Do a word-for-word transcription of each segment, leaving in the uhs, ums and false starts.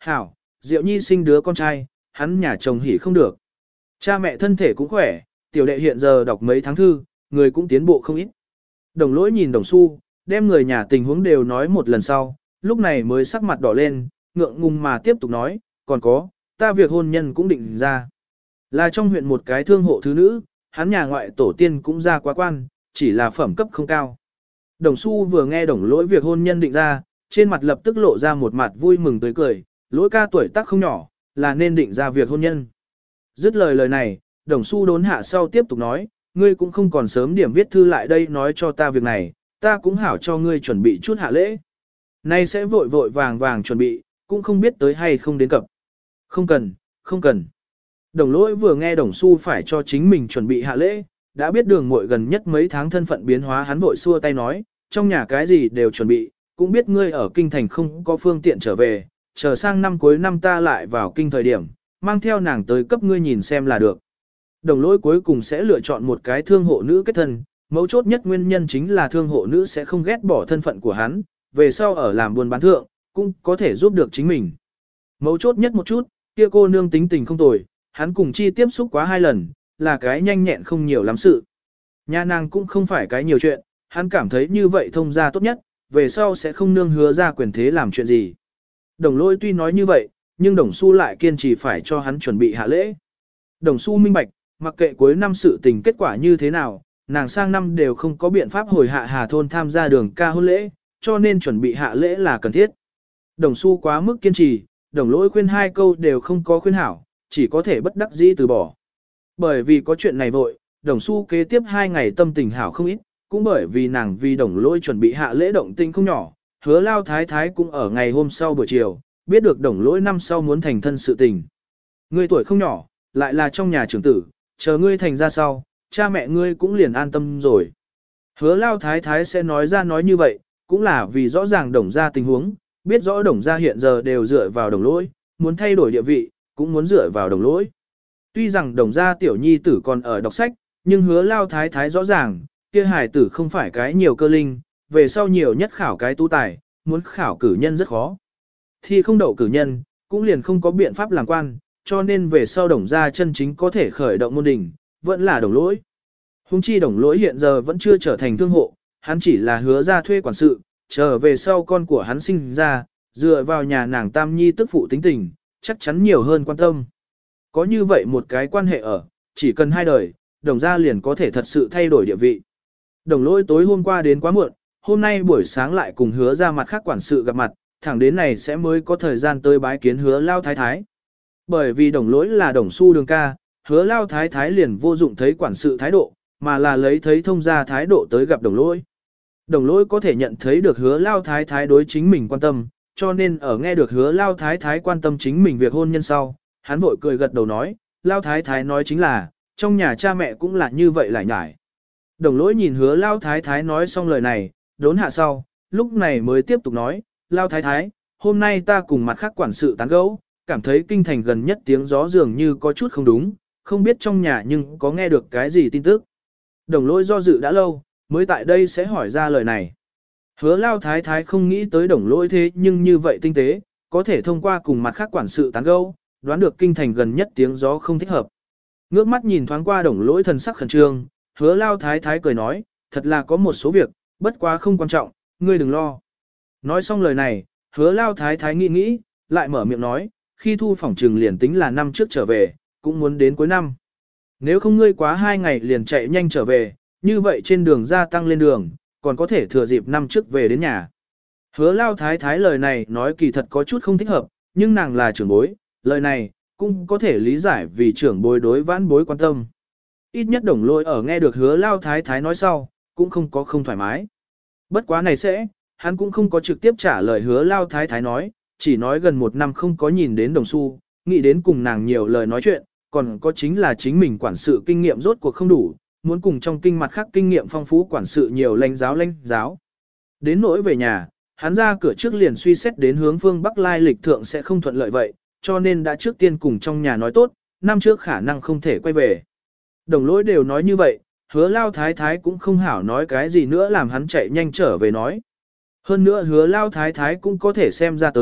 Hảo, Diệu Nhi sinh đứa con trai, hắn nhà chồng hỉ không được. Cha mẹ thân thể cũng khỏe, tiểu đệ hiện giờ đọc mấy tháng thư, người cũng tiến bộ không ít. Đồng lỗi nhìn đồng xu, đem người nhà tình huống đều nói một lần sau, lúc này mới sắc mặt đỏ lên, ngượng ngùng mà tiếp tục nói, còn có, ta việc hôn nhân cũng định ra. Là trong huyện một cái thương hộ thứ nữ, hắn nhà ngoại tổ tiên cũng ra quá quan, chỉ là phẩm cấp không cao. Đồng xu vừa nghe đồng lỗi việc hôn nhân định ra, trên mặt lập tức lộ ra một mặt vui mừng tươi cười, lỗi ca tuổi tác không nhỏ, là nên định ra việc hôn nhân. Dứt lời lời này, đồng xu đốn hạ sau tiếp tục nói, ngươi cũng không còn sớm điểm viết thư lại đây nói cho ta việc này, ta cũng hảo cho ngươi chuẩn bị chút hạ lễ. Nay sẽ vội vội vàng vàng chuẩn bị, cũng không biết tới hay không đến cập. Không cần, không cần. Đồng lỗi vừa nghe đồng xu phải cho chính mình chuẩn bị hạ lễ, đã biết đường muội gần nhất mấy tháng thân phận biến hóa, hắn vội xua tay nói, trong nhà cái gì đều chuẩn bị, cũng biết ngươi ở kinh thành không có phương tiện trở về, chờ sang năm cuối năm ta lại vào kinh thời điểm, mang theo nàng tới cấp ngươi nhìn xem là được. Đồng lỗi cuối cùng sẽ lựa chọn một cái thương hộ nữ kết thân, mấu chốt nhất nguyên nhân chính là thương hộ nữ sẽ không ghét bỏ thân phận của hắn, về sau ở làm buôn bán thượng, cũng có thể giúp được chính mình. Mấu chốt nhất một chút, kia cô nương tính tình không tồi, hắn cùng chi tiếp xúc quá hai lần, là cái nhanh nhẹn không nhiều lắm sự. Nhà nàng cũng không phải cái nhiều chuyện, hắn cảm thấy như vậy thông ra tốt nhất, về sau sẽ không nương hứa ra quyền thế làm chuyện gì. Đồng lôi tuy nói như vậy, nhưng đồng xu lại kiên trì phải cho hắn chuẩn bị hạ lễ. Đồng xu minh bạch, mặc kệ cuối năm sự tình kết quả như thế nào, nàng sang năm đều không có biện pháp hồi hạ Hà thôn tham gia đường ca hôn lễ, cho nên chuẩn bị hạ lễ là cần thiết. Đồng xu quá mức kiên trì, đồng lỗi khuyên hai câu đều không có khuyên hảo, chỉ có thể bất đắc dĩ từ bỏ. Bởi vì có chuyện này vội, đồng xu kế tiếp hai ngày tâm tình hảo không ít, cũng bởi vì nàng vì đồng lỗi chuẩn bị hạ lễ động tinh không nhỏ, hứa lao thái thái cũng ở ngày hôm sau buổi chiều, biết được đồng lỗi năm sau muốn thành thân sự tình. Ngươi tuổi không nhỏ, lại là trong nhà trưởng tử, chờ ngươi thành ra sau, cha mẹ ngươi cũng liền an tâm rồi. Hứa lao thái thái sẽ nói ra nói như vậy, cũng là vì rõ ràng đồng ra tình huống, biết rõ đồng ra hiện giờ đều dựa vào đồng lỗi, muốn thay đổi địa vị, cũng muốn dựa vào đồng lỗi. Tuy rằng đồng gia tiểu nhi tử còn ở đọc sách, nhưng hứa lao thái thái rõ ràng, kia hài tử không phải cái nhiều cơ linh, về sau nhiều nhất khảo cái tú tài, muốn khảo cử nhân rất khó. Thì không đậu cử nhân, cũng liền không có biện pháp làm quan, cho nên về sau đồng gia chân chính có thể khởi động môn đình, vẫn là đồng lỗi. Hùng chi đồng lỗi hiện giờ vẫn chưa trở thành thương hộ, hắn chỉ là hứa ra thuê quản sự, chờ về sau con của hắn sinh ra, dựa vào nhà nàng tam nhi tức phụ tính tình, chắc chắn nhiều hơn quan tâm. Có như vậy một cái quan hệ ở, chỉ cần hai đời, đồng gia liền có thể thật sự thay đổi địa vị. Đồng lỗi tối hôm qua đến quá muộn, hôm nay buổi sáng lại cùng hứa ra mặt khác quản sự gặp mặt, thẳng đến này sẽ mới có thời gian tới bái kiến hứa lao thái thái. Bởi vì đồng lỗi là đồng xu đường ca, hứa lao thái thái liền vô dụng thấy quản sự thái độ, mà là lấy thấy thông gia thái độ tới gặp đồng lỗi. Đồng lỗi có thể nhận thấy được hứa lao thái thái đối chính mình quan tâm, cho nên ở nghe được hứa lao thái thái quan tâm chính mình việc hôn nhân sau, hắn vội cười gật đầu nói, lao thái thái nói chính là, trong nhà cha mẹ cũng là như vậy lại nhải. Đồng lỗi nhìn hứa lao thái thái nói xong lời này, đốn hạ sau, lúc này mới tiếp tục nói, lao thái thái, hôm nay ta cùng mặt khác quản sự tán gẫu, cảm thấy kinh thành gần nhất tiếng gió dường như có chút không đúng, không biết trong nhà nhưng có nghe được cái gì tin tức. Đồng lỗi do dự đã lâu, mới tại đây sẽ hỏi ra lời này. Hứa lao thái thái không nghĩ tới đồng lỗi thế nhưng như vậy tinh tế, có thể thông qua cùng mặt khác quản sự tán gẫu, đoán được kinh thành gần nhất tiếng gió không thích hợp. Ngước mắt nhìn thoáng qua đồng lỗi thần sắc khẩn trương, hứa lao thái thái cười nói, thật là có một số việc, bất quá không quan trọng, ngươi đừng lo. Nói xong lời này, hứa lao thái thái nghĩ nghĩ, lại mở miệng nói, khi thu phỏng trừng liền tính là năm trước trở về, cũng muốn đến cuối năm. Nếu không ngươi quá hai ngày liền chạy nhanh trở về, như vậy trên đường gia tăng lên đường, còn có thể thừa dịp năm trước về đến nhà. Hứa lao thái thái lời này nói kỳ thật có chút không thích hợp, nhưng nàng là trưởng bối, lời này cũng có thể lý giải vì trưởng bối đối vãn bối quan tâm. Ít nhất đồng lôi ở nghe được hứa lao thái thái nói sau, cũng không có không thoải mái. Bất quá này sẽ, hắn cũng không có trực tiếp trả lời hứa lao thái thái nói, chỉ nói gần một năm không có nhìn đến đồng xu, nghĩ đến cùng nàng nhiều lời nói chuyện, còn có chính là chính mình quản sự kinh nghiệm rốt cuộc không đủ, muốn cùng trong kinh mặt khác kinh nghiệm phong phú quản sự nhiều lãnh giáo lãnh giáo. Đến nỗi về nhà, hắn ra cửa trước liền suy xét đến hướng phương Bắc lai lịch thượng sẽ không thuận lợi vậy, cho nên đã trước tiên cùng trong nhà nói tốt, năm trước khả năng không thể quay về. Đồng lỗi đều nói như vậy, hứa lao thái thái cũng không hảo nói cái gì nữa làm hắn chạy nhanh trở về nói. Hơn nữa hứa lao thái thái cũng có thể xem ra tới,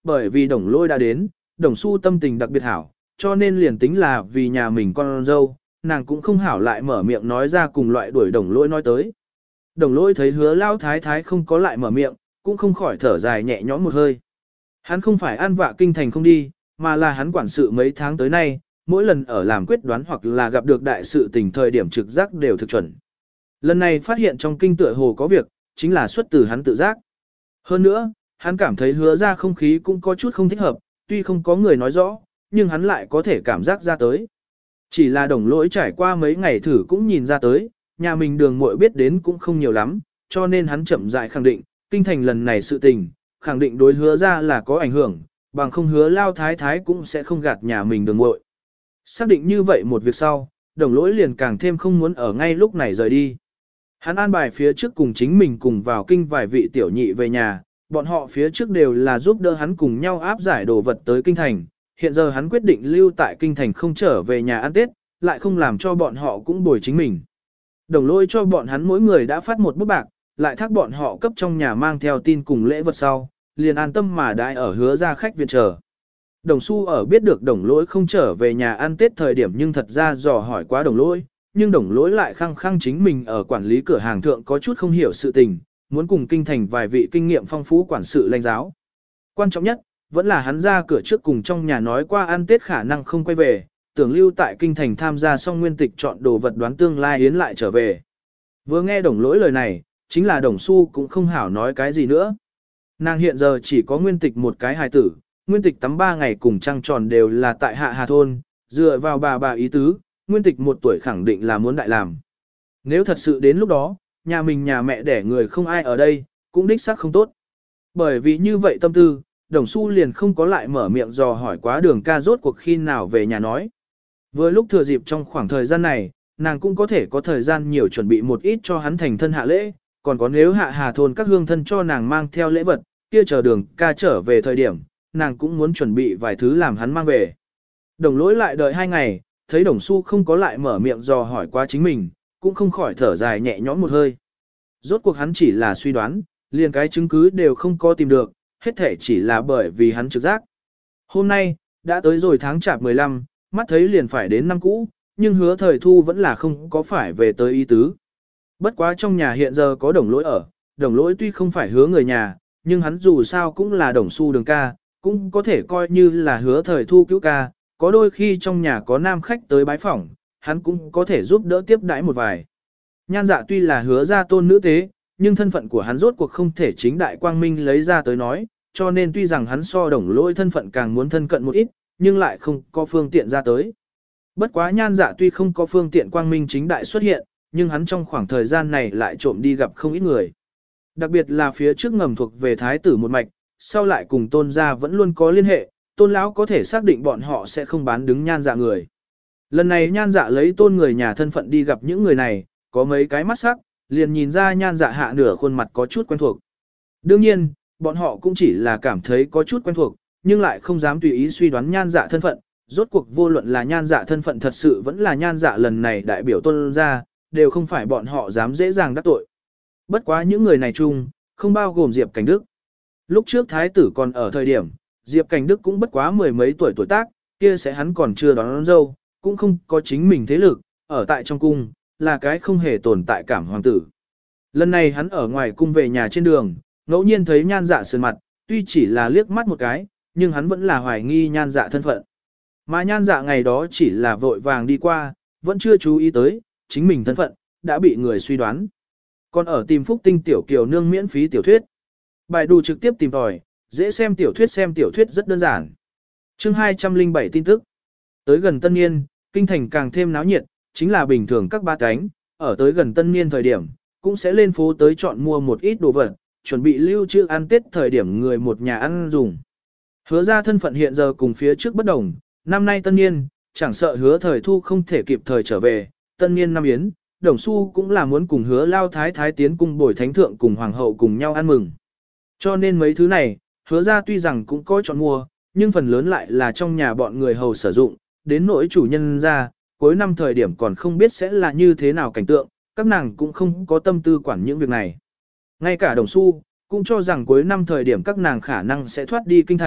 bởi vì đồng lôi đã đến, đồng su tâm tình đặc biệt hảo, cho nên liền tính là vì nhà mình con dâu, nàng cũng không hảo lại mở miệng nói ra cùng loại đuổi đồng lôi nói tới. Đồng lôi thấy hứa lao thái thái không có lại mở miệng, cũng không khỏi thở dài nhẹ nhõm một hơi. Hắn không phải ăn vạ kinh thành không đi, mà là hắn quản sự mấy tháng tới nay, mỗi lần ở làm quyết đoán hoặc là gặp được đại sự tình thời điểm trực giác đều thực chuẩn. Lần này phát hiện trong kinh tựa hồ có việc, chính là xuất từ hắn tự giác. Hơn nữa, hắn cảm thấy hứa ra không khí cũng có chút không thích hợp, tuy không có người nói rõ, nhưng hắn lại có thể cảm giác ra tới. Chỉ là đồng lỗi trải qua mấy ngày thử cũng nhìn ra tới, nhà mình đường muội biết đến cũng không nhiều lắm, cho nên hắn chậm rãi khẳng định, kinh thành lần này sự tình, khẳng định đối hứa ra là có ảnh hưởng, bằng không hứa lao thái thái cũng sẽ không gạt nhà mình đường muội. Xác định như vậy một việc sau, đồng lỗi liền càng thêm không muốn ở ngay lúc này rời đi. Hắn an bài phía trước cùng chính mình cùng vào kinh vài vị tiểu nhị về nhà, bọn họ phía trước đều là giúp đỡ hắn cùng nhau áp giải đồ vật tới kinh thành. Hiện giờ hắn quyết định lưu tại kinh thành không trở về nhà ăn Tết, lại không làm cho bọn họ cũng bồi chính mình. Đồng lôi cho bọn hắn mỗi người đã phát một bút bạc, lại thác bọn họ cấp trong nhà mang theo tin cùng lễ vật sau, liền an tâm mà đãi ở hứa ra khách viện chờ. Đồng Xu ở biết được đồng lỗi không trở về nhà ăn Tết thời điểm nhưng thật ra dò hỏi quá đồng lỗi, nhưng đồng lỗi lại khăng khăng chính mình ở quản lý cửa hàng thượng có chút không hiểu sự tình, muốn cùng kinh thành vài vị kinh nghiệm phong phú quản sự lãnh giáo. Quan trọng nhất, vẫn là hắn ra cửa trước cùng trong nhà nói qua ăn Tết khả năng không quay về, tưởng lưu tại kinh thành tham gia xong nguyên tịch chọn đồ vật đoán tương lai yến lại trở về. Vừa nghe đồng lỗi lời này, chính là đồng Xu cũng không hảo nói cái gì nữa. Nàng hiện giờ chỉ có nguyên tịch một cái hài tử, nguyên tịch tắm ba ngày cùng trăng tròn đều là tại hạ hà thôn, dựa vào bà bà ý tứ, nguyên tịch một tuổi khẳng định là muốn đại làm. Nếu thật sự đến lúc đó, nhà mình nhà mẹ đẻ người không ai ở đây, cũng đích xác không tốt. Bởi vì như vậy tâm tư, đồng Xu liền không có lại mở miệng dò hỏi quá đường ca rốt cuộc khi nào về nhà nói. Vừa lúc thừa dịp trong khoảng thời gian này, nàng cũng có thể có thời gian nhiều chuẩn bị một ít cho hắn thành thân hạ lễ, còn có nếu hạ hà thôn các hương thân cho nàng mang theo lễ vật, kia chờ đường ca trở về thời điểm, nàng cũng muốn chuẩn bị vài thứ làm hắn mang về. Đồng lỗi lại đợi hai ngày, thấy đồng Xu không có lại mở miệng dò hỏi qua chính mình, cũng không khỏi thở dài nhẹ nhõm một hơi. Rốt cuộc hắn chỉ là suy đoán, liền cái chứng cứ đều không có tìm được, hết thể chỉ là bởi vì hắn trực giác. Hôm nay, đã tới rồi tháng chạp mười lăm, mắt thấy liền phải đến năm cũ, nhưng hứa thời thu vẫn là không có phải về tới ý tứ. Bất quá trong nhà hiện giờ có đồng lỗi ở, đồng lỗi tuy không phải hứa người nhà, nhưng hắn dù sao cũng là đồng Xu đường ca, cũng có thể coi như là hứa thời thu cứu ca, có đôi khi trong nhà có nam khách tới bái phỏng, hắn cũng có thể giúp đỡ tiếp đãi một vài. Nhan dạ tuy là hứa ra tôn nữ tế, nhưng thân phận của hắn rốt cuộc không thể chính đại quang minh lấy ra tới nói, cho nên tuy rằng hắn so đồng lỗi thân phận càng muốn thân cận một ít, nhưng lại không có phương tiện ra tới. Bất quá nhan dạ tuy không có phương tiện quang minh chính đại xuất hiện, nhưng hắn trong khoảng thời gian này lại trộm đi gặp không ít người. Đặc biệt là phía trước ngầm thuộc về thái tử một mạch, sau lại cùng tôn gia vẫn luôn có liên hệ, tôn lão có thể xác định bọn họ sẽ không bán đứng nhan dạ người. Lần này nhan dạ lấy tôn người nhà thân phận đi gặp những người này, có mấy cái mắt sắc, liền nhìn ra nhan dạ hạ nửa khuôn mặt có chút quen thuộc. Đương nhiên, bọn họ cũng chỉ là cảm thấy có chút quen thuộc, nhưng lại không dám tùy ý suy đoán nhan dạ thân phận, rốt cuộc vô luận là nhan dạ thân phận thật sự vẫn là nhan dạ lần này đại biểu tôn gia, đều không phải bọn họ dám dễ dàng đắc tội. Bất quá những người này chung, không bao gồm Diệp Cảnh Đức. Lúc trước thái tử còn ở thời điểm, Diệp Cảnh Đức cũng bất quá mười mấy tuổi tuổi tác, kia sẽ hắn còn chưa đón, đón dâu, cũng không có chính mình thế lực, ở tại trong cung, là cái không hề tồn tại cảm hoàng tử. Lần này hắn ở ngoài cung về nhà trên đường, ngẫu nhiên thấy nhan dạ sườn mặt, tuy chỉ là liếc mắt một cái, nhưng hắn vẫn là hoài nghi nhan dạ thân phận. Mà nhan dạ ngày đó chỉ là vội vàng đi qua, vẫn chưa chú ý tới, chính mình thân phận, đã bị người suy đoán. Còn ở tìm Phúc Tinh tiểu kiều nương miễn phí tiểu thuyết. Bài đù trực tiếp tìm tòi, dễ xem tiểu thuyết xem tiểu thuyết rất đơn giản. Chương hai trăm lẻ bảy tin tức. Tới gần tân niên, kinh thành càng thêm náo nhiệt, chính là bình thường các ba cánh, ở tới gần tân niên thời điểm, cũng sẽ lên phố tới chọn mua một ít đồ vật, chuẩn bị lưu trữ ăn Tết thời điểm người một nhà ăn dùng. Hứa ra thân phận hiện giờ cùng phía trước bất đồng, năm nay tân niên, chẳng sợ hứa thời thu không thể kịp thời trở về, tân niên năm yến, đồng xu cũng là muốn cùng hứa lao thái thái tiến cung bồi thánh thượng cùng hoàng hậu cùng nhau ăn mừng. Cho nên mấy thứ này, hứa ra tuy rằng cũng có chọn mua, nhưng phần lớn lại là trong nhà bọn người hầu sử dụng, đến nỗi chủ nhân ra, cuối năm thời điểm còn không biết sẽ là như thế nào cảnh tượng, các nàng cũng không có tâm tư quản những việc này. Ngay cả đồng xu, cũng cho rằng cuối năm thời điểm các nàng khả năng sẽ thoát đi kinh thành,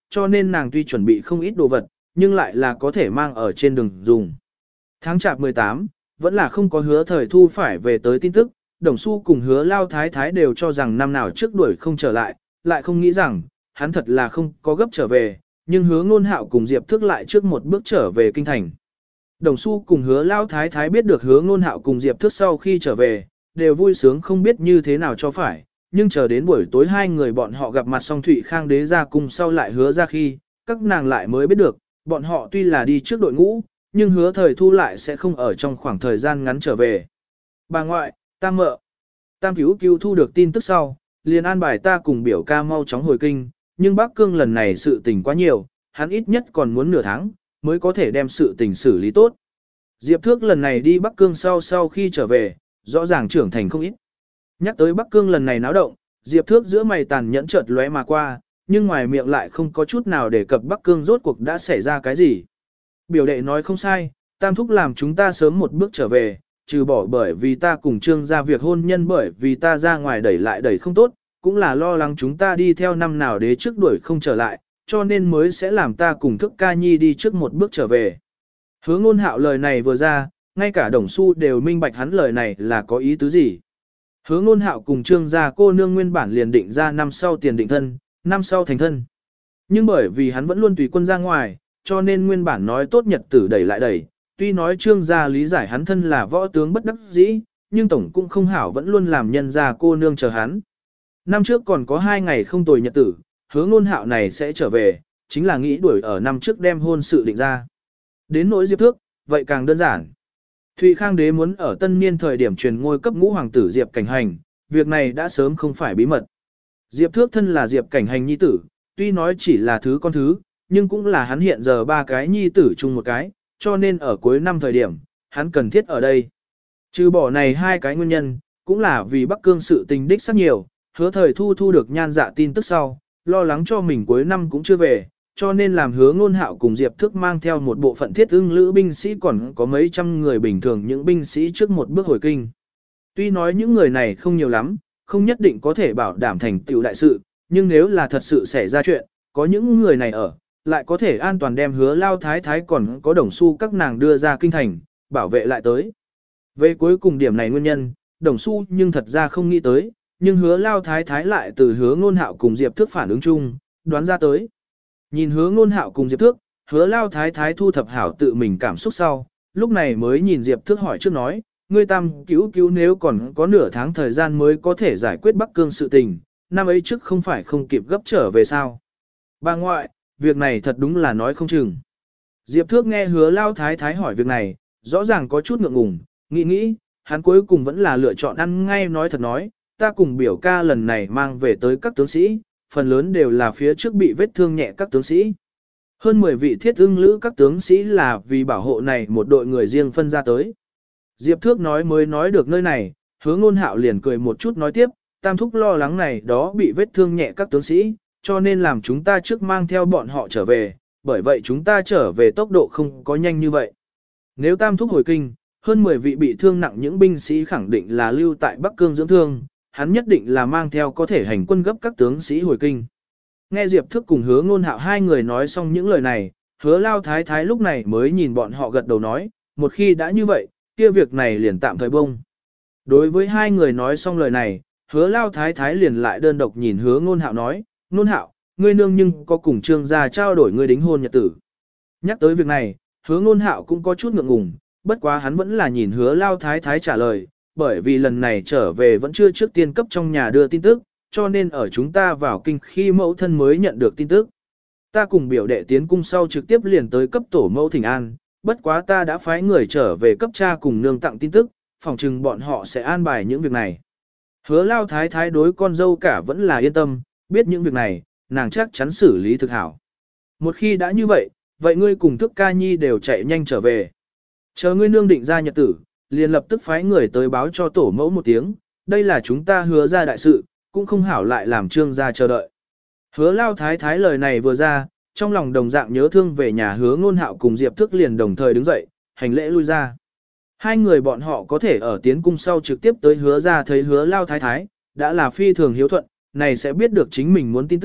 cho nên nàng tuy chuẩn bị không ít đồ vật, nhưng lại là có thể mang ở trên đường dùng. Tháng chạp mười tám, vẫn là không có hứa thời thu phải về tới tin tức, Đồng Xu cùng hứa lao thái thái đều cho rằng năm nào trước đuổi không trở lại, lại không nghĩ rằng, hắn thật là không có gấp trở về, nhưng hứa ngôn hạo cùng Diệp Thức lại trước một bước trở về kinh thành. Đồng Xu cùng hứa lao thái thái biết được hứa ngôn hạo cùng Diệp Thức sau khi trở về, đều vui sướng không biết như thế nào cho phải, nhưng chờ đến buổi tối hai người bọn họ gặp mặt xong Thụy Khang đế ra cùng sau lại hứa ra khi, các nàng lại mới biết được, bọn họ tuy là đi trước đội ngũ, nhưng hứa thời thu lại sẽ không ở trong khoảng thời gian ngắn trở về. Bà ngoại, tam mợ, tam cứu cứu thu được tin tức sau, liền an bài ta cùng biểu ca mau chóng hồi kinh, nhưng Bắc Cương lần này sự tình quá nhiều, hắn ít nhất còn muốn nửa tháng, mới có thể đem sự tình xử lý tốt. Diệp Thước lần này đi Bắc Cương sau sau khi trở về, rõ ràng trưởng thành không ít. Nhắc tới Bắc Cương lần này náo động, Diệp Thước giữa mày tàn nhẫn chợt lóe mà qua, nhưng ngoài miệng lại không có chút nào đề cập Bắc Cương rốt cuộc đã xảy ra cái gì. Biểu đệ nói không sai, tam thúc làm chúng ta sớm một bước trở về, trừ bỏ bởi vì ta cùng Trương ra việc hôn nhân bởi vì ta ra ngoài đẩy lại đẩy không tốt, cũng là lo lắng chúng ta đi theo năm nào đế trước đuổi không trở lại, cho nên mới sẽ làm ta cùng thức ca nhi đi trước một bước trở về. Hứa ngôn hạo lời này vừa ra, ngay cả Đồng Xu đều minh bạch hắn lời này là có ý tứ gì. Hứa ngôn hạo cùng Trương gia cô nương nguyên bản liền định ra năm sau tiền định thân, năm sau thành thân. Nhưng bởi vì hắn vẫn luôn tùy quân ra ngoài, cho nên nguyên bản nói tốt nhật tử đẩy lại đẩy, tuy nói Trương gia lý giải hắn thân là võ tướng bất đắc dĩ, nhưng tổng cũng không hảo vẫn luôn làm nhân gia cô nương chờ hắn. Năm trước còn có hai ngày không tồi nhật tử, hứa ngôn hạo này sẽ trở về, chính là nghĩ đuổi ở năm trước đem hôn sự định ra. Đến nỗi Diệp Thước, vậy càng đơn giản. Thụy Khang đế muốn ở tân niên thời điểm truyền ngôi cấp ngũ hoàng tử Diệp Cảnh Hành, việc này đã sớm không phải bí mật. Diệp Thước thân là Diệp Cảnh Hành nhi tử, tuy nói chỉ là thứ con thứ, nhưng cũng là hắn hiện giờ ba cái nhi tử chung một cái, cho nên ở cuối năm thời điểm, hắn cần thiết ở đây. Trừ bỏ này hai cái nguyên nhân, cũng là vì Bắc Cương sự tình đích rất nhiều, hứa thời thu thu được nhan dạ tin tức sau, lo lắng cho mình cuối năm cũng chưa về, cho nên làm hứa ngôn hạo cùng Diệp Thức mang theo một bộ phận thiết ưng lữ binh sĩ còn có mấy trăm người bình thường những binh sĩ trước một bước hồi kinh. Tuy nói những người này không nhiều lắm, không nhất định có thể bảo đảm thành tựu đại sự, nhưng nếu là thật sự xảy ra chuyện, có những người này ở, lại có thể an toàn đem hứa lao thái thái còn có Đồng Xu các nàng đưa ra kinh thành, bảo vệ lại tới. Về cuối cùng điểm này nguyên nhân, Đồng Xu nhưng thật ra không nghĩ tới, nhưng hứa lao thái thái lại từ hứa ngôn hạo cùng Diệp Thức phản ứng chung, đoán ra tới. Nhìn hứa ngôn hạo cùng Diệp Thước, hứa lao thái thái thu thập hảo tự mình cảm xúc sau, lúc này mới nhìn Diệp Thước hỏi trước nói, ngươi tam cứu cứu nếu còn có nửa tháng thời gian mới có thể giải quyết Bắc Cương sự tình, năm ấy trước không phải không kịp gấp trở về sao. Bà ngoại, việc này thật đúng là nói không chừng. Diệp Thước nghe hứa lao thái thái hỏi việc này, rõ ràng có chút ngượng ngùng, nghĩ nghĩ, hắn cuối cùng vẫn là lựa chọn ăn ngay nói thật nói, ta cùng biểu ca lần này mang về tới các tướng sĩ, phần lớn đều là phía trước bị vết thương nhẹ các tướng sĩ. Hơn mười vị thiết ưng lữ các tướng sĩ là vì bảo hộ này một đội người riêng phân ra tới. Diệp Thước nói mới nói được nơi này, hứa ngôn hạo liền cười một chút nói tiếp, tam thúc lo lắng này đó bị vết thương nhẹ các tướng sĩ, cho nên làm chúng ta trước mang theo bọn họ trở về, bởi vậy chúng ta trở về tốc độ không có nhanh như vậy. Nếu tam thúc hồi kinh, hơn mười vị bị thương nặng những binh sĩ khẳng định là lưu tại Bắc Cương dưỡng thương, hắn nhất định là mang theo có thể hành quân gấp các tướng sĩ hồi kinh. Nghe Diệp Thức cùng hứa ngôn hạo hai người nói xong những lời này, hứa lao thái thái lúc này mới nhìn bọn họ gật đầu nói, một khi đã như vậy, kia việc này liền tạm thời bông. Đối với hai người nói xong lời này, hứa lao thái thái liền lại đơn độc nhìn hứa ngôn hạo nói, ngôn hạo, ngươi nương nhưng có cùng Trương gia trao đổi ngươi đính hôn nhật tử. Nhắc tới việc này, hứa ngôn hạo cũng có chút ngượng ngùng, bất quá hắn vẫn là nhìn hứa lao thái thái trả lời, bởi vì lần này trở về vẫn chưa trước tiên cấp trong nhà đưa tin tức, cho nên ở chúng ta vào kinh khi mẫu thân mới nhận được tin tức. Ta cùng biểu đệ tiến cung sau trực tiếp liền tới cấp tổ mẫu thỉnh an, bất quá ta đã phái người trở về cấp cha cùng nương tặng tin tức, phòng chừng bọn họ sẽ an bài những việc này. Hứa lao thái thái đối con dâu cả vẫn là yên tâm, biết những việc này, nàng chắc chắn xử lý thực hảo. Một khi đã như vậy, vậy ngươi cùng thức ca nhi đều chạy nhanh trở về. Chờ ngươi nương định ra nhật tử, liền lập tức phái người tới báo cho tổ mẫu một tiếng, đây là chúng ta hứa ra đại sự, cũng không hảo lại làm Trương gia chờ đợi. Hứa lao thái thái lời này vừa ra, trong lòng đồng dạng nhớ thương về nhà hứa ngôn hạo cùng Diệp Thức liền đồng thời đứng dậy, hành lễ lui ra. Hai người bọn họ có thể ở tiến cung sau trực tiếp tới hứa ra thấy hứa lao thái thái, đã là phi thường hiếu thuận, này sẽ biết được chính mình muốn tin tức,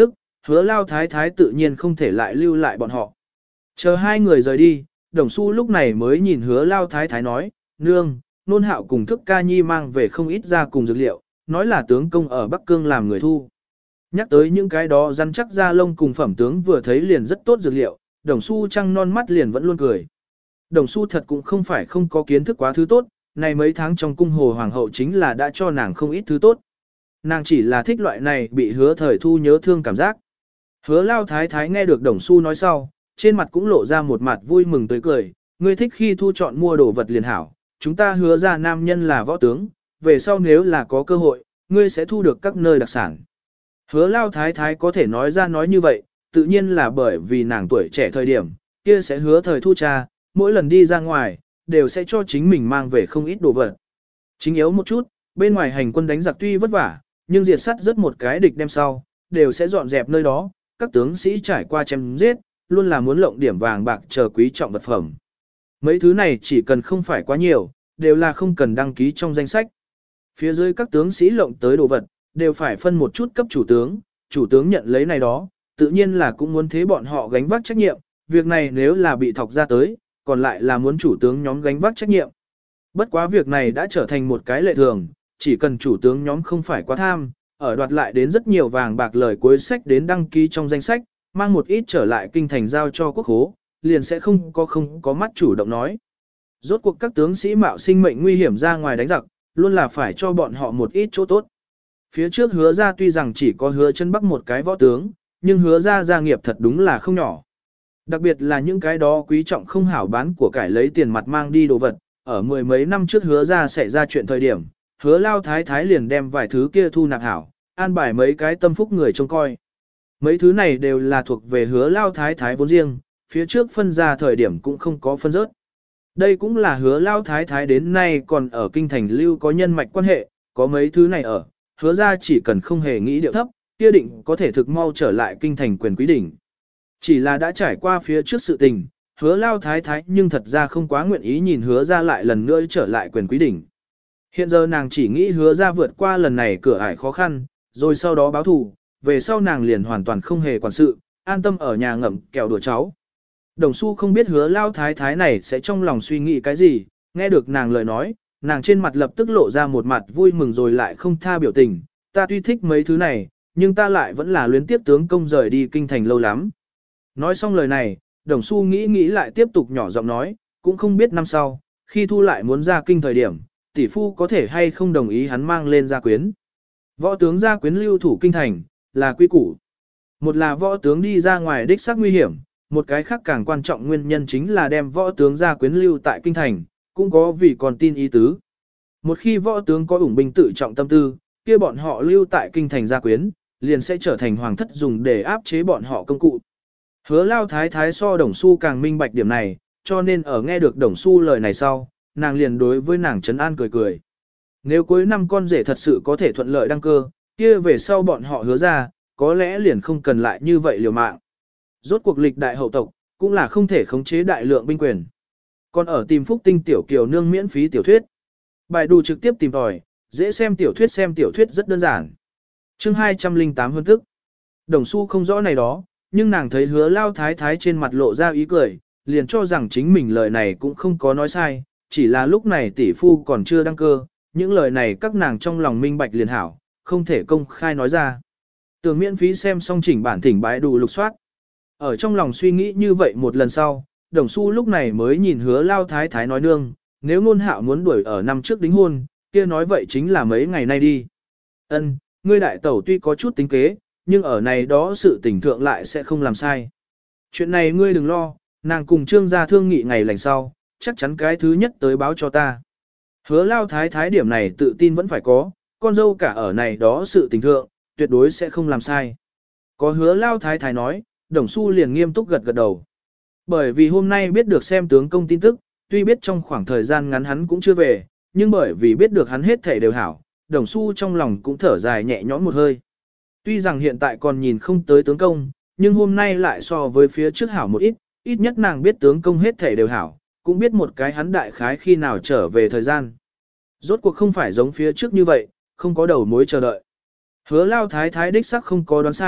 hứa lao thái thái tự nhiên không thể lại lưu lại bọn họ. Chờ hai người rời đi, đồng xu lúc này mới nhìn hứa lao thái thái nói, nương, nôn hạo cùng thức ca nhi mang về không ít ra cùng dược liệu, nói là tướng công ở Bắc Cương làm người thu. Nhắc tới những cái đó rắn chắc da lông cùng phẩm tướng vừa thấy liền rất tốt dược liệu, đồng xu trăng non mắt liền vẫn luôn cười. Đồng xu thật cũng không phải không có kiến thức quá thứ tốt, này mấy tháng trong cung hồ hoàng hậu chính là đã cho nàng không ít thứ tốt. Nàng chỉ là thích loại này bị hứa thời thu nhớ thương cảm giác. Hứa lao thái thái nghe được đồng xu nói sau, trên mặt cũng lộ ra một mặt vui mừng tươi cười, ngươi thích khi thu chọn mua đồ vật liền hảo, chúng ta hứa ra nam nhân là võ tướng, về sau nếu là có cơ hội, ngươi sẽ thu được các nơi đặc sản. Hứa lao thái thái có thể nói ra nói như vậy, tự nhiên là bởi vì nàng tuổi trẻ thời điểm, kia sẽ hứa thời thu cha, mỗi lần đi ra ngoài, đều sẽ cho chính mình mang về không ít đồ vật. Chính yếu một chút, bên ngoài hành quân đánh giặc tuy vất vả, nhưng diệt sắt rất một cái địch đem sau, đều sẽ dọn dẹp nơi đó, các tướng sĩ trải qua chém giết, luôn là muốn lộng điểm vàng bạc chờ quý trọng vật phẩm. Mấy thứ này chỉ cần không phải quá nhiều, đều là không cần đăng ký trong danh sách. Phía dưới các tướng sĩ lộng tới đồ vật, đều phải phân một chút cấp chủ tướng, chủ tướng nhận lấy này đó, tự nhiên là cũng muốn thế bọn họ gánh vác trách nhiệm, việc này nếu là bị thọc ra tới, còn lại là muốn chủ tướng nhóm gánh vác trách nhiệm. Bất quá việc này đã trở thành một cái lệ thường, chỉ cần chủ tướng nhóm không phải quá tham, ở đoạt lại đến rất nhiều vàng bạc lời cuối sách đến đăng ký trong danh sách, mang một ít trở lại kinh thành giao cho quốc khố, liền sẽ không có không có mắt chủ động nói. Rốt cuộc các tướng sĩ mạo sinh mệnh nguy hiểm ra ngoài đánh giặc, luôn là phải cho bọn họ một ít chỗ tốt. Phía trước hứa ra tuy rằng chỉ có hứa chân bắc một cái võ tướng, nhưng hứa ra gia nghiệp thật đúng là không nhỏ. Đặc biệt là những cái đó quý trọng không hảo bán của cải lấy tiền mặt mang đi đồ vật, ở mười mấy năm trước hứa ra xảy ra chuyện thời điểm, hứa lao thái thái liền đem vài thứ kia thu nạp hảo, an bài mấy cái tâm phúc người trông coi. Mấy thứ này đều là thuộc về hứa lao thái thái vốn riêng, phía trước phân ra thời điểm cũng không có phân rớt. Đây cũng là hứa lao thái thái đến nay còn ở kinh thành lưu có nhân mạch quan hệ, có mấy thứ này ở, hứa ra chỉ cần không hề nghĩ điệu thấp, kia định có thể thực mau trở lại kinh thành quyền quý đỉnh. Chỉ là đã trải qua phía trước sự tình, hứa lao thái thái nhưng thật ra không quá nguyện ý nhìn hứa ra lại lần nữa trở lại quyền quý đỉnh. Hiện giờ nàng chỉ nghĩ hứa ra vượt qua lần này cửa ải khó khăn, rồi sau đó báo thù, về sau nàng liền hoàn toàn không hề quản sự, an tâm ở nhà ngậm kẹo đùa cháu. Đồng Xu không biết hứa lao thái thái này sẽ trong lòng suy nghĩ cái gì, nghe được nàng lời nói, nàng trên mặt lập tức lộ ra một mặt vui mừng rồi lại không tha biểu tình, ta tuy thích mấy thứ này, nhưng ta lại vẫn là luyến tiếp tướng công rời đi kinh thành lâu lắm. Nói xong lời này, Đồng Xu nghĩ nghĩ lại tiếp tục nhỏ giọng nói, cũng không biết năm sau, khi thu lại muốn ra kinh thời điểm, tỷ phu có thể hay không đồng ý hắn mang lên gia quyến. Võ tướng gia quyến lưu thủ kinh thành, là quy củ. Một là võ tướng đi ra ngoài đích xác nguy hiểm, một cái khác càng quan trọng nguyên nhân chính là đem võ tướng gia quyến lưu tại kinh thành, cũng có vì còn tin ý tứ. Một khi võ tướng có ủng binh tự trọng tâm tư, kia bọn họ lưu tại kinh thành gia quyến, liền sẽ trở thành hoàng thất dùng để áp chế bọn họ công cụ. Hứa lao thái thái so Đồng Xu càng minh bạch điểm này, cho nên ở nghe được Đồng Xu lời này sau, nàng liền đối với nàng trấn an cười cười. Nếu cuối năm con rể thật sự có thể thuận lợi đăng cơ, kia về sau bọn họ hứa ra, có lẽ liền không cần lại như vậy liều mạng. Rốt cuộc lịch đại hậu tộc, cũng là không thể khống chế đại lượng binh quyền. Còn ở tìm Phúc Tinh tiểu kiều nương miễn phí tiểu thuyết. Bài đủ trực tiếp tìm tòi, dễ xem tiểu thuyết xem tiểu thuyết rất đơn giản. Chương hai trăm lẻ tám hơn thức. Đồng Xu không rõ này đó, nhưng nàng thấy hứa lao thái thái trên mặt lộ ra ý cười, liền cho rằng chính mình lời này cũng không có nói sai, chỉ là lúc này tỷ phu còn chưa đăng cơ, những lời này các nàng trong lòng minh bạch liền hảo, không thể công khai nói ra. Tưởng miễn phí xem xong chỉnh bản thỉnh bái đủ lục soát. Ở trong lòng suy nghĩ như vậy một lần sau, Đồng Xu lúc này mới nhìn hứa lao thái thái nói nương, nếu ngôn hạo muốn đuổi ở năm trước đính hôn, kia nói vậy chính là mấy ngày nay đi. Ân, ngươi đại tẩu tuy có chút tính kế, nhưng ở này đó sự tình thượng lại sẽ không làm sai. Chuyện này ngươi đừng lo, nàng cùng trương gia thương nghị ngày lành sau, chắc chắn cái thứ nhất tới báo cho ta. Hứa lao thái thái điểm này tự tin vẫn phải có, con dâu cả ở này đó sự tình thượng, tuyệt đối sẽ không làm sai. Có hứa lao thái thái nói, Đồng Xu liền nghiêm túc gật gật đầu. Bởi vì hôm nay biết được xem tướng công tin tức, tuy biết trong khoảng thời gian ngắn hắn cũng chưa về, nhưng bởi vì biết được hắn hết thể đều hảo, Đồng Xu trong lòng cũng thở dài nhẹ nhõm một hơi. Tuy rằng hiện tại còn nhìn không tới tướng công, nhưng hôm nay lại so với phía trước hảo một ít, ít nhất nàng biết tướng công hết thể đều hảo, cũng biết một cái hắn đại khái khi nào trở về thời gian. Rốt cuộc không phải giống phía trước như vậy, không có đầu mối chờ đợi. Hứa lao thái thái đích sắc không có đoán sai,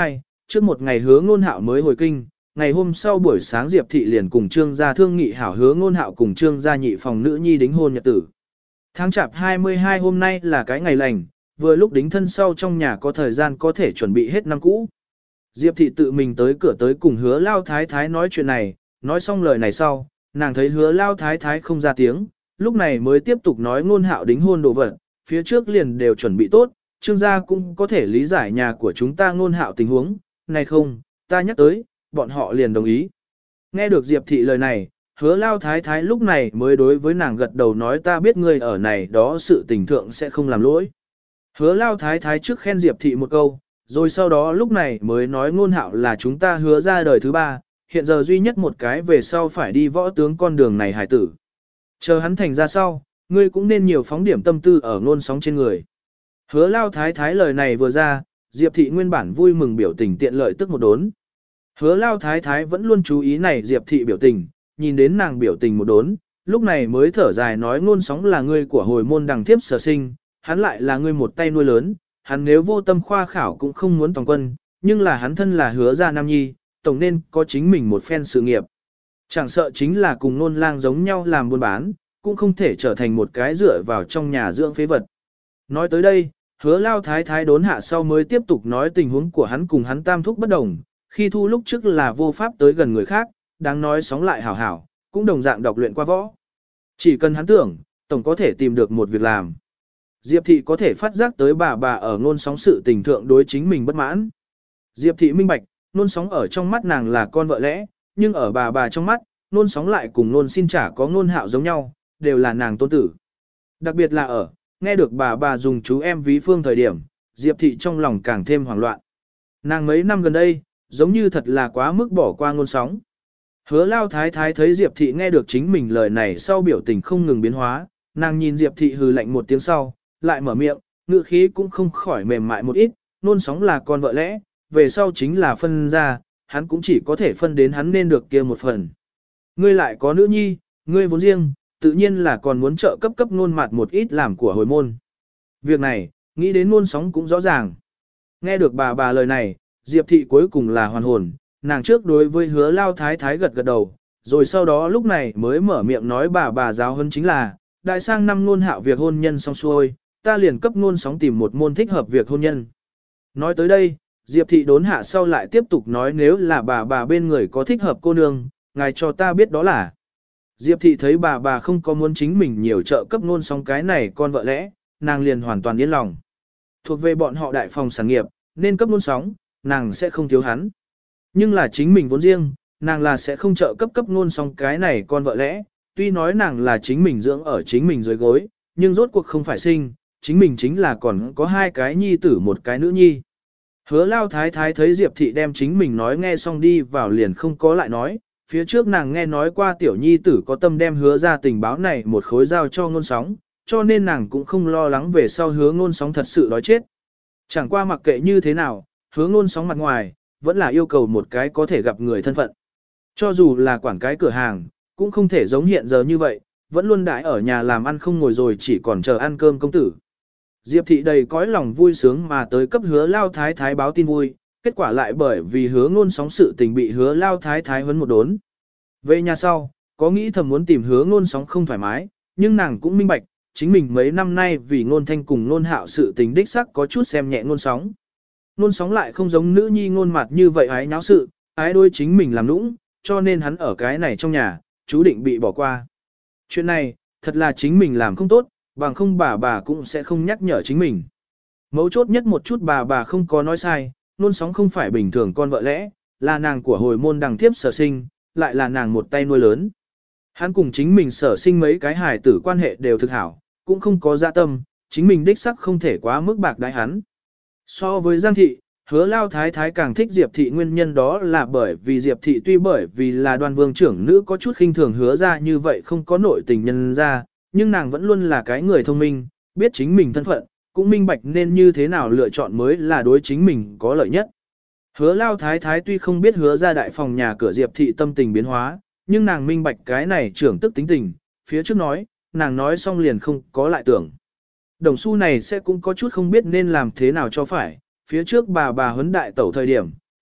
trước một ngày hứa ngôn hạo mới hồi kinh, ngày hôm sau buổi sáng Diệp thị liền cùng Trương gia thương nghị hảo hứa ngôn hạo cùng Trương gia nhị phòng nữ nhi đính hôn nhật tử. Tháng chạp hai mươi hai hôm nay là cái ngày lành, vừa lúc đính thân sau trong nhà có thời gian có thể chuẩn bị hết năm cũ. Diệp thị tự mình tới cửa tới cùng hứa lao thái thái nói chuyện này, nói xong lời này sau, nàng thấy hứa lao thái thái không ra tiếng, lúc này mới tiếp tục nói ngôn hạo đính hôn đồ vật, phía trước liền đều chuẩn bị tốt, Trương gia cũng có thể lý giải nhà của chúng ta ngôn hạo tình huống, này không, ta nhắc tới, bọn họ liền đồng ý. Nghe được Diệp thị lời này, hứa lao thái thái lúc này mới đối với nàng gật đầu nói ta biết ngươi ở này đó sự tình thượng sẽ không làm lỗi. Hứa lao thái thái trước khen Diệp thị một câu, rồi sau đó lúc này mới nói ngôn hạo là chúng ta hứa ra đời thứ ba, hiện giờ duy nhất một cái về sau phải đi võ tướng con đường này hải tử. Chờ hắn thành ra sau, ngươi cũng nên nhiều phóng điểm tâm tư ở ngôn sóng trên người. Hứa lao thái thái lời này vừa ra, Diệp thị nguyên bản vui mừng biểu tình tiện lợi tức một đốn. Hứa lao thái thái vẫn luôn chú ý này Diệp thị biểu tình, nhìn đến nàng biểu tình một đốn, lúc này mới thở dài nói ngôn sóng là ngươi của hồi môn đằng thiếp sở sinh, hắn lại là ngươi một tay nuôi lớn, hắn nếu vô tâm khoa khảo cũng không muốn toàn quân, nhưng là hắn thân là hứa gia nam nhi, tổng nên có chính mình một phen sự nghiệp. Chẳng sợ chính là cùng nôn lang giống nhau làm buôn bán, cũng không thể trở thành một cái dựa vào trong nhà dưỡng phế vật. Nói tới đây, hứa lao thái thái đốn hạ sau mới tiếp tục nói tình huống của hắn cùng hắn tam thúc bất đồng, khi thu lúc trước là vô pháp tới gần người khác, đáng nói sóng lại hảo hảo, cũng đồng dạng đọc luyện qua võ. Chỉ cần hắn tưởng, tổng có thể tìm được một việc làm. Diệp thị có thể phát giác tới bà bà ở ngôn sóng sự tình thượng đối chính mình bất mãn. Diệp thị minh bạch, ngôn sóng ở trong mắt nàng là con vợ lẽ, nhưng ở bà bà trong mắt, ngôn sóng lại cùng ngôn xin trả có ngôn hạo giống nhau, đều là nàng tôn tử. Đặc biệt là ở, nghe được bà bà dùng chú em ví phương thời điểm, Diệp thị trong lòng càng thêm hoảng loạn. Nàng mấy năm gần đây, giống như thật là quá mức bỏ qua ngôn sóng. Hứa lao thái thái thấy Diệp thị nghe được chính mình lời này sau biểu tình không ngừng biến hóa, nàng nhìn Diệp thị hừ lạnh một tiếng sau, lại mở miệng, ngữ khí cũng không khỏi mềm mại một ít, ngôn sóng là con vợ lẽ, về sau chính là phân ra, hắn cũng chỉ có thể phân đến hắn nên được kia một phần. Ngươi lại có nữ nhi, ngươi vốn riêng, tự nhiên là còn muốn trợ cấp cấp ngôn mặt một ít làm của hồi môn. Việc này, nghĩ đến ngôn sóng cũng rõ ràng. Nghe được bà bà lời này, Diệp thị cuối cùng là hoàn hồn, nàng trước đối với hứa lao thái thái gật gật đầu, rồi sau đó lúc này mới mở miệng nói bà bà giáo hơn chính là, đại sang năm ngôn hạo việc hôn nhân xong xuôi, ta liền cấp ngôn sóng tìm một môn thích hợp việc hôn nhân. Nói tới đây, Diệp thị đốn hạ sau lại tiếp tục nói nếu là bà bà bên người có thích hợp cô nương, ngài cho ta biết đó là. Diệp thị thấy bà bà không có muốn chính mình nhiều trợ cấp ngôn sóng cái này con vợ lẽ, nàng liền hoàn toàn yên lòng. Thuộc về bọn họ đại phòng sản nghiệp, nên cấp ngôn sóng, nàng sẽ không thiếu hắn. Nhưng là chính mình vốn riêng, nàng là sẽ không trợ cấp cấp ngôn sóng cái này con vợ lẽ, tuy nói nàng là chính mình dưỡng ở chính mình dưới gối, nhưng rốt cuộc không phải sinh, chính mình chính là còn có hai cái nhi tử một cái nữ nhi. Hứa lao thái thái thấy Diệp thị đem chính mình nói nghe xong đi vào liền không có lại nói, phía trước nàng nghe nói qua tiểu nhi tử có tâm đem hứa ra tình báo này một khối giao cho ngôn sóng, cho nên nàng cũng không lo lắng về sau hứa ngôn sóng thật sự đói chết. Chẳng qua mặc kệ như thế nào, hứa ngôn sóng mặt ngoài, vẫn là yêu cầu một cái có thể gặp người thân phận. Cho dù là quản cái cửa hàng, cũng không thể giống hiện giờ như vậy, vẫn luôn đãi ở nhà làm ăn không ngồi rồi chỉ còn chờ ăn cơm công tử. Diệp thị đầy cõi lòng vui sướng mà tới cấp hứa lao thái thái báo tin vui, kết quả lại bởi vì hứa ngôn sóng sự tình bị hứa lao thái thái huấn một đốn. Về nhà sau, có nghĩ thầm muốn tìm hứa ngôn sóng không thoải mái, nhưng nàng cũng minh bạch, chính mình mấy năm nay vì ngôn thanh cùng ngôn hạo sự tình đích sắc có chút xem nhẹ ngôn sóng. Ngôn sóng lại không giống nữ nhi ngôn mặt như vậy ái nháo sự, ái đôi chính mình làm nũng, cho nên hắn ở cái này trong nhà, chú định bị bỏ qua. Chuyện này, thật là chính mình làm không tốt, bằng không bà bà cũng sẽ không nhắc nhở chính mình. Mấu chốt nhất một chút bà bà không có nói sai, ngôn sóng không phải bình thường con vợ lẽ, là nàng của hồi môn đằng thiếp sở sinh, lại là nàng một tay nuôi lớn. Hắn cùng chính mình sở sinh mấy cái hài tử quan hệ đều thực hảo, cũng không có dạ tâm, chính mình đích sắc không thể quá mức bạc đái hắn. So với Giang thị, hứa lao thái thái càng thích Diệp thị nguyên nhân đó là bởi vì Diệp thị tuy bởi vì là đoan vương trưởng nữ có chút khinh thường hứa ra như vậy không có nội tình nhân ra, nhưng nàng vẫn luôn là cái người thông minh, biết chính mình thân phận, cũng minh bạch nên như thế nào lựa chọn mới là đối chính mình có lợi nhất. Hứa lao thái thái tuy không biết hứa ra đại phòng nhà cửa Diệp thị tâm tình biến hóa, nhưng nàng minh bạch cái này trưởng tức tính tình, phía trước nói, nàng nói xong liền không có lại tưởng. Đồng xu này sẽ cũng có chút không biết nên làm thế nào cho phải, phía trước bà bà huấn đại tẩu thời điểm,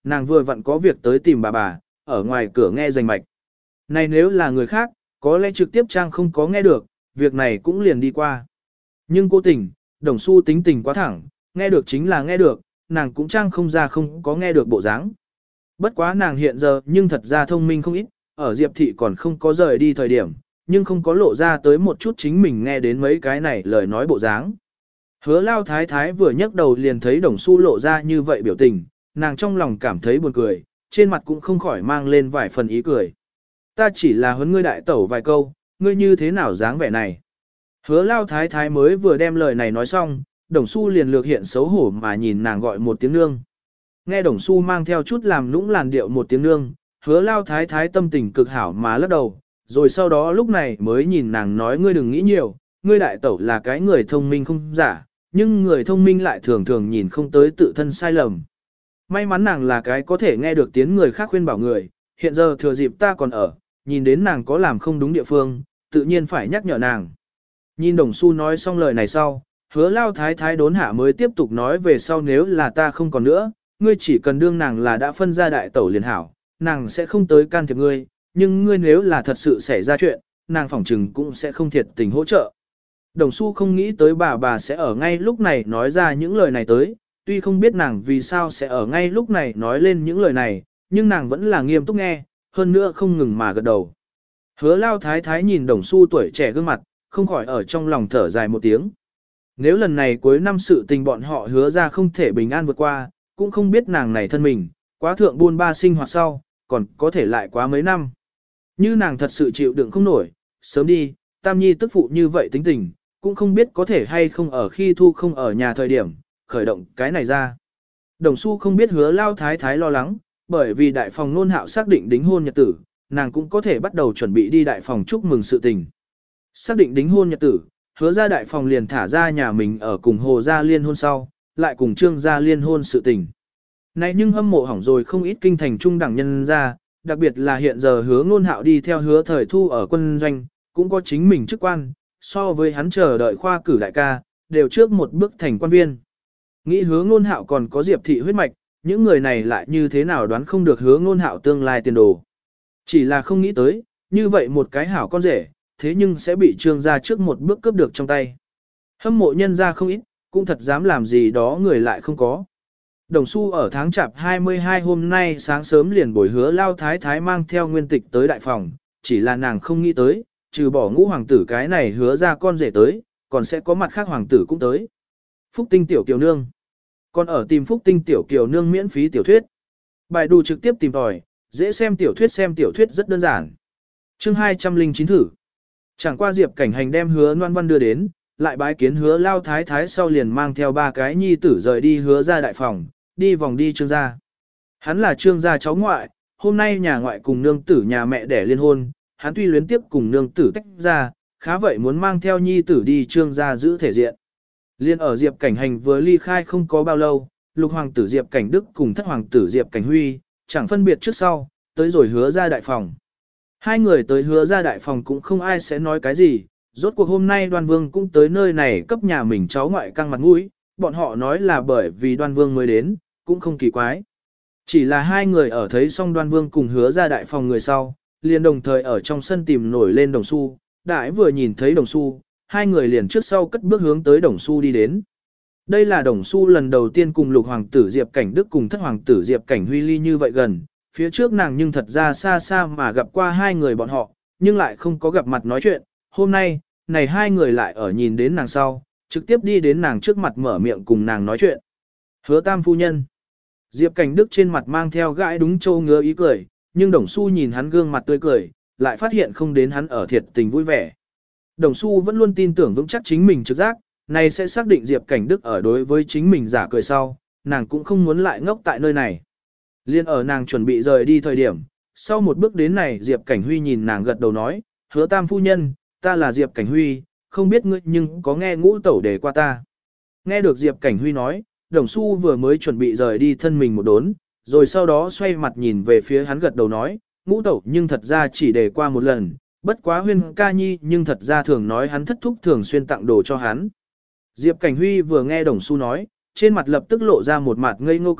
nàng vừa vặn có việc tới tìm bà bà, ở ngoài cửa nghe rành mạch. Này nếu là người khác, có lẽ trực tiếp trang không có nghe được, việc này cũng liền đi qua. Nhưng cố tình, Đồng Xu tính tình quá thẳng, nghe được chính là nghe được, nàng cũng trang không ra không có nghe được bộ dáng. Bất quá nàng hiện giờ nhưng thật ra thông minh không ít, ở Diệp Thị còn không có rời đi thời điểm, nhưng không có lộ ra tới một chút chính mình nghe đến mấy cái này lời nói bộ dáng. Hứa Lao Thái Thái vừa nhấc đầu liền thấy Đồng Xu lộ ra như vậy biểu tình, nàng trong lòng cảm thấy buồn cười, trên mặt cũng không khỏi mang lên vài phần ý cười. Ta chỉ là huấn ngươi đại tẩu vài câu, ngươi như thế nào dáng vẻ này. Hứa Lao Thái Thái mới vừa đem lời này nói xong, Đồng Xu liền lược hiện xấu hổ mà nhìn nàng gọi một tiếng nương. Nghe Đồng Xu mang theo chút làm nũng làn điệu một tiếng nương, Hứa Lao Thái Thái tâm tình cực hảo mà lắc đầu, rồi sau đó lúc này mới nhìn nàng nói ngươi đừng nghĩ nhiều, ngươi đại tẩu là cái người thông minh không giả, nhưng người thông minh lại thường thường nhìn không tới tự thân sai lầm. May mắn nàng là cái có thể nghe được tiếng người khác khuyên bảo người, hiện giờ thừa dịp ta còn ở, nhìn đến nàng có làm không đúng địa phương, tự nhiên phải nhắc nhở nàng. Nhìn Đồng Xu nói xong lời này sau, Hứa Lao Thái Thái đốn hạ mới tiếp tục nói về sau nếu là ta không còn nữa, ngươi chỉ cần đương nàng là đã phân ra đại tẩu liền hảo, nàng sẽ không tới can thiệp ngươi, nhưng ngươi nếu là thật sự xảy ra chuyện, nàng phỏng trừng cũng sẽ không thiệt tình hỗ trợ. Đồng Xu không nghĩ tới bà bà sẽ ở ngay lúc này nói ra những lời này tới, tuy không biết nàng vì sao sẽ ở ngay lúc này nói lên những lời này, nhưng nàng vẫn là nghiêm túc nghe, hơn nữa không ngừng mà gật đầu. Hứa Lao Thái Thái nhìn Đồng Xu tuổi trẻ gương mặt, không khỏi ở trong lòng thở dài một tiếng. Nếu lần này cuối năm sự tình bọn họ hứa ra không thể bình an vượt qua, cũng không biết nàng này thân mình, quá thượng buôn ba sinh hoạt sau, còn có thể lại quá mấy năm. Như nàng thật sự chịu đựng không nổi, sớm đi, Tam Nhi tức phụ như vậy tính tình, cũng không biết có thể hay không ở khi Thu không ở nhà thời điểm, khởi động cái này ra. Đồng Xu không biết Hứa Lao Thái Thái lo lắng, bởi vì đại phòng nôn hạo xác định đính hôn nhật tử, nàng cũng có thể bắt đầu chuẩn bị đi đại phòng chúc mừng sự tình. Xác định đính hôn nhật tử, Hứa ra đại phòng liền thả ra nhà mình ở cùng Hồ gia liên hôn sau, lại cùng Trương gia liên hôn sự tình. Này nhưng hâm mộ hỏng rồi không ít kinh thành trung đẳng nhân ra, đặc biệt là hiện giờ Hứa Ngôn Hạo đi theo Hứa Thời Thu ở quân doanh, cũng có chính mình chức quan, so với hắn chờ đợi khoa cử đại ca, đều trước một bước thành quan viên. Nghĩ Hứa Ngôn Hạo còn có Diệp thị huyết mạch, những người này lại như thế nào đoán không được Hứa Ngôn Hạo tương lai tiền đồ. Chỉ là không nghĩ tới, như vậy một cái hảo con rể, thế nhưng sẽ bị Trương gia trước một bước cướp được trong tay. Hâm mộ nhân gia không ít, cũng thật dám làm gì đó người lại không có. Đồng Xu ở tháng chạp hai mươi hai hôm nay sáng sớm liền bồi Hứa Lao Thái Thái mang theo nguyên tịch tới đại phòng, chỉ là nàng không nghĩ tới, trừ bỏ ngũ hoàng tử cái này hứa ra con rể tới, còn sẽ có mặt khác hoàng tử cũng tới. Phúc Tinh Tiểu Kiều Nương. Còn ở tìm Phúc Tinh Tiểu Kiều Nương miễn phí tiểu thuyết. Bài đù trực tiếp tìm tòi, dễ xem tiểu thuyết xem tiểu thuyết rất đơn giản. Chương hai trăm linh chín thử. Chẳng qua Diệp Cảnh Hành đem Hứa Loan Văn đưa đến, lại bái kiến Hứa Lao Thái Thái sau liền mang theo ba cái nhi tử rời đi Hứa ra đại phòng, đi vòng đi Trương gia. Hắn là Trương gia cháu ngoại, hôm nay nhà ngoại cùng nương tử nhà mẹ đẻ liên hôn, hắn tuy luyến tiếp cùng nương tử tách ra, khá vậy muốn mang theo nhi tử đi Trương gia giữ thể diện. Liên ở Diệp Cảnh Hành vừa ly khai không có bao lâu, lục hoàng tử Diệp Cảnh Đức cùng thất hoàng tử Diệp Cảnh Huy, chẳng phân biệt trước sau, tới rồi Hứa ra đại phòng. Hai người tới Hứa ra đại phòng cũng không ai sẽ nói cái gì, rốt cuộc hôm nay Đoan Vương cũng tới nơi này cấp nhà mình cháu ngoại căng mặt mũi, bọn họ nói là bởi vì Đoan Vương mới đến, cũng không kỳ quái. Chỉ là hai người ở thấy xong Đoan Vương cùng Hứa ra đại phòng người sau, liền đồng thời ở trong sân tìm nổi lên Đồng Xu, đại vừa nhìn thấy Đồng Xu, hai người liền trước sau cất bước hướng tới Đồng Xu đi đến. Đây là Đồng Xu lần đầu tiên cùng lục hoàng tử Diệp Cảnh Đức cùng thất hoàng tử Diệp Cảnh Huy ly như vậy gần, phía trước nàng nhưng thật ra xa xa mà gặp qua hai người bọn họ, nhưng lại không có gặp mặt nói chuyện, hôm nay, này hai người lại ở nhìn đến nàng sau, trực tiếp đi đến nàng trước mặt mở miệng cùng nàng nói chuyện. Hứa Tam phu nhân. Diệp Cảnh Đức trên mặt mang theo gãi đúng châu ngứa ý cười, nhưng Đồng Xu nhìn hắn gương mặt tươi cười, lại phát hiện không đến hắn ở thiệt tình vui vẻ. Đồng Xu vẫn luôn tin tưởng vững chắc chính mình trực giác, này sẽ xác định Diệp Cảnh Đức ở đối với chính mình giả cười sau, nàng cũng không muốn lại ngốc tại nơi này. Liên ở nàng chuẩn bị rời đi thời điểm, sau một bước đến này Diệp Cảnh Huy nhìn nàng gật đầu nói, Hứa Tam phu nhân, ta là Diệp Cảnh Huy, không biết ngươi nhưng có nghe ngũ tẩu đề qua ta. Nghe được Diệp Cảnh Huy nói, Đồng Xu vừa mới chuẩn bị rời đi thân mình một đốn, rồi sau đó xoay mặt nhìn về phía hắn gật đầu nói, ngũ tẩu nhưng thật ra chỉ đề qua một lần, bất quá Huyên ca nhi nhưng thật ra thường nói hắn thất thúc thường xuyên tặng đồ cho hắn. Diệp Cảnh Huy vừa nghe Đồng Xu nói, trên mặt lập tức lộ ra một mặt ngây ngô cười,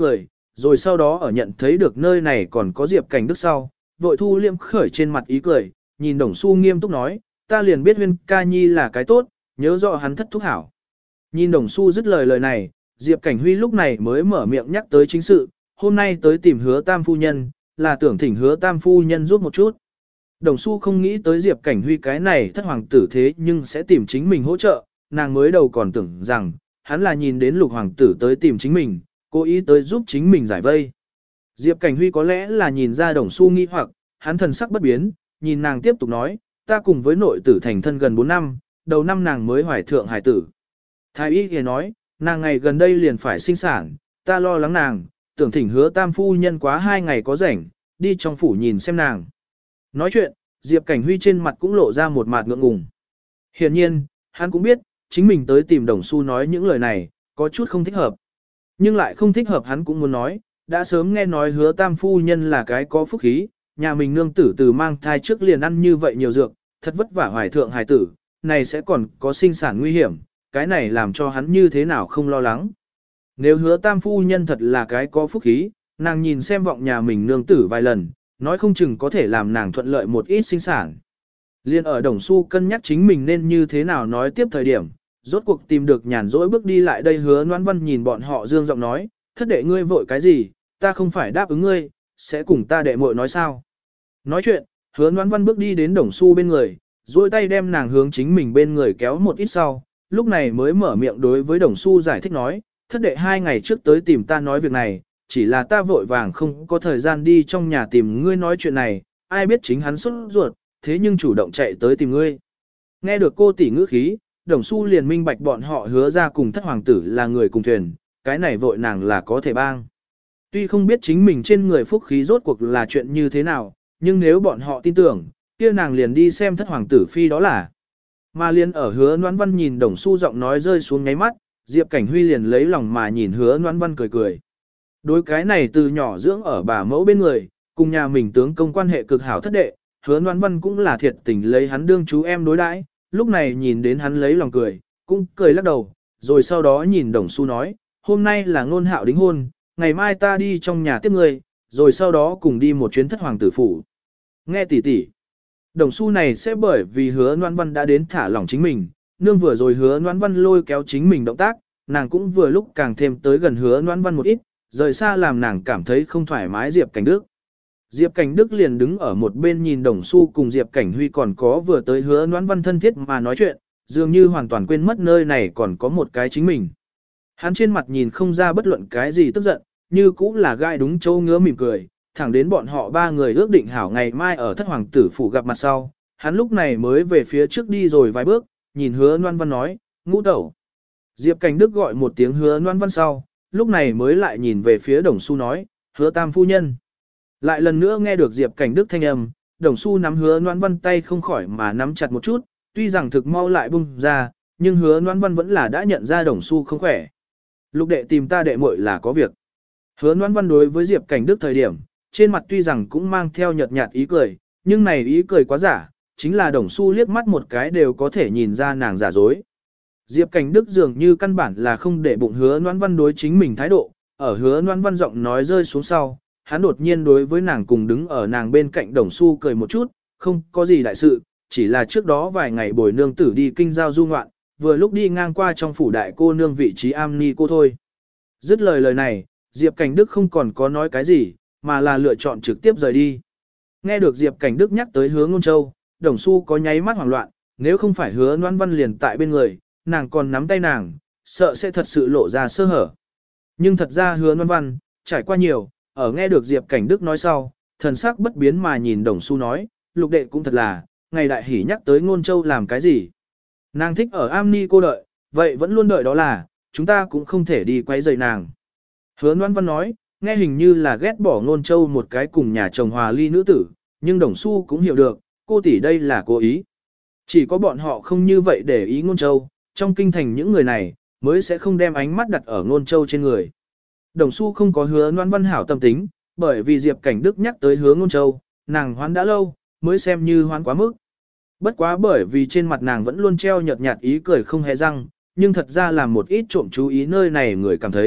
rồi sau đó ở nhận thấy được nơi này còn có Diệp Cảnh Đức sau, vội thu liêm khởi trên mặt ý cười, nhìn Đồng Xu nghiêm túc nói, ta liền biết Huyên ca nhi là cái tốt, nhớ rõ hắn thất thúc hảo. Nhìn Đồng Xu dứt lời lời này, Diệp Cảnh Huy lúc này mới mở miệng nhắc tới chính sự, hôm nay tới tìm hứa tam phu nhân, là tưởng thỉnh hứa tam phu nhân giúp một chút. Đồng Xu không nghĩ tới Diệp Cảnh Huy cái này thất hoàng tử thế nhưng sẽ tìm chính mình hỗ trợ, nàng mới đầu còn tưởng rằng, hắn là nhìn đến lục hoàng tử tới tìm chính mình, cố ý tới giúp chính mình giải vây. Diệp Cảnh Huy có lẽ là nhìn ra Đồng Xu nghi hoặc, hắn thần sắc bất biến, nhìn nàng tiếp tục nói, ta cùng với nội tử thành thân gần bốn năm, đầu năm nàng mới hoài thượng hài tử. Thái y thì nói, nàng ngày gần đây liền phải sinh sản, ta lo lắng nàng, tưởng thỉnh hứa tam phu nhân quá hai ngày có rảnh, đi trong phủ nhìn xem nàng. Nói chuyện, Diệp Cảnh Huy trên mặt cũng lộ ra một mặt ngượng ngùng. Hiển nhiên, hắn cũng biết, chính mình tới tìm Đồng Xu nói những lời này, có chút không thích hợp. Nhưng lại không thích hợp hắn cũng muốn nói, đã sớm nghe nói hứa tam phu nhân là cái có phúc khí, nhà mình nương tử từ mang thai trước liền ăn như vậy nhiều dược, thật vất vả hoài thượng hài tử, này sẽ còn có sinh sản nguy hiểm, cái này làm cho hắn như thế nào không lo lắng. Nếu hứa tam phu nhân thật là cái có phúc khí, nàng nhìn xem vọng nhà mình nương tử vài lần, nói không chừng có thể làm nàng thuận lợi một ít sinh sản. Liên ở Đồng Xu cân nhắc chính mình nên như thế nào nói tiếp thời điểm, rốt cuộc tìm được nhàn rỗi bước đi lại đây hứa Noãn Văn nhìn bọn họ dương giọng nói, thất đệ ngươi vội cái gì, ta không phải đáp ứng ngươi, sẽ cùng ta đệ muội nói sao. Nói chuyện, hứa Noãn Văn bước đi đến Đồng Xu bên người, duỗi tay đem nàng hướng chính mình bên người kéo một ít sau, lúc này mới mở miệng đối với Đồng Xu giải thích nói, thất đệ hai ngày trước tới tìm ta nói việc này, chỉ là ta vội vàng không có thời gian đi trong nhà tìm ngươi nói chuyện này, ai biết chính hắn xuất ruột, thế nhưng chủ động chạy tới tìm ngươi. Nghe được cô tỷ ngữ khí, Đồng Xu liền minh bạch bọn họ hứa ra cùng thất hoàng tử là người cùng thuyền, cái này vội nàng là có thể bang. Tuy không biết chính mình trên người phúc khí rốt cuộc là chuyện như thế nào, nhưng nếu bọn họ tin tưởng, kia nàng liền đi xem thất hoàng tử phi đó là. Mà liền ở hứa Noãn Văn nhìn Đồng Xu giọng nói rơi xuống nháy mắt, Diệp Cảnh Huy liền lấy lòng mà nhìn hứa Noãn Văn cười cười. Đối cái này từ nhỏ dưỡng ở bà mẫu bên người, cùng nhà mình tướng công quan hệ cực hảo thất đệ, hứa Noãn Văn cũng là thiệt tình lấy hắn đương chú em đối đãi, lúc này nhìn đến hắn lấy lòng cười, cũng cười lắc đầu, rồi sau đó nhìn Đồng Xu nói, hôm nay là ngôn hạo đính hôn, ngày mai ta đi trong nhà tiếp người, rồi sau đó cùng đi một chuyến thất hoàng tử phủ. Nghe tỉ tỉ, Đồng Xu này sẽ bởi vì hứa Noãn Văn đã đến thả lỏng chính mình, nương vừa rồi hứa Noãn Văn lôi kéo chính mình động tác, nàng cũng vừa lúc càng thêm tới gần hứa Noãn Văn một ít, rời xa làm nàng cảm thấy không thoải mái Diệp Cảnh Đức. Diệp Cảnh Đức liền đứng ở một bên nhìn Đồng Xu cùng Diệp Cảnh Huy còn có vừa tới hứa Noãn Văn thân thiết mà nói chuyện, dường như hoàn toàn quên mất nơi này còn có một cái chính mình. Hắn trên mặt nhìn không ra bất luận cái gì tức giận, như cũng là gai đúng chỗ ngứa mỉm cười, thẳng đến bọn họ ba người ước định hảo ngày mai ở thất hoàng tử phủ gặp mặt sau, hắn lúc này mới về phía trước đi rồi vài bước, nhìn hứa Noãn Văn nói, ngũ tẩu. Diệp Cảnh Đức gọi một tiếng hứa Noãn Văn sau, lúc này mới lại nhìn về phía Đồng Xu nói, hứa tam phu nhân. Lại lần nữa nghe được Diệp Cảnh Đức thanh âm, Đồng Xu nắm hứa Noãn Văn tay không khỏi mà nắm chặt một chút, tuy rằng thực mau lại bung ra, nhưng hứa Noãn Văn vẫn là đã nhận ra Đồng Xu không khỏe. Lục đệ tìm ta đệ muội là có việc. Hứa Noãn Văn đối với Diệp Cảnh Đức thời điểm, trên mặt tuy rằng cũng mang theo nhợt nhạt ý cười, nhưng này ý cười quá giả, chính là Đồng Xu liếc mắt một cái đều có thể nhìn ra nàng giả dối. Diệp Cảnh Đức dường như căn bản là không để bụng hứa Noãn Văn đối chính mình thái độ, ở hứa Noãn Văn giọng nói rơi xuống sau, hắn đột nhiên đối với nàng cùng đứng ở nàng bên cạnh Đồng Xu cười một chút, không có gì đại sự, chỉ là trước đó vài ngày bồi nương tử đi kinh giao du ngoạn, vừa lúc đi ngang qua trong phủ đại cô nương vị trí am ni cô thôi. Dứt lời lời này, Diệp Cảnh Đức không còn có nói cái gì, mà là lựa chọn trực tiếp rời đi. Nghe được Diệp Cảnh Đức nhắc tới hứa Ngôn Châu, Đồng Xu có nháy mắt hoảng loạn, nếu không phải hứa Noãn Văn liền tại bên người, nàng còn nắm tay nàng, sợ sẽ thật sự lộ ra sơ hở. Nhưng thật ra hứa Noãn Văn, trải qua nhiều, ở nghe được Diệp Cảnh Đức nói sau, thần sắc bất biến mà nhìn Đồng Xu nói, lục đệ cũng thật là, ngày đại hỉ nhắc tới Ngôn Châu làm cái gì. Nàng thích ở am ni cô đợi, vậy vẫn luôn đợi đó là, chúng ta cũng không thể đi quấy rầy nàng. Hứa Noãn Văn nói, nghe hình như là ghét bỏ Ngôn Châu một cái cùng nhà chồng hòa ly nữ tử, nhưng Đồng Xu cũng hiểu được, cô tỷ đây là cố ý. Chỉ có bọn họ không như vậy để ý Ngôn Châu, trong kinh thành những người này, mới sẽ không đem ánh mắt đặt ở Ngôn Châu trên người. Đồng Xu không có hứa Noãn Văn hảo tâm tính, bởi vì Diệp Cảnh Đức nhắc tới hứa Ngôn Châu, nàng hoán đã lâu, mới xem như hoán quá mức. Bất quá bởi vì trên mặt nàng vẫn luôn treo nhợt nhạt ý cười không hề răng, nhưng thật ra là một ít trộm chú ý nơi này người cảm thấy,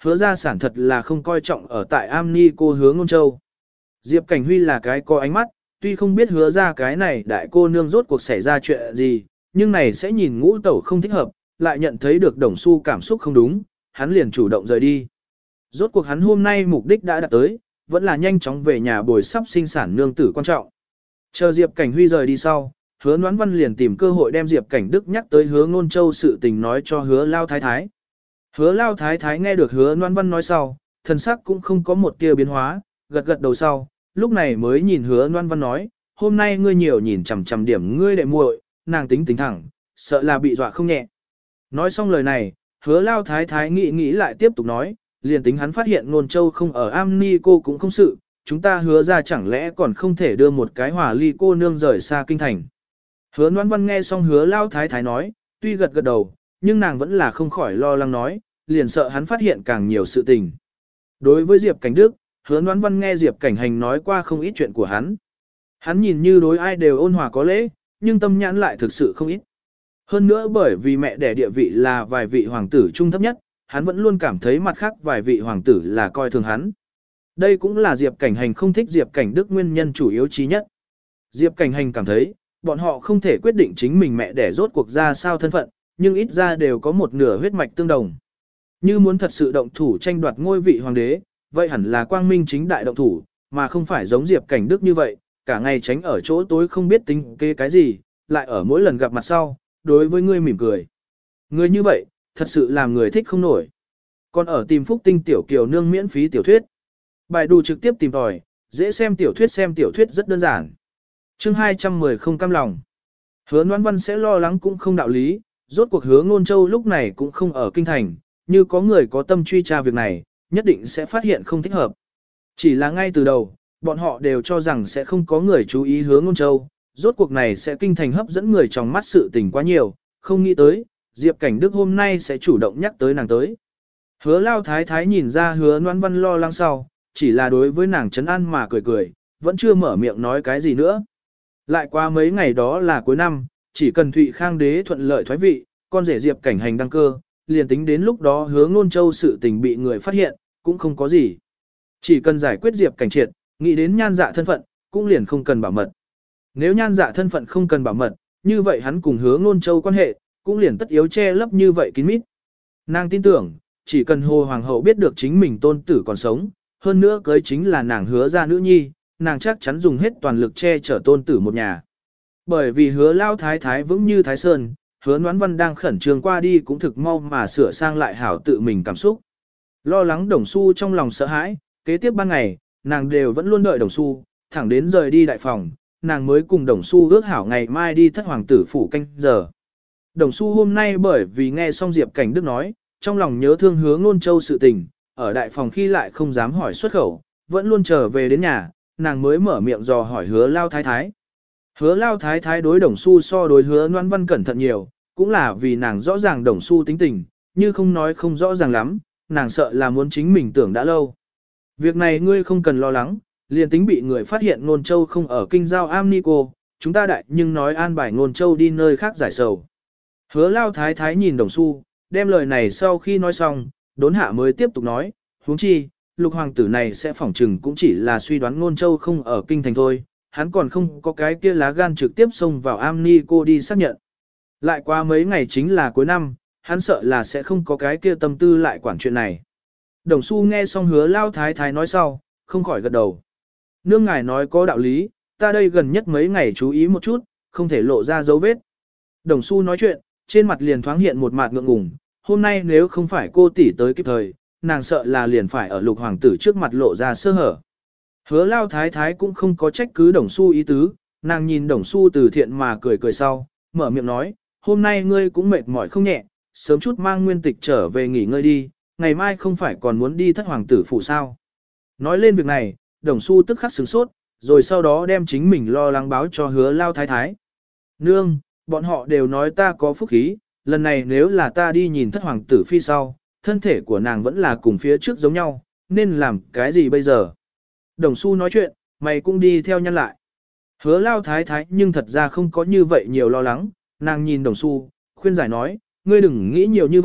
hứa ra sản thật là không coi trọng ở tại am ni cô hướng ngôn châu. Diệp Cảnh Huy là cái có ánh mắt, tuy không biết hứa ra cái này đại cô nương rốt cuộc xảy ra chuyện gì, nhưng này sẽ nhìn ngũ tẩu không thích hợp, lại nhận thấy được đồng xu cảm xúc không đúng, hắn liền chủ động rời đi. Rốt cuộc hắn hôm nay mục đích đã đạt tới, vẫn là nhanh chóng về nhà bồi sắp sinh sản nương tử quan trọng. Chờ Diệp Cảnh Huy rời đi sau, hứa Noãn Văn liền tìm cơ hội đem Diệp Cảnh Đức nhắc tới hứa Ngôn Châu sự tình nói cho hứa Lao Thái Thái. Hứa Lao Thái Thái nghe được hứa Noãn Văn nói sau, thần sắc cũng không có một tia biến hóa, gật gật đầu sau, lúc này mới nhìn hứa Noãn Văn nói, hôm nay ngươi nhiều nhìn chằm chằm điểm ngươi đệ muội, nàng tính tính thẳng, sợ là bị dọa không nhẹ. Nói xong lời này, hứa Lao Thái Thái nghĩ nghĩ lại tiếp tục nói, liền tính hắn phát hiện Ngôn Châu không ở am ni cô cũng không sự, chúng ta hứa ra chẳng lẽ còn không thể đưa một cái hòa ly cô nương rời xa kinh thành. Hứa Noãn Văn nghe xong hứa Lao Thái Thái nói, tuy gật gật đầu, nhưng nàng vẫn là không khỏi lo lắng nói, liền sợ hắn phát hiện càng nhiều sự tình. Đối với Diệp Cảnh Đức, hứa Noãn Văn nghe Diệp Cảnh Hành nói qua không ít chuyện của hắn. Hắn nhìn như đối ai đều ôn hòa có lễ, nhưng tâm nhãn lại thực sự không ít. Hơn nữa bởi vì mẹ đẻ địa vị là vài vị hoàng tử trung thấp nhất, hắn vẫn luôn cảm thấy mặt khác vài vị hoàng tử là coi thường hắn. Đây cũng là Diệp Cảnh Hành không thích Diệp Cảnh Đức nguyên nhân chủ yếu chí nhất. Diệp Cảnh Hành cảm thấy, bọn họ không thể quyết định chính mình mẹ đẻ rốt cuộc ra sao thân phận, nhưng ít ra đều có một nửa huyết mạch tương đồng. Như muốn thật sự động thủ tranh đoạt ngôi vị hoàng đế, vậy hẳn là quang minh chính đại động thủ, mà không phải giống Diệp Cảnh Đức như vậy, cả ngày tránh ở chỗ tối không biết tính kế cái gì, lại ở mỗi lần gặp mặt sau, đối với ngươi mỉm cười. Người như vậy, thật sự làm người thích không nổi. Còn ở tìm Phúc Tinh tiểu kiều nương miễn phí tiểu thuyết. Bài đù trực tiếp tìm tòi, dễ xem tiểu thuyết xem tiểu thuyết rất đơn giản. Chương hai trăm mười không cam lòng. Hứa Noãn Văn sẽ lo lắng cũng không đạo lý, rốt cuộc hứa Ngôn Châu lúc này cũng không ở kinh thành, như có người có tâm truy tra việc này, nhất định sẽ phát hiện không thích hợp. Chỉ là ngay từ đầu, bọn họ đều cho rằng sẽ không có người chú ý hứa Ngôn Châu, rốt cuộc này sẽ kinh thành hấp dẫn người trong mắt sự tình quá nhiều, không nghĩ tới, Diệp Cảnh Đức hôm nay sẽ chủ động nhắc tới nàng tới. Hứa Lao Thái Thái nhìn ra hứa Noãn Văn lo lắng sau, chỉ là đối với nàng trấn an mà cười cười, vẫn chưa mở miệng nói cái gì nữa. Lại qua mấy ngày đó là cuối năm, chỉ cần Thụy Khang đế thuận lợi thoái vị, con rể Diệp Cảnh Hành đăng cơ, liền tính đến lúc đó hứa Ngôn Châu sự tình bị người phát hiện, cũng không có gì. Chỉ cần giải quyết Diệp Cảnh Triệt, nghĩ đến Nhan Dạ thân phận, cũng liền không cần bảo mật. Nếu Nhan Dạ thân phận không cần bảo mật, như vậy hắn cùng hứa Ngôn Châu quan hệ, cũng liền tất yếu che lấp như vậy kín mít. Nàng tin tưởng, chỉ cần Hồ Hoàng hậu biết được chính mình tôn tử còn sống, hơn nữa cưới chính là nàng hứa ra nữ nhi, nàng chắc chắn dùng hết toàn lực che chở tôn tử một nhà. Bởi vì hứa Lao Thái Thái vững như Thái Sơn, hứa Noãn Văn đang khẩn trương qua đi cũng thực mau mà sửa sang lại hảo tự mình cảm xúc. Lo lắng Đồng Xu trong lòng sợ hãi, kế tiếp ban ngày, nàng đều vẫn luôn đợi Đồng Xu, thẳng đến rời đi đại phòng, nàng mới cùng Đồng Xu ước hảo ngày mai đi thất hoàng tử phủ canh giờ. Đồng Xu hôm nay bởi vì nghe xong Diệp Cảnh Đức nói, trong lòng nhớ thương hứa Ngôn Châu sự tình, ở đại phòng khi lại không dám hỏi xuất khẩu, vẫn luôn trở về đến nhà, nàng mới mở miệng dò hỏi hứa Lao Thái Thái. Hứa Lao Thái Thái đối Đồng Xu so đối hứa Noãn Văn cẩn thận nhiều, cũng là vì nàng rõ ràng Đồng Xu tính tình, như không nói không rõ ràng lắm, nàng sợ là muốn chính mình tưởng đã lâu. Việc này ngươi không cần lo lắng, liền tính bị người phát hiện Ngôn Châu không ở kinh giao am ni cô, chúng ta đại nhưng nói an bài Ngôn Châu đi nơi khác giải sầu. Hứa Lao Thái Thái nhìn Đồng Xu, đem lời này sau khi nói xong, đốn hạ mới tiếp tục nói, huống chi, lục hoàng tử này sẽ phỏng chừng cũng chỉ là suy đoán Ngôn Châu không ở kinh thành thôi, hắn còn không có cái kia lá gan trực tiếp xông vào am ni cô đi xác nhận. Lại qua mấy ngày chính là cuối năm, hắn sợ là sẽ không có cái kia tâm tư lại quản chuyện này. Đồng Xu nghe xong hứa Lao Thái Thái nói sau, không khỏi gật đầu. Nương ngài nói có đạo lý, ta đây gần nhất mấy ngày chú ý một chút, không thể lộ ra dấu vết. Đồng Xu nói chuyện, trên mặt liền thoáng hiện một mặt ngượng ngùng, hôm nay nếu không phải cô tỷ tới kịp thời, nàng sợ là liền phải ở lục hoàng tử trước mặt lộ ra sơ hở. Hứa Lao Thái Thái cũng không có trách cứ Đồng Xu ý tứ, nàng nhìn Đồng Xu từ thiện mà cười cười sau, mở miệng nói, hôm nay ngươi cũng mệt mỏi không nhẹ, sớm chút mang nguyên tịch trở về nghỉ ngơi đi, ngày mai không phải còn muốn đi thất hoàng tử phủ sao. Nói lên việc này, Đồng Xu tức khắc sửng sốt, rồi sau đó đem chính mình lo lắng báo cho hứa Lao Thái Thái. Nương, bọn họ đều nói ta có phúc khí, lần này nếu là ta đi nhìn thất hoàng tử phi sau, thân thể của nàng vẫn là cùng phía trước giống nhau, nên làm cái gì bây giờ? Đồng Xu nói chuyện, mày cũng đi theo nhân lại. Hứa Lao Thái Thái nhưng thật ra không có như vậy nhiều lo lắng, nàng nhìn Đồng Xu, khuyên giải nói, ngươi đừng nghĩ nhiều như vậy,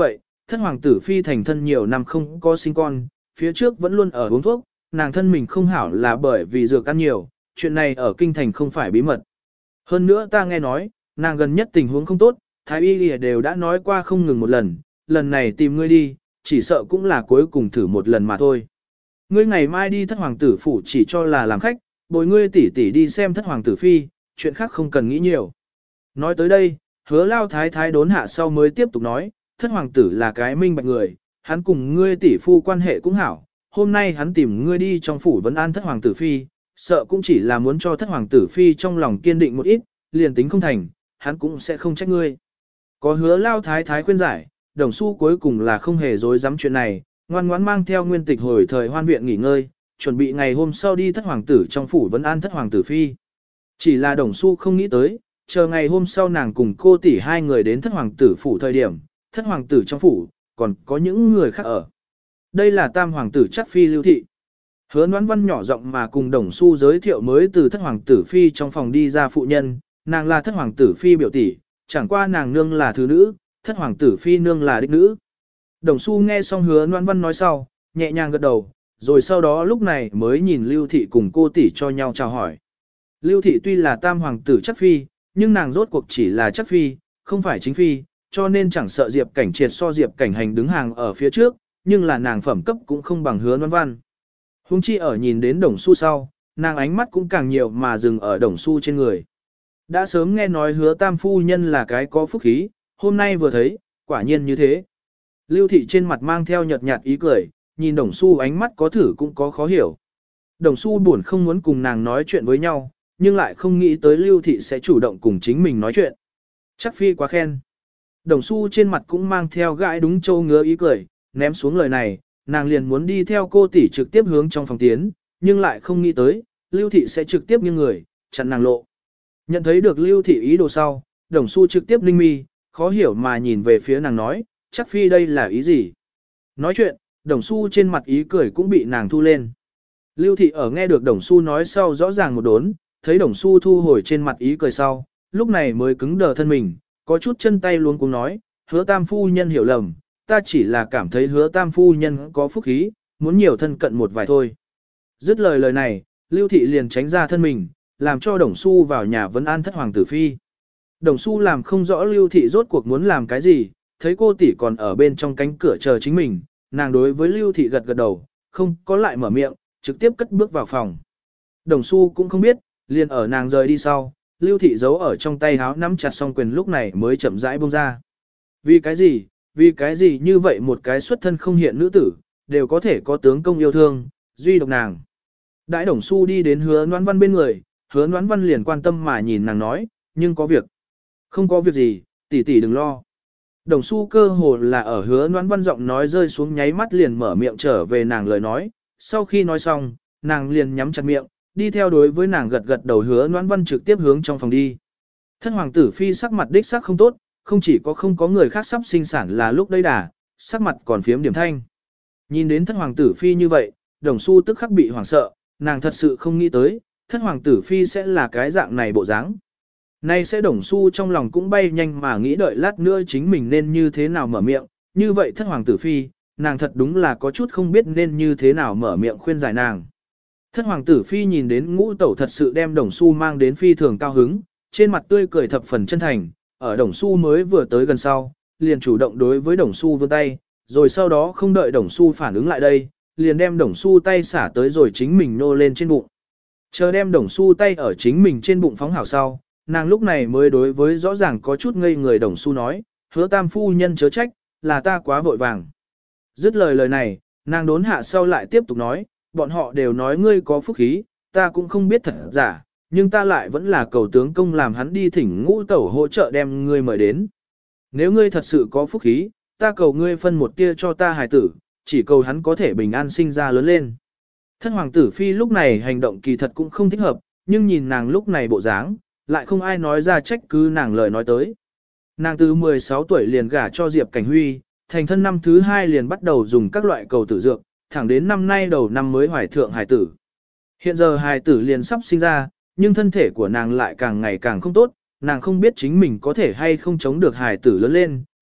thất hoàng tử phi thành thân nhiều năm không có sinh con, phía trước vẫn luôn ở uống thuốc, nàng thân mình không hảo là bởi vì dược ăn nhiều, chuyện này ở kinh thành không phải bí mật. Hơn nữa ta nghe nói, nàng gần nhất tình huống không tốt, thái y đều đã nói qua không ngừng một lần, lần này tìm ngươi đi, chỉ sợ cũng là cuối cùng thử một lần mà thôi. Ngươi ngày mai đi thất hoàng tử phủ chỉ cho là làm khách, bồi ngươi tỷ tỷ đi xem thất hoàng tử phi, chuyện khác không cần nghĩ nhiều. Nói tới đây, hứa lao thái thái đốn hạ sau mới tiếp tục nói, thất hoàng tử là cái minh bạch người, hắn cùng ngươi tỷ phu quan hệ cũng hảo, hôm nay hắn tìm ngươi đi trong phủ vấn an thất hoàng tử phi, sợ cũng chỉ là muốn cho thất hoàng tử phi trong lòng kiên định một ít, liền tính không thành, hắn cũng sẽ không trách ngươi. Có hứa lao thái thái khuyên giải, đồng xu cuối cùng là không hề dối dám chuyện này, ngoan ngoãn mang theo nguyên tịch hồi thời hoan viện nghỉ ngơi, chuẩn bị ngày hôm sau đi thất hoàng tử trong phủ vấn an thất hoàng tử phi. Chỉ là đồng xu không nghĩ tới, chờ ngày hôm sau nàng cùng cô tỷ hai người đến thất hoàng tử phủ thời điểm, thất hoàng tử trong phủ, còn có những người khác ở. Đây là tam hoàng tử chắc phi Lưu Thị. Hứa Noãn Văn nhỏ giọng mà cùng đồng xu giới thiệu mới từ thất hoàng tử phi trong phòng đi ra phụ nhân, nàng là thất hoàng tử phi biểu tỷ, chẳng qua nàng nương là thứ nữ, thất hoàng tử phi nương là đích nữ. Đồng xu nghe xong hứa Noãn Văn nói sau, nhẹ nhàng gật đầu, rồi sau đó lúc này mới nhìn Lưu Thị cùng cô tỷ cho nhau chào hỏi. Lưu Thị tuy là tam hoàng tử chắc phi, nhưng nàng rốt cuộc chỉ là chắc phi, không phải chính phi, cho nên chẳng sợ Diệp Cảnh Triệt so Diệp Cảnh Hành đứng hàng ở phía trước, nhưng là nàng phẩm cấp cũng không bằng hứa Noãn Văn. Hùng chi ở nhìn đến đồng xu sau, nàng ánh mắt cũng càng nhiều mà dừng ở đồng xu trên người. Đã sớm nghe nói hứa tam phu nhân là cái có phúc khí, hôm nay vừa thấy, quả nhiên như thế. Lưu Thị trên mặt mang theo nhợt nhạt ý cười, nhìn đồng xu ánh mắt có thử cũng có khó hiểu. Đồng xu buồn không muốn cùng nàng nói chuyện với nhau, nhưng lại không nghĩ tới Lưu Thị sẽ chủ động cùng chính mình nói chuyện. Chắc phi quá khen. Đồng xu trên mặt cũng mang theo gãi đúng châu ngứa ý cười, ném xuống lời này, nàng liền muốn đi theo cô tỷ trực tiếp hướng trong phòng tiến, nhưng lại không nghĩ tới, Lưu Thị sẽ trực tiếp như người, chặn nàng lộ. Nhận thấy được Lưu Thị ý đồ sau, đồng xu trực tiếp ninh mi, khó hiểu mà nhìn về phía nàng nói, chắc phi đây là ý gì? Nói chuyện, đồng xu trên mặt ý cười cũng bị nàng thu lên. Lưu Thị ở nghe được đồng xu nói sau rõ ràng một đốn, thấy đồng xu thu hồi trên mặt ý cười sau, lúc này mới cứng đờ thân mình, có chút chân tay luôn cũng nói, hứa tam phu nhân hiểu lầm, ta chỉ là cảm thấy hứa tam phu nhân có phúc khí, muốn nhiều thân cận một vài thôi. Dứt lời lời này, Lưu Thị liền tránh ra thân mình, làm cho Đồng Xu vào nhà vấn an thất hoàng tử phi. Đồng Xu làm không rõ Lưu Thị rốt cuộc muốn làm cái gì, thấy cô tỷ còn ở bên trong cánh cửa chờ chính mình, nàng đối với Lưu Thị gật gật đầu, không có lại mở miệng, trực tiếp cất bước vào phòng. Đồng Xu cũng không biết, liền ở nàng rời đi sau, Lưu Thị giấu ở trong tay háo nắm chặt song quyền lúc này mới chậm rãi buông ra. Vì cái gì, vì cái gì như vậy một cái xuất thân không hiện nữ tử, đều có thể có tướng công yêu thương, duy độc nàng. Đãi Đồng Xu đi đến hứa Noãn Văn bên người, hứa Noãn Văn liền quan tâm mà nhìn nàng nói, nhưng có việc. Không có việc gì, tỷ tỷ đừng lo. Đồng Xu cơ hồ là ở hứa Noãn Văn giọng nói rơi xuống nháy mắt liền mở miệng trở về nàng lời nói, sau khi nói xong, nàng liền nhắm chặt miệng, đi theo đối với nàng gật gật đầu hứa Noãn Văn trực tiếp hướng trong phòng đi. Thân hoàng tử phi sắc mặt đích sắc không tốt, không chỉ có không có người khác sắp sinh sản là lúc đây đà, sắc mặt còn phiếm điểm thanh. Nhìn đến thất hoàng tử phi như vậy, Đồng Xu tức khắc bị hoảng sợ, nàng thật sự không nghĩ tới, thất hoàng tử phi sẽ là cái dạng này bộ dáng. Nay sẽ Đồng Xu trong lòng cũng bay nhanh mà nghĩ đợi lát nữa chính mình nên như thế nào mở miệng, như vậy thất hoàng tử phi, nàng thật đúng là có chút không biết nên như thế nào mở miệng khuyên giải nàng. Thất hoàng tử phi nhìn đến ngũ tẩu thật sự đem Đồng Xu mang đến phi thường cao hứng, trên mặt tươi cười thập phần chân thành, ở Đồng Xu mới vừa tới gần sau, liền chủ động đối với Đồng Xu vươn tay, rồi sau đó không đợi Đồng Xu phản ứng lại đây, liền đem Đồng Xu tay xả tới rồi chính mình nô lên trên bụng. Chờ đem Đồng Xu tay ở chính mình trên bụng phóng hảo sau, nàng lúc này mới đối với rõ ràng có chút ngây người Đồng Xu nói, hứa tam phu nhân chớ trách, là ta quá vội vàng. Dứt lời lời này, nàng đốn hạ sau lại tiếp tục nói, bọn họ đều nói ngươi có phúc khí, ta cũng không biết thật giả, nhưng ta lại vẫn là cầu tướng công làm hắn đi thỉnh ngũ tẩu hỗ trợ đem ngươi mời đến. Nếu ngươi thật sự có phúc khí, ta cầu ngươi phân một tia cho ta hài tử, chỉ cầu hắn có thể bình an sinh ra lớn lên. Thất hoàng tử phi lúc này hành động kỳ thật cũng không thích hợp, nhưng nhìn nàng lúc này bộ dáng, lại không ai nói ra trách cứ nàng lời nói tới. Nàng từ mười sáu tuổi liền gả cho Diệp Cảnh Huy, thành thân năm thứ hai liền bắt đầu dùng các loại cầu tử dược, thẳng đến năm nay đầu năm mới hoài thượng hài tử. Hiện giờ hài tử liền sắp sinh ra, nhưng thân thể của nàng lại càng ngày càng không tốt, nàng không biết chính mình có thể hay không chống được hài tử lớn lên,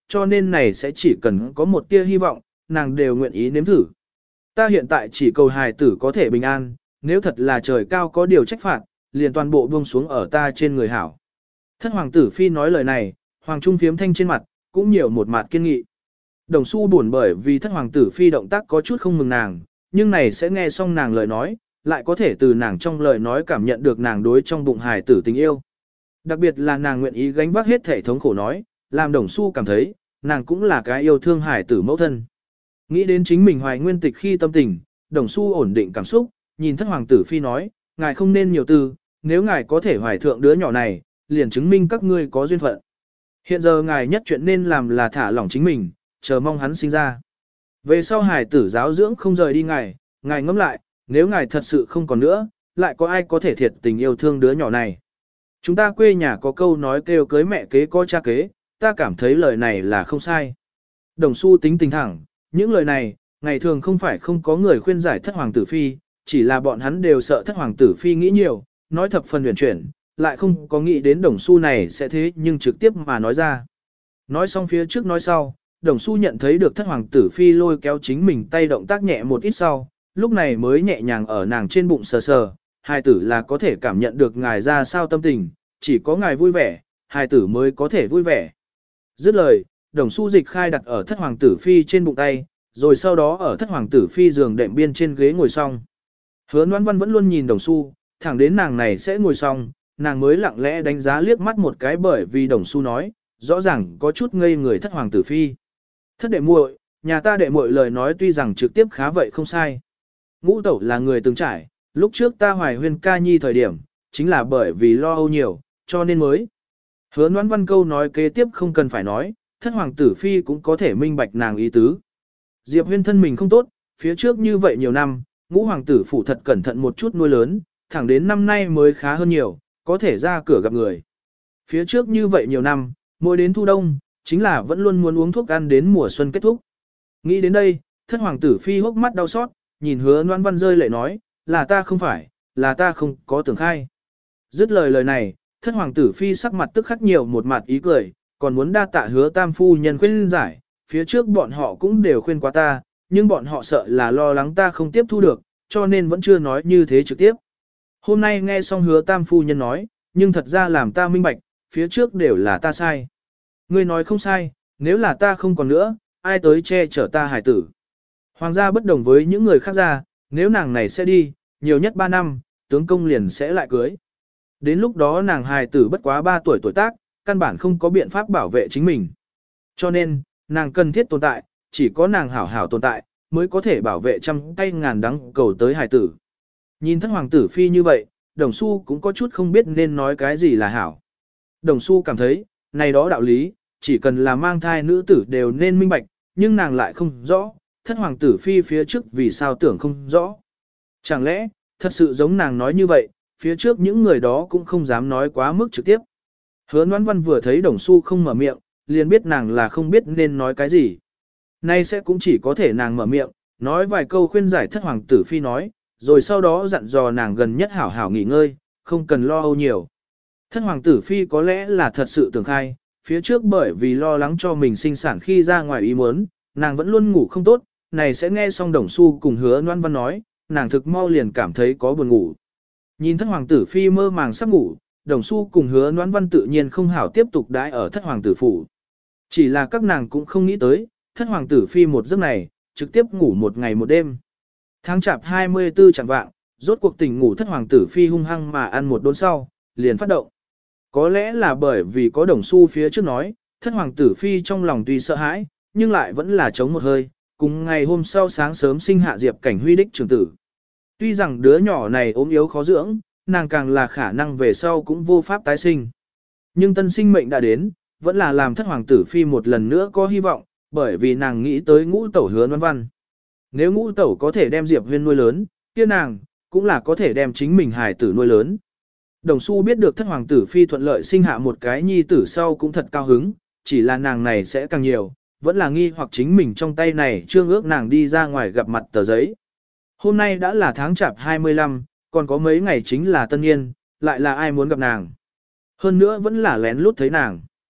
cho nên này sẽ chỉ cần có một tia hy vọng, nàng đều nguyện ý nếm thử. Ta hiện tại chỉ cầu hài tử có thể bình an, nếu thật là trời cao có điều trách phạt, liền toàn bộ buông xuống ở ta trên người hảo. Thất hoàng tử phi nói lời này, hoàng trung phiếm thanh trên mặt, cũng nhiều một mặt kiên nghị. Đồng Xu buồn bởi vì thất hoàng tử phi động tác có chút không mừng nàng, nhưng này sẽ nghe xong nàng lời nói, lại có thể từ nàng trong lời nói cảm nhận được nàng đối trong bụng hài tử tình yêu. Đặc biệt là nàng nguyện ý gánh vác hết thể thống khổ nói, làm Đồng Xu cảm thấy, nàng cũng là cái yêu thương hài tử mẫu thân. Nghĩ đến chính mình hoài nguyên tịch khi tâm tình, Đồng Xu ổn định cảm xúc, nhìn thất hoàng tử phi nói, ngài không nên nhiều tư, nếu ngài có thể hoài thượng đứa nhỏ này, liền chứng minh các ngươi có duyên phận. Hiện giờ ngài nhất chuyện nên làm là thả lỏng chính mình, chờ mong hắn sinh ra. Về sau hài tử giáo dưỡng không rời đi ngài, ngài ngẫm lại, nếu ngài thật sự không còn nữa, lại có ai có thể thiệt tình yêu thương đứa nhỏ này. Chúng ta quê nhà có câu nói kêu cưới mẹ kế có cha kế, ta cảm thấy lời này là không sai. Đồng Xu tính tình thẳng, những lời này, ngày thường không phải không có người khuyên giải thất hoàng tử phi, chỉ là bọn hắn đều sợ thất hoàng tử phi nghĩ nhiều, nói thập phần huyền chuyển, lại không có nghĩ đến Đồng Xu này sẽ thế nhưng trực tiếp mà nói ra. Nói xong phía trước nói sau, Đồng Xu nhận thấy được thất hoàng tử phi lôi kéo chính mình tay động tác nhẹ một ít sau, lúc này mới nhẹ nhàng ở nàng trên bụng sờ sờ, hài tử là có thể cảm nhận được ngài ra sao tâm tình, chỉ có ngài vui vẻ, hài tử mới có thể vui vẻ. Dứt lời, Đồng Xu dịch khai đặt ở thất hoàng tử phi trên bụng tay, rồi sau đó ở thất hoàng tử phi giường đệm biên trên ghế ngồi xong. Hứa Noãn Văn vẫn luôn nhìn Đồng Xu, thẳng đến nàng này sẽ ngồi xong, nàng mới lặng lẽ đánh giá liếc mắt một cái bởi vì Đồng Xu nói, rõ ràng có chút ngây người thất hoàng tử phi. Thất đệ muội, nhà ta đệ muội lời nói tuy rằng trực tiếp khá vậy không sai. Ngũ tẩu là người từng trải, lúc trước ta hoài huyên ca nhi thời điểm, chính là bởi vì lo âu nhiều, cho nên mới. Hứa Noãn Văn câu nói kế tiếp không cần phải nói, thất hoàng tử phi cũng có thể minh bạch nàng ý tứ. Diệp huyên thân mình không tốt, phía trước như vậy nhiều năm, ngũ hoàng tử phụ thật cẩn thận một chút nuôi lớn, thẳng đến năm nay mới khá hơn nhiều, có thể ra cửa gặp người. Phía trước như vậy nhiều năm, mỗi đến thu đông, chính là vẫn luôn muốn uống thuốc ăn đến mùa xuân kết thúc. Nghĩ đến đây, thất hoàng tử phi hốc mắt đau xót, nhìn Hứa Noãn Văn rơi lệ nói, là ta không phải, là ta không có tưởng khai. Dứt lời lời này, thất hoàng tử phi sắc mặt tức khắc nhiều một mặt ý cười, còn muốn đa tạ Hứa tam phu nhân khuyên giải, phía trước bọn họ cũng đều khuyên qua ta, nhưng bọn họ sợ là lo lắng ta không tiếp thu được, cho nên vẫn chưa nói như thế trực tiếp. Hôm nay nghe xong Hứa tam phu nhân nói, nhưng thật ra làm ta minh bạch, phía trước đều là ta sai. Ngươi nói không sai, nếu là ta không còn nữa, ai tới che chở ta hải tử. Hoàng gia bất đồng với những người khác gia, nếu nàng này sẽ đi, nhiều nhất ba năm, tướng công liền sẽ lại cưới. Đến lúc đó nàng hài tử bất quá ba tuổi tuổi tác, căn bản không có biện pháp bảo vệ chính mình. Cho nên, nàng cần thiết tồn tại, chỉ có nàng hảo hảo tồn tại, mới có thể bảo vệ trăm tay ngàn đắng cầu tới hài tử. Nhìn thất hoàng tử phi như vậy, Đồng Xu cũng có chút không biết nên nói cái gì là hảo. Đồng Xu cảm thấy, này đó đạo lý, chỉ cần là mang thai nữ tử đều nên minh bạch, nhưng nàng lại không rõ, thất hoàng tử phi phía trước vì sao tưởng không rõ. Chẳng lẽ, thật sự giống nàng nói như vậy, phía trước những người đó cũng không dám nói quá mức trực tiếp. Hứa Noãn Văn vừa thấy Đồng Xu không mở miệng, liền biết nàng là không biết nên nói cái gì. Nay sẽ cũng chỉ có thể nàng mở miệng, nói vài câu khuyên giải thất hoàng tử phi nói, rồi sau đó dặn dò nàng gần nhất hảo hảo nghỉ ngơi, không cần lo âu nhiều. Thất hoàng tử phi có lẽ là thật sự tưởng khai, phía trước bởi vì lo lắng cho mình sinh sản khi ra ngoài ý muốn, nàng vẫn luôn ngủ không tốt, này sẽ nghe xong Đồng Xu cùng Hứa Noãn Văn nói, nàng thực mau liền cảm thấy có buồn ngủ. Nhìn thất hoàng tử phi mơ màng sắp ngủ, Đồng Xu cùng Hứa Noãn Văn tự nhiên không hảo tiếp tục đãi ở thất hoàng tử phủ. Chỉ là các nàng cũng không nghĩ tới, thất hoàng tử phi một giấc này, trực tiếp ngủ một ngày một đêm. Tháng chạp hai mươi tư chẳng vạng, rốt cuộc tỉnh ngủ thất hoàng tử phi hung hăng mà ăn một đốn sau, liền phát động. Có lẽ là bởi vì có Đồng Xu phía trước nói, thất hoàng tử phi trong lòng tuy sợ hãi, nhưng lại vẫn là chống một hơi, cùng ngày hôm sau sáng sớm sinh hạ Diệp Cảnh Huy đích trưởng tử. Tuy rằng đứa nhỏ này ốm yếu khó dưỡng, nàng càng là khả năng về sau cũng vô pháp tái sinh. Nhưng tân sinh mệnh đã đến, vẫn là làm thất hoàng tử phi một lần nữa có hy vọng, bởi vì nàng nghĩ tới ngũ tẩu Hứa Noãn Văn. Nếu ngũ tẩu có thể đem Diệp Huyên nuôi lớn, kia nàng, cũng là có thể đem chính mình hài tử nuôi lớn. Đồng Xu biết được thất hoàng tử phi thuận lợi sinh hạ một cái nhi tử sau cũng thật cao hứng, chỉ là nàng này sẽ càng nhiều, vẫn là nghi hoặc chính mình trong tay này chưa ước nàng đi ra ngoài gặp mặt tờ giấy. Hôm nay đã là tháng chạp hai mươi lăm, còn có mấy ngày chính là tân niên, lại là ai muốn gặp nàng. Hơn nữa vẫn là lén lút thấy nàng.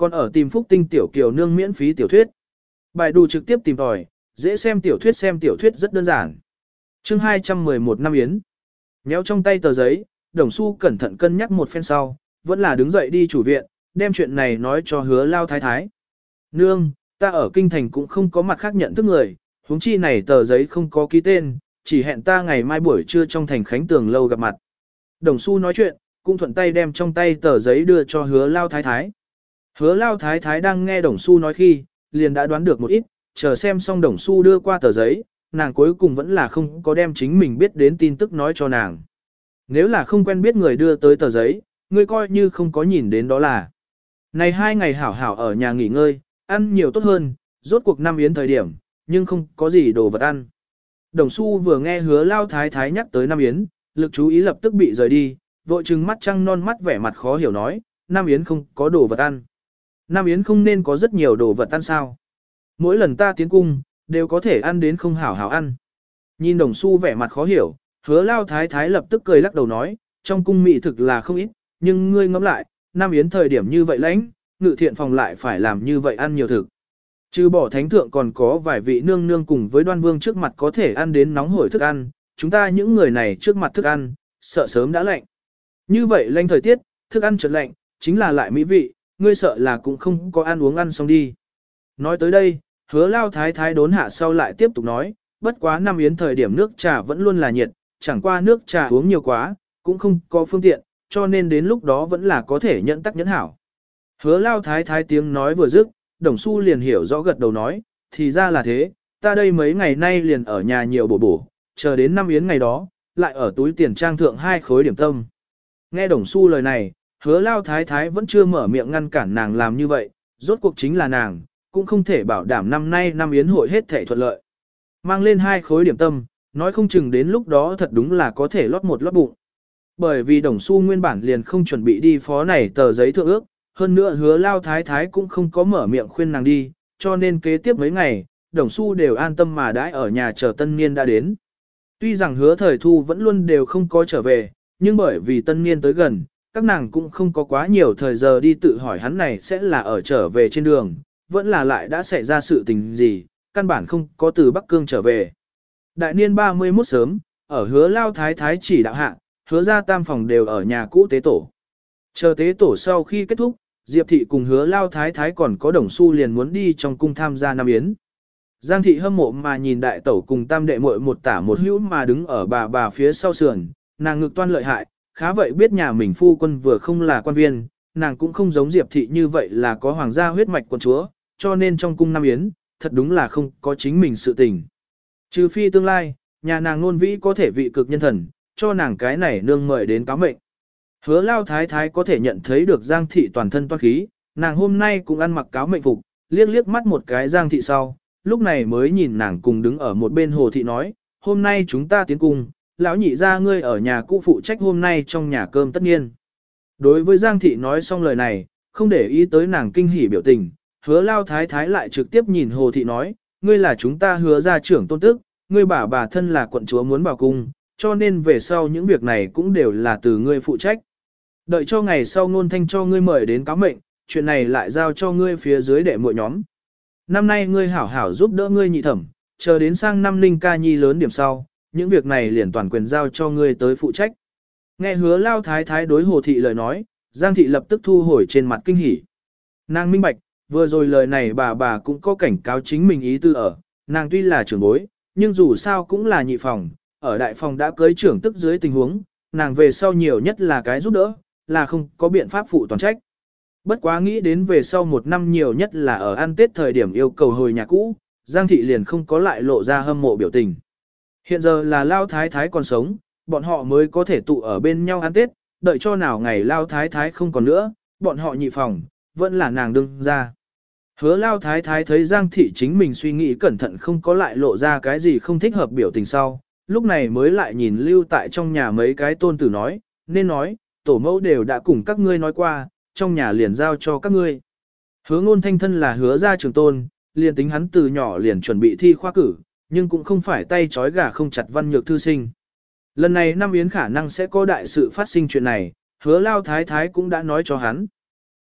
Còn ở tìm Phúc Tinh tiểu kiều nương miễn phí tiểu thuyết. Bài đủ trực tiếp tìm tòi, dễ xem tiểu thuyết xem tiểu thuyết rất đơn giản. Chương hai trăm mười một năm yến. Nhéo trong tay tờ giấy, Đồng Xu cẩn thận cân nhắc một phen sau, vẫn là đứng dậy đi chủ viện, đem chuyện này nói cho Hứa Lao Thái Thái. Nương, ta ở kinh thành cũng không có mặt khác nhận thức người, huống chi này tờ giấy không có ký tên, chỉ hẹn ta ngày mai buổi trưa trong thành Khánh Tường lâu gặp mặt. Đồng Xu nói chuyện, cũng thuận tay đem trong tay tờ giấy đưa cho Hứa Lao Thái Thái. Hứa Lao Thái Thái đang nghe Đồng Xu nói khi, liền đã đoán được một ít, chờ xem xong Đồng Xu đưa qua tờ giấy, nàng cuối cùng vẫn là không có đem chính mình biết đến tin tức nói cho nàng. Nếu là không quen biết người đưa tới tờ giấy, ngươi coi như không có nhìn đến đó là. Này hai ngày hảo hảo ở nhà nghỉ ngơi, ăn nhiều tốt hơn, rốt cuộc năm yến thời điểm, nhưng không có gì đồ vật ăn. Đồng Xu vừa nghe Hứa Lao Thái Thái nhắc tới năm yến, lực chú ý lập tức bị rời đi, vội trừng mắt trăng non mắt vẻ mặt khó hiểu nói, năm yến không có đồ vật ăn. Năm yến không nên có rất nhiều đồ vật ăn sao. Mỗi lần ta tiến cung, đều có thể ăn đến không hảo hảo ăn. Nhìn Đồng Xu vẻ mặt khó hiểu, Hứa Lao Thái Thái lập tức cười lắc đầu nói, trong cung mỹ thực là không ít, nhưng ngươi ngẫm lại, năm yến thời điểm như vậy lãnh, ngự thiện phòng lại phải làm như vậy ăn nhiều thực. Trừ bỏ thánh thượng còn có vài vị nương nương cùng với Đoan Vương trước mặt có thể ăn đến nóng hổi thức ăn, chúng ta những người này trước mặt thức ăn, sợ sớm đã lạnh. Như vậy lạnh thời tiết, thức ăn chợt lạnh, chính là lại mỹ vị, ngươi sợ là cũng không có ăn uống ăn xong đi. Nói tới đây, Hứa Lao Thái Thái đốn hạ sau lại tiếp tục nói, bất quá năm yến thời điểm nước trà vẫn luôn là nhiệt, chẳng qua nước trà uống nhiều quá, cũng không có phương tiện, cho nên đến lúc đó vẫn là có thể nhẫn tắc nhẫn hảo. Hứa Lao Thái Thái tiếng nói vừa dứt, Đồng Xu liền hiểu rõ gật đầu nói, thì ra là thế, ta đây mấy ngày nay liền ở nhà nhiều bổ bổ, chờ đến năm yến ngày đó, lại ở túi tiền trang thượng hai khối điểm tâm. Nghe Đồng Xu lời này, Hứa Lao Thái Thái vẫn chưa mở miệng ngăn cản nàng làm như vậy, rốt cuộc chính là nàng, cũng không thể bảo đảm năm nay năm yến hội hết thể thuận lợi. Mang lên hai khối điểm tâm, nói không chừng đến lúc đó thật đúng là có thể lót một lót bụng. Bởi vì Đồng Xu nguyên bản liền không chuẩn bị đi phó này tờ giấy thượng ước, hơn nữa Hứa Lao Thái Thái cũng không có mở miệng khuyên nàng đi, cho nên kế tiếp mấy ngày, Đồng Xu đều an tâm mà đãi ở nhà chờ tân niên đã đến. Tuy rằng Hứa Thời Thu vẫn luôn đều không có trở về, nhưng bởi vì tân niên tới gần, các nàng cũng không có quá nhiều thời giờ đi tự hỏi hắn này sẽ là ở trở về trên đường, vẫn là lại đã xảy ra sự tình gì, căn bản không có từ Bắc Cương trở về. Đại niên ba mươi mốt sớm, ở Hứa Lao Thái Thái chỉ đạo hạ, Hứa ra tam phòng đều ở nhà cũ tế tổ. Chờ tế tổ sau khi kết thúc, Diệp Thị cùng Hứa Lao Thái Thái còn có Đồng Xu liền muốn đi trong cung tham gia năm yến. Giang Thị hâm mộ mà nhìn đại tẩu cùng tam đệ muội một tả một hữu mà đứng ở bà bà phía sau sườn, nàng ngực toan lợi hại, khá vậy biết nhà mình phu quân vừa không là quan viên, nàng cũng không giống Diệp Thị như vậy là có hoàng gia huyết mạch quân chúa, cho nên trong cung năm yến, thật đúng là không có chính mình sự tình. Trừ phi tương lai, nhà nàng nôn vĩ có thể vị cực nhân thần, cho nàng cái này nương mời đến cáo mệnh. Hứa Lao Thái Thái có thể nhận thấy được Giang Thị toàn thân toan khí, nàng hôm nay cũng ăn mặc cáo mệnh phục, liếc liếc mắt một cái Giang Thị sau, lúc này mới nhìn nàng cùng đứng ở một bên Hồ Thị nói, hôm nay chúng ta tiến cung, lão nhị ra ngươi ở nhà cũ phụ trách hôm nay trong nhà cơm tất nhiên. Đối với Giang Thị nói xong lời này, không để ý tới nàng kinh hỉ biểu tình, Hứa Lao Thái Thái lại trực tiếp nhìn Hồ Thị nói, ngươi là chúng ta Hứa gia trưởng tôn tức, ngươi bà bà thân là quận chúa muốn vào cung, cho nên về sau những việc này cũng đều là từ ngươi phụ trách. Đợi cho ngày sau Ngôn Thanh cho ngươi mời đến cáo mệnh, chuyện này lại giao cho ngươi phía dưới đệ muội nhóm. Năm nay ngươi hảo hảo giúp đỡ ngươi nhị thẩm, chờ đến sang năm Linh ca nhi lớn điểm sau, những việc này liền toàn quyền giao cho ngươi tới phụ trách. Nghe Hứa Lao Thái Thái đối Hồ Thị lời nói, Giang Thị lập tức thu hồi trên mặt kinh hỉ. Nàng minh bạch, vừa rồi lời này bà bà cũng có cảnh cáo chính mình ý tư ở, nàng tuy là trưởng bối, nhưng dù sao cũng là nhị phòng, ở đại phòng đã cưới trưởng tức dưới tình huống, nàng về sau nhiều nhất là cái giúp đỡ, là không có biện pháp phụ toàn trách. Bất quá nghĩ đến về sau một năm nhiều nhất là ở ăn Tết thời điểm yêu cầu hồi nhà cũ, Giang Thị liền không có lại lộ ra hâm mộ biểu tình. Hiện giờ là Lao Thái Thái còn sống, bọn họ mới có thể tụ ở bên nhau ăn Tết, đợi cho nào ngày Lao Thái Thái không còn nữa, bọn họ nhị phòng, vẫn là nàng đương ra. Hứa Lao Thái Thái thấy Giang Thị chính mình suy nghĩ cẩn thận không có lại lộ ra cái gì không thích hợp biểu tình sau, lúc này mới lại nhìn lưu tại trong nhà mấy cái tôn tử nói, nên nói, tổ mẫu đều đã cùng các ngươi nói qua, trong nhà liền giao cho các ngươi. Hứa Ngôn Thanh thân là Hứa gia trưởng tôn, liền tính hắn từ nhỏ liền chuẩn bị thi khoa cử, nhưng cũng không phải tay trói gà không chặt văn nhược thư sinh. Lần này năm yến khả năng sẽ có đại sự phát sinh chuyện này, Hứa Lao Thái Thái cũng đã nói cho hắn.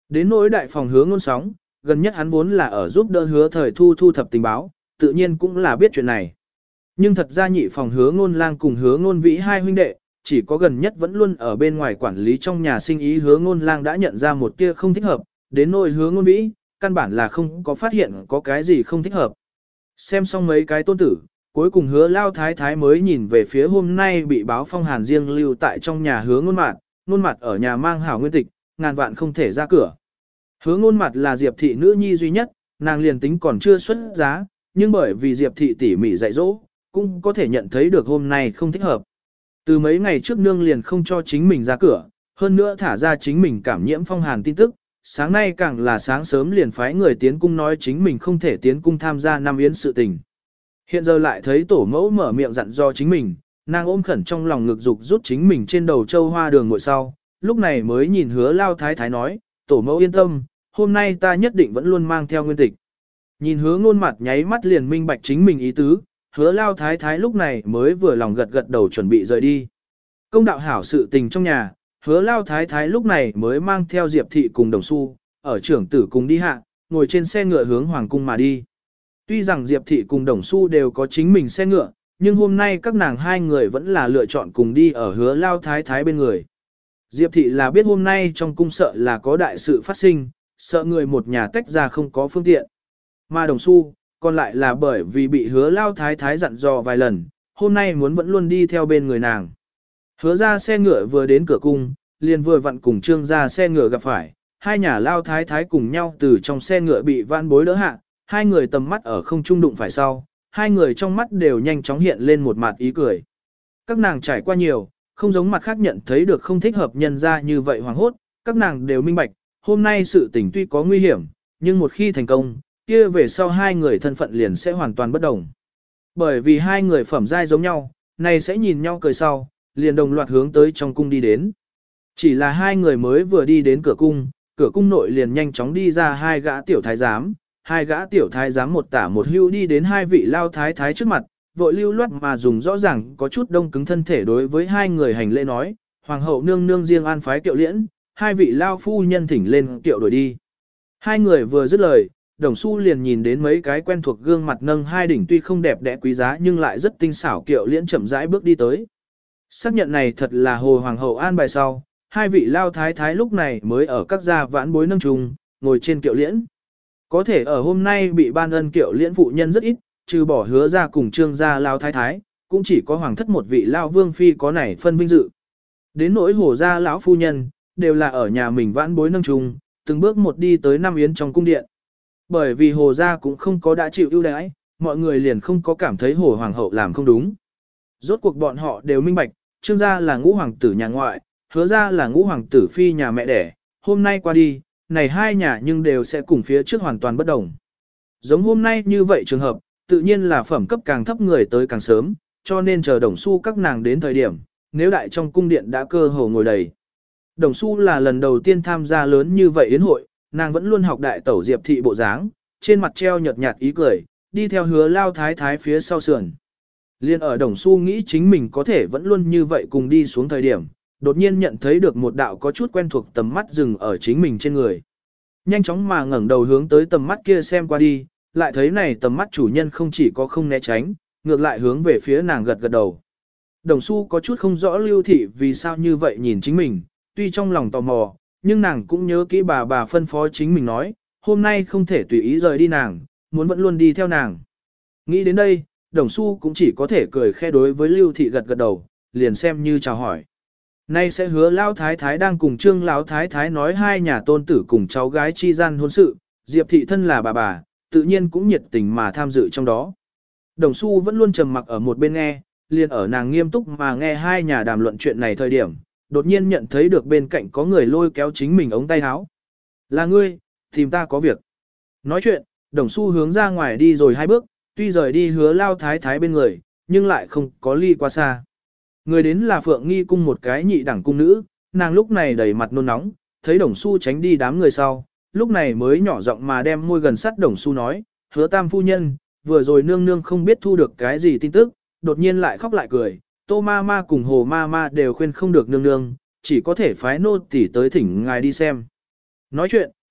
Đến nỗi đại phòng hứa ngôn sóng, gần nhất hắn vốn là ở giúp đỡ hứa thời thu thu thập tình báo, tự nhiên cũng là biết chuyện này. Nhưng thật ra nhị phòng hứa ngôn lang cùng hứa ngôn vĩ hai huynh đệ, chỉ có gần nhất vẫn luôn ở bên ngoài quản lý trong nhà sinh ý hứa ngôn lang đã nhận ra một tia không thích hợp, đến nỗi hứa ngôn vĩ, căn bản là không có phát hiện có cái gì không thích hợp. Xem xong mấy cái tôn tử, cuối cùng hứa lao thái thái mới nhìn về phía hôm nay bị báo phong hàn riêng lưu tại trong nhà hứa ngôn mạt, ngôn mặt ở nhà mang hảo nguyên tịch, ngàn vạn không thể ra cửa. Hứa ngôn mặt là Diệp thị nữ nhi duy nhất, nàng liền tính còn chưa xuất giá, nhưng bởi vì Diệp thị tỉ mỉ dạy dỗ, cũng có thể nhận thấy được hôm nay không thích hợp. Từ mấy ngày trước nương liền không cho chính mình ra cửa, hơn nữa thả ra chính mình cảm nhiễm phong hàn tin tức, sáng nay càng là sáng sớm liền phái người tiến cung nói chính mình không thể tiến cung tham gia năm yến sự tình. Hiện giờ lại thấy tổ mẫu mở miệng dặn do chính mình, nàng ôm khẩn trong lòng ngực dục rút chính mình trên đầu châu hoa đường ngồi sau, lúc này mới nhìn hứa lao thái thái nói, tổ mẫu yên tâm, hôm nay ta nhất định vẫn luôn mang theo nguyên tịch. Nhìn hứa ngôn mặt nháy mắt liền minh bạch chính mình ý tứ, hứa lao thái thái lúc này mới vừa lòng gật gật đầu chuẩn bị rời đi. Công đạo hảo sự tình trong nhà, hứa lao thái thái lúc này mới mang theo Diệp thị cùng đồng xu, ở trưởng tử cùng đi hạ, ngồi trên xe ngựa hướng hoàng cung mà đi. Tuy rằng Diệp thị cùng đồng xu đều có chính mình xe ngựa, nhưng hôm nay các nàng hai người vẫn là lựa chọn cùng đi ở hứa lao thái thái bên người. Diệp thị là biết hôm nay trong cung sợ là có đại sự phát sinh, sợ người một nhà tách ra không có phương tiện. Mà đồng xu, còn lại là bởi vì bị hứa lao thái thái dặn dò vài lần, hôm nay muốn vẫn luôn đi theo bên người nàng. Hứa ra xe ngựa vừa đến cửa cung, liền vừa vặn cùng trương ra xe ngựa gặp phải, hai nhà lao thái thái cùng nhau từ trong xe ngựa bị vãn bối đỡ hạ, hai người tầm mắt ở không trung đụng phải sau, hai người trong mắt đều nhanh chóng hiện lên một mặt ý cười. Các nàng trải qua nhiều, không giống mặt khác nhận thấy được không thích hợp nhân ra như vậy hoàng hốt, các nàng đều minh bạch, hôm nay sự tình tuy có nguy hiểm, nhưng một khi thành công, kia về sau hai người thân phận liền sẽ hoàn toàn bất đồng. Bởi vì hai người phẩm giai giống nhau, này sẽ nhìn nhau cười sau, liền đồng loạt hướng tới trong cung đi đến. Chỉ là hai người mới vừa đi đến cửa cung, cửa cung nội liền nhanh chóng đi ra hai gã tiểu thái giám, hai gã tiểu thái giám một tả một hưu đi đến hai vị lao thái thái trước mặt, vội lưu loát mà dùng rõ ràng có chút đông cứng thân thể đối với hai người hành lễ nói, hoàng hậu nương nương riêng an phái kiệu liễn, hai vị lao phu nhân thỉnh lên kiệu đổi đi. Hai người vừa dứt lời, Đồng Xu liền nhìn đến mấy cái quen thuộc gương mặt nâng hai đỉnh tuy không đẹp đẽ quý giá nhưng lại rất tinh xảo kiệu liễn chậm rãi bước đi tới. Xác nhận này thật là hồ hoàng hậu an bài sau, hai vị lao thái thái lúc này mới ở các gia vãn bối nâng trùng, ngồi trên kiệu liễn. Có thể ở hôm nay bị ban ân kiệu liễn phụ nhân rất ít, trừ bỏ hứa ra cùng trương gia lao thái thái, cũng chỉ có hoàng thất một vị lao vương phi có này phân vinh dự. Đến nỗi hồ gia lão phu nhân, đều là ở nhà mình vãn bối nâng trùng, từng bước một đi tới năm yến trong cung điện. Bởi vì hồ gia cũng không có đã chịu ưu đãi, mọi người liền không có cảm thấy hồ hoàng hậu làm không đúng. Rốt cuộc bọn họ đều minh bạch, trương gia là ngũ hoàng tử nhà ngoại, hứa gia là ngũ hoàng tử phi nhà mẹ đẻ, hôm nay qua đi, này hai nhà nhưng đều sẽ cùng phía trước hoàn toàn bất đồng. Giống hôm nay như vậy trường hợp, tự nhiên là phẩm cấp càng thấp người tới càng sớm, cho nên chờ Đồng Xu các nàng đến thời điểm, nếu đại trong cung điện đã cơ hồ ngồi đầy. Đồng Xu là lần đầu tiên tham gia lớn như vậy yến hội, nàng vẫn luôn học đại tẩu Diệp thị bộ dáng, trên mặt treo nhợt nhạt ý cười, đi theo hứa lao thái thái phía sau sườn. Liên ở Đồng Xu nghĩ chính mình có thể vẫn luôn như vậy cùng đi xuống thời điểm, đột nhiên nhận thấy được một đạo có chút quen thuộc tầm mắt dừng ở chính mình trên người. Nhanh chóng mà ngẩng đầu hướng tới tầm mắt kia xem qua đi, lại thấy này tầm mắt chủ nhân không chỉ có không né tránh, ngược lại hướng về phía nàng gật gật đầu. Đồng Xu có chút không rõ Lưu Thị vì sao như vậy nhìn chính mình, tuy trong lòng tò mò, nhưng nàng cũng nhớ kỹ bà bà phân phó chính mình nói, hôm nay không thể tùy ý rời đi nàng, muốn vẫn luôn đi theo nàng. Nghĩ đến đây, Đồng Xu cũng chỉ có thể cười khe đối với Lưu Thị gật gật đầu, liền xem như chào hỏi. Nay sẽ hứa Lão Thái Thái đang cùng Trương Lão Thái Thái nói hai nhà tôn tử cùng cháu gái chi gian hôn sự, Diệp Thị thân là bà bà, tự nhiên cũng nhiệt tình mà tham dự trong đó. Đồng Xu vẫn luôn trầm mặc ở một bên nghe, liền ở nàng nghiêm túc mà nghe hai nhà đàm luận chuyện này thời điểm, đột nhiên nhận thấy được bên cạnh có người lôi kéo chính mình ống tay áo. Là ngươi, tìm ta có việc. Nói chuyện, Đồng Xu hướng ra ngoài đi rồi hai bước, tuy rời đi hứa Lao Thái Thái bên người, nhưng lại không có ly qua xa. Người đến là Phượng Nghi cung một cái nhị đẳng cung nữ, nàng lúc này đầy mặt nôn nóng, thấy Đồng Xu tránh đi đám người sau, lúc này mới nhỏ giọng mà đem môi gần sát Đồng Xu nói, hứa tam phu nhân, vừa rồi nương nương không biết thu được cái gì tin tức, đột nhiên lại khóc lại cười, Tô ma ma cùng Hồ ma ma đều khuyên không được nương nương, chỉ có thể phái nô tỳ tới thỉnh ngài đi xem. Nói chuyện,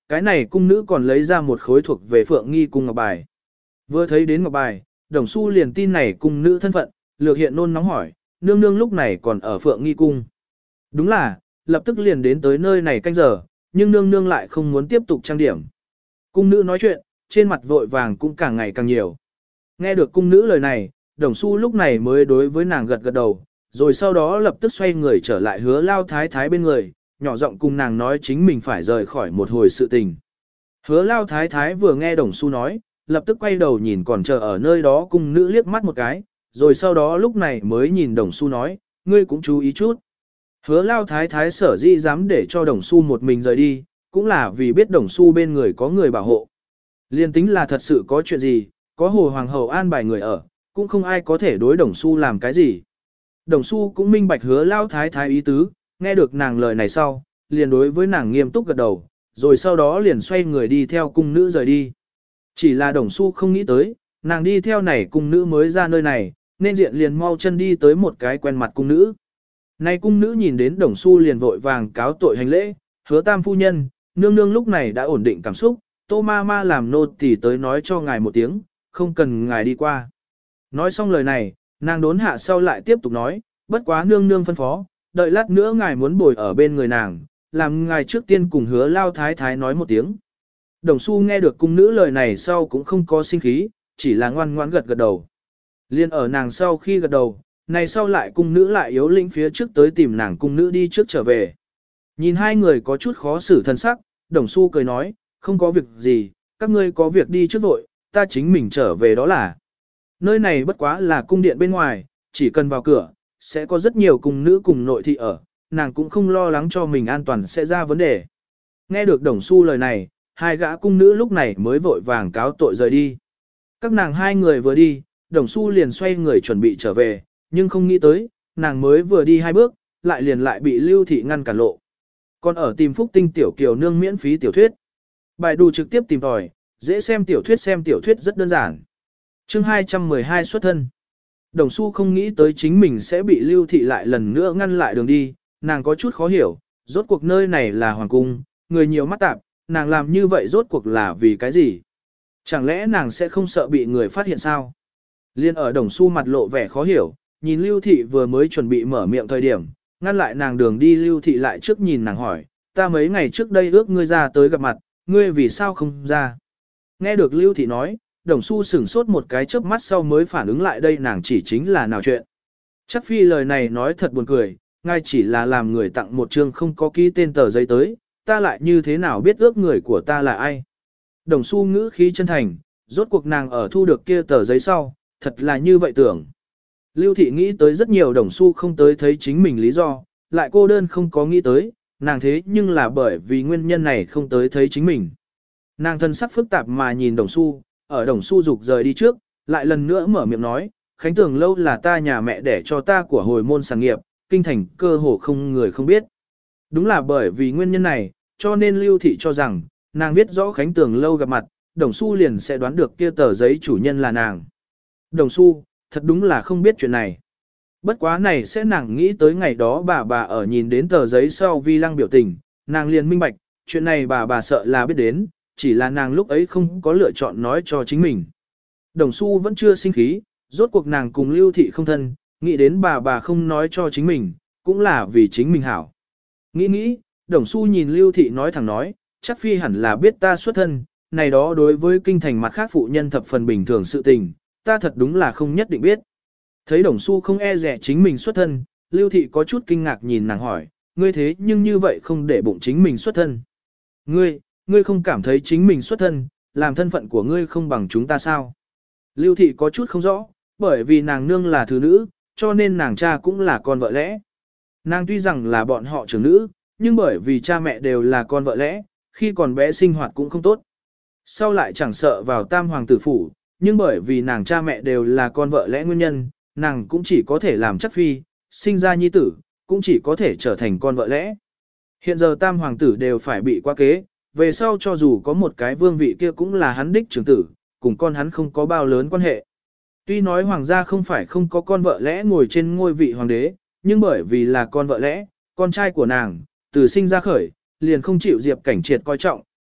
Cái này cung nữ còn lấy ra một khối thuộc về Phượng Nghi cung ngọc bài. Vừa thấy đến ngọc bài, Đồng Xu liền tin này cung nữ thân phận, lược hiện nôn nóng hỏi, nương nương lúc này còn ở Phượng Nghi cung. Đúng là, lập tức liền đến tới nơi này canh giờ, nhưng nương nương lại không muốn tiếp tục trang điểm. Cung nữ nói chuyện, trên mặt vội vàng cũng càng ngày càng nhiều. Nghe được cung nữ lời này, Đồng Xu lúc này mới đối với nàng gật gật đầu, rồi sau đó lập tức xoay người trở lại Hứa Lao Thái Thái bên người, nhỏ giọng cùng nàng nói chính mình phải rời khỏi một hồi sự tình. Hứa Lao Thái Thái vừa nghe Đồng Xu nói, lập tức quay đầu nhìn còn chờ ở nơi đó cung nữ liếc mắt một cái, rồi sau đó lúc này mới nhìn Đồng Xu nói, ngươi cũng chú ý chút. Hứa Lao Thái Thái sở dĩ dám để cho Đồng Xu một mình rời đi, cũng là vì biết Đồng Xu bên người có người bảo hộ. Liên tính là thật sự có chuyện gì, có Hồ Hoàng hậu an bài người ở, cũng không ai có thể đối Đồng Xu làm cái gì. Đồng Xu cũng minh bạch Hứa Lao Thái Thái ý tứ, nghe được nàng lời này sau, liền đối với nàng nghiêm túc gật đầu, rồi sau đó liền xoay người đi theo cung nữ rời đi. Chỉ là Đồng Xu không nghĩ tới, nàng đi theo này cung nữ mới ra nơi này, nên diện liền mau chân đi tới một cái quen mặt cung nữ. Này cung nữ nhìn đến Đồng Xu liền vội vàng cáo tội hành lễ, Hứa tam phu nhân, nương nương lúc này đã ổn định cảm xúc, Tô ma ma làm nô tỳ tới nói cho ngài một tiếng, không cần ngài đi qua. Nói xong lời này, nàng đốn hạ sau lại tiếp tục nói, bất quá nương nương phân phó, đợi lát nữa ngài muốn bồi ở bên người nàng, làm ngài trước tiên cùng Hứa Lao Thái Thái nói một tiếng. Đồng Xu nghe được cung nữ lời này sau cũng không có sinh khí, chỉ là ngoan ngoãn gật gật đầu. Liên ở nàng sau khi gật đầu, này sau lại cung nữ lại yếu lĩnh phía trước tới tìm nàng cung nữ đi trước trở về. Nhìn hai người có chút khó xử thân sắc, Đồng Xu cười nói, không có việc gì, các ngươi có việc đi trước vội, ta chính mình trở về đó là. Nơi này bất quá là cung điện bên ngoài, chỉ cần vào cửa, sẽ có rất nhiều cung nữ cùng nội thị ở, nàng cũng không lo lắng cho mình an toàn sẽ ra vấn đề. Nghe được Đồng Xu lời này, hai gã cung nữ lúc này mới vội vàng cáo tội rời đi. Các nàng hai người vừa đi, Đồng Xu liền xoay người chuẩn bị trở về, nhưng không nghĩ tới, nàng mới vừa đi hai bước, lại liền lại bị Lưu Thị ngăn cản lộ. Còn ở tìm Phúc Tinh tiểu kiều nương miễn phí tiểu thuyết. Bài đù trực tiếp tìm tòi, dễ xem tiểu thuyết xem tiểu thuyết rất đơn giản. Chương hai trăm mười hai xuất thân. Đồng Xu không nghĩ tới chính mình sẽ bị Lưu Thị lại lần nữa ngăn lại đường đi, nàng có chút khó hiểu, rốt cuộc nơi này là hoàng cung, người nhiều mắt tạp, nàng làm như vậy rốt cuộc là vì cái gì? Chẳng lẽ nàng sẽ không sợ bị người phát hiện sao? Liên ở Đồng Xu mặt lộ vẻ khó hiểu, nhìn Lưu Thị vừa mới chuẩn bị mở miệng thời điểm, ngăn lại nàng đường đi. Lưu Thị lại trước nhìn nàng hỏi, ta mấy ngày trước đây ước ngươi ra tới gặp mặt, ngươi vì sao không ra? Nghe được Lưu Thị nói, Đồng Xu sửng sốt một cái chớp mắt sau mới phản ứng lại đây nàng chỉ chính là nào chuyện. Chắc phi lời này nói thật buồn cười, ngay chỉ là làm người tặng một chương không có ký tên tờ giấy tới, ta lại như thế nào biết ước người của ta là ai? Đồng Xu ngữ khí chân thành, rốt cuộc nàng ở thu được kia tờ giấy sau, thật là như vậy tưởng. Lưu Thị nghĩ tới rất nhiều Đồng Xu không tới thấy chính mình lý do, lại cô đơn không có nghĩ tới, nàng thế nhưng là bởi vì nguyên nhân này không tới thấy chính mình. Nàng thân sắc phức tạp mà nhìn Đồng Xu, ở Đồng Xu dục rời đi trước, lại lần nữa mở miệng nói, Khánh Tường lâu là ta nhà mẹ đẻ cho ta của hồi môn sản nghiệp, kinh thành cơ hồ không người không biết. Đúng là bởi vì nguyên nhân này, cho nên Lưu Thị cho rằng, nàng biết rõ Khánh Tường lâu gặp mặt, Đồng Xu liền sẽ đoán được kia tờ giấy chủ nhân là nàng. Đồng Xu, thật đúng là không biết chuyện này. Bất quá này sẽ nàng nghĩ tới ngày đó bà bà ở nhìn đến tờ giấy sau vi lăng biểu tình, nàng liền minh bạch, chuyện này bà bà sợ là biết đến, chỉ là nàng lúc ấy không có lựa chọn nói cho chính mình. Đồng Xu vẫn chưa sinh khí, rốt cuộc nàng cùng Lưu Thị không thân, nghĩ đến bà bà không nói cho chính mình, cũng là vì chính mình hảo. Nghĩ nghĩ, Đồng Xu nhìn Lưu Thị nói thẳng nói, chắc phi hẳn là biết ta xuất thân, này đó đối với kinh thành mặt khác phụ nhân thập phần bình thường sự tình, ta thật đúng là không nhất định biết. Thấy Đồng Xu không e rẻ chính mình xuất thân, Lưu Thị có chút kinh ngạc nhìn nàng hỏi, ngươi thế nhưng như vậy không để bụng chính mình xuất thân. Ngươi, ngươi không cảm thấy chính mình xuất thân, làm thân phận của ngươi không bằng chúng ta sao? Lưu Thị có chút không rõ, bởi vì nàng nương là thứ nữ, cho nên nàng cha cũng là con vợ lẽ. Nàng tuy rằng là bọn họ trưởng nữ, nhưng bởi vì cha mẹ đều là con vợ lẽ, khi còn bé sinh hoạt cũng không tốt. Sau lại chẳng sợ vào tam hoàng tử phủ, nhưng bởi vì nàng cha mẹ đều là con vợ lẽ nguyên nhân, nàng cũng chỉ có thể làm chắc phi, sinh ra nhi tử, cũng chỉ có thể trở thành con vợ lẽ. Hiện giờ tam hoàng tử đều phải bị quá kế, về sau cho dù có một cái vương vị kia cũng là hắn đích trưởng tử, cùng con hắn không có bao lớn quan hệ. Tuy nói hoàng gia không phải không có con vợ lẽ ngồi trên ngôi vị hoàng đế, nhưng bởi vì là con vợ lẽ, con trai của nàng, từ sinh ra khởi, liền không chịu Diệp Cảnh Triệt coi trọng,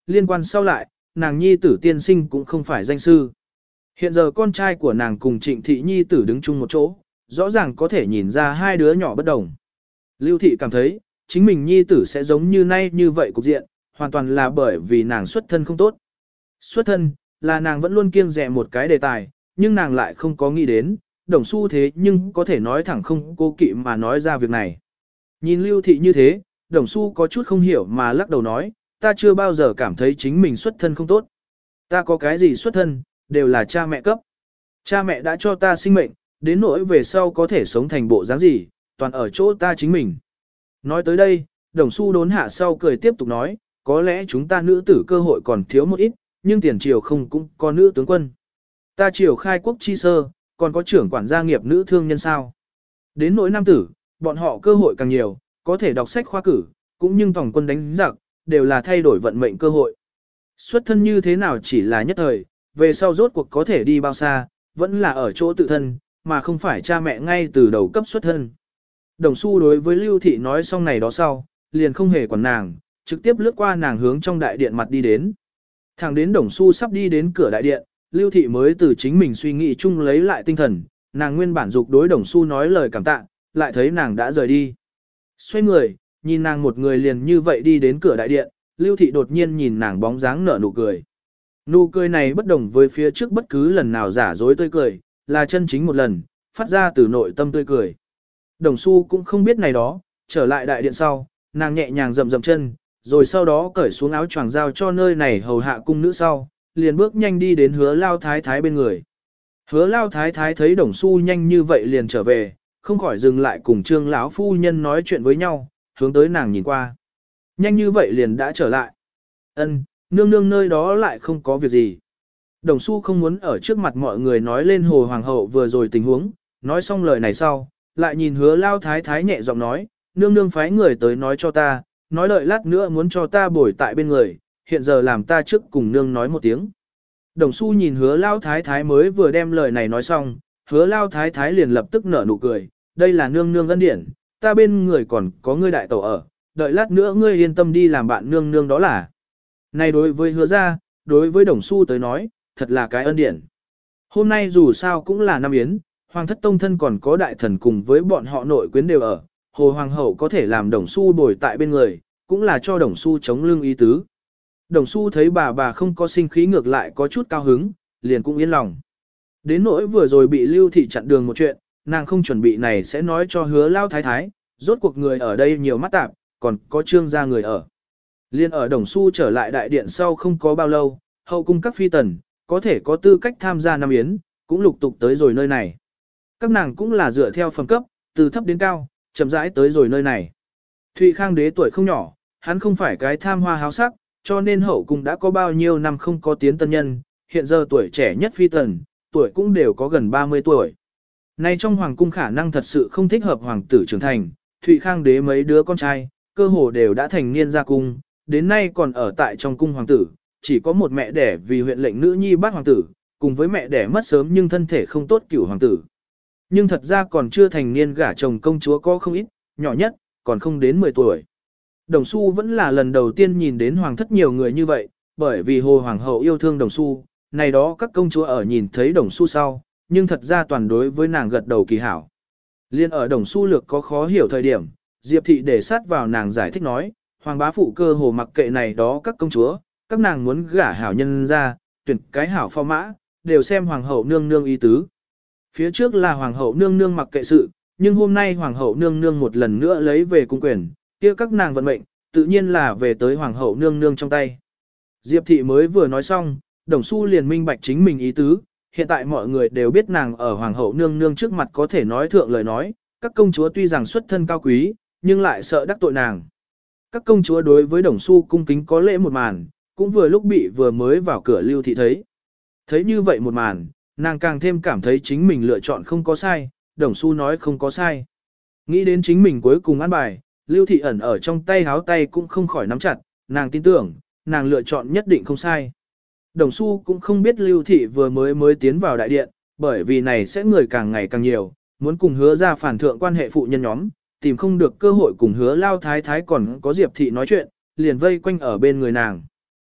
liên quan sau lại, nàng nhi tử tiên sinh cũng không phải danh sư. Hiện giờ con trai của nàng cùng Trịnh Thị nhi tử đứng chung một chỗ, rõ ràng có thể nhìn ra hai đứa nhỏ bất đồng. Lưu Thị cảm thấy, chính mình nhi tử sẽ giống như nay như vậy cục diện, hoàn toàn là bởi vì nàng xuất thân không tốt. Xuất thân, là nàng vẫn luôn kiêng dè một cái đề tài, nhưng nàng lại không có nghĩ đến, Đồng Xu thế nhưng có thể nói thẳng không cố kỵ mà nói ra việc này. Nhìn Lưu Thị như thế, Đồng Xu có chút không hiểu mà lắc đầu nói, ta chưa bao giờ cảm thấy chính mình xuất thân không tốt. Ta có cái gì xuất thân, đều là cha mẹ cấp. Cha mẹ đã cho ta sinh mệnh, đến nỗi về sau có thể sống thành bộ dáng gì, toàn ở chỗ ta chính mình. Nói tới đây, Đồng Xu đốn hạ sau cười tiếp tục nói, có lẽ chúng ta nữ tử cơ hội còn thiếu một ít, nhưng tiền triều không cũng có nữ tướng quân. Ta triều khai quốc chi sơ, còn có trưởng quản gia nghiệp nữ thương nhân sao. Đến nỗi nam tử, bọn họ cơ hội càng nhiều, có thể đọc sách khoa cử, cũng nhưng tổng quân đánh giặc, đều là thay đổi vận mệnh cơ hội. Xuất thân như thế nào chỉ là nhất thời, về sau rốt cuộc có thể đi bao xa, vẫn là ở chỗ tự thân, mà không phải cha mẹ ngay từ đầu cấp xuất thân. Đồng Xu đối với Lưu Thị nói xong này đó sau, liền không hề quản nàng, trực tiếp lướt qua nàng hướng trong đại điện mặt đi đến. Thẳng đến Đồng Xu sắp đi đến cửa đại điện, Lưu Thị mới từ chính mình suy nghĩ chung lấy lại tinh thần, nàng nguyên bản dục đối Đồng Xu nói lời cảm tạ, lại thấy nàng đã rời đi. Xoay người, nhìn nàng một người liền như vậy đi đến cửa đại điện, Lưu Thị đột nhiên nhìn nàng bóng dáng nở nụ cười. Nụ cười này bất đồng với phía trước bất cứ lần nào giả dối tươi cười, là chân chính một lần, phát ra từ nội tâm tươi cười. Đồng Xu cũng không biết này đó, trở lại đại điện sau, nàng nhẹ nhàng rậm rậm chân, rồi sau đó cởi xuống áo choàng giao cho nơi này hầu hạ cung nữ sau, liền bước nhanh đi đến Hứa Lao Thái Thái bên người. Hứa Lao Thái Thái thấy Đồng Xu nhanh như vậy liền trở về, không khỏi dừng lại cùng Trương lão phu nhân nói chuyện với nhau, hướng tới nàng nhìn qua. Nhanh như vậy liền đã trở lại. Ân, nương nương nơi đó lại không có việc gì. Đồng Xu không muốn ở trước mặt mọi người nói lên Hồ Hoàng hậu vừa rồi tình huống, nói xong lời này sau, lại nhìn Hứa Lao Thái Thái nhẹ giọng nói, nương nương phái người tới nói cho ta, nói đợi lát nữa muốn cho ta bồi tại bên người, hiện giờ làm ta trước cùng nương nói một tiếng. Đồng Xu nhìn Hứa Lao Thái Thái mới vừa đem lời này nói xong, Hứa Lao Thái Thái liền lập tức nở nụ cười, đây là nương nương ân điển, ta bên người còn có ngươi đại tẩu ở, đợi lát nữa ngươi yên tâm đi làm bạn nương nương đó là. Này đối với Hứa gia, đối với Đồng Xu tới nói, thật là cái ân điển. Hôm nay dù sao cũng là năm yến, Hoàng thất tông thân còn có đại thần cùng với bọn họ nội quyến đều ở, Hồ Hoàng hậu có thể làm Đồng Xu bồi tại bên người, cũng là cho Đồng Xu chống lưng ý tứ. Đồng Xu thấy bà bà không có sinh khí ngược lại có chút cao hứng, liền cũng yên lòng. Đến nỗi vừa rồi bị Lưu Thị chặn đường một chuyện, nàng không chuẩn bị này sẽ nói cho Hứa Lao Thái Thái, rốt cuộc người ở đây nhiều mắt tạp, còn có Trương gia người ở. Liên ở Đồng Xu trở lại đại điện sau không có bao lâu, hậu cung các phi tần, có thể có tư cách tham gia năm yến, cũng lục tục tới rồi nơi này. Các nàng cũng là dựa theo phẩm cấp, từ thấp đến cao, chậm rãi tới rồi nơi này. Thụy Khang đế tuổi không nhỏ, hắn không phải cái tham hoa háo sắc, cho nên hậu cung đã có bao nhiêu năm không có tiến tân nhân, hiện giờ tuổi trẻ nhất phi tần, tuổi cũng đều có gần ba mươi tuổi. Nay trong hoàng cung khả năng thật sự không thích hợp hoàng tử trưởng thành, Thụy Khang đế mấy đứa con trai, cơ hồ đều đã thành niên ra cung, đến nay còn ở tại trong cung hoàng tử, chỉ có một mẹ đẻ vì huyện lệnh nữ nhi bát hoàng tử, cùng với mẹ đẻ mất sớm nhưng thân thể không tốt cửu hoàng tử. Nhưng thật ra còn chưa thành niên gả chồng công chúa có không ít, nhỏ nhất, còn không đến mười tuổi. Đồng Xu vẫn là lần đầu tiên nhìn đến hoàng thất nhiều người như vậy, bởi vì Hồ Hoàng hậu yêu thương Đồng Xu, này đó các công chúa ở nhìn thấy Đồng Xu sau, nhưng thật ra toàn đối với nàng gật đầu kỳ hảo. Liên ở Đồng Xu lược có khó hiểu thời điểm, Diệp Thị để sát vào nàng giải thích nói, Hoàng bá phụ cơ hồ mặc kệ này đó các công chúa, các nàng muốn gả hảo nhân ra, tuyển cái hảo phò mã, đều xem Hoàng hậu nương nương ý tứ. Phía trước là Hoàng hậu nương nương mặc kệ sự, nhưng hôm nay Hoàng hậu nương nương một lần nữa lấy về cung quyền, kia các nàng vận mệnh, tự nhiên là về tới Hoàng hậu nương nương trong tay. Diệp Thị mới vừa nói xong, Đồng Xu liền minh bạch chính mình ý tứ, hiện tại mọi người đều biết nàng ở Hoàng hậu nương nương trước mặt có thể nói thượng lời nói, các công chúa tuy rằng xuất thân cao quý, nhưng lại sợ đắc tội nàng. Các công chúa đối với Đồng Xu cung kính có lễ một màn, cũng vừa lúc bị vừa mới vào cửa Lưu Thị thấy. Thấy như vậy một màn, nàng càng thêm cảm thấy chính mình lựa chọn không có sai, Đồng Xu nói không có sai. Nghĩ đến chính mình cuối cùng ăn bài, Lưu Thị ẩn ở trong tay háo tay cũng không khỏi nắm chặt, nàng tin tưởng, nàng lựa chọn nhất định không sai. Đồng Xu cũng không biết Lưu Thị vừa mới mới tiến vào đại điện, bởi vì này sẽ người càng ngày càng nhiều, muốn cùng Hứa ra phản thượng quan hệ phụ nhân nhóm, tìm không được cơ hội cùng Hứa Lao Thái Thái còn có Diệp Thị nói chuyện, liền vây quanh ở bên người nàng.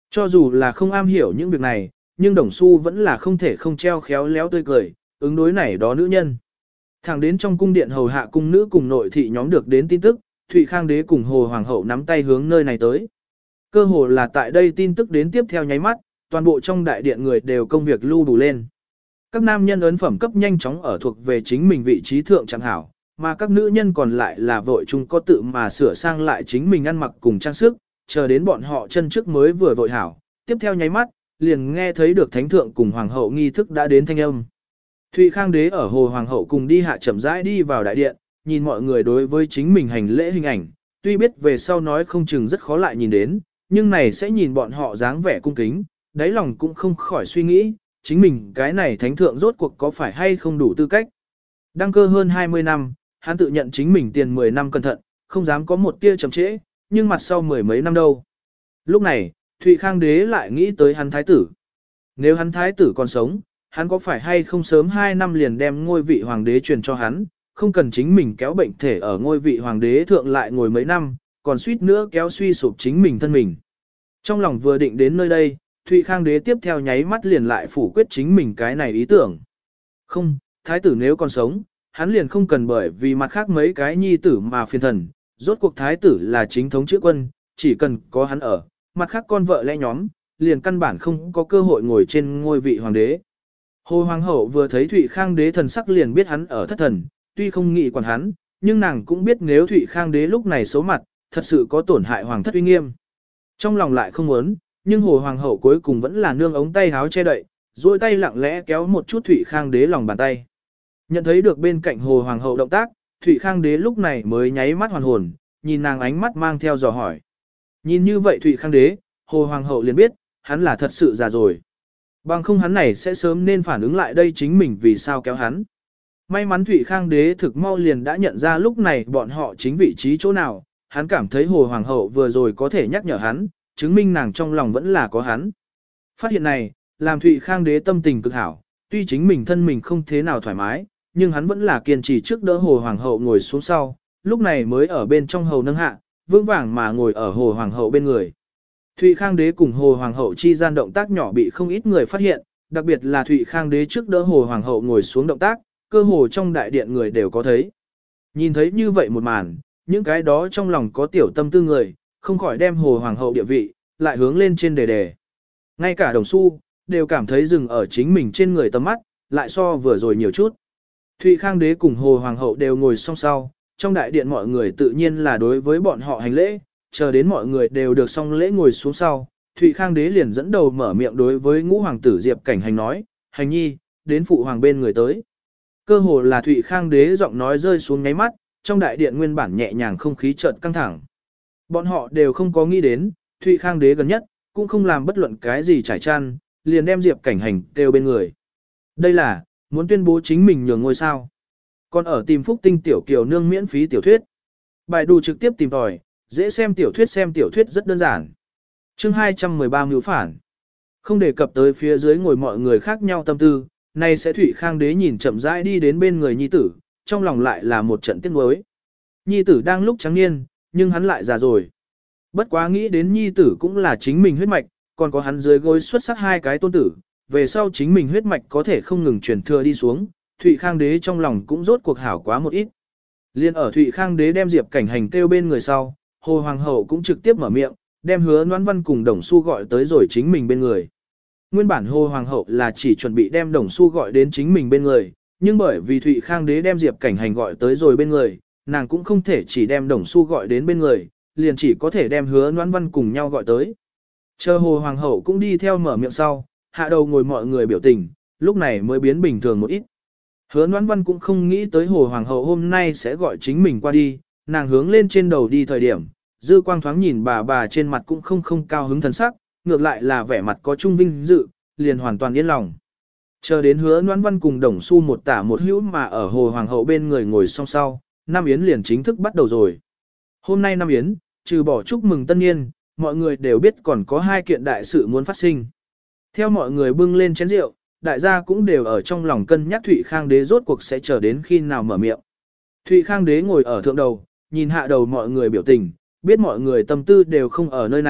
Cho dù là không am hiểu những việc này, nhưng Đồng Xu vẫn là không thể không treo khéo léo tươi cười, ứng đối này đó nữ nhân. Thẳng đến trong cung điện hầu hạ cung nữ cùng nội thị nhóm được đến tin tức, Thụy Khang đế cùng Hồ Hoàng hậu nắm tay hướng nơi này tới. Cơ hồ là tại đây tin tức đến tiếp theo nháy mắt, toàn bộ trong đại điện người đều công việc lưu đủ lên. Các nam nhân ấn phẩm cấp nhanh chóng ở thuộc về chính mình vị trí thượng chẳng hảo, mà các nữ nhân còn lại là vội chung có tự mà sửa sang lại chính mình ăn mặc cùng trang sức, chờ đến bọn họ chân trước mới vừa vội hảo. Tiếp theo nháy mắt, liền nghe thấy được thánh thượng cùng hoàng hậu nghi thức đã đến thanh âm. Thụy Khang đế ở Hồ Hoàng hậu cùng đi hạ chậm rãi đi vào đại điện, nhìn mọi người đối với chính mình hành lễ hình ảnh, tuy biết về sau nói không chừng rất khó lại nhìn đến, nhưng này sẽ nhìn bọn họ dáng vẻ cung kính, đáy lòng cũng không khỏi suy nghĩ, chính mình cái này thánh thượng rốt cuộc có phải hay không đủ tư cách. Đăng cơ hơn hai mươi năm, hắn tự nhận chính mình tiền mười năm cẩn thận, không dám có một tia chậm trễ, nhưng mặt sau mười mấy năm đâu. Lúc này, Thụy Khang đế lại nghĩ tới hắn thái tử. Nếu hắn thái tử còn sống, hắn có phải hay không sớm hai năm liền đem ngôi vị hoàng đế truyền cho hắn, không cần chính mình kéo bệnh thể ở ngôi vị hoàng đế thượng lại ngồi mấy năm, còn suýt nữa kéo suy sụp chính mình thân mình. Trong lòng vừa định đến nơi đây, Thụy Khang đế tiếp theo nháy mắt liền lại phủ quyết chính mình cái này ý tưởng. Không, thái tử nếu còn sống, hắn liền không cần bởi vì mặt khác mấy cái nhi tử mà phiền thần, rốt cuộc thái tử là chính thống chữ quân, chỉ cần có hắn ở, mặt khác con vợ lẽ nhóm, liền căn bản không có cơ hội ngồi trên ngôi vị hoàng đế. Hồ Hoàng hậu vừa thấy Thụy Khang đế thần sắc liền biết hắn ở thất thần, tuy không nghĩ quản hắn, nhưng nàng cũng biết nếu Thụy Khang đế lúc này xấu mặt, thật sự có tổn hại hoàng thất uy nghiêm. Trong lòng lại không muốn, nhưng Hồ Hoàng hậu cuối cùng vẫn là nương ống tay háo che đậy, duỗi tay lặng lẽ kéo một chút Thụy Khang đế lòng bàn tay. Nhận thấy được bên cạnh Hồ Hoàng hậu động tác, Thụy Khang đế lúc này mới nháy mắt hoàn hồn, nhìn nàng ánh mắt mang theo dò hỏi. Nhìn như vậy Thụy Khang đế, Hồ Hoàng hậu liền biết, hắn là thật sự già rồi. Bằng không hắn này sẽ sớm nên phản ứng lại đây chính mình vì sao kéo hắn. May mắn Thụy Khang đế thực mau liền đã nhận ra lúc này bọn họ chính vị trí chỗ nào, hắn cảm thấy Hồ Hoàng hậu vừa rồi có thể nhắc nhở hắn, chứng minh nàng trong lòng vẫn là có hắn. Phát hiện này, làm Thụy Khang đế tâm tình cực hảo, tuy chính mình thân mình không thế nào thoải mái, nhưng hắn vẫn là kiên trì trước đỡ Hồ Hoàng hậu ngồi xuống sau, lúc này mới ở bên trong hầu nâng hạ, vững vàng mà ngồi ở Hồ Hoàng hậu bên người. Thụy Khang đế cùng Hồ Hoàng hậu chi gian động tác nhỏ bị không ít người phát hiện, đặc biệt là Thụy Khang đế trước đỡ Hồ Hoàng hậu ngồi xuống động tác, cơ hồ trong đại điện người đều có thấy. Nhìn thấy như vậy một màn, những cái đó trong lòng có tiểu tâm tư người, không khỏi đem Hồ Hoàng hậu địa vị, lại hướng lên trên đề đề. Ngay cả Đồng Xu, đều cảm thấy dừng ở chính mình trên người tầm mắt, lại so vừa rồi nhiều chút. Thụy Khang đế cùng Hồ Hoàng hậu đều ngồi song sau, trong đại điện mọi người tự nhiên là đối với bọn họ hành lễ, chờ đến mọi người đều được xong lễ ngồi xuống sau, Thụy Khang đế liền dẫn đầu mở miệng đối với ngũ hoàng tử Diệp Cảnh Hành nói, hành nhi, đến phụ hoàng bên người tới. Cơ hồ là Thụy Khang đế giọng nói rơi xuống ngáy mắt, trong đại điện nguyên bản nhẹ nhàng không khí chợt căng thẳng. Bọn họ đều không có nghĩ đến, Thụy Khang đế gần nhất, cũng không làm bất luận cái gì trải chăn, liền đem Diệp Cảnh Hành kêu bên người. Đây là, muốn tuyên bố chính mình nhường ngôi sao. Còn ở tìm Phúc Tinh tiểu kiều nương miễn phí tiểu thuyết. Bài đủ trực tiếp tìm tòi, dễ xem tiểu thuyết xem tiểu thuyết rất đơn giản. Chương hai trăm mười ba mưu phản. Không đề cập tới phía dưới ngồi mọi người khác nhau tâm tư, nay sẽ Thụy Khang đế nhìn chậm rãi đi đến bên người nhi tử, trong lòng lại là một trận tiếc nuối. Nhi tử đang lúc trắng niên, nhưng hắn lại già rồi. Bất quá nghĩ đến nhi tử cũng là chính mình huyết mạch, còn có hắn dưới gối xuất sắc hai cái tôn tử, về sau chính mình huyết mạch có thể không ngừng truyền thừa đi xuống, Thụy Khang đế trong lòng cũng rốt cuộc hảo quá một ít. Liên ở Thụy Khang đế đem Diệp Cảnh Hành kêu bên người sau, Hồ Hoàng hậu cũng trực tiếp mở miệng, đem Hứa Noãn Văn cùng Đồng Xu gọi tới rồi chính mình bên người. Nguyên bản Hồ Hoàng hậu là chỉ chuẩn bị đem Đồng Xu gọi đến chính mình bên người, nhưng bởi vì Thụy Khang đế đem Diệp Cảnh Hành gọi tới rồi bên người, nàng cũng không thể chỉ đem Đồng Xu gọi đến bên người, liền chỉ có thể đem Hứa Noãn Văn cùng nhau gọi tới. Chờ Hồ Hoàng hậu cũng đi theo mở miệng sau, hạ đầu ngồi mọi người biểu tình, lúc này mới biến bình thường một ít. Hứa Noãn Văn cũng không nghĩ tới Hồ Hoàng hậu hôm nay sẽ gọi chính mình qua đi, nàng hướng lên trên đầu đi thời điểm, dư quang thoáng nhìn bà bà trên mặt cũng không không cao hứng thần sắc, ngược lại là vẻ mặt có trung vinh dự, liền hoàn toàn yên lòng. Chờ đến Hứa Noãn Văn cùng Đồng Xu một tả một hữu mà ở Hồ Hoàng hậu bên người ngồi song sau, Nam Yến liền chính thức bắt đầu rồi. Hôm nay Nam Yến, trừ bỏ chúc mừng tân niên, mọi người đều biết còn có hai kiện đại sự muốn phát sinh. Theo mọi người bưng lên chén rượu, đại gia cũng đều ở trong lòng cân nhắc Thụy Khang đế rốt cuộc sẽ chờ đến khi nào mở miệng. Thụy Khang đế ngồi ở thượng đầu, nhìn hạ đầu mọi người biểu tình, biết mọi người tâm tư đều không ở nơi này,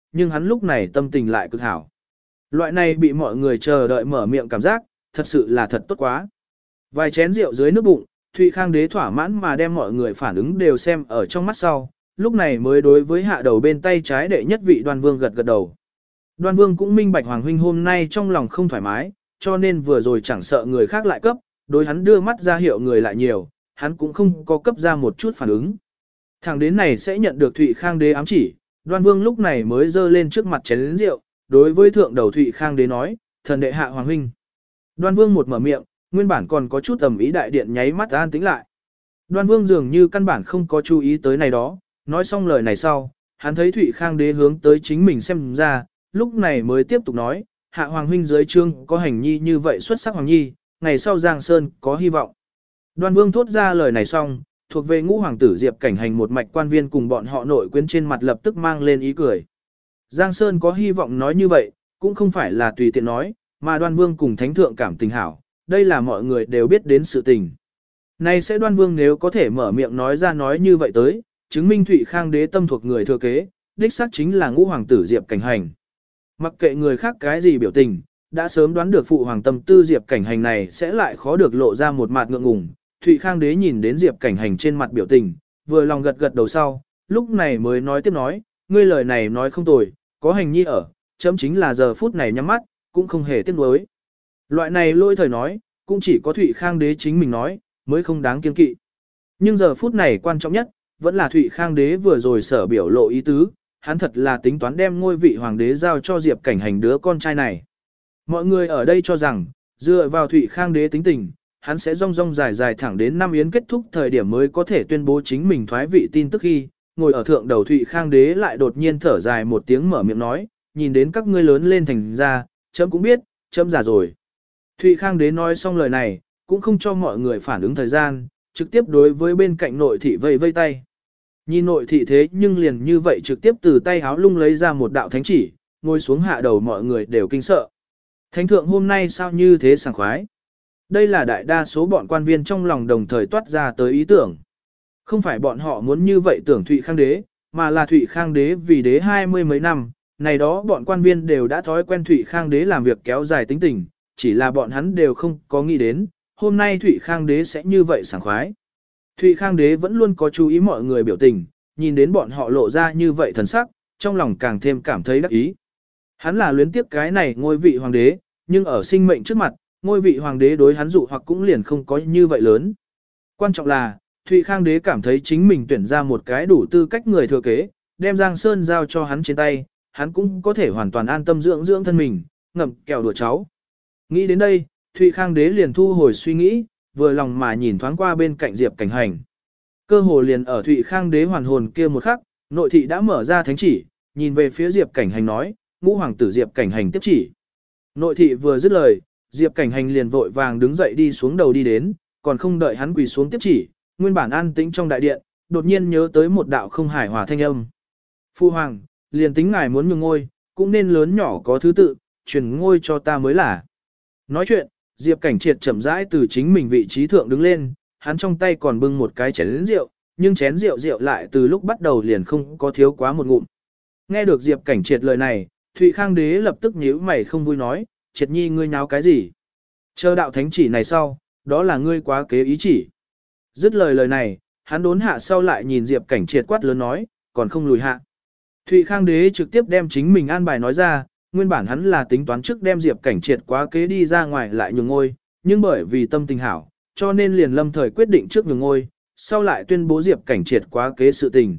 nhưng hắn lúc này tâm tình lại cực hảo. Loại này bị mọi người chờ đợi mở miệng cảm giác, thật sự là thật tốt quá. Vài chén rượu dưới nước bụng, Thụy Khang đế thỏa mãn mà đem mọi người phản ứng đều xem ở trong mắt sau, lúc này mới đối với hạ đầu bên tay trái đệ nhất vị Đoan Vương gật gật đầu. Đoan Vương cũng minh bạch Hoàng huynh hôm nay trong lòng không thoải mái, cho nên vừa rồi chẳng sợ người khác lại cấp, đối hắn đưa mắt ra hiệu người lại nhiều, hắn cũng không có cấp ra một chút phản ứng. Thẳng đến này sẽ nhận được Thụy Khang đế ám chỉ, Đoan Vương lúc này mới dơ lên trước mặt chén rượu, đối với thượng đầu Thụy Khang đế nói, thần đệ hạ Hoàng huynh. Đoan Vương một mở miệng, nguyên bản còn có chút tầm ý đại điện nháy mắt an tĩnh lại. Đoan Vương dường như căn bản không có chú ý tới này đó, nói xong lời này sau, hắn thấy Thụy Khang đế hướng tới chính mình xem ra, lúc này mới tiếp tục nói, hạ Hoàng huynh dưới trương có hành nhi như vậy xuất sắc Hoàng nhi, ngày sau Giang Sơn có hy vọng. Đoan Vương thốt ra lời này xong, thuộc về ngũ hoàng tử Diệp Cảnh Hành một mạch quan viên cùng bọn họ nội quyến trên mặt lập tức mang lên ý cười. Giang Sơn có hy vọng nói như vậy, cũng không phải là tùy tiện nói, mà Đoan Vương cùng Thánh Thượng cảm tình hảo, đây là mọi người đều biết đến sự tình. Này sẽ Đoan Vương nếu có thể mở miệng nói ra nói như vậy tới, chứng minh Thụy Khang đế tâm thuộc người thừa kế, đích xác chính là ngũ hoàng tử Diệp Cảnh Hành. Mặc kệ người khác cái gì biểu tình, đã sớm đoán được phụ hoàng tâm tư Diệp Cảnh Hành này sẽ lại khó được lộ ra một mặt ngượng ngùng. Thụy Khang đế nhìn đến Diệp Cảnh Hành trên mặt biểu tình, vừa lòng gật gật đầu sau, lúc này mới nói tiếp nói, ngươi lời này nói không tồi, có hành nhi ở, chấm chính là giờ phút này nhắm mắt, cũng không hề tiếc nuối. Loại này lôi thời nói, cũng chỉ có Thụy Khang đế chính mình nói, mới không đáng kiêng kỵ. Nhưng giờ phút này quan trọng nhất, vẫn là Thụy Khang đế vừa rồi sở biểu lộ ý tứ, hắn thật là tính toán đem ngôi vị hoàng đế giao cho Diệp Cảnh Hành đứa con trai này. Mọi người ở đây cho rằng, dựa vào Thụy Khang đế tính tình, hắn sẽ rong rong dài dài thẳng đến năm yến kết thúc thời điểm mới có thể tuyên bố chính mình thoái vị tin tức khi, ngồi ở thượng đầu Thụy Khang đế lại đột nhiên thở dài một tiếng mở miệng nói, nhìn đến các ngươi lớn lên thành ra, chấm cũng biết, chấm già rồi. Thụy Khang đế nói xong lời này, cũng không cho mọi người phản ứng thời gian, trực tiếp đối với bên cạnh nội thị vây vây tay. Nhìn nội thị thế nhưng liền như vậy trực tiếp từ tay háo lung lấy ra một đạo thánh chỉ, ngồi xuống hạ đầu mọi người đều kinh sợ. Thánh thượng hôm nay sao như thế sảng khoái? Đây là đại đa số bọn quan viên trong lòng đồng thời toát ra tới ý tưởng. Không phải bọn họ muốn như vậy tưởng Thụy Khang đế, mà là Thụy Khang đế vì đế hai mươi mấy năm, này đó bọn quan viên đều đã thói quen Thụy Khang đế làm việc kéo dài tính tình, chỉ là bọn hắn đều không có nghĩ đến, hôm nay Thụy Khang đế sẽ như vậy sảng khoái. Thụy Khang đế vẫn luôn có chú ý mọi người biểu tình, nhìn đến bọn họ lộ ra như vậy thần sắc, trong lòng càng thêm cảm thấy đắc ý. Hắn là luyến tiếc cái này ngôi vị hoàng đế, nhưng ở sinh mệnh trước mặt, ngôi vị hoàng đế đối hắn dụ hoặc cũng liền không có như vậy lớn. Quan trọng là, Thụy Khang đế cảm thấy chính mình tuyển ra một cái đủ tư cách người thừa kế, đem Giang Sơn giao cho hắn trên tay, hắn cũng có thể hoàn toàn an tâm dưỡng dưỡng thân mình, ngậm kẹo đùa cháu. Nghĩ đến đây, Thụy Khang đế liền thu hồi suy nghĩ, vừa lòng mà nhìn thoáng qua bên cạnh Diệp Cảnh Hành. Cơ hồ liền ở Thụy Khang đế hoàn hồn kia một khắc, nội thị đã mở ra thánh chỉ, nhìn về phía Diệp Cảnh Hành nói, ngũ hoàng tử Diệp Cảnh Hành tiếp chỉ. Nội thị vừa dứt lời, Diệp Cảnh Hành liền vội vàng đứng dậy đi xuống đầu đi đến, còn không đợi hắn quỳ xuống tiếp chỉ, nguyên bản an tĩnh trong đại điện, đột nhiên nhớ tới một đạo không hài hòa thanh âm. Phu hoàng, liền tính ngài muốn nhường ngôi, cũng nên lớn nhỏ có thứ tự, truyền ngôi cho ta mới là. Nói chuyện, Diệp Cảnh Triệt chậm rãi từ chính mình vị trí thượng đứng lên, hắn trong tay còn bưng một cái chén rượu, nhưng chén rượu rượu lại từ lúc bắt đầu liền không có thiếu quá một ngụm. Nghe được Diệp Cảnh Triệt lời này, Thụy Khang đế lập tức nhíu mày không vui nói, Triệt nhi ngươi nháo cái gì? Chờ đạo thánh chỉ này sau, đó là ngươi quá kế ý chỉ. Dứt lời lời này, hắn đốn hạ sau lại nhìn Diệp Cảnh Triệt quát lớn nói, còn không lùi hạ. Thụy Khang đế trực tiếp đem chính mình an bài nói ra, nguyên bản hắn là tính toán trước đem Diệp Cảnh Triệt quá kế đi ra ngoài lại nhường ngôi, nhưng bởi vì tâm tình hảo, cho nên liền lâm thời quyết định trước nhường ngôi, sau lại tuyên bố Diệp Cảnh Triệt quá kế sự tình.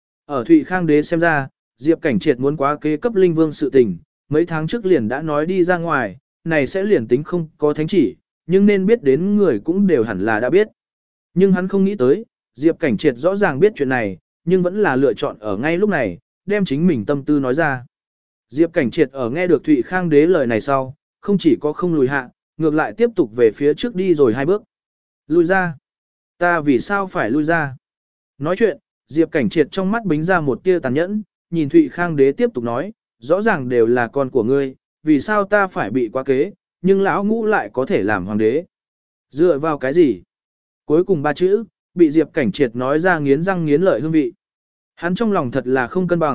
Ở Thụy Khang đế xem ra, Diệp Cảnh Triệt muốn quá kế cấp linh vương sự tình, mấy tháng trước liền đã nói đi ra ngoài, này sẽ liền tính không có thánh chỉ, nhưng nên biết đến người cũng đều hẳn là đã biết. Nhưng hắn không nghĩ tới, Diệp Cảnh Triệt rõ ràng biết chuyện này, nhưng vẫn là lựa chọn ở ngay lúc này, đem chính mình tâm tư nói ra. Diệp Cảnh Triệt ở nghe được Thụy Khang đế lời này sau, không chỉ có không lùi hạ, ngược lại tiếp tục về phía trước đi rồi hai bước. Lùi ra. Ta vì sao phải lui ra? Nói chuyện, Diệp Cảnh Triệt trong mắt bính ra một tia tàn nhẫn, nhìn Thụy Khang đế tiếp tục nói, rõ ràng đều là con của ngươi, vì sao ta phải bị quá kế, nhưng lão ngũ lại có thể làm hoàng đế? Dựa vào cái gì? Cuối cùng ba chữ, bị Diệp Cảnh Triệt nói ra nghiến răng nghiến lợi hương vị. Hắn trong lòng thật là không cân bằng,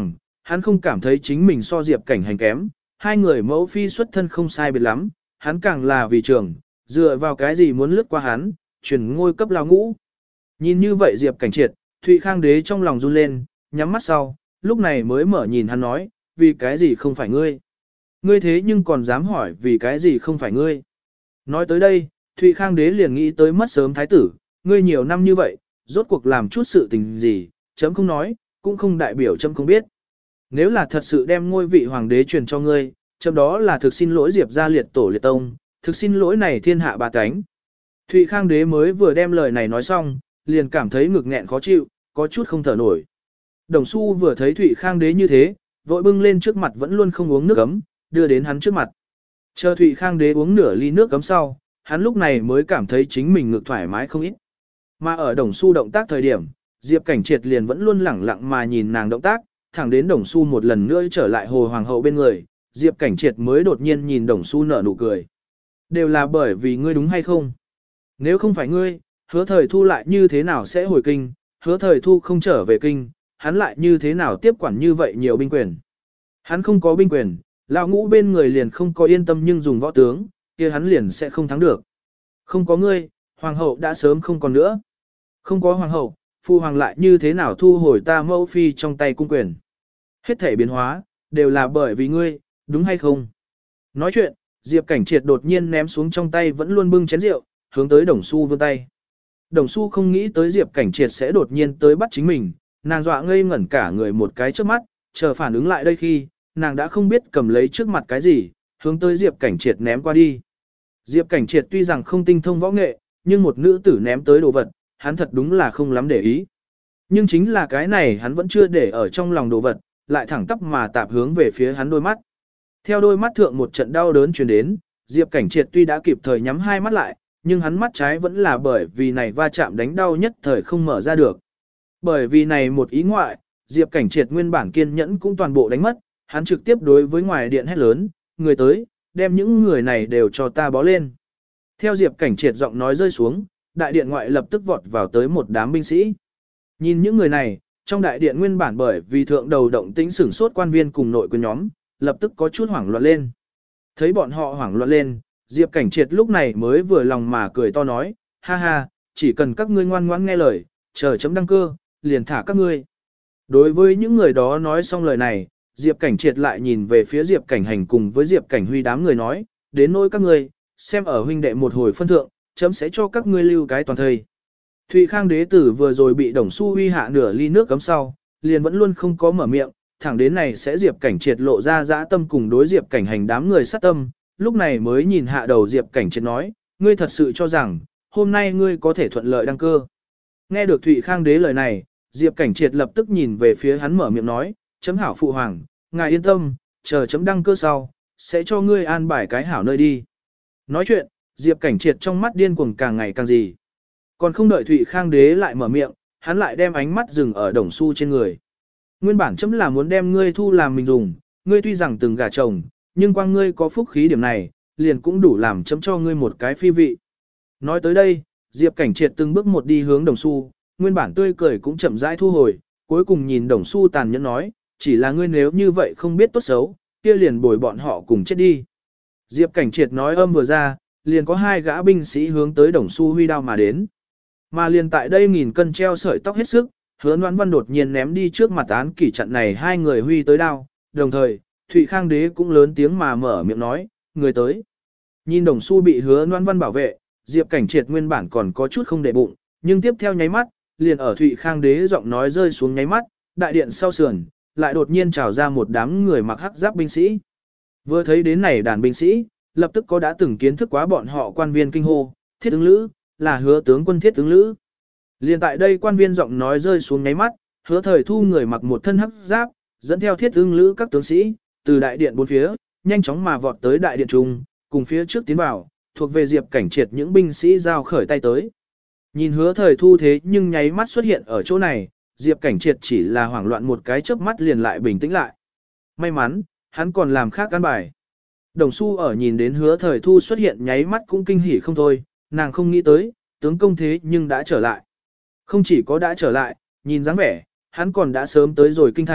hắn không cảm thấy chính mình so Diệp Cảnh Hành kém, hai người mẫu phi xuất thân không sai biệt lắm, hắn càng là vì trường, dựa vào cái gì muốn lướt qua hắn, chuyển ngôi cấp lao ngũ. Nhìn như vậy Diệp Cảnh Triệt, Thụy Khang Đế trong lòng run lên, nhắm mắt sau, lúc này mới mở nhìn hắn nói, vì cái gì không phải ngươi. Ngươi thế nhưng còn dám hỏi vì cái gì không phải ngươi. Nói tới đây, Thụy Khang Đế liền nghĩ tới mất sớm thái tử, ngươi nhiều năm như vậy, rốt cuộc làm chút sự tình gì, chấm không nói, cũng không đại biểu chấm không biết. Nếu là thật sự đem ngôi vị hoàng đế truyền cho ngươi, chấm đó là thực xin lỗi Diệp gia liệt tổ liệt tông, thực xin lỗi này thiên hạ ba cánh. Thụy Khang Đế mới vừa đem lời này nói xong, liền cảm thấy ngực nghẹn khó chịu, có chút không thở nổi. Đồng Xu vừa thấy Thụy Khang Đế như thế, vội bưng lên trước mặt vẫn luôn không uống nước ấm, đưa đến hắn trước mặt. Chờ Thụy Khang Đế uống nửa ly nước ấm sau, hắn lúc này mới cảm thấy chính mình ngực thoải mái không ít. Mà ở Đồng Xu động tác thời điểm, Diệp Cảnh Triệt liền vẫn luôn lẳng lặng mà nhìn nàng động tác, thẳng đến Đồng Xu một lần nữa trở lại Hồ Hoàng hậu bên người, Diệp Cảnh Triệt mới đột nhiên nhìn Đồng Xu nở nụ cười. Đều là bởi vì ngươi đúng hay không? Nếu không phải ngươi, Hứa Thời Thu lại như thế nào sẽ hồi kinh, Hứa Thời Thu không trở về kinh, hắn lại như thế nào tiếp quản như vậy nhiều binh quyền. Hắn không có binh quyền, lão ngũ bên người liền không có yên tâm nhưng dùng võ tướng, kia hắn liền sẽ không thắng được. Không có ngươi, hoàng hậu đã sớm không còn nữa. Không có hoàng hậu, phu hoàng lại như thế nào thu hồi ta mẫu phi trong tay cung quyền. Hết thể biến hóa, đều là bởi vì ngươi, đúng hay không? Nói chuyện, Diệp Cảnh Triệt đột nhiên ném xuống trong tay vẫn luôn bưng chén rượu, hướng tới Đồng Xu vươn tay. Đồng Xu không nghĩ tới Diệp Cảnh Triệt sẽ đột nhiên tới bắt chính mình, nàng dọa ngây ngẩn cả người một cái trước mắt, chờ phản ứng lại đây khi, nàng đã không biết cầm lấy trước mặt cái gì, hướng tới Diệp Cảnh Triệt ném qua đi. Diệp Cảnh Triệt tuy rằng không tinh thông võ nghệ, nhưng một nữ tử ném tới đồ vật, hắn thật đúng là không lắm để ý. Nhưng chính là cái này hắn vẫn chưa để ở trong lòng đồ vật, lại thẳng tắp mà tạp hướng về phía hắn đôi mắt. Theo đôi mắt thượng một trận đau đớn truyền đến, Diệp Cảnh Triệt tuy đã kịp thời nhắm hai mắt lại, nhưng hắn mắt trái vẫn là bởi vì này va chạm đánh đau nhất thời không mở ra được. Bởi vì này một ý ngoại, Diệp Cảnh Triệt nguyên bản kiên nhẫn cũng toàn bộ đánh mất, hắn trực tiếp đối với ngoài điện hét lớn, người tới, đem những người này đều cho ta bó lên. Theo Diệp Cảnh Triệt giọng nói rơi xuống, đại điện ngoại lập tức vọt vào tới một đám binh sĩ. Nhìn những người này, trong đại điện nguyên bản bởi vì thượng đầu động tĩnh sửng sốt quan viên cùng nội quyền nhóm, lập tức có chút hoảng loạn lên. Thấy bọn họ hoảng loạn lên, Diệp Cảnh Triệt lúc này mới vừa lòng mà cười to nói, ha ha, chỉ cần các ngươi ngoan ngoãn nghe lời, chờ chấm đăng cơ, liền thả các ngươi. Đối với những người đó nói xong lời này, Diệp Cảnh Triệt lại nhìn về phía Diệp Cảnh Hành cùng với Diệp Cảnh Huy đám người nói, đến nỗi các ngươi, xem ở huynh đệ một hồi phân thượng, chấm sẽ cho các ngươi lưu cái toàn thời. Thụy Khang đế tử vừa rồi bị Đồng Xu huy hạ nửa ly nước cấm sau, liền vẫn luôn không có mở miệng, thẳng đến này sẽ Diệp Cảnh Triệt lộ ra dã tâm cùng đối Diệp Cảnh Hành đám người sát tâm, lúc này mới nhìn hạ đầu Diệp Cảnh Triệt nói, ngươi thật sự cho rằng, hôm nay ngươi có thể thuận lợi đăng cơ. Nghe được Thụy Khang đế lời này, Diệp Cảnh Triệt lập tức nhìn về phía hắn mở miệng nói, chấm hảo phụ hoàng, ngài yên tâm, chờ chấm đăng cơ sau, sẽ cho ngươi an bài cái hảo nơi đi. Nói chuyện, Diệp Cảnh Triệt trong mắt điên cuồng càng ngày càng gì. Còn không đợi Thụy Khang đế lại mở miệng, hắn lại đem ánh mắt dừng ở Đồng Xu trên người. Nguyên bản chấm là muốn đem ngươi thu làm mình dùng, ngươi tuy rằng từng gả chồng, nhưng qua ngươi có phúc khí điểm này, liền cũng đủ làm chấm cho ngươi một cái phi vị. Nói tới đây, Diệp Cảnh Triệt từng bước một đi hướng Đồng Xu, nguyên bản tươi cười cũng chậm rãi thu hồi, cuối cùng nhìn Đồng Xu tàn nhẫn nói, chỉ là ngươi nếu như vậy không biết tốt xấu, kia liền bồi bọn họ cùng chết đi. Diệp Cảnh Triệt nói âm vừa ra, liền có hai gã binh sĩ hướng tới Đồng Xu huy đao mà đến. Mà liền tại đây nghìn cân treo sợi tóc hết sức, Hứa Noãn Văn đột nhiên ném đi trước mặt án kỷ trận này hai người huy tới đao, đồng thời, Thụy Khang đế cũng lớn tiếng mà mở miệng nói, người tới. Nhìn Đồng Xu bị Hứa Noãn Văn bảo vệ, Diệp Cảnh Triệt nguyên bản còn có chút không để bụng, nhưng tiếp theo nháy mắt, liền ở Thụy Khang đế giọng nói rơi xuống nháy mắt, đại điện sau sườn, lại đột nhiên trào ra một đám người mặc hắc giáp binh sĩ. Vừa thấy đến này đàn binh sĩ, lập tức có đã từng kiến thức quá bọn họ quan viên kinh hô, thiết ứng lữ, là Hứa tướng quân thiết ứng lữ. Liền tại đây quan viên giọng nói rơi xuống nháy mắt, Hứa Thời Thu người mặc một thân hắc giáp, dẫn theo thiết ứng lữ các tướng sĩ, từ đại điện bốn phía, nhanh chóng mà vọt tới đại điện trung, cùng phía trước tiến vào, thuộc về Diệp Cảnh Triệt những binh sĩ giao khởi tay tới. Nhìn Hứa Thời Thu thế nhưng nháy mắt xuất hiện ở chỗ này, Diệp Cảnh Triệt chỉ là hoảng loạn một cái chớp mắt liền lại bình tĩnh lại. May mắn, hắn còn làm khác căn bài. Đồng Xu ở nhìn đến Hứa Thời Thu xuất hiện nháy mắt cũng kinh hỉ không thôi, nàng không nghĩ tới, tướng công thế nhưng đã trở lại. Không chỉ có đã trở lại, nhìn dáng vẻ, hắn còn đã sớm tới rồi kinh thành,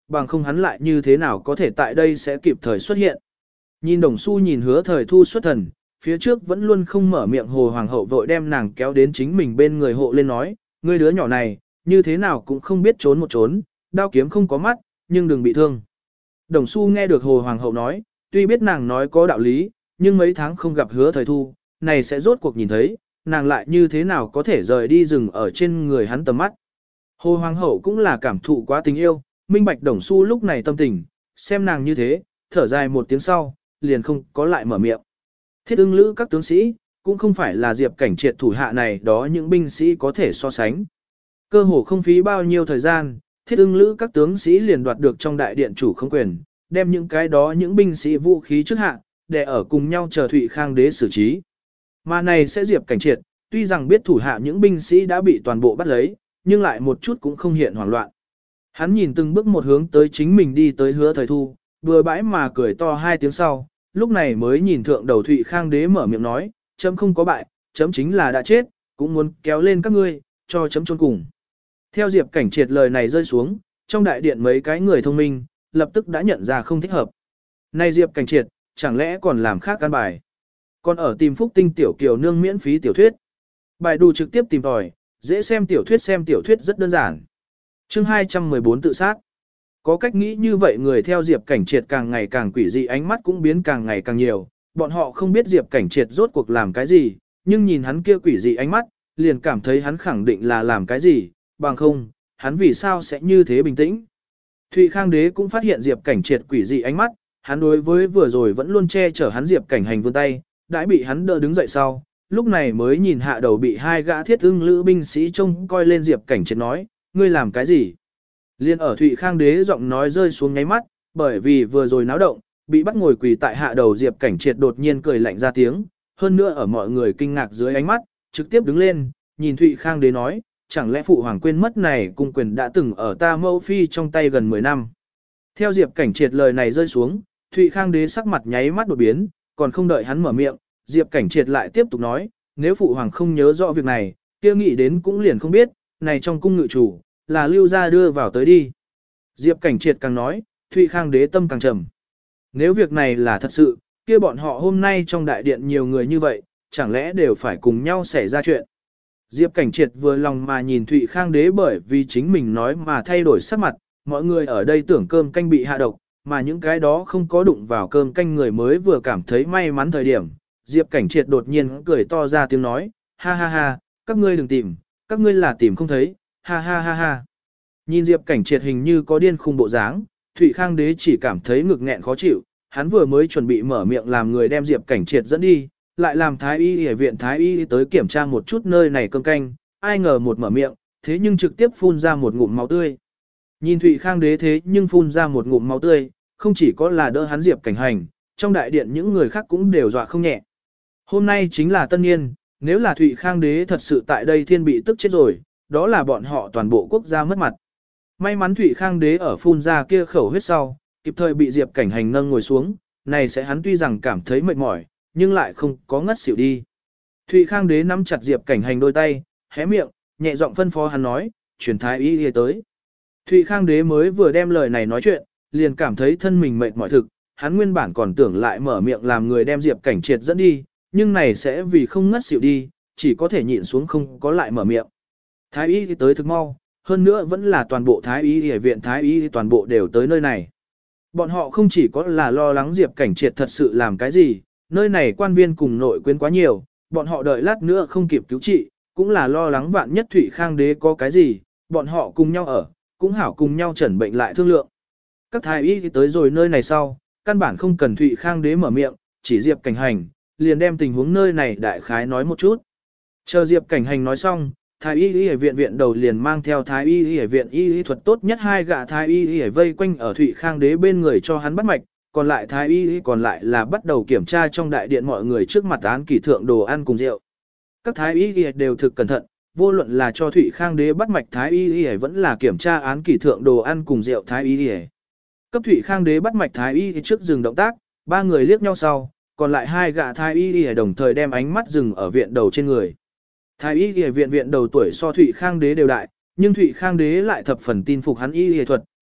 bằng không hắn lại như thế nào có thể tại đây sẽ kịp thời xuất hiện. Nhìn Đồng Xu nhìn Hứa Thời Thu xuất thần, phía trước vẫn luôn không mở miệng Hồ Hoàng hậu vội đem nàng kéo đến chính mình bên người hộ lên nói, ngươi đứa nhỏ này, như thế nào cũng không biết trốn một trốn, đao kiếm không có mắt, nhưng đừng bị thương. Đồng Xu nghe được Hồ Hoàng hậu nói, tuy biết nàng nói có đạo lý, nhưng mấy tháng không gặp Hứa Thời Thu, này sẽ rốt cuộc nhìn thấy, nàng lại như thế nào có thể rời đi dừng ở trên người hắn tầm mắt. Hồ Hoàng hậu cũng là cảm thụ quá tình yêu, minh bạch Đồng Xu lúc này tâm tình, xem nàng như thế, thở dài một tiếng sau, liền không có lại mở miệng. Thiết ưng lữ các tướng sĩ, cũng không phải là Diệp Cảnh Triệt thủ hạ này đó những binh sĩ có thể so sánh. Cơ hồ không phí bao nhiêu thời gian, thiết ưng lữ các tướng sĩ liền đoạt được trong đại điện chủ không quyền, đem những cái đó những binh sĩ vũ khí trước hạ, để ở cùng nhau chờ Thụy Khang đế xử trí. Mà này sẽ Diệp Cảnh Triệt, tuy rằng biết thủ hạ những binh sĩ đã bị toàn bộ bắt lấy, nhưng lại một chút cũng không hiện hoảng loạn. Hắn nhìn từng bước một hướng tới chính mình đi tới Hứa Thời Thu, vừa bãi mà cười to hai tiếng sau, lúc này mới nhìn thượng đầu Thụy Khang đế mở miệng nói, chấm không có bại, chấm chính là đã chết, cũng muốn kéo lên các ngươi, cho chấm chôn cùng. Theo Diệp Cảnh Triệt lời này rơi xuống, trong đại điện mấy cái người thông minh, lập tức đã nhận ra không thích hợp. Này Diệp Cảnh Triệt, chẳng lẽ còn làm khác căn bài. Còn ở tìm Phúc Tinh tiểu kiều nương miễn phí tiểu thuyết. Bài đủ trực tiếp tìm tòi, dễ xem tiểu thuyết xem tiểu thuyết rất đơn giản. Chương hai trăm mười bốn tự sát. Có cách nghĩ như vậy người theo Diệp Cảnh Triệt càng ngày càng quỷ dị ánh mắt cũng biến càng ngày càng nhiều, bọn họ không biết Diệp Cảnh Triệt rốt cuộc làm cái gì, nhưng nhìn hắn kia quỷ dị ánh mắt, liền cảm thấy hắn khẳng định là làm cái gì, bằng không, hắn vì sao sẽ như thế bình tĩnh. Thụy Khang đế cũng phát hiện Diệp Cảnh Triệt quỷ dị ánh mắt, hắn đối với vừa rồi vẫn luôn che chở hắn Diệp Cảnh Hành vươn tay, đã bị hắn đỡ đứng dậy sau, lúc này mới nhìn hạ đầu bị hai gã thiết ưng lữ binh sĩ trông coi lên Diệp Cảnh Triệt nói, ngươi làm cái gì? Liên ở Thụy Khang đế giọng nói rơi xuống nháy mắt, bởi vì vừa rồi náo động, bị bắt ngồi quỳ tại hạ đầu Diệp Cảnh Triệt đột nhiên cười lạnh ra tiếng, hơn nữa ở mọi người kinh ngạc dưới ánh mắt, trực tiếp đứng lên, nhìn Thụy Khang đế nói, chẳng lẽ phụ hoàng quên mất này cung quyền đã từng ở ta mẫu phi trong tay gần mười năm. Theo Diệp Cảnh Triệt lời này rơi xuống, Thụy Khang đế sắc mặt nháy mắt đột biến, còn không đợi hắn mở miệng, Diệp Cảnh Triệt lại tiếp tục nói, nếu phụ hoàng không nhớ rõ việc này, kia nghĩ đến cũng liền không biết, này trong cung ngự chủ, là lưu gia đưa vào tới đi. Diệp Cảnh Triệt càng nói, Thụy Khang đế tâm càng trầm. Nếu việc này là thật sự, kia bọn họ hôm nay trong đại điện nhiều người như vậy, chẳng lẽ đều phải cùng nhau xảy ra chuyện. Diệp Cảnh Triệt vừa lòng mà nhìn Thụy Khang đế bởi vì chính mình nói mà thay đổi sắc mặt, mọi người ở đây tưởng cơm canh bị hạ độc, mà những cái đó không có đụng vào cơm canh người mới vừa cảm thấy may mắn thời điểm. Diệp Cảnh Triệt đột nhiên cười to ra tiếng nói, ha ha ha, các ngươi đừng tìm, các ngươi là tìm không thấy, ha ha ha ha. Nhìn Diệp Cảnh Triệt hình như có điên khùng bộ dáng, Thụy Khang đế chỉ cảm thấy ngực nghẹn khó chịu, hắn vừa mới chuẩn bị mở miệng làm người đem Diệp Cảnh Triệt dẫn đi, lại làm thái y y viện thái y tới kiểm tra một chút nơi này cơm canh, ai ngờ một mở miệng, thế nhưng trực tiếp phun ra một ngụm máu tươi. Nhìn Thụy Khang đế thế nhưng phun ra một ngụm máu tươi, không chỉ có là đỡ hắn Diệp Cảnh Hành, trong đại điện những người khác cũng đều dọa không nhẹ. Hôm nay chính là tân niên, nếu là Thụy Khang đế thật sự tại đây thiên bị tức chết rồi, đó là bọn họ toàn bộ quốc gia mất mặt. May mắn Thụy Khang đế ở phun ra kia khẩu huyết sau, kịp thời bị Diệp Cảnh Hành nâng ngồi xuống, này sẽ hắn tuy rằng cảm thấy mệt mỏi, nhưng lại không có ngất xỉu đi. Thụy Khang đế nắm chặt Diệp Cảnh Hành đôi tay, hé miệng, nhẹ giọng phân phó hắn nói, truyền thái y y tới. Thụy Khang đế mới vừa đem lời này nói chuyện, liền cảm thấy thân mình mệt mỏi thực, hắn nguyên bản còn tưởng lại mở miệng làm người đem Diệp Cảnh Triệt dẫn đi, nhưng này sẽ vì không ngất xỉu đi, chỉ có thể nhịn xuống không có lại mở miệng. Thái y tới thực mau, hơn nữa vẫn là toàn bộ thái y y viện thái y toàn bộ đều tới nơi này. Bọn họ không chỉ có là lo lắng Diệp Cảnh Triệt thật sự làm cái gì, nơi này quan viên cùng nội quyến quá nhiều, bọn họ đợi lát nữa không kịp cứu trị, cũng là lo lắng vạn nhất Thụy Khang đế có cái gì, bọn họ cùng nhau ở, cũng hảo cùng nhau chẩn bệnh lại thương lượng. Các thái y tới rồi nơi này sau, căn bản không cần Thụy Khang đế mở miệng, chỉ Diệp Cảnh Hành, liền đem tình huống nơi này đại khái nói một chút. Chờ Diệp Cảnh Hành nói xong, thái y y viện viện đầu liền mang theo thái y y viện y y thuật tốt nhất hai gã thái y y vây quanh ở Thụy Khang đế bên người cho hắn bắt mạch, còn lại thái y y còn lại là bắt đầu kiểm tra trong đại điện mọi người trước mặt án kỷ thượng đồ ăn cùng rượu. Các thái y y đều thực cẩn thận, vô luận là cho Thụy Khang đế bắt mạch thái y y vẫn là kiểm tra án kỷ thượng đồ ăn cùng rượu thái y y. Cấp Thụy Khang đế bắt mạch thái y y trước dừng động tác, ba người liếc nhau sau, còn lại hai gã thái y y đồng thời đem ánh mắt dừng ở viện đầu trên người. Thái y y viện viện đầu tuổi so Thụy Khang đế đều đại, nhưng Thụy Khang đế lại thập phần tin phục hắn y y thuật,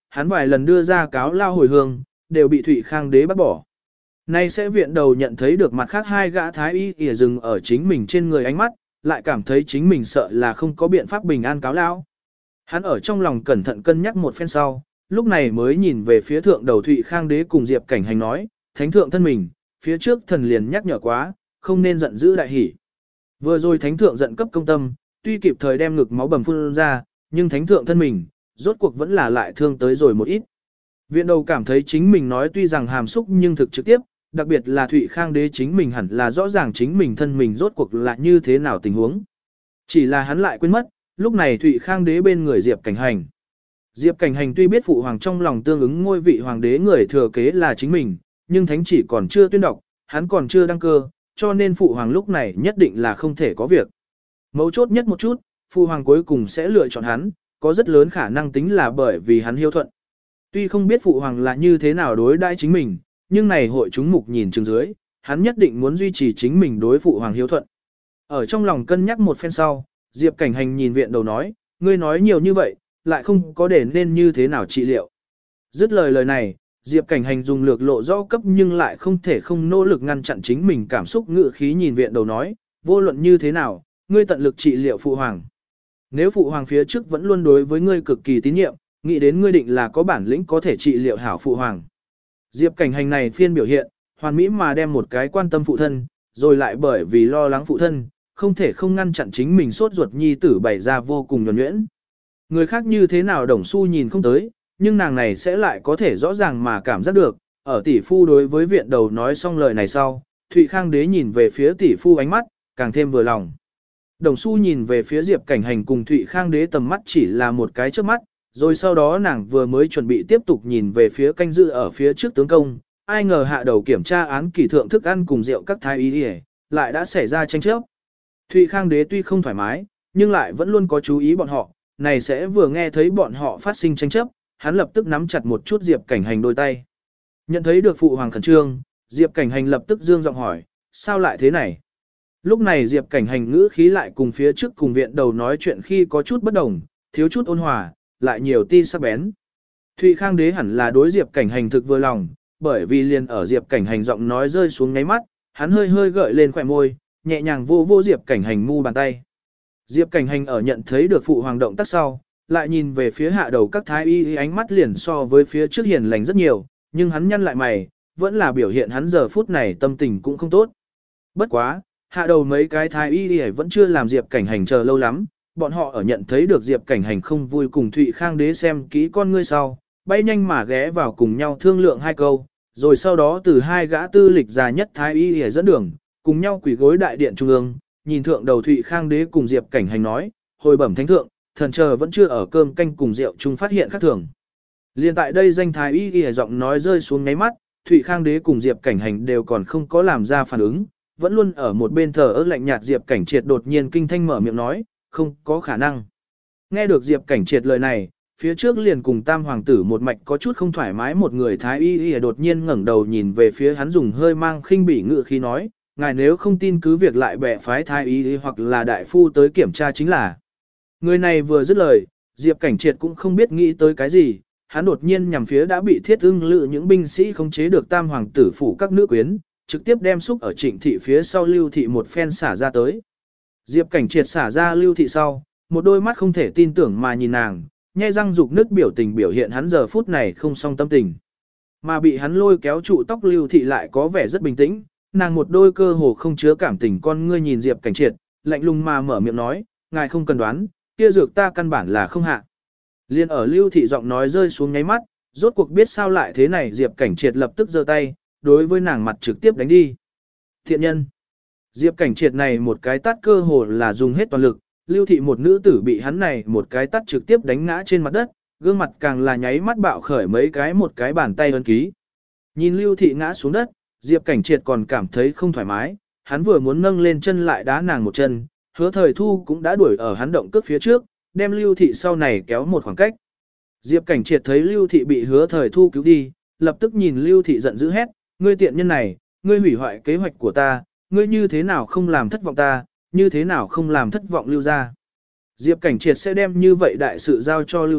hắn vài lần đưa ra cáo lao hồi hương, đều bị Thụy Khang đế bắt bỏ. Nay sẽ viện đầu nhận thấy được mặt khác hai gã thái y ỉa dừng ở chính mình trên người ánh mắt, lại cảm thấy chính mình sợ là không có biện pháp bình an cáo lao. Hắn ở trong lòng cẩn thận cân nhắc một phen sau, lúc này mới nhìn về phía thượng đầu Thụy Khang đế cùng Diệp Cảnh Hành nói, thánh thượng thân mình, phía trước thần liền nhắc nhở quá, không nên giận dữ đại hỉ. Vừa rồi thánh thượng giận cấp công tâm, tuy kịp thời đem ngực máu bầm phun ra, nhưng thánh thượng thân mình, rốt cuộc vẫn là lại thương tới rồi một ít. Viện đầu cảm thấy chính mình nói tuy rằng hàm xúc nhưng thực trực tiếp, đặc biệt là Thụy Khang đế chính mình hẳn là rõ ràng chính mình thân mình rốt cuộc là như thế nào tình huống. Chỉ là hắn lại quên mất, lúc này Thụy Khang đế bên người Diệp Cảnh Hành. Diệp Cảnh Hành tuy biết phụ hoàng trong lòng tương ứng ngôi vị hoàng đế người thừa kế là chính mình, nhưng thánh chỉ còn chưa tuyên đọc, hắn còn chưa đăng cơ, cho nên phụ hoàng lúc này nhất định là không thể có việc. Mấu chốt nhất một chút, phụ hoàng cuối cùng sẽ lựa chọn hắn, có rất lớn khả năng tính là bởi vì hắn hiếu thuận. Tuy không biết phụ hoàng là như thế nào đối đãi chính mình, nhưng này hội chúng mục nhìn chừng dưới, hắn nhất định muốn duy trì chính mình đối phụ hoàng hiếu thuận. Ở trong lòng cân nhắc một phen sau, Diệp Cảnh Hành nhìn viện đầu nói, ngươi nói nhiều như vậy, lại không có để nên như thế nào trị liệu. Dứt lời lời này, Diệp Cảnh Hành dùng lược lộ rõ cấp nhưng lại không thể không nỗ lực ngăn chặn chính mình cảm xúc ngự khí nhìn viện đầu nói, vô luận như thế nào, ngươi tận lực trị liệu phụ hoàng. Nếu phụ hoàng phía trước vẫn luôn đối với ngươi cực kỳ tín nhiệm, nghĩ đến ngươi định là có bản lĩnh có thể trị liệu hảo phụ hoàng. Diệp Cảnh Hành này phiên biểu hiện, hoàn mỹ mà đem một cái quan tâm phụ thân, rồi lại bởi vì lo lắng phụ thân, không thể không ngăn chặn chính mình sốt ruột nhi tử bày ra vô cùng nhuần nhuyễn. Người khác như thế nào Đồng Xu nhìn không tới, nhưng nàng này sẽ lại có thể rõ ràng mà cảm giác được, ở tỷ phu đối với viện đầu nói xong lời này sau, Thụy Khang đế nhìn về phía tỷ phu ánh mắt, càng thêm vừa lòng. Đồng Xu nhìn về phía Diệp Cảnh Hành cùng Thụy Khang đế tầm mắt chỉ là một cái trước mắt, rồi sau đó nàng vừa mới chuẩn bị tiếp tục nhìn về phía canh dự ở phía trước tướng công, ai ngờ hạ đầu kiểm tra án kỳ thượng thức ăn cùng rượu các thái y đi lại đã xảy ra tranh chấp. Thụy Khang đế tuy không thoải mái, nhưng lại vẫn luôn có chú ý bọn họ, này sẽ vừa nghe thấy bọn họ phát sinh tranh chấp, hắn lập tức nắm chặt một chút Diệp Cảnh Hành đôi tay. Nhận thấy được phụ hoàng khẩn trương, Diệp Cảnh Hành lập tức dương giọng hỏi, sao lại thế này? Lúc này Diệp Cảnh Hành ngữ khí lại cùng phía trước cùng viện đầu nói chuyện khi có chút bất đồng, thiếu chút ôn hòa, lại nhiều ti sắc bén. Thụy Khang đế hẳn là đối Diệp Cảnh Hành thực vừa lòng, bởi vì liền ở Diệp Cảnh Hành giọng nói rơi xuống ngáy mắt, hắn hơi hơi gợi lên khỏe môi, nhẹ nhàng vô vô Diệp Cảnh Hành mu bàn tay. Diệp Cảnh Hành ở nhận thấy được phụ hoàng động tác sau, lại nhìn về phía hạ đầu các thái y ánh mắt liền so với phía trước hiền lành rất nhiều, nhưng hắn nhăn lại mày, vẫn là biểu hiện hắn giờ phút này tâm tình cũng không tốt. Bất quá, hạ đầu mấy cái thái y vẫn chưa làm Diệp Cảnh Hành chờ lâu lắm, bọn họ ở nhận thấy được Diệp Cảnh Hành không vui cùng Thụy Khang đế xem kỹ con ngươi sau, bay nhanh mà ghé vào cùng nhau thương lượng hai câu, rồi sau đó từ hai gã tư lịch già nhất thái y dẫn đường, cùng nhau quỳ gối đại điện trung ương, nhìn thượng đầu Thụy Khang đế cùng Diệp Cảnh Hành nói, hồi bẩm thánh thượng, thần chờ vẫn chưa ở cơm canh cùng rượu chung phát hiện khác thường. Liên tại đây danh thái y ghi giọng nói rơi xuống ngáy mắt, Thụy Khang đế cùng Diệp Cảnh Hành đều còn không có làm ra phản ứng, vẫn luôn ở một bên thờ ơ lạnh nhạt Diệp Cảnh Triệt đột nhiên kinh thanh mở miệng nói, không có khả năng. Nghe được Diệp Cảnh Triệt lời này, phía trước liền cùng tam hoàng tử một mạch có chút không thoải mái một người thái y y đột nhiên ngẩng đầu nhìn về phía hắn dùng hơi mang khinh bỉ ngự khi nói, ngài nếu không tin cứ việc lại bẻ phái thái y hoặc là đại phu tới kiểm tra chính là. Người này vừa dứt lời, Diệp Cảnh Triệt cũng không biết nghĩ tới cái gì, hắn đột nhiên nhằm phía đã bị thiết ưng lự những binh sĩ không chế được tam hoàng tử phủ các nữ quyến, trực tiếp đem xúc ở Trịnh thị phía sau Lưu thị một phen xả ra tới. Diệp Cảnh Triệt xả ra Lưu thị sau, một đôi mắt không thể tin tưởng mà nhìn nàng, nhe răng dục nước biểu tình biểu hiện hắn giờ phút này không song tâm tình. Mà bị hắn lôi kéo trụ tóc Lưu thị lại có vẻ rất bình tĩnh, nàng một đôi cơ hồ không chứa cảm tình con ngươi nhìn Diệp Cảnh Triệt, lạnh lùng mà mở miệng nói, ngài không cần đoán, kia dược ta căn bản là không hạ. Liên ở Lưu thị giọng nói rơi xuống nháy mắt, rốt cuộc biết sao lại thế này Diệp Cảnh Triệt lập tức giơ tay, đối với nàng mặt trực tiếp đánh đi. Thiện nhân. Diệp Cảnh Triệt này một cái tát cơ hồ là dùng hết toàn lực, Lưu thị một nữ tử bị hắn này một cái tát trực tiếp đánh ngã trên mặt đất, gương mặt càng là nháy mắt bạo khởi mấy cái một cái bàn tay ấn ký. Nhìn Lưu thị ngã xuống đất, Diệp Cảnh Triệt còn cảm thấy không thoải mái, hắn vừa muốn nâng lên chân lại đá nàng một chân, Hứa Thời Thu cũng đã đuổi ở hắn động cước phía trước, đem Lưu thị sau này kéo một khoảng cách. Diệp Cảnh Triệt thấy Lưu thị bị Hứa Thời Thu cứu đi, lập tức nhìn Lưu thị giận dữ hét, ngươi tiện nhân này, ngươi hủy hoại kế hoạch của ta, ngươi như thế nào không làm thất vọng ta, như thế nào không làm thất vọng Lưu gia. Diệp Cảnh Triệt sẽ đem như vậy đại sự giao cho Lưu thị,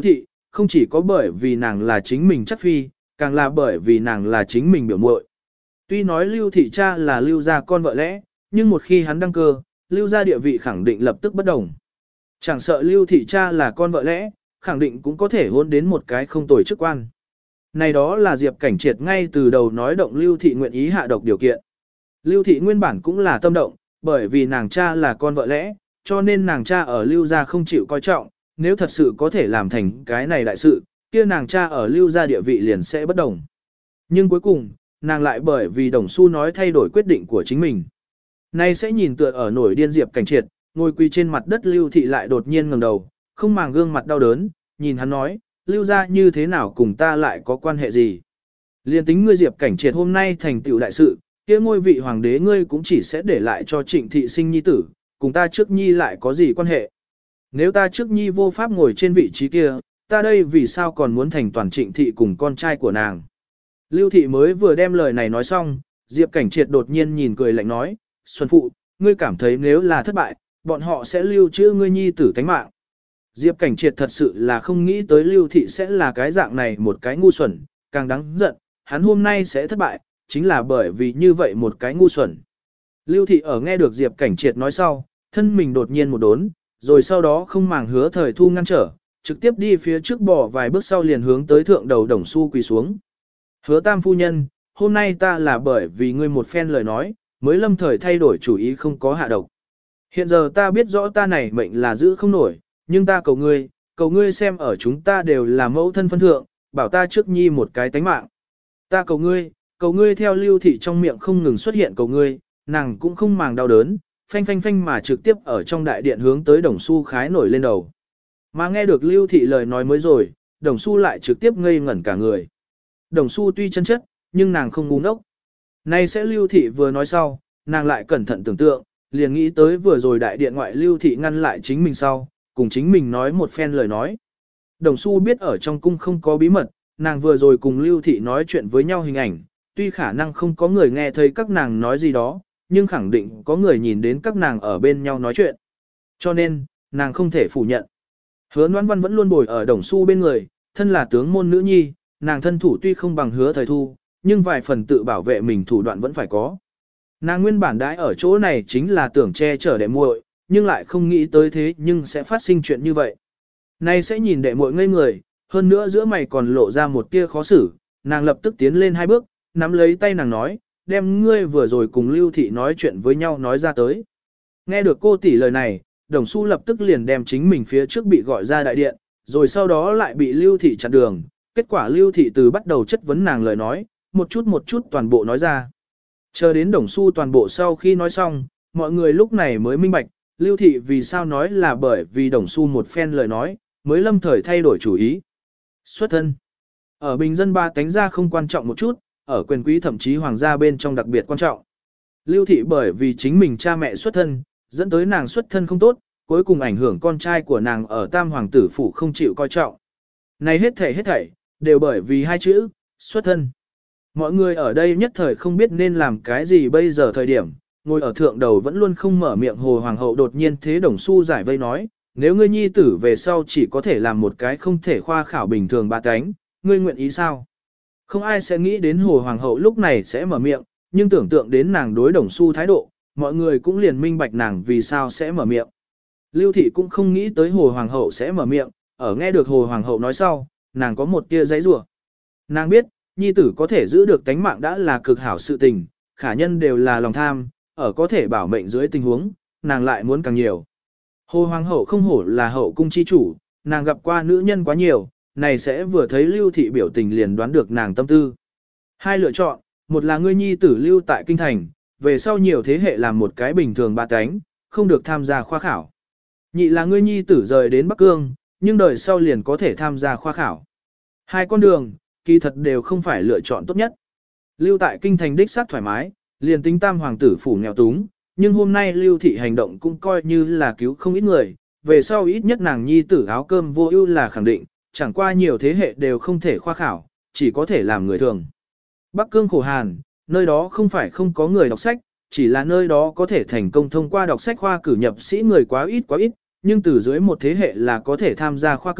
không chỉ có bởi vì nàng là chính mình chắc phi, càng là bởi vì nàng là chính mình biểu muội. Tuy nói Lưu Thị cha là Lưu gia con vợ lẽ, nhưng một khi hắn đăng cơ, Lưu gia địa vị khẳng định lập tức bất đồng. Chẳng sợ Lưu Thị cha là con vợ lẽ, khẳng định cũng có thể hôn đến một cái không tồi chức quan. Này đó là Diệp Cảnh Triệt ngay từ đầu nói động Lưu Thị nguyện ý hạ độc điều kiện. Lưu Thị nguyên bản cũng là tâm động, bởi vì nàng cha là con vợ lẽ, cho nên nàng cha ở Lưu gia không chịu coi trọng, nếu thật sự có thể làm thành cái này đại sự, kia nàng cha ở Lưu gia địa vị liền sẽ bất đồng. Nhưng cuối cùng, nàng lại bởi vì Đồng Xu nói thay đổi quyết định của chính mình. Nay sẽ nhìn tựa ở nổi điên Diệp Cảnh Triệt, ngồi quỳ trên mặt đất Lưu Thị lại đột nhiên ngẩng đầu, không màng gương mặt đau đớn, nhìn hắn nói, Lưu gia như thế nào cùng ta lại có quan hệ gì? Liên tính ngươi Diệp Cảnh Triệt hôm nay thành tựu đại sự, kia ngôi vị hoàng đế ngươi cũng chỉ sẽ để lại cho Trịnh thị sinh nhi tử, cùng ta trước nhi lại có gì quan hệ? Nếu ta trước nhi vô pháp ngồi trên vị trí kia, ta đây vì sao còn muốn thành toàn Trịnh thị cùng con trai của nàng? Lưu Thị mới vừa đem lời này nói xong, Diệp Cảnh Triệt đột nhiên nhìn cười lạnh nói, Xuân Phụ, ngươi cảm thấy nếu là thất bại, bọn họ sẽ lưu trữ ngươi nhi tử tánh mạng. Diệp Cảnh Triệt thật sự là không nghĩ tới Lưu Thị sẽ là cái dạng này một cái ngu xuẩn, càng đáng giận, hắn hôm nay sẽ thất bại, chính là bởi vì như vậy một cái ngu xuẩn. Lưu Thị ở nghe được Diệp Cảnh Triệt nói sau, thân mình đột nhiên một đốn, rồi sau đó không màng Hứa Thời Thu ngăn trở, trực tiếp đi phía trước bỏ vài bước sau liền hướng tới thượng đầu Đồng Xu quỳ xuống. Hứa Tam phu nhân, hôm nay ta là bởi vì ngươi một phen lời nói, mới lâm thời thay đổi chủ ý không có hạ độc. Hiện giờ ta biết rõ ta này mệnh là giữ không nổi, nhưng ta cầu ngươi, cầu ngươi xem ở chúng ta đều là mẫu thân phân thượng, bảo ta trước nhi một cái tánh mạng. Ta cầu ngươi, cầu ngươi theo Lưu Thị trong miệng không ngừng xuất hiện cầu ngươi, nàng cũng không màng đau đớn, phanh phanh phanh mà trực tiếp ở trong đại điện hướng tới Đồng Xu khái nổi lên đầu. Mà nghe được Lưu Thị lời nói mới rồi, Đồng Xu lại trực tiếp ngây ngẩn cả người. Đồng Xu tuy chân chất, nhưng nàng không ngu ngốc. Nay sẽ Lưu Thị vừa nói sau, nàng lại cẩn thận tưởng tượng, liền nghĩ tới vừa rồi đại điện ngoại Lưu Thị ngăn lại chính mình sau, cùng chính mình nói một phen lời nói. Đồng Xu biết ở trong cung không có bí mật, nàng vừa rồi cùng Lưu Thị nói chuyện với nhau hình ảnh, tuy khả năng không có người nghe thấy các nàng nói gì đó, nhưng khẳng định có người nhìn đến các nàng ở bên nhau nói chuyện. Cho nên, nàng không thể phủ nhận. Hứa Noãn Văn vẫn luôn bồi ở Đồng Xu bên người, thân là tướng môn nữ nhi, nàng thân thủ tuy không bằng Hứa Thời Thu, nhưng vài phần tự bảo vệ mình thủ đoạn vẫn phải có. Nàng nguyên bản đãi ở chỗ này chính là tưởng che chở đệ muội, nhưng lại không nghĩ tới thế nhưng sẽ phát sinh chuyện như vậy. Nay sẽ nhìn đệ muội ngây người, hơn nữa giữa mày còn lộ ra một tia khó xử, nàng lập tức tiến lên hai bước, nắm lấy tay nàng nói, đem ngươi vừa rồi cùng Lưu Thị nói chuyện với nhau nói ra tới. Nghe được cô tỷ lời này, Đồng Xu lập tức liền đem chính mình phía trước bị gọi ra đại điện, rồi sau đó lại bị Lưu Thị chặn đường. Kết quả Lưu Thị từ bắt đầu chất vấn nàng lời nói, một chút một chút toàn bộ nói ra. Chờ đến Đồng Xu toàn bộ sau khi nói xong, mọi người lúc này mới minh bạch, Lưu Thị vì sao nói là bởi vì Đồng Xu một phen lời nói, mới lâm thời thay đổi chủ ý. Xuất thân. Ở bình dân ba tánh ra không quan trọng một chút, ở quyền quý thậm chí hoàng gia bên trong đặc biệt quan trọng. Lưu Thị bởi vì chính mình cha mẹ xuất thân, dẫn tới nàng xuất thân không tốt, cuối cùng ảnh hưởng con trai của nàng ở Tam Hoàng tử phủ không chịu coi trọng. Này hết thảy hết thảy, đều bởi vì hai chữ, xuất thân. Mọi người ở đây nhất thời không biết nên làm cái gì bây giờ thời điểm, ngồi ở thượng đầu vẫn luôn không mở miệng Hồ Hoàng hậu đột nhiên thế Đồng Xu giải vây nói, nếu ngươi nhi tử về sau chỉ có thể làm một cái không thể khoa khảo bình thường ba cánh, ngươi nguyện ý sao? Không ai sẽ nghĩ đến Hồ Hoàng hậu lúc này sẽ mở miệng, nhưng tưởng tượng đến nàng đối Đồng Xu thái độ, mọi người cũng liền minh bạch nàng vì sao sẽ mở miệng. Lưu Thị cũng không nghĩ tới Hồ Hoàng hậu sẽ mở miệng, ở nghe được Hồ Hoàng hậu nói sau, nàng có một tia giấy rủa. Nàng biết, nhi tử có thể giữ được tánh mạng đã là cực hảo sự tình, khả nhân đều là lòng tham, ở có thể bảo mệnh dưới tình huống, nàng lại muốn càng nhiều. Hồ Hoàng hậu không hổ là hậu cung chi chủ, nàng gặp qua nữ nhân quá nhiều, này sẽ vừa thấy Lưu Thị biểu tình liền đoán được nàng tâm tư. Hai lựa chọn, một là ngươi nhi tử lưu tại kinh thành, về sau nhiều thế hệ làm một cái bình thường ba cánh, không được tham gia khoa khảo. Nhị là ngươi nhi tử rời đến Bắc Cương, nhưng đời sau liền có thể tham gia khoa khảo. Hai con đường, kỳ thật đều không phải lựa chọn tốt nhất. Lưu tại kinh thành đích xác thoải mái, liền tính Tam Hoàng tử phủ nghèo túng, nhưng hôm nay Lưu Thị hành động cũng coi như là cứu không ít người, về sau ít nhất nàng nhi tử áo cơm vô ưu là khẳng định, chẳng qua nhiều thế hệ đều không thể khoa khảo, chỉ có thể làm người thường. Bắc Cương khổ hàn, nơi đó không phải không có người đọc sách, chỉ là nơi đó có thể thành công thông qua đọc sách khoa cử nhập sĩ người quá ít quá ít, nhưng từ dưới một thế hệ là có thể tham gia khoa cử,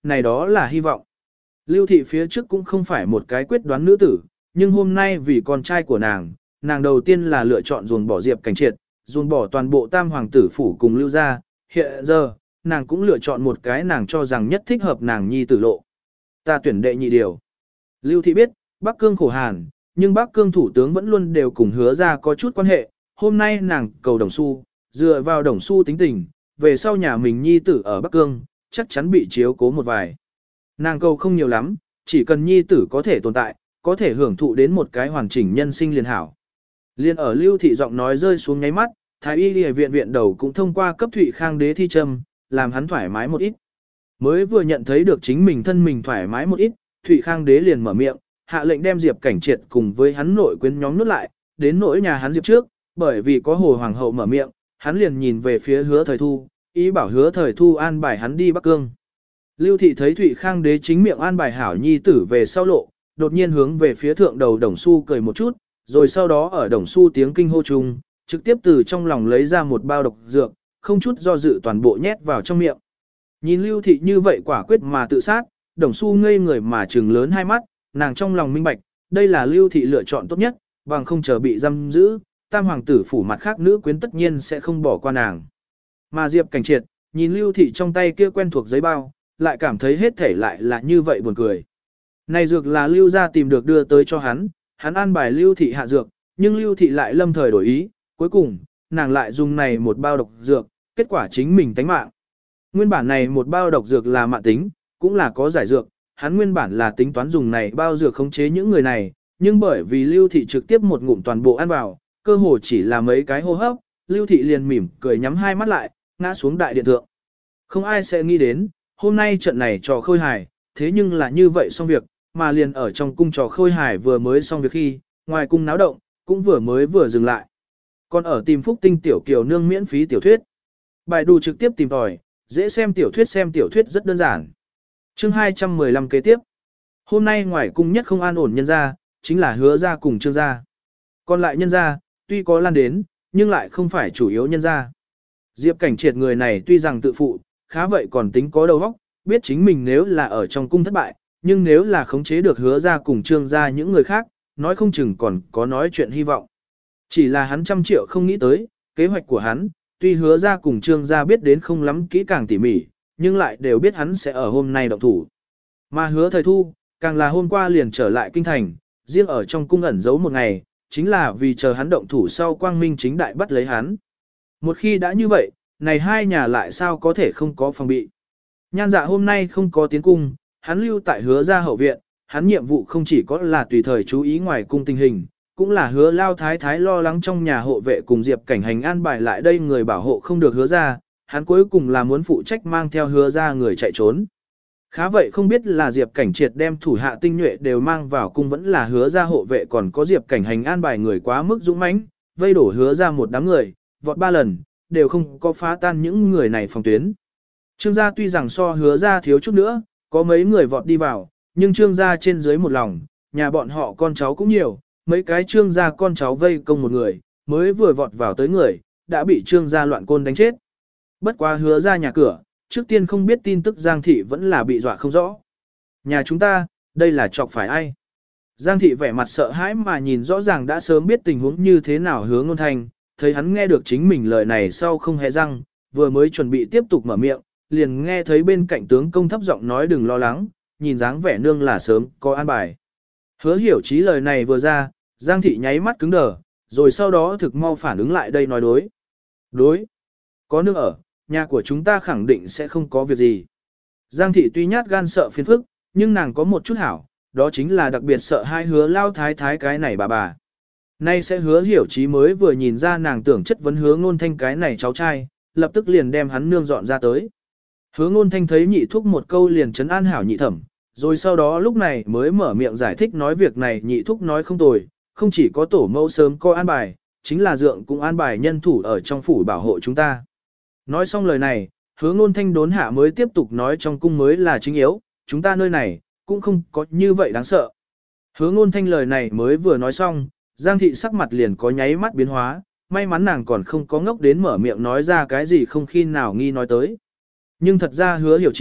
này đó là hy vọng. Lưu thị phía trước cũng không phải một cái quyết đoán nữ tử, nhưng hôm nay vì con trai của nàng, nàng đầu tiên là lựa chọn ruồng bỏ Diệp Cảnh Triệt, ruồng bỏ toàn bộ tam hoàng tử phủ cùng Lưu gia, hiện giờ, nàng cũng lựa chọn một cái nàng cho rằng nhất thích hợp nàng nhi tử lộ. Ta tuyển đệ nhị điều. Lưu thị biết, Bắc Cương khổ hàn, nhưng Bắc Cương thủ tướng vẫn luôn đều cùng hứa ra có chút quan hệ, hôm nay nàng cầu Đồng Xu, dựa vào Đồng Xu tính tình, về sau nhà mình nhi tử ở Bắc Cương, chắc chắn bị chiếu cố một vài. Nàng cầu không nhiều lắm, chỉ cần nhi tử có thể tồn tại, có thể hưởng thụ đến một cái hoàn chỉnh nhân sinh liền hảo. Liên ở Lưu thị giọng nói rơi xuống nháy mắt, Thái y y viện viện đầu cũng thông qua cấp Thụy Khang đế thi châm, làm hắn thoải mái một ít. Mới vừa nhận thấy được chính mình thân mình thoải mái một ít, Thụy Khang đế liền mở miệng, hạ lệnh đem Diệp Cảnh Triệt cùng với hắn nội quyến nhóm nuốt lại, đến nỗi nhà hắn Diệp trước, bởi vì có Hồ Hoàng hậu mở miệng, hắn liền nhìn về phía Hứa Thời Thu, ý bảo Hứa Thời Thu an bài hắn đi Bắc Cương. Lưu thị thấy Thụy Khang đế chính miệng an bài hảo nhi tử về sau lộ, đột nhiên hướng về phía thượng đầu Đồng Xu cười một chút, rồi sau đó ở Đồng Xu tiếng kinh hô chung, trực tiếp từ trong lòng lấy ra một bao độc dược, không chút do dự toàn bộ nhét vào trong miệng. Nhìn Lưu thị như vậy quả quyết mà tự sát, Đồng Xu ngây người mà trừng lớn hai mắt, nàng trong lòng minh bạch, đây là Lưu thị lựa chọn tốt nhất, bằng không chờ bị giam giữ, tam hoàng tử phủ mặt khác nữ quyến tất nhiên sẽ không bỏ qua nàng. Mà Diệp Cảnh Triệt, nhìn Lưu thị trong tay kia quen thuộc giấy bao, lại cảm thấy hết thể lại là như vậy buồn cười. Này dược là Lưu gia tìm được đưa tới cho hắn, hắn an bài Lưu thị hạ dược, nhưng Lưu thị lại lâm thời đổi ý, cuối cùng, nàng lại dùng này một bao độc dược, kết quả chính mình tánh mạng. Nguyên bản này một bao độc dược là mạng tính, cũng là có giải dược, hắn nguyên bản là tính toán dùng này bao dược khống chế những người này, nhưng bởi vì Lưu thị trực tiếp một ngụm toàn bộ ăn vào, cơ hồ chỉ là mấy cái hô hấp, Lưu thị liền mỉm cười nhắm hai mắt lại, ngã xuống đại điện thượng. Không ai sẽ nghĩ đến, hôm nay trận này trò khôi hài, thế nhưng là như vậy xong việc, mà liền ở trong cung trò khôi hài vừa mới xong việc khi, ngoài cung náo động, cũng vừa mới vừa dừng lại. Còn ở tìm Phúc Tinh tiểu kiều nương miễn phí tiểu thuyết. Bài đù trực tiếp tìm tòi, dễ xem tiểu thuyết xem tiểu thuyết rất đơn giản. Chương hai trăm mười lăm kế tiếp. Hôm nay ngoài cung nhất không an ổn nhân ra, chính là Hứa ra cùng Trương gia. Còn lại nhân ra, tuy có lan đến, nhưng lại không phải chủ yếu nhân ra. Diệp Cảnh Triệt người này tuy rằng tự phụ, khá vậy còn tính có đầu óc, biết chính mình nếu là ở trong cung thất bại, nhưng nếu là khống chế được Hứa ra cùng Trương gia những người khác, nói không chừng còn có nói chuyện hy vọng. Chỉ là hắn trăm triệu không nghĩ tới, kế hoạch của hắn, tuy Hứa ra cùng Trương gia biết đến không lắm kỹ càng tỉ mỉ, nhưng lại đều biết hắn sẽ ở hôm nay động thủ. Mà Hứa Thời Thu, càng là hôm qua liền trở lại kinh thành, riêng ở trong cung ẩn giấu một ngày, chính là vì chờ hắn động thủ sau quang minh chính đại bắt lấy hắn. Một khi đã như vậy, này hai nhà lại sao có thể không có phòng bị. Nhan Dạ hôm nay không có tiến cung, hắn lưu tại Hứa ra hậu viện, hắn nhiệm vụ không chỉ có là tùy thời chú ý ngoài cung tình hình, cũng là Hứa Lao Thái Thái lo lắng trong nhà hộ vệ cùng Diệp Cảnh Hành an bài lại đây người bảo hộ không được Hứa ra, hắn cuối cùng là muốn phụ trách mang theo Hứa ra người chạy trốn. Khá vậy không biết là Diệp Cảnh Triệt đem thủ hạ tinh nhuệ đều mang vào cung vẫn là Hứa ra hộ vệ còn có Diệp Cảnh Hành an bài người quá mức dũng mãnh, vây đổ Hứa ra một đám người, vọt ba lần, đều không có phá tan những người này phòng tuyến. Trương gia tuy rằng so Hứa ra thiếu chút nữa, có mấy người vọt đi vào, nhưng Trương gia trên dưới một lòng, nhà bọn họ con cháu cũng nhiều, mấy cái Trương gia con cháu vây công một người, mới vừa vọt vào tới người, đã bị Trương gia loạn côn đánh chết. Bất quá Hứa ra nhà cửa, trước tiên không biết tin tức Giang thị vẫn là bị dọa không rõ. Nhà chúng ta, đây là chọc phải ai? Giang thị vẻ mặt sợ hãi mà nhìn rõ ràng đã sớm biết tình huống như thế nào Hứa Ngôn Thanh, thấy hắn nghe được chính mình lời này sau không hề răng, vừa mới chuẩn bị tiếp tục mở miệng, liền nghe thấy bên cạnh tướng công thấp giọng nói đừng lo lắng, nhìn dáng vẻ nương là sớm có an bài. Hứa Hiểu Chí lời này vừa ra, Giang thị nháy mắt cứng đờ, rồi sau đó thực mau phản ứng lại đây nói đối. Đối. Có nương ở, nhà của chúng ta khẳng định sẽ không có việc gì. Giang thị tuy nhát gan sợ phiền phức, nhưng nàng có một chút hảo, đó chính là đặc biệt sợ hai Hứa Lao Thái Thái cái này bà bà. Nay sẽ Hứa Hiểu Chí mới vừa nhìn ra nàng tưởng chất vấn Hứa Ngôn Thanh cái này cháu trai, lập tức liền đem hắn nương dọn ra tới. Hứa Ngôn Thanh thấy nhị thúc một câu liền trấn an hảo nhị thẩm, rồi sau đó lúc này mới mở miệng giải thích nói việc này nhị thúc nói không tồi, không chỉ có tổ mẫu sớm có an bài, chính là dượng cũng an bài nhân thủ ở trong phủ bảo hộ chúng ta. Nói xong lời này, Hứa Ngôn Thanh đốn hạ mới tiếp tục nói trong cung mới là chính yếu, chúng ta nơi này, cũng không có như vậy đáng sợ. Hứa Ngôn Thanh lời này mới vừa nói xong, Giang thị sắc mặt liền có nháy mắt biến hóa, may mắn nàng còn không có ngốc đến mở miệng nói ra cái gì không khi nào nghi nói tới. Nhưng thật ra Hứa Hiểu Chí,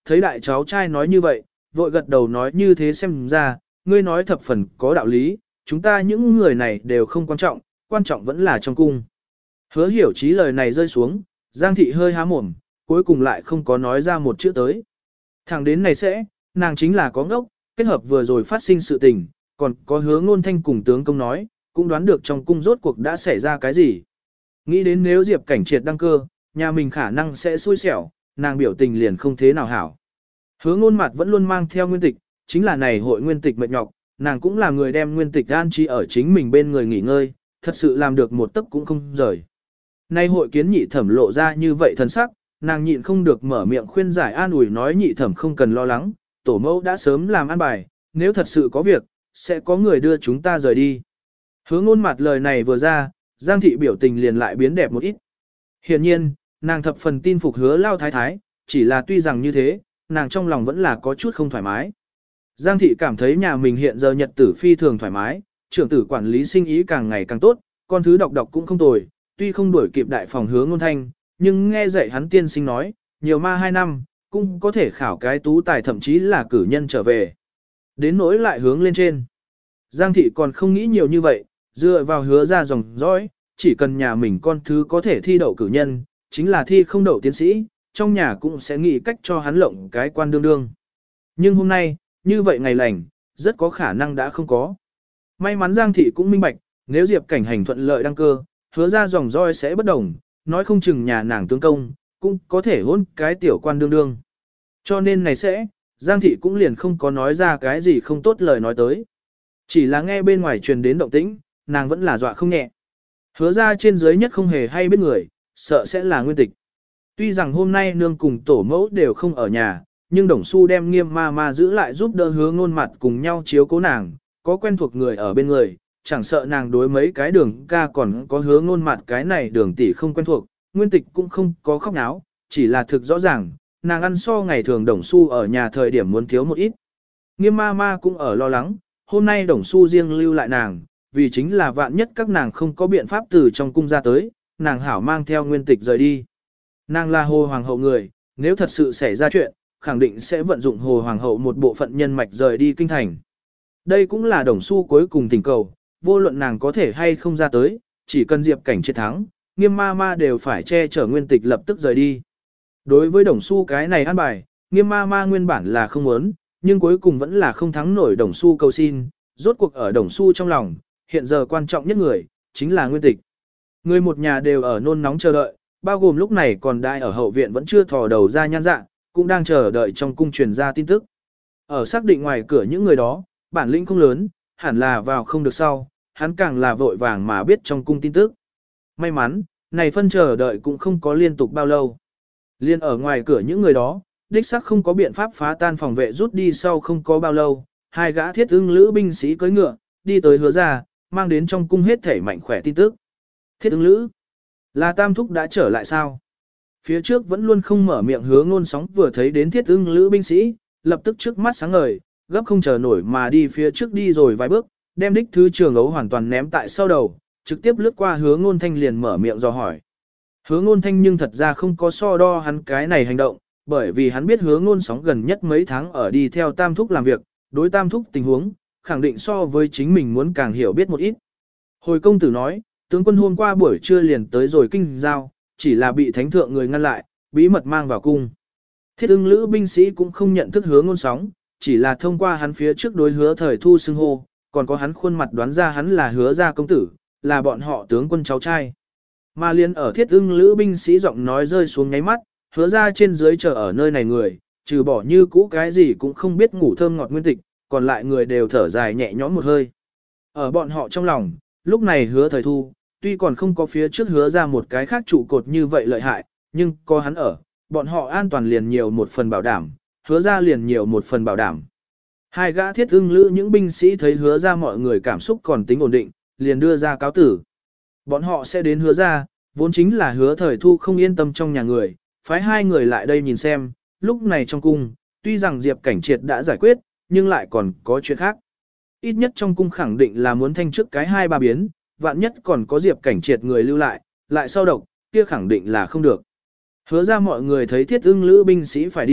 thấy đại cháu trai nói như vậy, vội gật đầu nói như thế xem ra, ngươi nói thập phần có đạo lý, chúng ta những người này đều không quan trọng, quan trọng vẫn là trong cung. Hứa hiểu chí lời này rơi xuống, Giang thị hơi há mồm, cuối cùng lại không có nói ra một chữ tới. Thẳng đến này sẽ, nàng chính là có ngốc, kết hợp vừa rồi phát sinh sự tình, còn có hứa ngôn thanh cùng tướng công nói, cũng đoán được trong cung rốt cuộc đã xảy ra cái gì. Nghĩ đến nếu Diệp Cảnh Triệt đăng cơ, nhà mình khả năng sẽ xui xẻo, nàng biểu tình liền không thế nào hảo. Hứa ngôn mặt vẫn luôn mang theo nguyên tịch, chính là này hội nguyên tịch mệt nhọc, nàng cũng là người đem nguyên tịch an trí ở chính mình bên người nghỉ ngơi, thật sự làm được một tấc cũng không rời. Nay hội kiến nhị thẩm lộ ra như vậy thần sắc, nàng nhịn không được mở miệng khuyên giải an ủi nói nhị thẩm không cần lo lắng, tổ mẫu đã sớm làm an bài, nếu thật sự có việc, sẽ có người đưa chúng ta rời đi. Hứa ngôn mặt lời này vừa ra, Giang thị biểu tình liền lại biến đẹp một ít. Hiển nhiên, nàng thập phần tin phục hứa lao thái thái, chỉ là tuy rằng như thế, nàng trong lòng vẫn là có chút không thoải mái. Giang thị cảm thấy nhà mình hiện giờ nhật tử phi thường thoải mái, trưởng tử quản lý sinh ý càng ngày càng tốt, con thứ đọc đọc cũng không tồi, tuy không đuổi kịp đại phòng hứa ngôn thanh, nhưng nghe dạy hắn tiên sinh nói, nhiều ma hai năm, cũng có thể khảo cái tú tài thậm chí là cử nhân trở về. Đến nỗi lại hướng lên trên. Giang thị còn không nghĩ nhiều như vậy, dựa vào hứa ra dòng dõi, chỉ cần nhà mình con thứ có thể thi đậu cử nhân, chính là thi không đậu tiến sĩ, trong nhà cũng sẽ nghĩ cách cho hắn lộng cái quan đương đương. Nhưng hôm nay, như vậy ngày lành, rất có khả năng đã không có. May mắn Giang thị cũng minh bạch, nếu Diệp Cảnh Hành thuận lợi đăng cơ, hứa ra dòng dõi sẽ bất đồng, nói không chừng nhà nàng tướng công, cũng có thể hôn cái tiểu quan đương đương. Cho nên này sẽ, Giang thị cũng liền không có nói ra cái gì không tốt lời nói tới. Chỉ là nghe bên ngoài truyền đến động tĩnh, nàng vẫn là dọa không nhẹ. Hứa ra trên dưới nhất không hề hay biết người, sợ sẽ là nguyên tịch. Tuy rằng hôm nay nương cùng tổ mẫu đều không ở nhà, nhưng Đồng Xu đem Nghiêm ma ma giữ lại giúp đỡ hứa ngôn mặt cùng nhau chiếu cố nàng, có quen thuộc người ở bên người, chẳng sợ nàng đối mấy cái đường ca còn có hứa ngôn mặt cái này đường tỷ không quen thuộc, nguyên tịch cũng không có khóc náo, chỉ là thực rõ ràng, nàng ăn so ngày thường Đồng Xu ở nhà thời điểm muốn thiếu một ít. Nghiêm ma ma cũng ở lo lắng, hôm nay Đồng Xu riêng lưu lại nàng, vì chính là vạn nhất các nàng không có biện pháp từ trong cung ra tới, nàng hảo mang theo nguyên tịch rời đi. Nàng là hồ hoàng hậu người, nếu thật sự xảy ra chuyện, khẳng định sẽ vận dụng hồ hoàng hậu một bộ phận nhân mạch rời đi kinh thành. Đây cũng là Đồng Xu cuối cùng tình cầu, vô luận nàng có thể hay không ra tới, chỉ cần Diệp Cảnh chiến thắng, Nghiêm ma ma đều phải che chở nguyên tịch lập tức rời đi. Đối với Đồng Xu cái này an bài, Nghiêm ma ma nguyên bản là không muốn, nhưng cuối cùng vẫn là không thắng nổi Đồng Xu cầu xin, rốt cuộc ở Đồng Xu trong lòng, hiện giờ quan trọng nhất người, chính là nguyên tịch. Người một nhà đều ở nôn nóng chờ đợi, bao gồm lúc này còn đại ở hậu viện vẫn chưa thò đầu ra nhan dạ, cũng đang chờ đợi trong cung truyền ra tin tức. Ở xác định ngoài cửa những người đó, bản lĩnh không lớn, hẳn là vào không được sau, hắn càng là vội vàng mà biết trong cung tin tức. May mắn, này phân chờ đợi cũng không có liên tục bao lâu. Liên ở ngoài cửa những người đó, đích xác không có biện pháp phá tan phòng vệ rút đi sau không có bao lâu, hai gã thiết ưng lữ binh sĩ cưỡi ngựa, đi tới hứa ra, mang đến trong cung hết thể mạnh khỏe tin tức. Thiết ưng lữ, là Tam Thúc đã trở lại sao? Phía trước vẫn luôn không mở miệng hứa ngôn sóng vừa thấy đến thiết ưng lữ binh sĩ, lập tức trước mắt sáng ngời, gấp không chờ nổi mà đi phía trước đi rồi vài bước, đem đích thư trường ấu hoàn toàn ném tại sau đầu, trực tiếp lướt qua hứa ngôn thanh liền mở miệng dò hỏi. Hứa ngôn thanh nhưng thật ra không có so đo hắn cái này hành động, bởi vì hắn biết hứa ngôn sóng gần nhất mấy tháng ở đi theo Tam Thúc làm việc, đối Tam Thúc tình huống, khẳng định so với chính mình muốn càng hiểu biết một ít. Hồi công tử nói, tướng quân hôm qua buổi trưa liền tới rồi kinh giao, chỉ là bị thánh thượng người ngăn lại, bí mật mang vào cung. Thiết ưng lữ binh sĩ cũng không nhận thức hứa ngôn sóng, chỉ là thông qua hắn phía trước đối hứa thời thu xưng hô, còn có hắn khuôn mặt đoán ra hắn là hứa gia công tử, là bọn họ tướng quân cháu trai. Mà liên ở thiết ưng lữ binh sĩ giọng nói rơi xuống ngáy mắt, hứa ra trên dưới chờ ở nơi này người, trừ bỏ như cũ cái gì cũng không biết ngủ thơm ngọt nguyên tịch, còn lại người đều thở dài nhẹ nhõm một hơi. Ở bọn họ trong lòng, lúc này hứa thời thu, tuy còn không có phía trước hứa ra một cái khác trụ cột như vậy lợi hại, nhưng có hắn ở, bọn họ an toàn liền nhiều một phần bảo đảm, hứa ra liền nhiều một phần bảo đảm. Hai gã thiết ưng lữ những binh sĩ thấy hứa ra mọi người cảm xúc còn tính ổn định, liền đưa ra cáo tử. Bọn họ sẽ đến hứa ra, vốn chính là hứa thời thu không yên tâm trong nhà người, phái hai người lại đây nhìn xem, lúc này trong cung, tuy rằng Diệp Cảnh Triệt đã giải quyết, nhưng lại còn có chuyện khác. Ít nhất trong cung khẳng định là muốn thanh trước cái hai ba biến, vạn nhất còn có Diệp Cảnh Triệt người lưu lại, lại sau độc, kia khẳng định là không được. Hứa ra mọi người thấy thiết ưng lữ binh sĩ phải đi,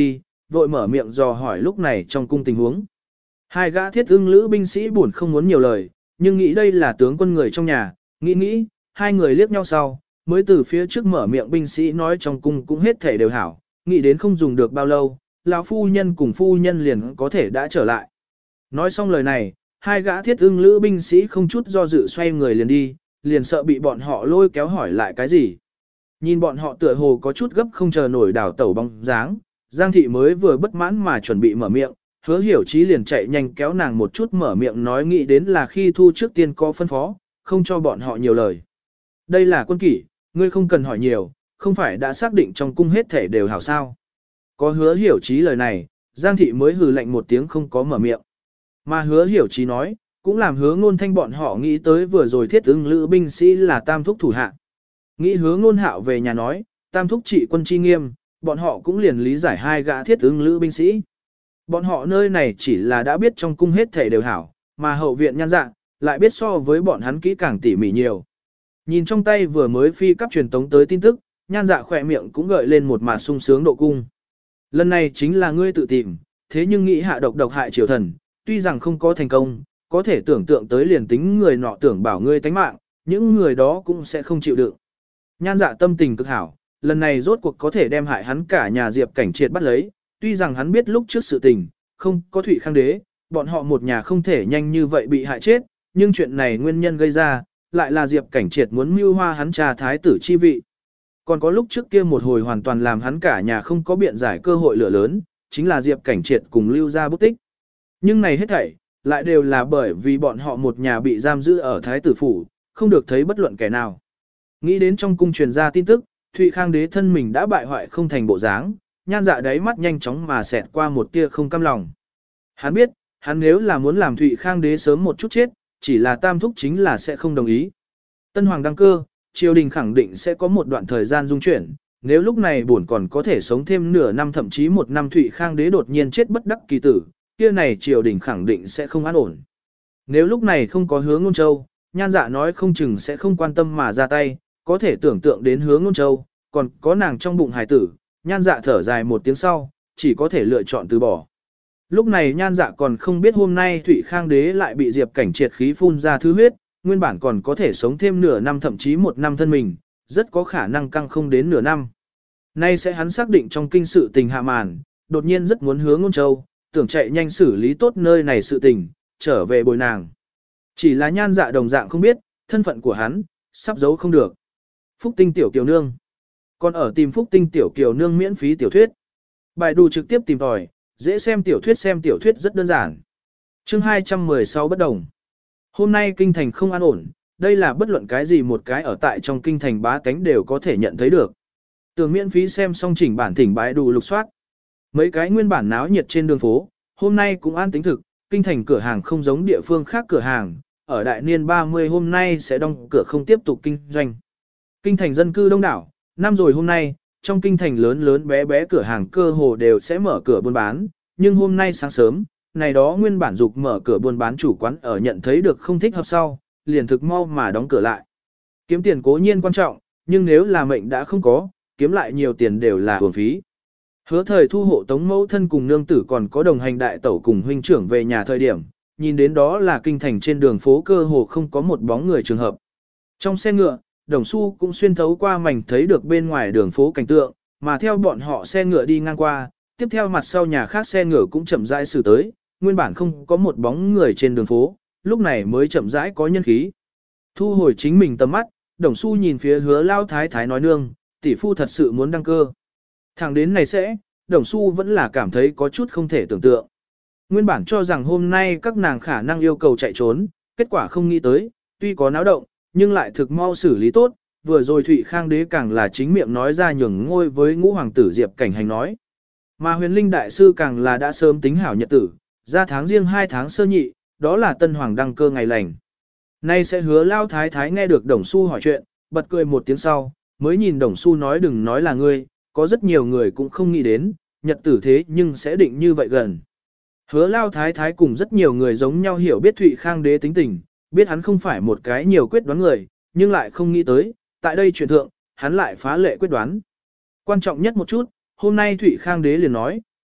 vội mở miệng dò hỏi lúc này trong cung tình huống. Hai gã thiết ưng lữ binh sĩ buồn không muốn nhiều lời, nhưng nghĩ đây là tướng quân người trong nhà, nghĩ nghĩ, hai người liếc nhau sau, mới từ phía trước mở miệng binh sĩ nói trong cung cũng hết thể đều hảo, nghĩ đến không dùng được bao lâu, lão phu nhân cùng phu nhân liền có thể đã trở lại. Nói xong lời này, hai gã thiết ưng lữ binh sĩ không chút do dự xoay người liền đi, liền sợ bị bọn họ lôi kéo hỏi lại cái gì. Nhìn bọn họ tựa hồ có chút gấp không chờ nổi đảo tẩu bóng dáng, Giang thị mới vừa bất mãn mà chuẩn bị mở miệng, Hứa Hiểu Chí liền chạy nhanh kéo nàng một chút mở miệng nói nghĩ đến là khi thu trước tiên có phân phó, không cho bọn họ nhiều lời. Đây là quân kỷ, ngươi không cần hỏi nhiều, không phải đã xác định trong cung hết thể đều hảo sao. Có Hứa Hiểu Chí lời này, Giang thị mới hừ lạnh một tiếng không có mở miệng. Mà Hứa Hiểu Chí nói, cũng làm Hứa Ngôn Thanh bọn họ nghĩ tới vừa rồi thiết ưng lữ binh sĩ là tam thúc thủ hạ. Nghĩ Hứa Ngôn Hạo về nhà nói, tam thúc trị quân chi nghiêm, bọn họ cũng liền lý giải hai gã thiết ưng lữ binh sĩ. Bọn họ nơi này chỉ là đã biết trong cung hết thể đều hảo, mà hậu viện nhan dạ, lại biết so với bọn hắn kỹ càng tỉ mỉ nhiều. Nhìn trong tay vừa mới phi cấp truyền tống tới tin tức, nhan dạ khỏe miệng cũng gợi lên một mạt sung sướng độ cung. Lần này chính là ngươi tự tìm, thế nhưng nghĩ hạ độc độc hại triều thần, tuy rằng không có thành công, có thể tưởng tượng tới liền tính người nọ tưởng bảo ngươi tánh mạng, những người đó cũng sẽ không chịu đựng. Nhan dạ tâm tình cực hảo, lần này rốt cuộc có thể đem hại hắn cả nhà Diệp Cảnh Triệt bắt lấy, tuy rằng hắn biết lúc trước sự tình, không có Thụy Khang Đế, bọn họ một nhà không thể nhanh như vậy bị hại chết, nhưng chuyện này nguyên nhân gây ra, lại là Diệp Cảnh Triệt muốn mưu hoa hắn trà thái tử chi vị. Còn có lúc trước kia một hồi hoàn toàn làm hắn cả nhà không có biện giải cơ hội lửa lớn, chính là Diệp Cảnh Triệt cùng lưu ra bút tích. Nhưng này hết thảy, lại đều là bởi vì bọn họ một nhà bị giam giữ ở thái tử phủ, không được thấy bất luận kẻ nào. Nghĩ đến trong cung truyền ra tin tức, Thụy Khang Đế thân mình đã bại hoại không thành bộ dáng, nhan dạ đáy mắt nhanh chóng mà xẹt qua một tia không cam lòng. Hắn biết, hắn nếu là muốn làm Thụy Khang Đế sớm một chút chết, chỉ là tam thúc chính là sẽ không đồng ý. Tân hoàng đăng cơ, triều đình khẳng định sẽ có một đoạn thời gian dung chuyển, nếu lúc này buồn còn có thể sống thêm nửa năm thậm chí một năm Thụy Khang Đế đột nhiên chết bất đắc kỳ tử, kia này triều đình khẳng định sẽ không an ổn. Nếu lúc này không có Hứa Ngôn Châu, nhan dạ nói không chừng sẽ không quan tâm mà ra tay, có thể tưởng tượng đến Hứa Ngôn Châu, còn có nàng trong bụng hài tử, nhan dạ thở dài một tiếng sau, chỉ có thể lựa chọn từ bỏ. Lúc này nhan dạ còn không biết hôm nay Thụy Khang Đế lại bị Diệp Cảnh Triệt khí phun ra thứ huyết, nguyên bản còn có thể sống thêm nửa năm thậm chí một năm thân mình, rất có khả năng căng không đến nửa năm. Nay sẽ hắn xác định trong kinh sự tình hạ màn, đột nhiên rất muốn Hứa Ngôn Châu, tưởng chạy nhanh xử lý tốt nơi này sự tình, trở về bồi nàng. Chỉ là nhan dạ đồng dạng không biết, thân phận của hắn, sắp giấu không được. Phúc Tinh Tiểu Kiều Nương. Còn ở tìm Phúc Tinh Tiểu Kiều Nương miễn phí tiểu thuyết. Bài đù trực tiếp tìm tòi, dễ xem tiểu thuyết xem tiểu thuyết rất đơn giản. Chương hai trăm mười sáu bất đồng. Hôm nay kinh thành không an ổn, đây là bất luận cái gì một cái ở tại trong kinh thành bá tánh đều có thể nhận thấy được. Tường miễn phí xem xong chỉnh bản thỉnh bài đù lục soát. Mấy cái nguyên bản náo nhiệt trên đường phố, hôm nay cũng an tính thực, kinh thành cửa hàng không giống địa phương khác cửa hàng, ở đại niên ba mươi hôm nay sẽ đóng cửa không tiếp tục kinh doanh. Kinh thành dân cư đông đảo, năm rồi hôm nay, trong kinh thành lớn lớn bé bé cửa hàng cơ hồ đều sẽ mở cửa buôn bán, nhưng hôm nay sáng sớm, này đó nguyên bản dục mở cửa buôn bán chủ quán ở nhận thấy được không thích hợp sau, liền thực mau mà đóng cửa lại. Kiếm tiền cố nhiên quan trọng, nhưng nếu là mệnh đã không có, kiếm lại nhiều tiền đều là uổng phí. Hứa thời thu hộ tống mẫu thân cùng nương tử còn có đồng hành đại tẩu cùng huynh trưởng về nhà thời điểm, nhìn đến đó là kinh thành trên đường phố cơ hồ không có một bóng người trường hợp. Trong xe ngựa, Đồng Xu cũng xuyên thấu qua mảnh thấy được bên ngoài đường phố cảnh tượng, mà theo bọn họ xe ngựa đi ngang qua, tiếp theo mặt sau nhà khác xe ngựa cũng chậm rãi xử tới, nguyên bản không có một bóng người trên đường phố, lúc này mới chậm rãi có nhân khí. Thu hồi chính mình tầm mắt, Đồng Xu nhìn phía Hứa Lao Thái Thái nói nương, tỷ phu thật sự muốn đăng cơ. Thẳng đến này sẽ, Đồng Xu vẫn là cảm thấy có chút không thể tưởng tượng. Nguyên bản cho rằng hôm nay các nàng khả năng yêu cầu chạy trốn, kết quả không nghĩ tới, tuy có náo động, nhưng lại thực mau xử lý tốt, vừa rồi Thụy Khang Đế càng là chính miệng nói ra nhường ngôi với ngũ hoàng tử Diệp Cảnh Hành nói. Mà huyền linh đại sư càng là đã sớm tính hảo nhật tử, ra tháng riêng hai tháng sơ nhị, đó là tân hoàng đăng cơ ngày lành. Nay sẽ Hứa Lao Thái Thái nghe được Đồng Xu hỏi chuyện, bật cười một tiếng sau, mới nhìn Đồng Xu nói đừng nói là ngươi, có rất nhiều người cũng không nghĩ đến, nhật tử thế nhưng sẽ định như vậy gần. Hứa Lao Thái Thái cùng rất nhiều người giống nhau hiểu biết Thụy Khang Đế tính tình, biết hắn không phải một cái nhiều quyết đoán người, nhưng lại không nghĩ tới, tại đây truyền thượng, hắn lại phá lệ quyết đoán. Quan trọng nhất một chút, hôm nay Thụy Khang Đế liền nói,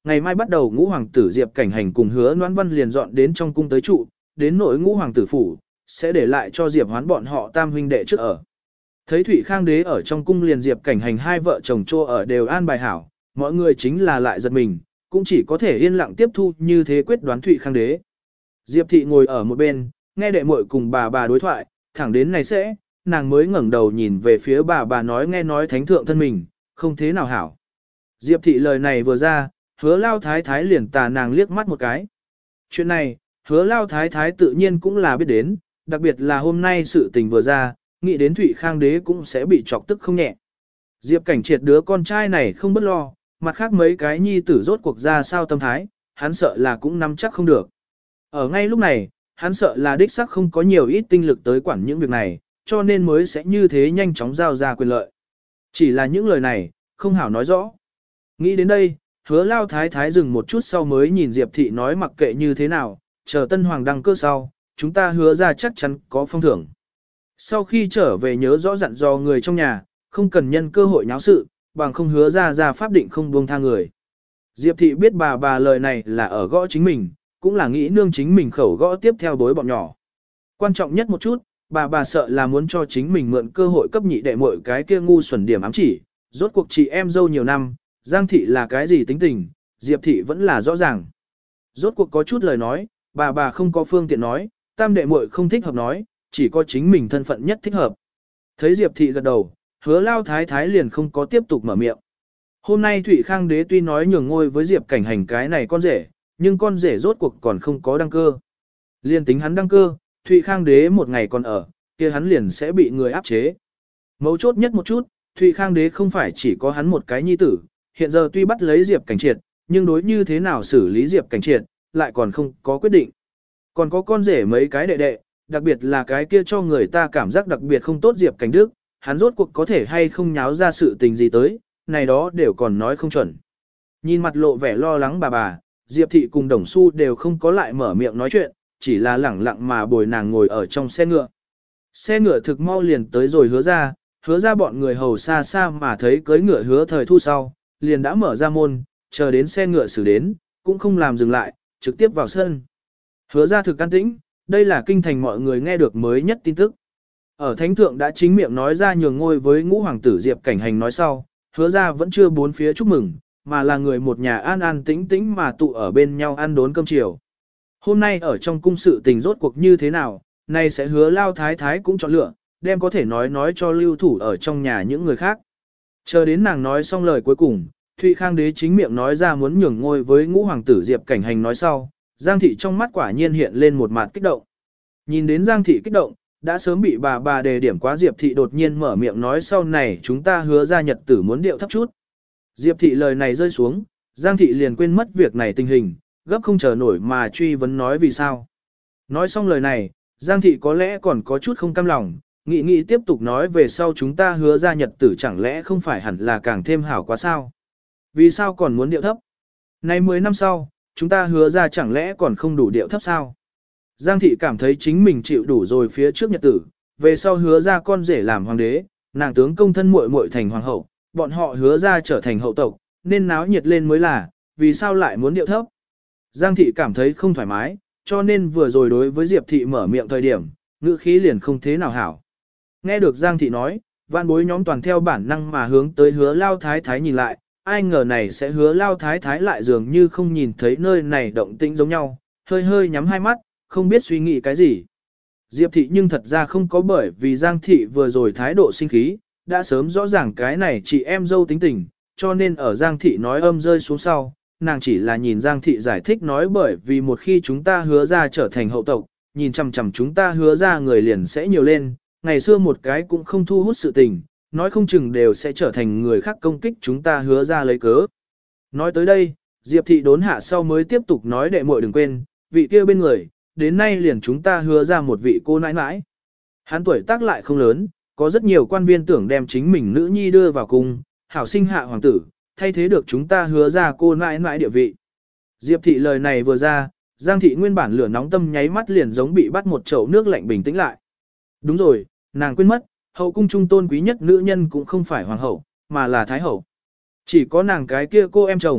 ngày mai bắt đầu ngũ hoàng tử Diệp Cảnh Hành cùng Hứa Noãn Văn liền dọn đến trong cung tới trụ, đến nỗi ngũ hoàng tử phủ, sẽ để lại cho Diệp Hoán bọn họ tam huynh đệ trước ở. Thấy Thụy Khang đế ở trong cung liền Diệp Cảnh Hành hai vợ chồng trô ở đều an bài hảo, mọi người chính là lại giật mình, cũng chỉ có thể yên lặng tiếp thu như thế quyết đoán Thụy Khang đế. Diệp thị ngồi ở một bên, nghe đệ muội cùng bà bà đối thoại, thẳng đến này sẽ, nàng mới ngẩng đầu nhìn về phía bà bà nói nghe nói thánh thượng thân mình, không thế nào hảo. Diệp thị lời này vừa ra, Hứa Lao Thái Thái liền tà nàng liếc mắt một cái. Chuyện này, Hứa Lao Thái Thái tự nhiên cũng là biết đến, đặc biệt là hôm nay sự tình vừa ra, nghĩ đến Thụy Khang đế cũng sẽ bị chọc tức không nhẹ. Diệp Cảnh Triệt đứa con trai này không bất lo, mặt khác mấy cái nhi tử rốt cuộc ra sao tâm thái, hắn sợ là cũng nắm chắc không được. Ở ngay lúc này, hắn sợ là đích sắc không có nhiều ít tinh lực tới quản những việc này, cho nên mới sẽ như thế nhanh chóng giao ra quyền lợi. Chỉ là những lời này, không hảo nói rõ. Nghĩ đến đây, Hứa Lao Thái Thái dừng một chút sau mới nhìn Diệp thị nói mặc kệ như thế nào, chờ tân hoàng đăng cơ sau, chúng ta hứa ra chắc chắn có phong thưởng. Sau khi trở về nhớ rõ dặn dò người trong nhà, không cần nhân cơ hội nháo sự, bằng không hứa ra ra pháp định không buông tha người. Diệp thị biết bà bà lời này là ở gõ chính mình, cũng là nghĩ nương chính mình khẩu gõ tiếp theo đối bọn nhỏ. Quan trọng nhất một chút, bà bà sợ là muốn cho chính mình mượn cơ hội cấp nhị đệ muội cái kia ngu xuẩn điểm ám chỉ, rốt cuộc chị em dâu nhiều năm, Giang thị là cái gì tính tình, Diệp thị vẫn là rõ ràng. Rốt cuộc có chút lời nói, bà bà không có phương tiện nói, tam đệ muội không thích hợp nói, chỉ có chính mình thân phận nhất thích hợp. Thấy Diệp thị gật đầu, Hứa Lao Thái Thái liền không có tiếp tục mở miệng. Hôm nay Thụy Khang đế tuy nói nhường ngôi với Diệp Cảnh Hành cái này con rể, nhưng con rể rốt cuộc còn không có đăng cơ. Liên tính hắn đăng cơ, Thụy Khang đế một ngày còn ở, kia hắn liền sẽ bị người áp chế. Mấu chốt nhất một chút, Thụy Khang đế không phải chỉ có hắn một cái nhi tử, hiện giờ tuy bắt lấy Diệp Cảnh Triệt, nhưng đối như thế nào xử lý Diệp Cảnh Triệt, lại còn không có quyết định. Còn có con rể mấy cái đệ đệ, đặc biệt là cái kia cho người ta cảm giác đặc biệt không tốt Diệp Cảnh Đức, hắn rốt cuộc có thể hay không nháo ra sự tình gì tới, này đó đều còn nói không chuẩn. Nhìn mặt lộ vẻ lo lắng bà bà, Diệp thị cùng Đồng Xu đều không có lại mở miệng nói chuyện, chỉ là lẳng lặng mà bồi nàng ngồi ở trong xe ngựa. Xe ngựa thực mau liền tới rồi hứa ra, hứa ra bọn người hầu xa xa mà thấy cưới ngựa hứa thời thu sau, liền đã mở ra môn, chờ đến xe ngựa xử đến, cũng không làm dừng lại, trực tiếp vào sân. Hứa ra thực an tĩnh, đây là kinh thành mọi người nghe được mới nhất tin tức. Ở thánh thượng đã chính miệng nói ra nhường ngôi với ngũ hoàng tử Diệp Cảnh Hành nói sau, hứa ra vẫn chưa bốn phía chúc mừng, mà là người một nhà an an tĩnh tĩnh mà tụ ở bên nhau ăn đốn cơm chiều. Hôm nay ở trong cung sự tình rốt cuộc như thế nào, nay sẽ hứa Lao Thái Thái cũng chọn lựa, đem có thể nói nói cho lưu thủ ở trong nhà những người khác. Chờ đến nàng nói xong lời cuối cùng, Thụy Khang đế chính miệng nói ra muốn nhường ngôi với ngũ hoàng tử Diệp Cảnh Hành nói sau, Giang thị trong mắt quả nhiên hiện lên một mặt kích động. Nhìn đến Giang thị kích động, đã sớm bị bà bà đề điểm quá Diệp thị đột nhiên mở miệng nói sau này chúng ta hứa ra nhật tử muốn điệu thấp chút. Diệp thị lời này rơi xuống, Giang thị liền quên mất việc này tình hình, gấp không chờ nổi mà truy vấn nói vì sao. Nói xong lời này, Giang thị có lẽ còn có chút không cam lòng, nghĩ nghĩ tiếp tục nói về sau chúng ta hứa ra nhật tử chẳng lẽ không phải hẳn là càng thêm hảo quá sao. Vì sao còn muốn điệu thấp? Nay mười năm sau, chúng ta hứa ra chẳng lẽ còn không đủ điệu thấp sao? Giang thị cảm thấy chính mình chịu đủ rồi phía trước nhật tử, về sau hứa ra con rể làm hoàng đế, nàng tướng công thân muội muội thành hoàng hậu, bọn họ hứa ra trở thành hậu tộc, nên náo nhiệt lên mới là, vì sao lại muốn điệu thấp? Giang thị cảm thấy không thoải mái, cho nên vừa rồi đối với Diệp thị mở miệng thời điểm, ngữ khí liền không thế nào hảo. Nghe được Giang thị nói, vạn bối nhóm toàn theo bản năng mà hướng tới hứa Lao Thái Thái nhìn lại, ai ngờ này sẽ hứa Lao Thái Thái lại dường như không nhìn thấy nơi này động tĩnh giống nhau, hơi hơi nhắm hai mắt, không biết suy nghĩ cái gì. Diệp thị nhưng thật ra không có bởi vì Giang thị vừa rồi thái độ sinh khí, đã sớm rõ ràng cái này chị em dâu tính tình, cho nên ở Giang thị nói âm rơi xuống sau, nàng chỉ là nhìn Giang thị giải thích nói bởi vì một khi chúng ta hứa ra trở thành hậu tộc, nhìn chằm chằm chúng ta hứa ra người liền sẽ nhiều lên, ngày xưa một cái cũng không thu hút sự tình, nói không chừng đều sẽ trở thành người khác công kích chúng ta hứa ra lấy cớ. Nói tới đây, Diệp thị đốn hạ sau mới tiếp tục nói đệ muội đừng quên, vị kia bên người, đến nay liền chúng ta hứa ra một vị cô nãi nãi. Hắn tuổi tác lại không lớn, có rất nhiều quan viên tưởng đem chính mình nữ nhi đưa vào cung, hảo sinh hạ hoàng tử, thay thế được chúng ta hứa ra cô nãi nãi địa vị. Diệp thị lời này vừa ra, Giang thị nguyên bản lửa nóng tâm nháy mắt liền giống bị bắt một chậu nước lạnh bình tĩnh lại. Đúng rồi, nàng quên mất, hậu cung trung tôn quý nhất nữ nhân cũng không phải hoàng hậu, mà là thái hậu. Chỉ có nàng cái kia cô em chồng,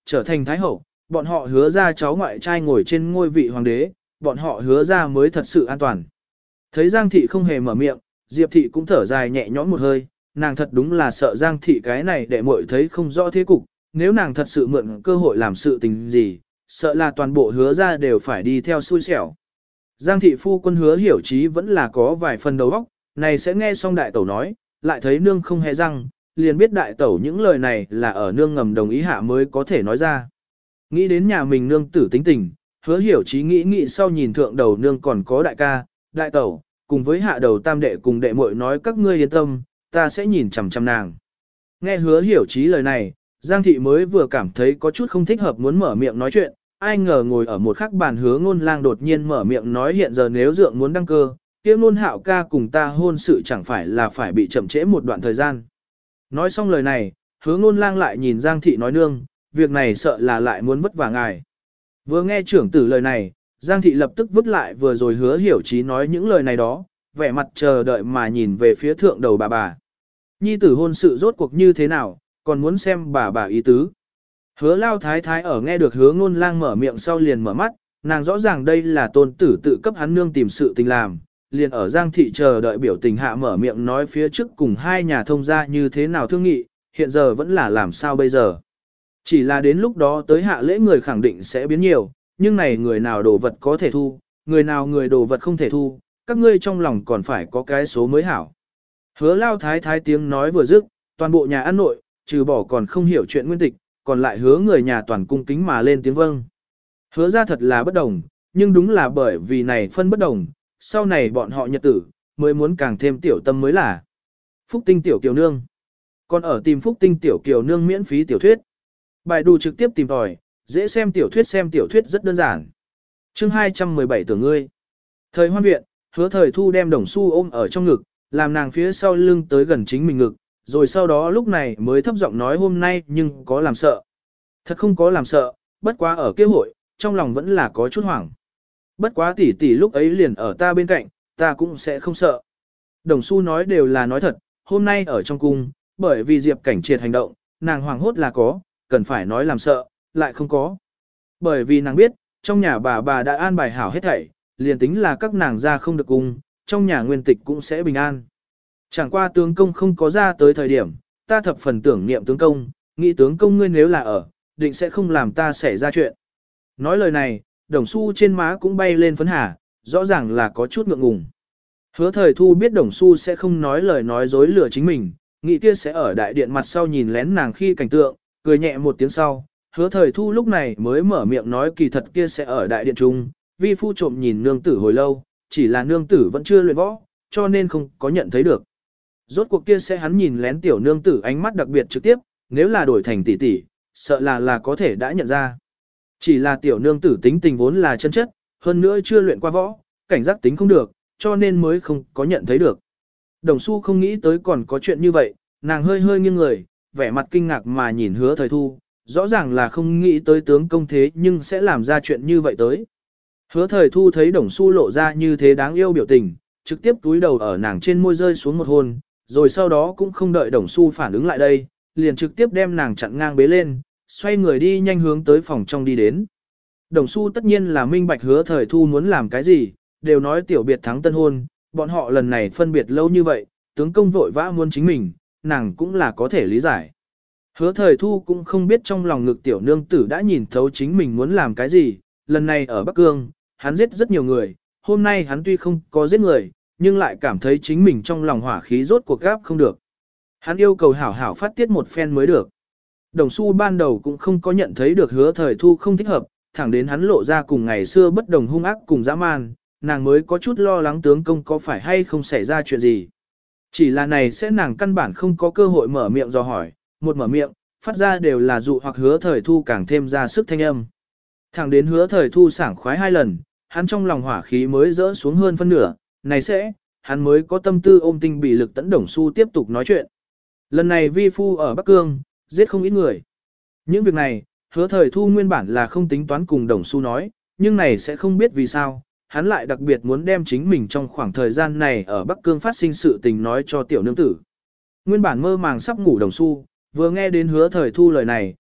trở thành thái hậu, bọn họ hứa ra cháu ngoại trai ngồi trên ngôi vị hoàng đế, bọn họ hứa ra mới thật sự an toàn. Thấy Giang thị không hề mở miệng, Diệp thị cũng thở dài nhẹ nhõm một hơi, nàng thật đúng là sợ Giang thị cái này để muội thấy không rõ thế cục, nếu nàng thật sự mượn cơ hội làm sự tình gì, sợ là toàn bộ hứa ra đều phải đi theo xui xẻo. Giang thị phu quân Hứa Hiểu Chí vẫn là có vài phần đầu óc, này sẽ nghe xong đại tẩu nói, lại thấy nương không hề răng, liền biết đại tẩu những lời này là ở nương ngầm đồng ý hạ mới có thể nói ra. Nghĩ đến nhà mình nương tử tính tình, Hứa Hiểu Chí nghĩ nghĩ sau nhìn thượng đầu nương còn có đại ca, đại tẩu, cùng với hạ đầu tam đệ cùng đệ muội nói các ngươi yên tâm, ta sẽ nhìn chằm chằm nàng. Nghe Hứa Hiểu Chí lời này, Giang thị mới vừa cảm thấy có chút không thích hợp muốn mở miệng nói chuyện, ai ngờ ngồi ở một khắc bàn Hứa Ngôn Lang đột nhiên mở miệng nói hiện giờ nếu dượng muốn đăng cơ, kia Ngôn Hạo ca cùng ta hôn sự chẳng phải là phải bị chậm trễ một đoạn thời gian. Nói xong lời này, Hứa Ngôn Lang lại nhìn Giang thị nói nương, việc này sợ là lại muốn vất vả ngài. Vừa nghe trưởng tử lời này, Giang thị lập tức vứt lại vừa rồi Hứa Hiểu Chí nói những lời này đó, vẻ mặt chờ đợi mà nhìn về phía thượng đầu bà bà. Nhi tử hôn sự rốt cuộc như thế nào, còn muốn xem bà bà ý tứ. Hứa lao thái thái ở nghe được Hứa Ngôn Lang mở miệng sau liền mở mắt, nàng rõ ràng đây là tôn tử tự cấp hắn nương tìm sự tình làm, liền ở Giang thị chờ đợi biểu tình hạ mở miệng nói phía trước cùng hai nhà thông gia như thế nào thương nghị, hiện giờ vẫn là làm sao bây giờ. Chỉ là đến lúc đó tới hạ lễ người khẳng định sẽ biến nhiều, nhưng này người nào đồ vật có thể thu, người nào người đồ vật không thể thu, các ngươi trong lòng còn phải có cái số mới hảo. Hứa lao thái thái tiếng nói vừa dứt, toàn bộ nhà ăn nội, trừ bỏ còn không hiểu chuyện nguyên tịch, còn lại hứa người nhà toàn cung kính mà lên tiếng vâng. Hứa ra thật là bất đồng, nhưng đúng là bởi vì này phân bất đồng, sau này bọn họ nhật tử, mới muốn càng thêm tiểu tâm mới là. Phúc Tinh Tiểu Kiều Nương. Còn ở tìm Phúc Tinh Tiểu Kiều Nương miễn phí tiểu thuyết. Bài đù trực tiếp tìm tòi, dễ xem tiểu thuyết xem tiểu thuyết rất đơn giản. Chương hai trăm mười bảy tưởng ngươi. Thời Hoan viện, Hứa Thời Thu đem Đồng Xu ôm ở trong ngực, làm nàng phía sau lưng tới gần chính mình ngực, rồi sau đó lúc này mới thấp giọng nói hôm nay nhưng có làm sợ. Thật không có làm sợ, bất quá ở kia hội, trong lòng vẫn là có chút hoảng. Bất quá tỷ tỷ lúc ấy liền ở ta bên cạnh, ta cũng sẽ không sợ. Đồng Xu nói đều là nói thật, hôm nay ở trong cung, bởi vì Diệp Cảnh Triệt hành động, nàng hoảng hốt là có, cần phải nói làm sợ, lại không có. Bởi vì nàng biết, trong nhà bà bà đã an bài hảo hết thảy, liền tính là các nàng ra không được cung, trong nhà nguyên tịch cũng sẽ bình an. Chẳng qua tướng công không có ra tới thời điểm, ta thập phần tưởng niệm tướng công, nghĩ tướng công ngươi nếu là ở, định sẽ không làm ta xảy ra chuyện. Nói lời này, Đồng Xu trên má cũng bay lên phấn hà, rõ ràng là có chút ngượng ngùng. Hứa Thời Thu biết Đồng Xu sẽ không nói lời nói dối lừa chính mình, nghĩ kia sẽ ở đại điện mặt sau nhìn lén nàng khi cảnh tượng, cười nhẹ một tiếng sau, Hứa Thời Thu lúc này mới mở miệng nói kỳ thật kia sẽ ở đại điện trung, vi phu trộm nhìn nương tử hồi lâu, chỉ là nương tử vẫn chưa luyện võ, cho nên không có nhận thấy được. Rốt cuộc kia sẽ hắn nhìn lén tiểu nương tử ánh mắt đặc biệt trực tiếp, nếu là đổi thành tỷ tỷ, sợ là là có thể đã nhận ra. Chỉ là tiểu nương tử tính tình vốn là chân chất, hơn nữa chưa luyện qua võ, cảnh giác tính không được, cho nên mới không có nhận thấy được. Đồng Xu không nghĩ tới còn có chuyện như vậy, nàng hơi hơi nghiêng người, vẻ mặt kinh ngạc mà nhìn Hứa Thời Thu, rõ ràng là không nghĩ tới tướng công thế nhưng sẽ làm ra chuyện như vậy tới. Hứa Thời Thu thấy Đồng Xu lộ ra như thế đáng yêu biểu tình, trực tiếp túi đầu ở nàng trên môi rơi xuống một hôn, rồi sau đó cũng không đợi Đồng Xu phản ứng lại đây, liền trực tiếp đem nàng chặn ngang bế lên, xoay người đi nhanh hướng tới phòng trong đi đến. Đồng Xu tất nhiên là minh bạch Hứa Thời Thu muốn làm cái gì, đều nói tiểu biệt thắng tân hôn, bọn họ lần này phân biệt lâu như vậy, tướng công vội vã muốn chính mình, nàng cũng là có thể lý giải. Hứa Thời Thu cũng không biết trong lòng ngực tiểu nương tử đã nhìn thấu chính mình muốn làm cái gì, lần này ở Bắc Cương, hắn giết rất nhiều người, hôm nay hắn tuy không có giết người, nhưng lại cảm thấy chính mình trong lòng hỏa khí rốt cuộc gáp không được. Hắn yêu cầu hảo hảo phát tiết một phen mới được. Đồng Xu ban đầu cũng không có nhận thấy được Hứa Thời Thu không thích hợp, thẳng đến hắn lộ ra cùng ngày xưa bất đồng hung ác cùng dã man, nàng mới có chút lo lắng tướng công có phải hay không xảy ra chuyện gì. Chỉ là này sẽ nàng căn bản không có cơ hội mở miệng dò hỏi, một mở miệng, phát ra đều là dụ hoặc Hứa Thời Thu càng thêm ra sức thanh âm. Thẳng đến Hứa Thời Thu sảng khoái hai lần, hắn trong lòng hỏa khí mới rỡ xuống hơn phân nửa, này sẽ, hắn mới có tâm tư ôm tinh bị lực tẫn Đồng Xu tiếp tục nói chuyện. Lần này vi phu ở Bắc Cương, giết không ít người. Những việc này, Hứa Thời Thu nguyên bản là không tính toán cùng Đồng Xu nói, nhưng này sẽ không biết vì sao, hắn lại đặc biệt muốn đem chính mình trong khoảng thời gian này ở Bắc Cương phát sinh sự tình nói cho tiểu nương tử. Nguyên bản mơ màng sắp ngủ Đồng Xu, vừa nghe đến Hứa Thời Thu lời này,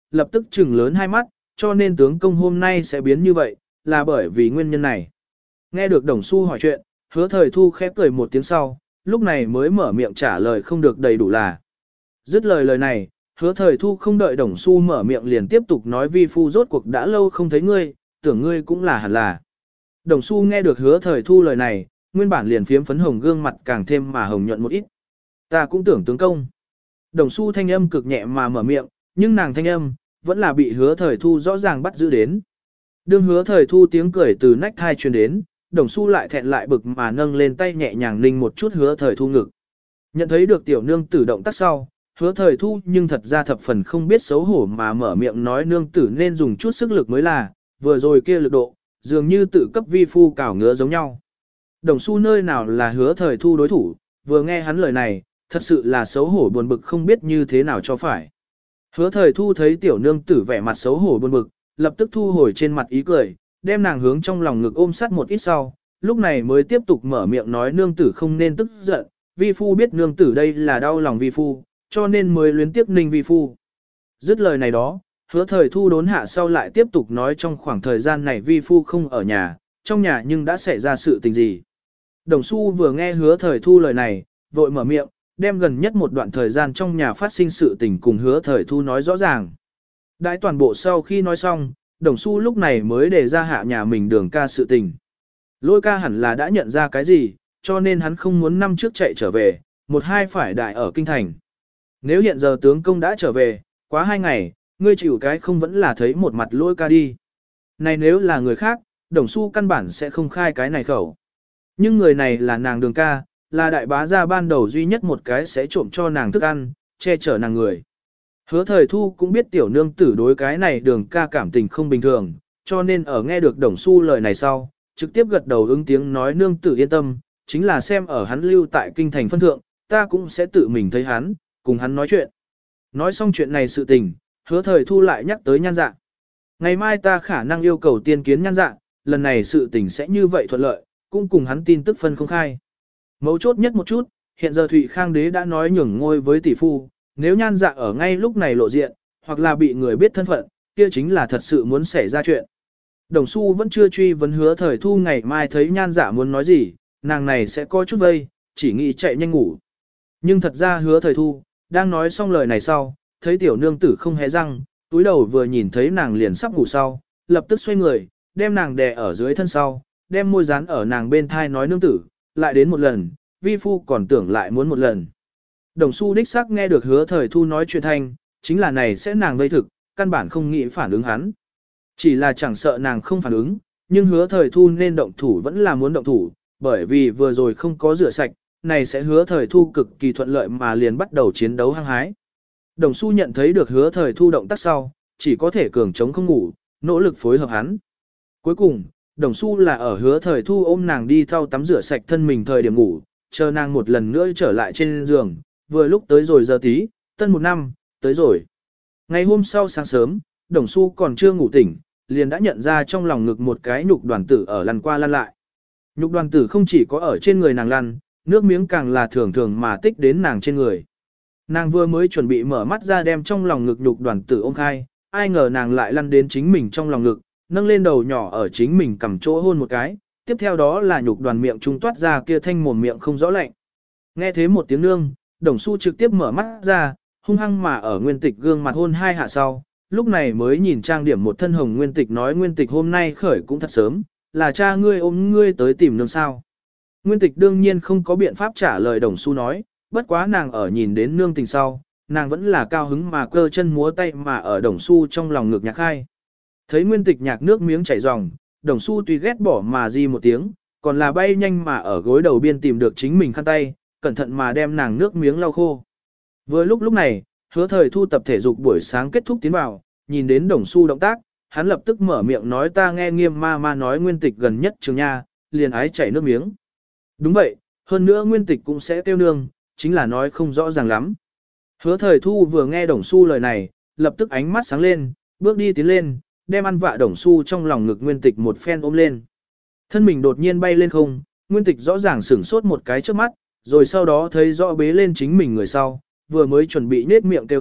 lập tức trừng lớn hai mắt, cho nên tướng công hôm nay sẽ biến như vậy, là bởi vì nguyên nhân này. Nghe được Đồng Xu hỏi chuyện, Hứa Thời Thu khép cười một tiếng sau, lúc này mới mở miệng trả lời không được đầy đủ là. Dứt lời lời này, Hứa Thời Thu không đợi Đồng Xu mở miệng liền tiếp tục nói vi phu rốt cuộc đã lâu không thấy ngươi, tưởng ngươi cũng là hẳn là. Đồng Xu nghe được Hứa Thời Thu lời này, nguyên bản liền phiếm phấn hồng gương mặt càng thêm mà hồng nhuận một ít. Ta cũng tưởng tướng công. Đồng Xu thanh âm cực nhẹ mà mở miệng, nhưng nàng thanh âm vẫn là bị Hứa Thời Thu rõ ràng bắt giữ đến. Đương Hứa Thời Thu tiếng cười từ nách thai truyền đến, Đồng Xu lại thẹn lại bực mà nâng lên tay nhẹ nhàng ninh một chút Hứa Thời Thu ngực. Nhận thấy được tiểu nương tử động tác sau, Hứa Thời Thu nhưng thật ra thập phần không biết xấu hổ mà mở miệng nói nương tử nên dùng chút sức lực mới là, vừa rồi kia lực độ, dường như tự cấp vi phu cào ngứa giống nhau. Đồng Xu nơi nào là Hứa Thời Thu đối thủ, vừa nghe hắn lời này, thật sự là xấu hổ buồn bực không biết như thế nào cho phải. Hứa Thời Thu thấy tiểu nương tử vẻ mặt xấu hổ buồn bực, lập tức thu hồi trên mặt ý cười, đem nàng hướng trong lòng ngực ôm sát một ít sau, lúc này mới tiếp tục mở miệng nói nương tử không nên tức giận, vi phu biết nương tử đây là đau lòng vi phu, cho nên mới luyến tiếp ninh vi phu. Dứt lời này đó, Hứa Thời Thu đốn hạ sau lại tiếp tục nói trong khoảng thời gian này vi phu không ở nhà, trong nhà nhưng đã xảy ra sự tình gì. Đồng Xu vừa nghe Hứa Thời Thu lời này, vội mở miệng, đem gần nhất một đoạn thời gian trong nhà phát sinh sự tình cùng Hứa Thời Thu nói rõ ràng. Đãi toàn bộ sau khi nói xong, Đồng Xu lúc này mới đề ra hạ nhà mình Đường ca sự tình. Lôi ca hẳn là đã nhận ra cái gì, cho nên hắn không muốn năm trước chạy trở về, một hai phải đại ở kinh thành. Nếu hiện giờ tướng công đã trở về, quá hai ngày, ngươi chịu cái không vẫn là thấy một mặt lôi ca đi. Này nếu là người khác, Đồng Xu căn bản sẽ không khai cái này khẩu. Nhưng người này là nàng Đường ca, là đại bá gia ban đầu duy nhất một cái sẽ trộm cho nàng thức ăn, che chở nàng người. Hứa Thời Thu cũng biết tiểu nương tử đối cái này Đường ca cảm tình không bình thường, cho nên ở nghe được Đồng Xu lời này sau, trực tiếp gật đầu ứng tiếng nói nương tử yên tâm, chính là xem ở hắn lưu tại kinh thành phân thượng, ta cũng sẽ tự mình thấy hắn, cùng hắn nói chuyện. Nói xong chuyện này sự tình, Hứa Thời Thu lại nhắc tới Nhan Dạ. Ngày mai ta khả năng yêu cầu tiên kiến Nhan Dạ, lần này sự tình sẽ như vậy thuận lợi, cũng cùng hắn tin tức phân không khai. Mấu chốt nhất một chút, hiện giờ Thụy Khang đế đã nói nhường ngôi với tỷ phu, nếu Nhan Dạ ở ngay lúc này lộ diện, hoặc là bị người biết thân phận, kia chính là thật sự muốn xảy ra chuyện. Đồng Xu vẫn chưa truy vấn Hứa Thời Thu ngày mai thấy Nhan Dạ muốn nói gì, nàng này sẽ coi chút vây, chỉ nghĩ chạy nhanh ngủ. Nhưng thật ra Hứa Thời Thu, đang nói xong lời này sau, thấy tiểu nương tử không hé răng, túi đầu vừa nhìn thấy nàng liền sắp ngủ sau, lập tức xoay người, đem nàng đè ở dưới thân sau, đem môi dán ở nàng bên thai nói nương tử, lại đến một lần, vi phu còn tưởng lại muốn một lần. Đồng Xu đích xác nghe được Hứa Thời Thu nói chuyện thanh, chính là này sẽ nàng vây thực, căn bản không nghĩ phản ứng hắn. Chỉ là chẳng sợ nàng không phản ứng, nhưng Hứa Thời Thu nên động thủ vẫn là muốn động thủ, bởi vì vừa rồi không có rửa sạch, này sẽ Hứa Thời Thu cực kỳ thuận lợi mà liền bắt đầu chiến đấu hăng hái. Đồng Xu nhận thấy được Hứa Thời Thu động tác sau, chỉ có thể cường chống không ngủ, nỗ lực phối hợp hắn. Cuối cùng, Đồng Xu là ở Hứa Thời Thu ôm nàng đi thau tắm rửa sạch thân mình thời điểm ngủ, chờ nàng một lần nữa trở lại trên giường, vừa lúc tới rồi giờ tí, tân một năm, tới rồi. Ngày hôm sau sáng sớm, Đồng Xu còn chưa ngủ tỉnh, liền đã nhận ra trong lòng ngực một cái nhục đoàn tử ở lăn qua lăn lại. Nhục đoàn tử không chỉ có ở trên người nàng lăn, nước miếng càng là thường thường mà tích đến nàng trên người. Nàng vừa mới chuẩn bị mở mắt ra đem trong lòng ngực nhục đoàn tử ôm khai, ai ngờ nàng lại lăn đến chính mình trong lòng ngực, nâng lên đầu nhỏ ở chính mình cầm chỗ hôn một cái, tiếp theo đó là nhục đoàn miệng trung toát ra kia thanh mồm miệng không rõ lạnh. Nghe thế một tiếng nương, Đồng Xu trực tiếp mở mắt ra, hung hăng mà ở Nguyên Tịch gương mặt hôn hai hạ sau, lúc này mới nhìn trang điểm một thân hồng Nguyên Tịch nói Nguyên Tịch hôm nay khởi cũng thật sớm, là cha ngươi ôm ngươi tới tìm nương sao. Nguyên Tịch đương nhiên không có biện pháp trả lời Đồng Xu nói, bất quá nàng ở nhìn đến nương tình sau, nàng vẫn là cao hứng mà cơ chân múa tay mà ở Đồng Xu trong lòng ngực nhạc khai. Thấy Nguyên Tịch nhạc nước miếng chảy ròng, Đồng Xu tuy ghét bỏ mà di một tiếng, còn là bay nhanh mà ở gối đầu biên tìm được chính mình khăn tay, cẩn thận mà đem nàng nước miếng lau khô. Vừa lúc lúc này, Hứa Thời Thu tập thể dục buổi sáng kết thúc tiến vào, nhìn đến Đồng Xu động tác, hắn lập tức mở miệng nói ta nghe Nghiêm ma ma nói Nguyên Tịch gần nhất trường nha, liền ái chảy nước miếng. Đúng vậy, hơn nữa Nguyên Tịch cũng sẽ kêu nương, chính là nói không rõ ràng lắm. Hứa Thời Thu vừa nghe Đồng Xu lời này, lập tức ánh mắt sáng lên, bước đi tiến lên, đem ăn vạ Đồng Xu trong lòng ngực Nguyên Tịch một phen ôm lên. Thân mình đột nhiên bay lên không, Nguyên Tịch rõ ràng sửng sốt một cái trước mắt, rồi sau đó thấy rõ bế lên chính mình người sau, vừa mới chuẩn bị nết miệng kêu khóc,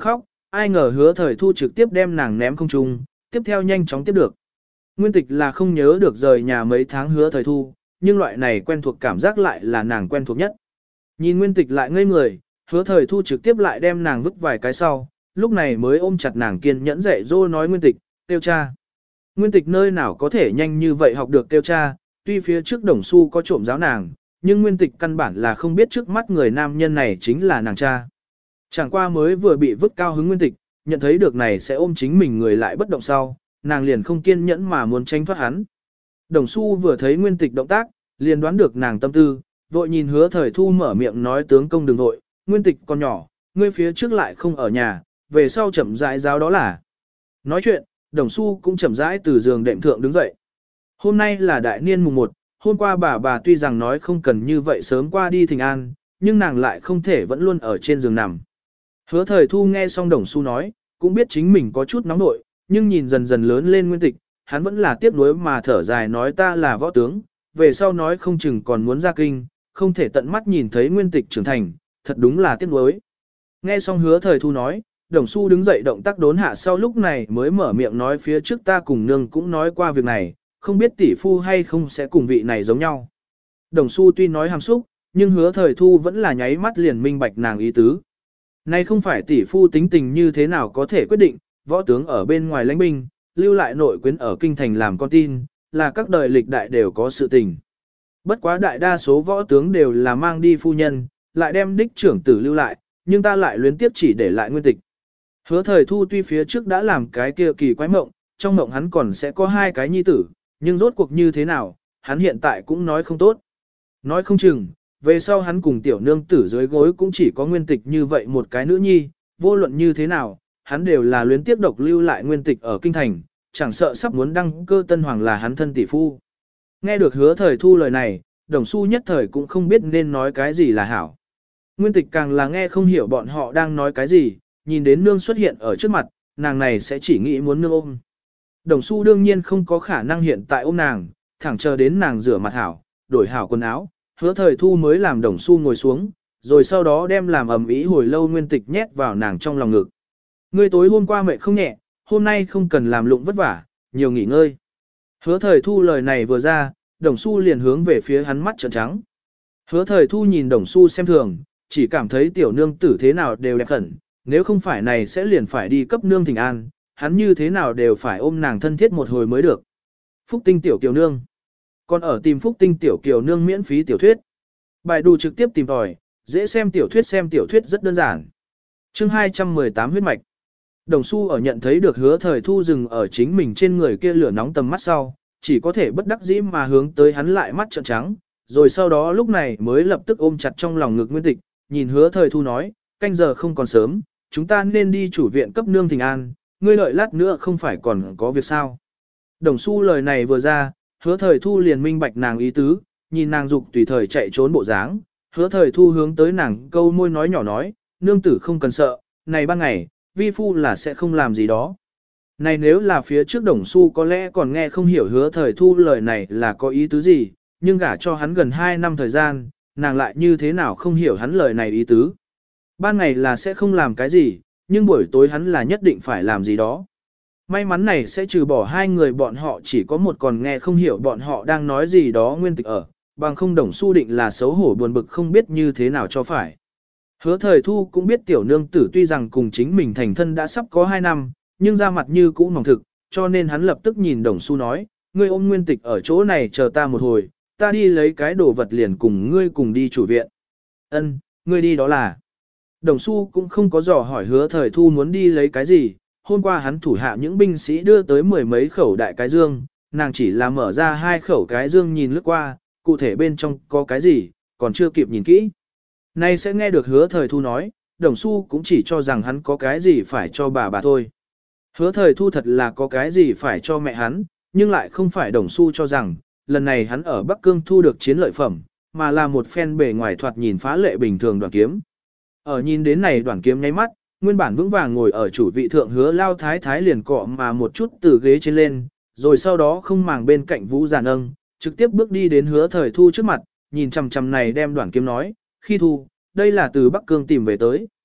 ai ngờ hứa thời thu trực tiếp đem nàng ném không trung, tiếp theo nhanh chóng tiếp được. Nguyên tịch là không nhớ được rời nhà mấy tháng hứa thời thu, nhưng loại này quen thuộc cảm giác lại là nàng quen thuộc nhất. Nhìn nguyên tịch lại ngây người, hứa thời thu trực tiếp lại đem nàng vứt vài cái sau, lúc này mới ôm chặt nàng kiên nhẫn dạy dỗ nói nguyên tịch, tiêu cha. Nguyên tịch nơi nào có thể nhanh như vậy học được tiêu cha, tuy phía trước đồng su có trộm giáo nàng, nhưng nguyên tịch căn bản là không biết trước mắt người nam nhân này chính là nàng cha. Chẳng qua mới vừa bị vứt cao hứng nguyên tịch, nhận thấy được này sẽ ôm chính mình người lại bất động sau, nàng liền không kiên nhẫn mà muốn tránh thoát hắn. Đồng su vừa thấy nguyên tịch động tác, liền đoán được nàng tâm tư, vội nhìn hứa thời thu mở miệng nói tướng công đừng vội, nguyên tịch còn nhỏ, ngươi phía trước lại không ở nhà, về sau chậm rãi giáo đó là. Nói chuyện, đồng su cũng chậm rãi từ giường đệm thượng đứng dậy. Hôm nay là đại niên mùng một, hôm qua bà bà tuy rằng nói không cần như vậy sớm qua đi thỉnh an, nhưng nàng lại không thể vẫn luôn ở trên giường nằm. Hứa thời thu nghe xong đồng su nói, cũng biết chính mình có chút nóng nội, nhưng nhìn dần dần lớn lên nguyên tịch, hắn vẫn là tiếc nuối mà thở dài nói ta là võ tướng, về sau nói không chừng còn muốn ra kinh, không thể tận mắt nhìn thấy nguyên tịch trưởng thành, thật đúng là tiếc nuối. Nghe xong hứa thời thu nói, đồng su đứng dậy động tác đốn hạ sau lúc này mới mở miệng nói phía trước ta cùng nương cũng nói qua việc này, không biết tỷ phu hay không sẽ cùng vị này giống nhau. Đồng su tuy nói hàm xúc, nhưng hứa thời thu vẫn là nháy mắt liền minh bạch nàng ý tứ. Này không phải tỷ phu tính tình như thế nào có thể quyết định, võ tướng ở bên ngoài lãnh binh, lưu lại nội quyến ở kinh thành làm con tin, là các đời lịch đại đều có sự tình. Bất quá đại đa số võ tướng đều là mang đi phu nhân, lại đem đích trưởng tử lưu lại, nhưng ta lại luyến tiếp chỉ để lại nguyên tịch. Hứa thời thu tuy phía trước đã làm cái kia kỳ quái mộng, trong mộng hắn còn sẽ có hai cái nhi tử, nhưng rốt cuộc như thế nào, hắn hiện tại cũng nói không tốt. Nói không chừng, về sau hắn cùng tiểu nương tử dưới gối cũng chỉ có nguyên tịch như vậy một cái nữ nhi, vô luận như thế nào, hắn đều là luyến tiếp độc lưu lại nguyên tịch ở kinh thành, chẳng sợ sắp muốn đăng cơ tân hoàng là hắn thân tỷ phu. Nghe được hứa thời thu lời này, đồng su nhất thời cũng không biết nên nói cái gì là hảo. Nguyên tịch càng là nghe không hiểu bọn họ đang nói cái gì, nhìn đến nương xuất hiện ở trước mặt, nàng này sẽ chỉ nghĩ muốn nương ôm. Đồng su đương nhiên không có khả năng hiện tại ôm nàng, thẳng chờ đến nàng rửa mặt hảo, đổi hảo quần áo, hứa thời thu mới làm đồng su ngồi xuống, rồi sau đó đem làm ầm ĩ hồi lâu nguyên tịch nhét vào nàng trong lòng ngực. Ngươi tối hôm qua mệt không nhẹ, hôm nay không cần làm lụng vất vả, nhiều nghỉ ngơi. Hứa thời thu lời này vừa ra, đồng su liền hướng về phía hắn mắt trợn trắng. Hứa thời thu nhìn đồng su xem thường, chỉ cảm thấy tiểu nương tử thế nào đều đẹp khẩn, nếu không phải này sẽ liền phải đi cấp nương thỉnh an, hắn như thế nào đều phải ôm nàng thân thiết một hồi mới được. Phúc tinh tiểu kiều nương. Còn ở tìm Phúc tinh tiểu kiều nương miễn phí tiểu thuyết. Bài đù trực tiếp tìm tòi, dễ xem tiểu thuyết xem tiểu thuyết rất đơn giản. Chương hai trăm mười tám huyết mạch. Đồng Xu ở nhận thấy được hứa thời thu dừng ở chính mình trên người kia lửa nóng tầm mắt sau, chỉ có thể bất đắc dĩ mà hướng tới hắn lại mắt trợn trắng, rồi sau đó lúc này mới lập tức ôm chặt trong lòng ngực nguyên tịch, nhìn hứa thời thu nói, canh giờ không còn sớm, chúng ta nên đi chủ viện cấp nương thỉnh an, ngươi đợi lát nữa không phải còn có việc sao. Đồng Xu lời này vừa ra, hứa thời thu liền minh bạch nàng ý tứ, nhìn nàng dục tùy thời chạy trốn bộ dáng, hứa thời thu hướng tới nàng câu môi nói nhỏ nói, nương tử không cần sợ, này ban ngày, vi phu là sẽ không làm gì đó. Này nếu là phía trước Đồng Xu có lẽ còn nghe không hiểu hứa thời thu lời này là có ý tứ gì, nhưng gả cho hắn gần hai năm thời gian, nàng lại như thế nào không hiểu hắn lời này ý tứ. Ban ngày là sẽ không làm cái gì, nhưng buổi tối hắn là nhất định phải làm gì đó. May mắn này sẽ trừ bỏ hai người bọn họ chỉ có một còn nghe không hiểu bọn họ đang nói gì đó nguyên tịch ở, bằng không Đồng Xu định là xấu hổ buồn bực không biết như thế nào cho phải. Hứa thời thu cũng biết tiểu nương tử tuy rằng cùng chính mình thành thân đã sắp có hai năm, nhưng ra mặt như cũ mỏng thực, cho nên hắn lập tức nhìn Đồng Xu nói, ngươi ôm nguyên tịch ở chỗ này chờ ta một hồi, ta đi lấy cái đồ vật liền cùng ngươi cùng đi chủ viện. Ân, ngươi đi đó là. Đồng Xu cũng không có dò hỏi hứa thời thu muốn đi lấy cái gì, hôm qua hắn thủ hạ những binh sĩ đưa tới mười mấy khẩu đại cái dương, nàng chỉ là mở ra hai khẩu cái dương nhìn lướt qua, cụ thể bên trong có cái gì, còn chưa kịp nhìn kỹ. Nay sẽ nghe được hứa thời thu nói, Đồng Xu cũng chỉ cho rằng hắn có cái gì phải cho bà bà thôi. Hứa thời thu thật là có cái gì phải cho mẹ hắn, nhưng lại không phải Đồng Xu cho rằng, lần này hắn ở Bắc Cương thu được chiến lợi phẩm, mà là một phen bề ngoài thoạt nhìn phá lệ bình thường đoạn kiếm. Ở nhìn đến này đoạn kiếm nháy mắt, nguyên bản vững vàng ngồi ở chủ vị thượng hứa lao thái thái liền cọ mà một chút từ ghế trên lên, rồi sau đó không màng bên cạnh Vũ Giản âng, trực tiếp bước đi đến hứa thời thu trước mặt, nhìn chằm chằm này đem đoạn kiếm nói, khi thu, đây là từ Bắc Cương tìm về tới.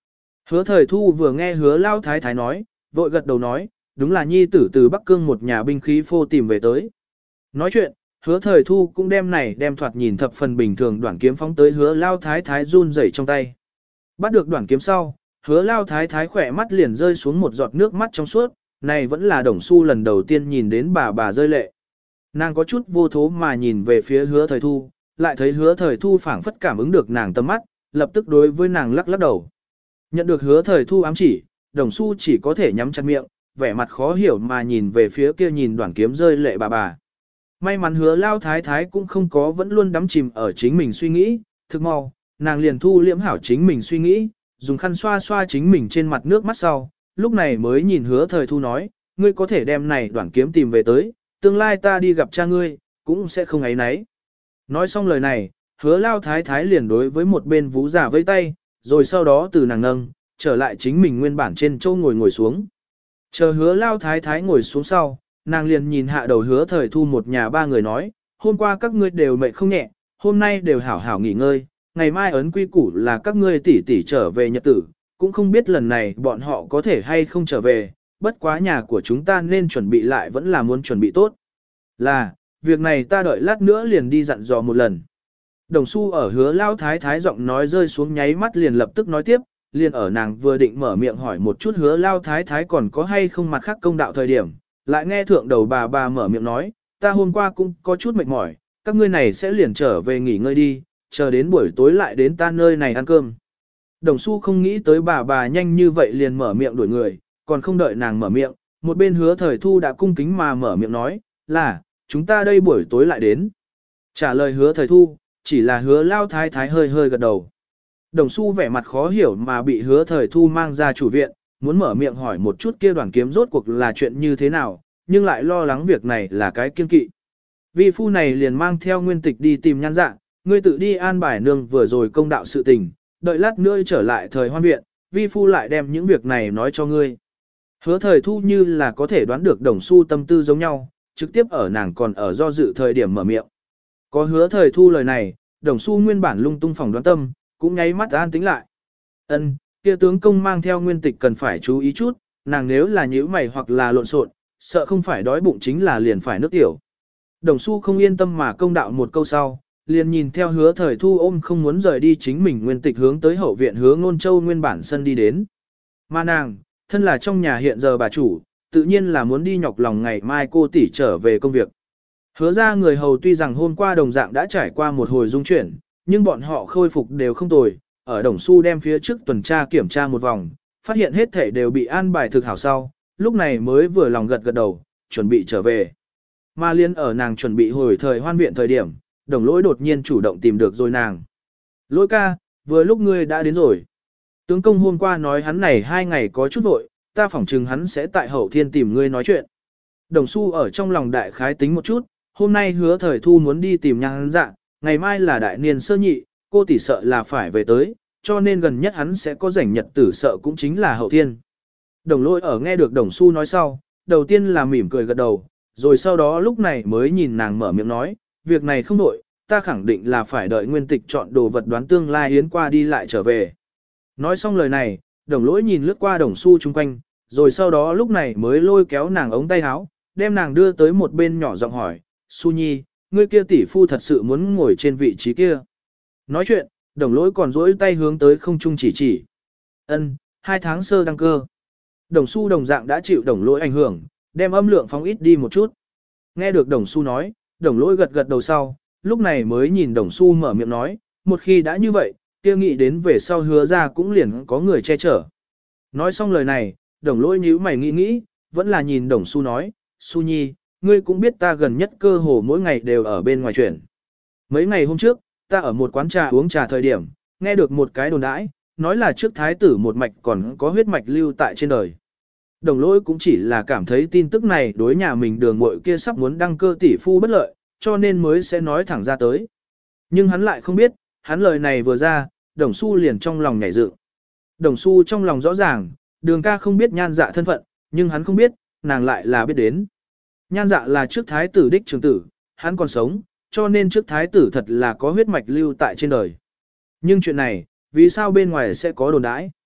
Hứa thời thu vừa nghe hứa lao thái thái nói, vội gật đầu nói, đúng là nhi tử từ Bắc Cương một nhà binh khí phô tìm về tới. Nói chuyện, hứa thời thu cũng đem này đem thoạt nhìn thập phần bình thường đoạn kiếm phóng tới hứa lao thái thái run rẩy trong tay. Bắt được đoạn kiếm sau, hứa lao thái thái khỏe mắt liền rơi xuống một giọt nước mắt trong suốt, này vẫn là đồng xu lần đầu tiên nhìn đến bà bà rơi lệ. Nàng có chút vô thố mà nhìn về phía hứa thời thu, lại thấy hứa thời thu phảng phất cảm ứng được nàng tâm mắt, lập tức đối với nàng lắc lắc đầu. Nhận được hứa thời thu ám chỉ, đồng xu chỉ có thể nhắm chặt miệng, vẻ mặt khó hiểu mà nhìn về phía kia nhìn đoạn kiếm rơi lệ bà bà. May mắn hứa lao thái thái cũng không có vẫn luôn đắm chìm ở chính mình suy nghĩ, thực mau, nàng liền thu liễm hảo chính mình suy nghĩ, dùng khăn xoa xoa chính mình trên mặt nước mắt sau, lúc này mới nhìn hứa thời thu nói, ngươi có thể đem này đoạn kiếm tìm về tới, tương lai ta đi gặp cha ngươi, cũng sẽ không ấy nấy. Nói xong lời này, hứa lao thái thái liền đối với một bên vú giả vây tay, rồi sau đó từ nàng nâng, trở lại chính mình nguyên bản trên châu ngồi ngồi xuống. Chờ hứa lao thái thái ngồi xuống sau, nàng liền nhìn hạ đầu hứa thời thu một nhà ba người nói, hôm qua các ngươi đều mệt không nhẹ, hôm nay đều hảo hảo nghỉ ngơi, ngày mai ấn quy củ là các ngươi tỷ tỷ trở về nhật tử, cũng không biết lần này bọn họ có thể hay không trở về, bất quá nhà của chúng ta nên chuẩn bị lại vẫn là muốn chuẩn bị tốt. Là, việc này ta đợi lát nữa liền đi dặn dò một lần. Đồng xu ở hứa lao thái thái giọng nói rơi xuống nháy mắt liền lập tức nói tiếp, liền ở nàng vừa định mở miệng hỏi một chút hứa lao thái thái còn có hay không mặt khác công đạo thời điểm, lại nghe thượng đầu bà bà mở miệng nói, ta hôm qua cũng có chút mệt mỏi, các ngươi này sẽ liền trở về nghỉ ngơi đi, chờ đến buổi tối lại đến ta nơi này ăn cơm. Đồng xu không nghĩ tới bà bà nhanh như vậy liền mở miệng đuổi người, còn không đợi nàng mở miệng, một bên hứa thời thu đã cung kính mà mở miệng nói, là, chúng ta đây buổi tối lại đến. Trả lời hứa thời thu, chỉ là hứa lao thái thái hơi hơi gật đầu. Đồng xu vẻ mặt khó hiểu mà bị hứa thời thu mang ra chủ viện, muốn mở miệng hỏi một chút kia đoàn kiếm rốt cuộc là chuyện như thế nào, nhưng lại lo lắng việc này là cái kiêng kỵ. Vi phu này liền mang theo nguyên tịch đi tìm nhan dạ, ngươi tự đi an bài nương vừa rồi công đạo sự tình, đợi lát nữa trở lại thời hoan viện, vi phu lại đem những việc này nói cho ngươi. Hứa thời thu như là có thể đoán được đồng xu tâm tư giống nhau, trực tiếp ở nàng còn ở do dự thời điểm mở miệng. Có hứa thời thu lời này, đồng xu nguyên bản lung tung phỏng đoán tâm, cũng nháy mắt an tính lại. Ân, kia tướng công mang theo nguyên tịch cần phải chú ý chút, nàng nếu là nhíu mày hoặc là lộn xộn, sợ không phải đói bụng chính là liền phải nước tiểu. Đồng xu không yên tâm mà công đạo một câu sau, liền nhìn theo hứa thời thu ôm không muốn rời đi chính mình nguyên tịch hướng tới hậu viện hứa ngôn châu nguyên bản sân đi đến. Mà nàng, thân là trong nhà hiện giờ bà chủ, tự nhiên là muốn đi nhọc lòng ngày mai cô tỷ trở về công việc. Hứa ra người hầu tuy rằng hôm qua đồng dạng đã trải qua một hồi dung chuyển, nhưng bọn họ khôi phục đều không tồi, ở Đồng Xu đem phía trước tuần tra kiểm tra một vòng, phát hiện hết thể đều bị an bài thực hảo sau, lúc này mới vừa lòng gật gật đầu, chuẩn bị trở về. Mà liên ở nàng chuẩn bị hồi thời hoan viện thời điểm, Đồng Lỗi đột nhiên chủ động tìm được rồi nàng. Lỗi ca, vừa lúc ngươi đã đến rồi. Tướng công hôm qua nói hắn này hai ngày có chút vội, ta phỏng chừng hắn sẽ tại hậu thiên tìm ngươi nói chuyện. Đồng Xu ở trong lòng đại khái tính một chút, hôm nay hứa thời thu muốn đi tìm nhan dạ, ngày mai là đại niên sơ nhị, cô tỷ sợ là phải về tới, cho nên gần nhất hắn sẽ có rảnh nhật tử sợ cũng chính là hậu thiên. Đồng Lỗi ở nghe được Đồng Xu nói sau, đầu tiên là mỉm cười gật đầu, rồi sau đó lúc này mới nhìn nàng mở miệng nói, việc này không đổi, ta khẳng định là phải đợi nguyên tịch chọn đồ vật đoán tương lai hiến qua đi lại trở về. Nói xong lời này, Đồng Lỗi nhìn lướt qua Đồng Xu chung quanh, rồi sau đó lúc này mới lôi kéo nàng ống tay áo, đem nàng đưa tới một bên nhỏ giọng hỏi, Xu Nhi, ngươi kia tỷ phu thật sự muốn ngồi trên vị trí kia. Nói chuyện, Đồng Lỗi còn duỗi tay hướng tới không trung chỉ chỉ. Ân, hai tháng sơ đăng cơ. Đồng Xu đồng dạng đã chịu Đồng Lỗi ảnh hưởng, đem âm lượng phóng ít đi một chút. Nghe được Đồng Xu nói, Đồng Lỗi gật gật đầu sau, lúc này mới nhìn Đồng Xu mở miệng nói, một khi đã như vậy, kia nghĩ đến về sau hứa ra cũng liền có người che chở. Nói xong lời này, Đồng Lỗi nhíu mày nghĩ nghĩ, vẫn là nhìn Đồng Xu nói, Xu Nhi, ngươi cũng biết ta gần nhất cơ hồ mỗi ngày đều ở bên ngoài chuyển. Mấy ngày hôm trước, ta ở một quán trà uống trà thời điểm, nghe được một cái đồn đãi, nói là trước thái tử một mạch còn có huyết mạch lưu tại trên đời. Đồng Lỗi cũng chỉ là cảm thấy tin tức này đối nhà mình đường muội kia sắp muốn đăng cơ tỷ phu bất lợi, cho nên mới sẽ nói thẳng ra tới. Nhưng hắn lại không biết, hắn lời này vừa ra, Đồng Xu liền trong lòng nhảy dựng. Đồng Xu trong lòng rõ ràng, đường ca không biết nhan dạ thân phận, nhưng hắn không biết, nàng lại là biết đến. Nhan dạ là trước thái tử đích trường tử, hắn còn sống, cho nên trước thái tử thật là có huyết mạch lưu tại trên đời. Nhưng chuyện này, vì sao bên ngoài sẽ có đồn đãi?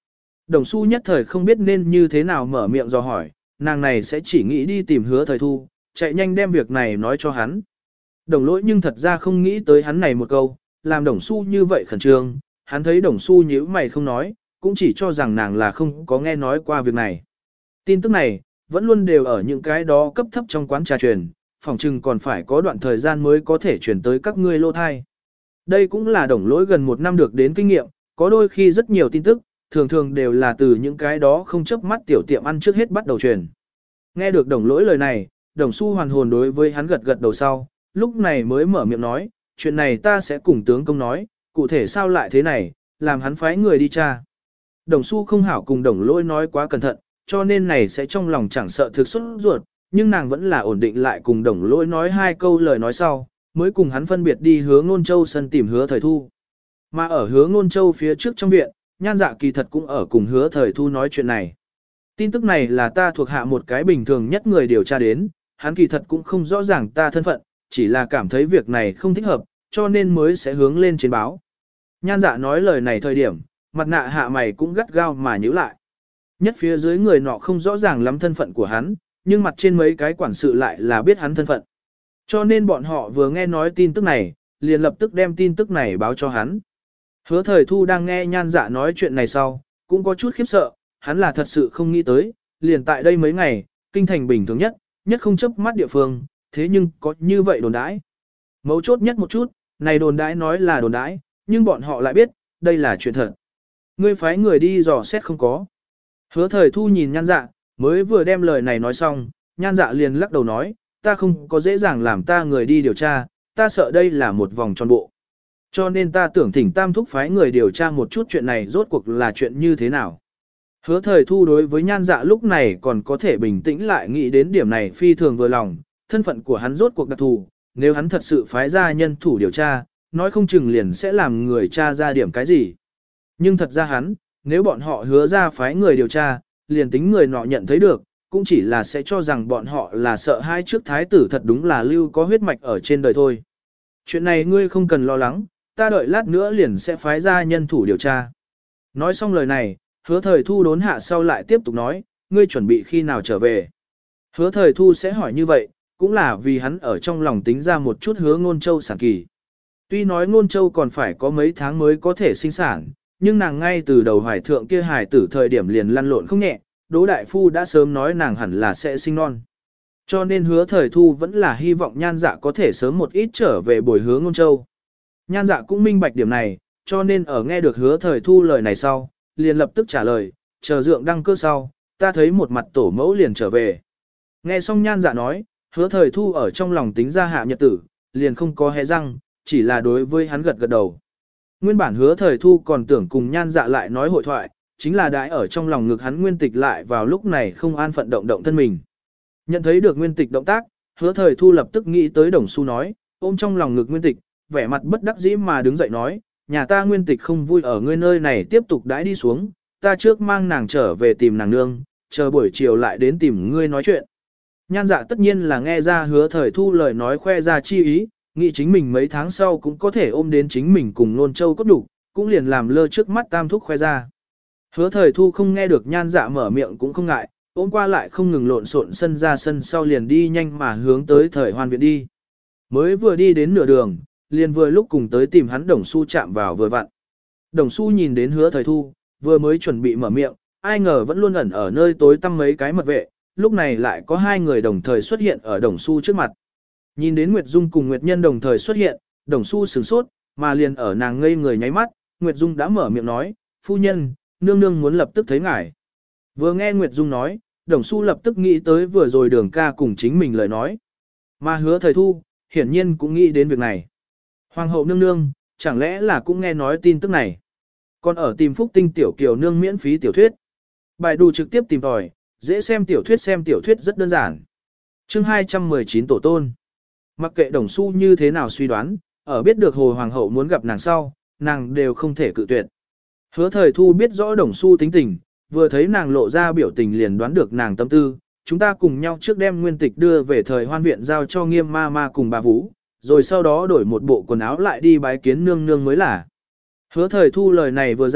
Đồng Xu nhất thời không biết nên như thế nào mở miệng dò hỏi, nàng này sẽ chỉ nghĩ đi tìm Hứa Thời Thu, chạy nhanh đem việc này nói cho hắn. Đồng Lỗi nhưng thật ra không nghĩ tới hắn này một câu, làm Đồng Xu như vậy khẩn trương, hắn thấy Đồng Xu nhíu mày không nói, cũng chỉ cho rằng nàng là không có nghe nói qua việc này. Tin tức này, vẫn luôn đều ở những cái đó cấp thấp trong quán trà truyền, phòng trừng còn phải có đoạn thời gian mới có thể truyền tới các ngươi lô thai. Đây cũng là Đồng Lỗi gần một năm được đến kinh nghiệm, có đôi khi rất nhiều tin tức, thường thường đều là từ những cái đó không chớp mắt tiểu tiệm ăn trước hết bắt đầu truyền. Nghe được Đồng Lỗi lời này, Đồng Xu hoàn hồn đối với hắn gật gật đầu sau, lúc này mới mở miệng nói, chuyện này ta sẽ cùng tướng công nói, cụ thể sao lại thế này, làm hắn phái người đi tra. Đồng Xu không hảo cùng Đồng Lỗi nói quá cẩn thận, cho nên này sẽ trong lòng chẳng sợ thực xuất ruột, nhưng nàng vẫn là ổn định lại cùng Đồng Lỗi nói hai câu lời nói sau, mới cùng hắn phân biệt đi Hứa Ngôn Châu sân tìm Hứa Thời Thu. Mà ở Hứa Ngôn Châu phía trước trong viện, Nhan Dạ kỳ thật cũng ở cùng Hứa Thời Thu nói chuyện này. Tin tức này là ta thuộc hạ một cái bình thường nhất người điều tra đến, hắn kỳ thật cũng không rõ ràng ta thân phận, chỉ là cảm thấy việc này không thích hợp, cho nên mới sẽ hướng lên trên báo. Nhan Dạ nói lời này thời điểm, mặt nạ hạ mày cũng gắt gao mà nhíu lại. Nhất phía dưới người nọ không rõ ràng lắm thân phận của hắn, nhưng mặt trên mấy cái quản sự lại là biết hắn thân phận. Cho nên bọn họ vừa nghe nói tin tức này, liền lập tức đem tin tức này báo cho hắn. Hứa Thời Thu đang nghe Nhan Dạ nói chuyện này sau, cũng có chút khiếp sợ, hắn là thật sự không nghĩ tới, liền tại đây mấy ngày, kinh thành bình thường nhất, nhất không chấp mắt địa phương, thế nhưng có như vậy đồn đãi. Mấu chốt nhất một chút, này đồn đãi nói là đồn đãi, nhưng bọn họ lại biết, đây là chuyện thật. Ngươi phái người đi dò xét không có. Hứa Thời Thu nhìn Nhan Dạ, mới vừa đem lời này nói xong, Nhan Dạ liền lắc đầu nói, ta không có dễ dàng làm ta người đi điều tra, ta sợ đây là một vòng tròn bộ. Cho nên ta tưởng thỉnh Tam Thúc phái người điều tra một chút chuyện này rốt cuộc là chuyện như thế nào. Hứa Thời Thu đối với Nhan Dạ lúc này còn có thể bình tĩnh lại nghĩ đến điểm này phi thường vừa lòng, thân phận của hắn rốt cuộc đặc thù, nếu hắn thật sự phái ra nhân thủ điều tra, nói không chừng liền sẽ làm người tra ra điểm cái gì. Nhưng thật ra hắn, nếu bọn họ hứa ra phái người điều tra, liền tính người nọ nhận thấy được, cũng chỉ là sẽ cho rằng bọn họ là sợ hai trước thái tử thật đúng là lưu có huyết mạch ở trên đời thôi. Chuyện này ngươi không cần lo lắng, ta đợi lát nữa liền sẽ phái ra nhân thủ điều tra. Nói xong lời này, Hứa Thời Thu đốn hạ sau lại tiếp tục nói, ngươi chuẩn bị khi nào trở về. Hứa Thời Thu sẽ hỏi như vậy, cũng là vì hắn ở trong lòng tính ra một chút Hứa Ngôn Châu sản kỳ. Tuy nói Ngôn Châu còn phải có mấy tháng mới có thể sinh sản, nhưng nàng ngay từ đầu hoài thượng kia hài tử thời điểm liền lăn lộn không nhẹ, Đỗ Đại Phu đã sớm nói nàng hẳn là sẽ sinh non. Cho nên Hứa Thời Thu vẫn là hy vọng Nhan Dạ có thể sớm một ít trở về bồi Hứa Ngôn Châu. Nhan Dạ cũng minh bạch điểm này, cho nên ở nghe được Hứa Thời Thu lời này sau, liền lập tức trả lời, chờ dượng đăng cơ sau, ta thấy một mặt tổ mẫu liền trở về. Nghe xong Nhan Dạ nói, Hứa Thời Thu ở trong lòng tính ra hạ nhật tử, liền không có hé răng, chỉ là đối với hắn gật gật đầu. Nguyên bản Hứa Thời Thu còn tưởng cùng Nhan Dạ lại nói hội thoại, chính là đãi ở trong lòng ngực hắn Nguyên Tịch lại vào lúc này không an phận động động thân mình. Nhận thấy được Nguyên Tịch động tác, Hứa Thời Thu lập tức nghĩ tới Đồng Xu nói, ôm trong lòng ngực Nguyên Tịch, vẻ mặt bất đắc dĩ mà đứng dậy nói, nhà ta Nguyên Tịch không vui ở ngươi nơi này tiếp tục đãi đi xuống, ta trước mang nàng trở về tìm nàng nương, chờ buổi chiều lại đến tìm ngươi nói chuyện. Nhan Dạ tất nhiên là nghe ra Hứa Thời Thu lời nói khoe ra chi ý, nghĩ chính mình mấy tháng sau cũng có thể ôm đến chính mình cùng Nôn Châu cốt đủ, cũng liền làm lơ trước mắt Tam Thúc khoe ra. Hứa Thời Thu không nghe được Nhan Dạ mở miệng cũng không ngại, ôm qua lại không ngừng lộn xộn sân ra sân sau liền đi nhanh mà hướng tới Thời Hoan viện đi. Mới vừa đi đến nửa đường, liền vừa lúc cùng tới tìm hắn Đồng Xu chạm vào vừa vặn. Đồng Xu nhìn đến Hứa Thời Thu, vừa mới chuẩn bị mở miệng, ai ngờ vẫn luôn ẩn ở nơi tối tăm mấy cái mật vệ, lúc này lại có hai người đồng thời xuất hiện ở Đồng Xu trước mặt. Nhìn đến Nguyệt Dung cùng Nguyệt Nhân đồng thời xuất hiện, Đồng Xu sửng sốt, mà liền ở nàng ngây người nháy mắt, Nguyệt Dung đã mở miệng nói, phu nhân, nương nương muốn lập tức thấy ngài. Vừa nghe Nguyệt Dung nói, Đồng Xu lập tức nghĩ tới vừa rồi Đường ca cùng chính mình lời nói. Mà Hứa Thời Thu, hiển nhiên cũng nghĩ đến việc này. Hoàng hậu nương nương, chẳng lẽ là cũng nghe nói tin tức này. Còn ở tìm Phúc Tinh tiểu kiều nương miễn phí tiểu thuyết. Bài đủ trực tiếp tìm tòi, dễ xem tiểu thuyết xem tiểu thuyết rất đơn giản. Chương hai trăm mười chín Tổ tôn. Mặc kệ Đồng Xu như thế nào suy đoán, ở biết được Hồ Hoàng hậu muốn gặp nàng sau, nàng đều không thể cự tuyệt. Hứa Thời Thu biết rõ Đồng Xu tính tình, vừa thấy nàng lộ ra biểu tình liền đoán được nàng tâm tư, chúng ta cùng nhau trước đem Nguyên Tịch đưa về Thời Hoan viện giao cho Nghiêm ma ma cùng bà Vũ, rồi sau đó đổi một bộ quần áo lại đi bái kiến nương nương mới là. Hứa Thời Thu lời này vừa ra,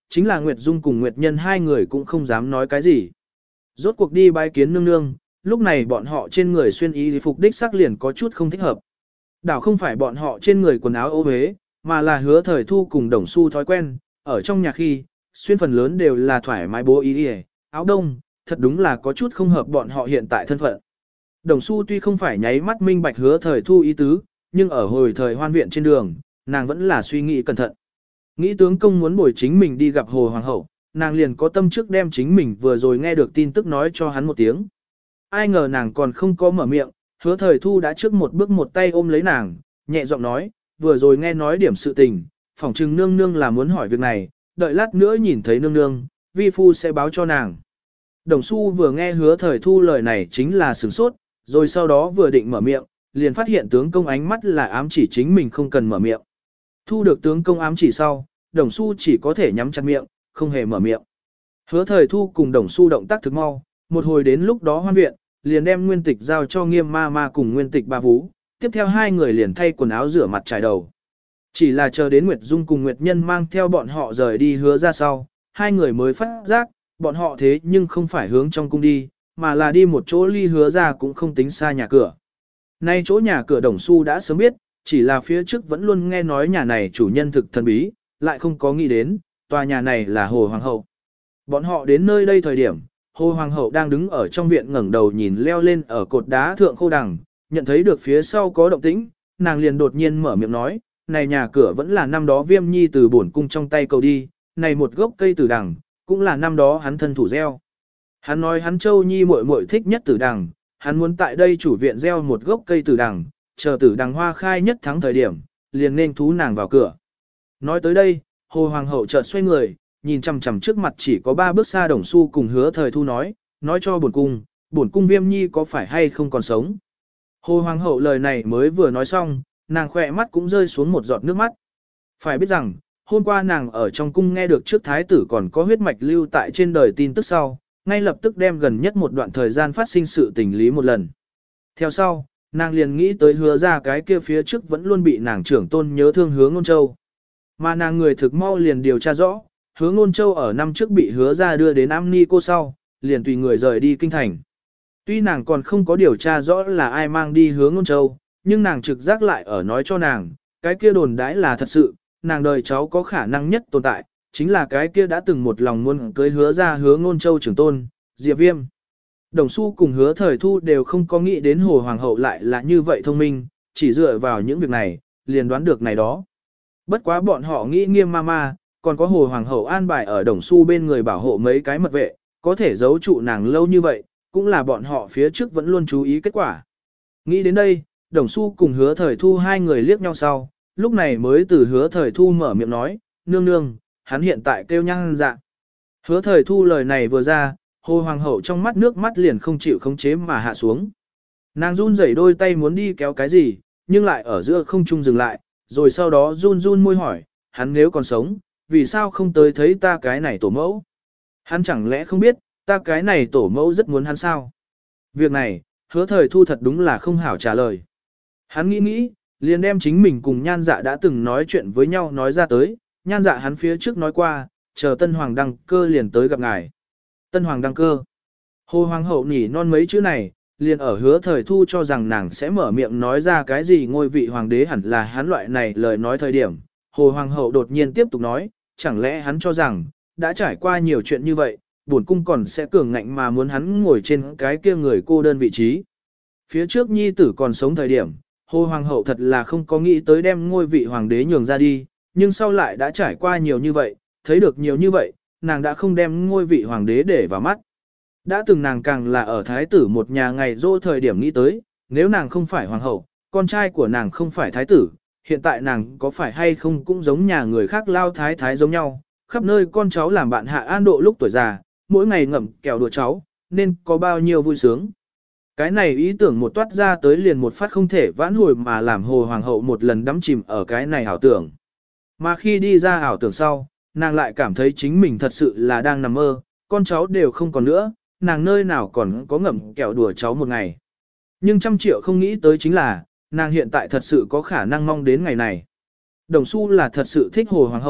chính là Nguyệt Dung cùng Nguyệt Nhân hai người cũng không dám nói cái gì. Rốt cuộc đi bái kiến nương nương, lúc này bọn họ trên người xuyên y phục đích sắc liền có chút không thích hợp. Đảo không phải bọn họ trên người quần áo ô uế, mà là Hứa Thời Thu cùng Đồng Xu thói quen, ở trong nhà khi, xuyên phần lớn đều là thoải mái bố y, áo đông, thật đúng là có chút không hợp bọn họ hiện tại thân phận. Đồng Xu tuy không phải nháy mắt minh bạch Hứa Thời Thu ý tứ, nhưng ở hồi thời hoan viện trên đường, nàng vẫn là suy nghĩ cẩn thận. Nghĩ tướng công muốn bồi chính mình đi gặp Hồ Hoàng hậu, nàng liền có tâm trước đem chính mình vừa rồi nghe được tin tức nói cho hắn một tiếng. Ai ngờ nàng còn không có mở miệng, Hứa Thời Thu đã trước một bước một tay ôm lấy nàng, nhẹ giọng nói, vừa rồi nghe nói điểm sự tình, phỏng chừng nương nương là muốn hỏi việc này, đợi lát nữa nhìn thấy nương nương, vi phu sẽ báo cho nàng. Đồng Xu vừa nghe Hứa Thời Thu lời này chính là sửng sốt, rồi sau đó vừa định mở miệng, liền phát hiện tướng công ánh mắt là ám chỉ chính mình không cần mở miệng. Thu được tướng công ám chỉ sau, Đồng Xu chỉ có thể nhắm chặt miệng, không hề mở miệng. Hứa Thời Thu cùng Đồng Xu động tác thực mau, một hồi đến lúc đó hoan viện, liền đem nguyên tịch giao cho Nghiêm ma ma cùng nguyên tịch ba vú, tiếp theo hai người liền thay quần áo rửa mặt trải đầu. Chỉ là chờ đến Nguyệt Dung cùng Nguyệt Nhân mang theo bọn họ rời đi Hứa ra sau, hai người mới phát giác, bọn họ thế nhưng không phải hướng trong cung đi, mà là đi một chỗ ly Hứa ra cũng không tính xa nhà cửa. Nay chỗ nhà cửa Đồng Xu đã sớm biết, chỉ là phía trước vẫn luôn nghe nói nhà này chủ nhân thực thần bí, lại không có nghĩ đến, tòa nhà này là Hồ Hoàng hậu. Bọn họ đến nơi đây thời điểm, Hồ Hoàng hậu đang đứng ở trong viện ngẩng đầu nhìn leo lên ở cột đá thượng khô đằng, nhận thấy được phía sau có động tĩnh, nàng liền đột nhiên mở miệng nói, này nhà cửa vẫn là năm đó Viêm Nhi từ bổn cung trong tay cầu đi, này một gốc cây tử đằng, cũng là năm đó hắn thân thủ gieo. Hắn nói hắn Châu Nhi muội muội thích nhất tử đằng, hắn muốn tại đây chủ viện gieo một gốc cây tử đằng, chờ tử đằng hoa khai nhất tháng thời điểm, liền nên thú nàng vào cửa. Nói tới đây, Hồ Hoàng hậu chợt xoay người, nhìn chằm chằm trước mặt chỉ có ba bước xa Đồng Xu cùng Hứa Thời Thu nói, nói cho bổn cung, bổn cung Viêm Nhi có phải hay không còn sống. Hồ Hoàng hậu lời này mới vừa nói xong, nàng khỏe mắt cũng rơi xuống một giọt nước mắt. Phải biết rằng, hôm qua nàng ở trong cung nghe được trước thái tử còn có huyết mạch lưu tại trên đời tin tức sau, ngay lập tức đem gần nhất một đoạn thời gian phát sinh sự tình lý một lần. Theo sau, nàng liền nghĩ tới Hứa ra cái kia phía trước vẫn luôn bị nàng trưởng tôn nhớ thương Hứa Ngôn Châu. Mà nàng người thực mau liền điều tra rõ, Hứa Ngôn Châu ở năm trước bị Hứa ra đưa đến Am Ni cô sau, liền tùy người rời đi kinh thành. Tuy nàng còn không có điều tra rõ là ai mang đi Hứa Ngôn Châu, nhưng nàng trực giác lại ở nói cho nàng, cái kia đồn đãi là thật sự, nàng đời cháu có khả năng nhất tồn tại, chính là cái kia đã từng một lòng muốn cưới Hứa ra Hứa Ngôn Châu trưởng tôn, Diệp Viêm. Đồng Xu cùng Hứa Thời Thu đều không có nghĩ đến Hồ Hoàng hậu lại là như vậy thông minh, chỉ dựa vào những việc này, liền đoán được này đó. Bất quá bọn họ nghĩ Nghiêm ma ma, còn có Hồ Hoàng hậu an bài ở Đồng Xu bên người bảo hộ mấy cái mật vệ, có thể giấu trụ nàng lâu như vậy, cũng là bọn họ phía trước vẫn luôn chú ý kết quả. Nghĩ đến đây, Đồng Xu cùng Hứa Thời Thu hai người liếc nhau sau, lúc này mới từ Hứa Thời Thu mở miệng nói, nương nương, hắn hiện tại kêu Nhan Dạ. Hứa Thời Thu lời này vừa ra, Hồ Hoàng hậu trong mắt nước mắt liền không chịu khống chế mà hạ xuống. Nàng run rẩy đôi tay muốn đi kéo cái gì, nhưng lại ở giữa không trung dừng lại, rồi sau đó run run môi hỏi, hắn nếu còn sống, vì sao không tới thấy ta cái này tổ mẫu? Hắn chẳng lẽ không biết, ta cái này tổ mẫu rất muốn hắn sao? Việc này, Hứa Thời Thu thật đúng là không hảo trả lời. Hắn nghĩ nghĩ, liền đem chính mình cùng Nhan Dạ đã từng nói chuyện với nhau nói ra tới, Nhan Dạ hắn phía trước nói qua, chờ Tân Hoàng đăng cơ liền tới gặp ngài. Tân Hoàng đăng cơ. Hồ Hoàng hậu nhỉ non mấy chữ này, liền ở Hứa Thời Thu cho rằng nàng sẽ mở miệng nói ra cái gì ngôi vị hoàng đế hẳn là hắn loại này lời nói thời điểm. Hồ Hoàng hậu đột nhiên tiếp tục nói, chẳng lẽ hắn cho rằng, đã trải qua nhiều chuyện như vậy, bổn cung còn sẽ cường ngạnh mà muốn hắn ngồi trên cái kia người cô đơn vị trí. Phía trước nhi tử còn sống thời điểm, Hồ Hoàng hậu thật là không có nghĩ tới đem ngôi vị hoàng đế nhường ra đi, nhưng sau lại đã trải qua nhiều như vậy, thấy được nhiều như vậy, nàng đã không đem ngôi vị hoàng đế để vào mắt. Đã từng nàng càng là ở thái tử một nhà ngày dỗ thời điểm nghĩ tới, nếu nàng không phải hoàng hậu, con trai của nàng không phải thái tử, hiện tại nàng có phải hay không cũng giống nhà người khác lao thái thái giống nhau, khắp nơi con cháu làm bạn hạ an độ lúc tuổi già, mỗi ngày ngậm kẹo đùa cháu, nên có bao nhiêu vui sướng. Cái này ý tưởng một toát ra tới liền một phát không thể vãn hồi mà làm Hồ Hoàng hậu một lần đắm chìm ở cái này ảo tưởng. Mà khi đi ra ảo tưởng sau, nàng lại cảm thấy chính mình thật sự là đang nằm mơ, con cháu đều không còn nữa, nàng nơi nào còn có ngậm kẹo đùa cháu một ngày. Nhưng trăm triệu không nghĩ tới chính là, nàng hiện tại thật sự có khả năng mong đến ngày này. Đồng Xu là thật sự thích Hồ Hoàng hậu,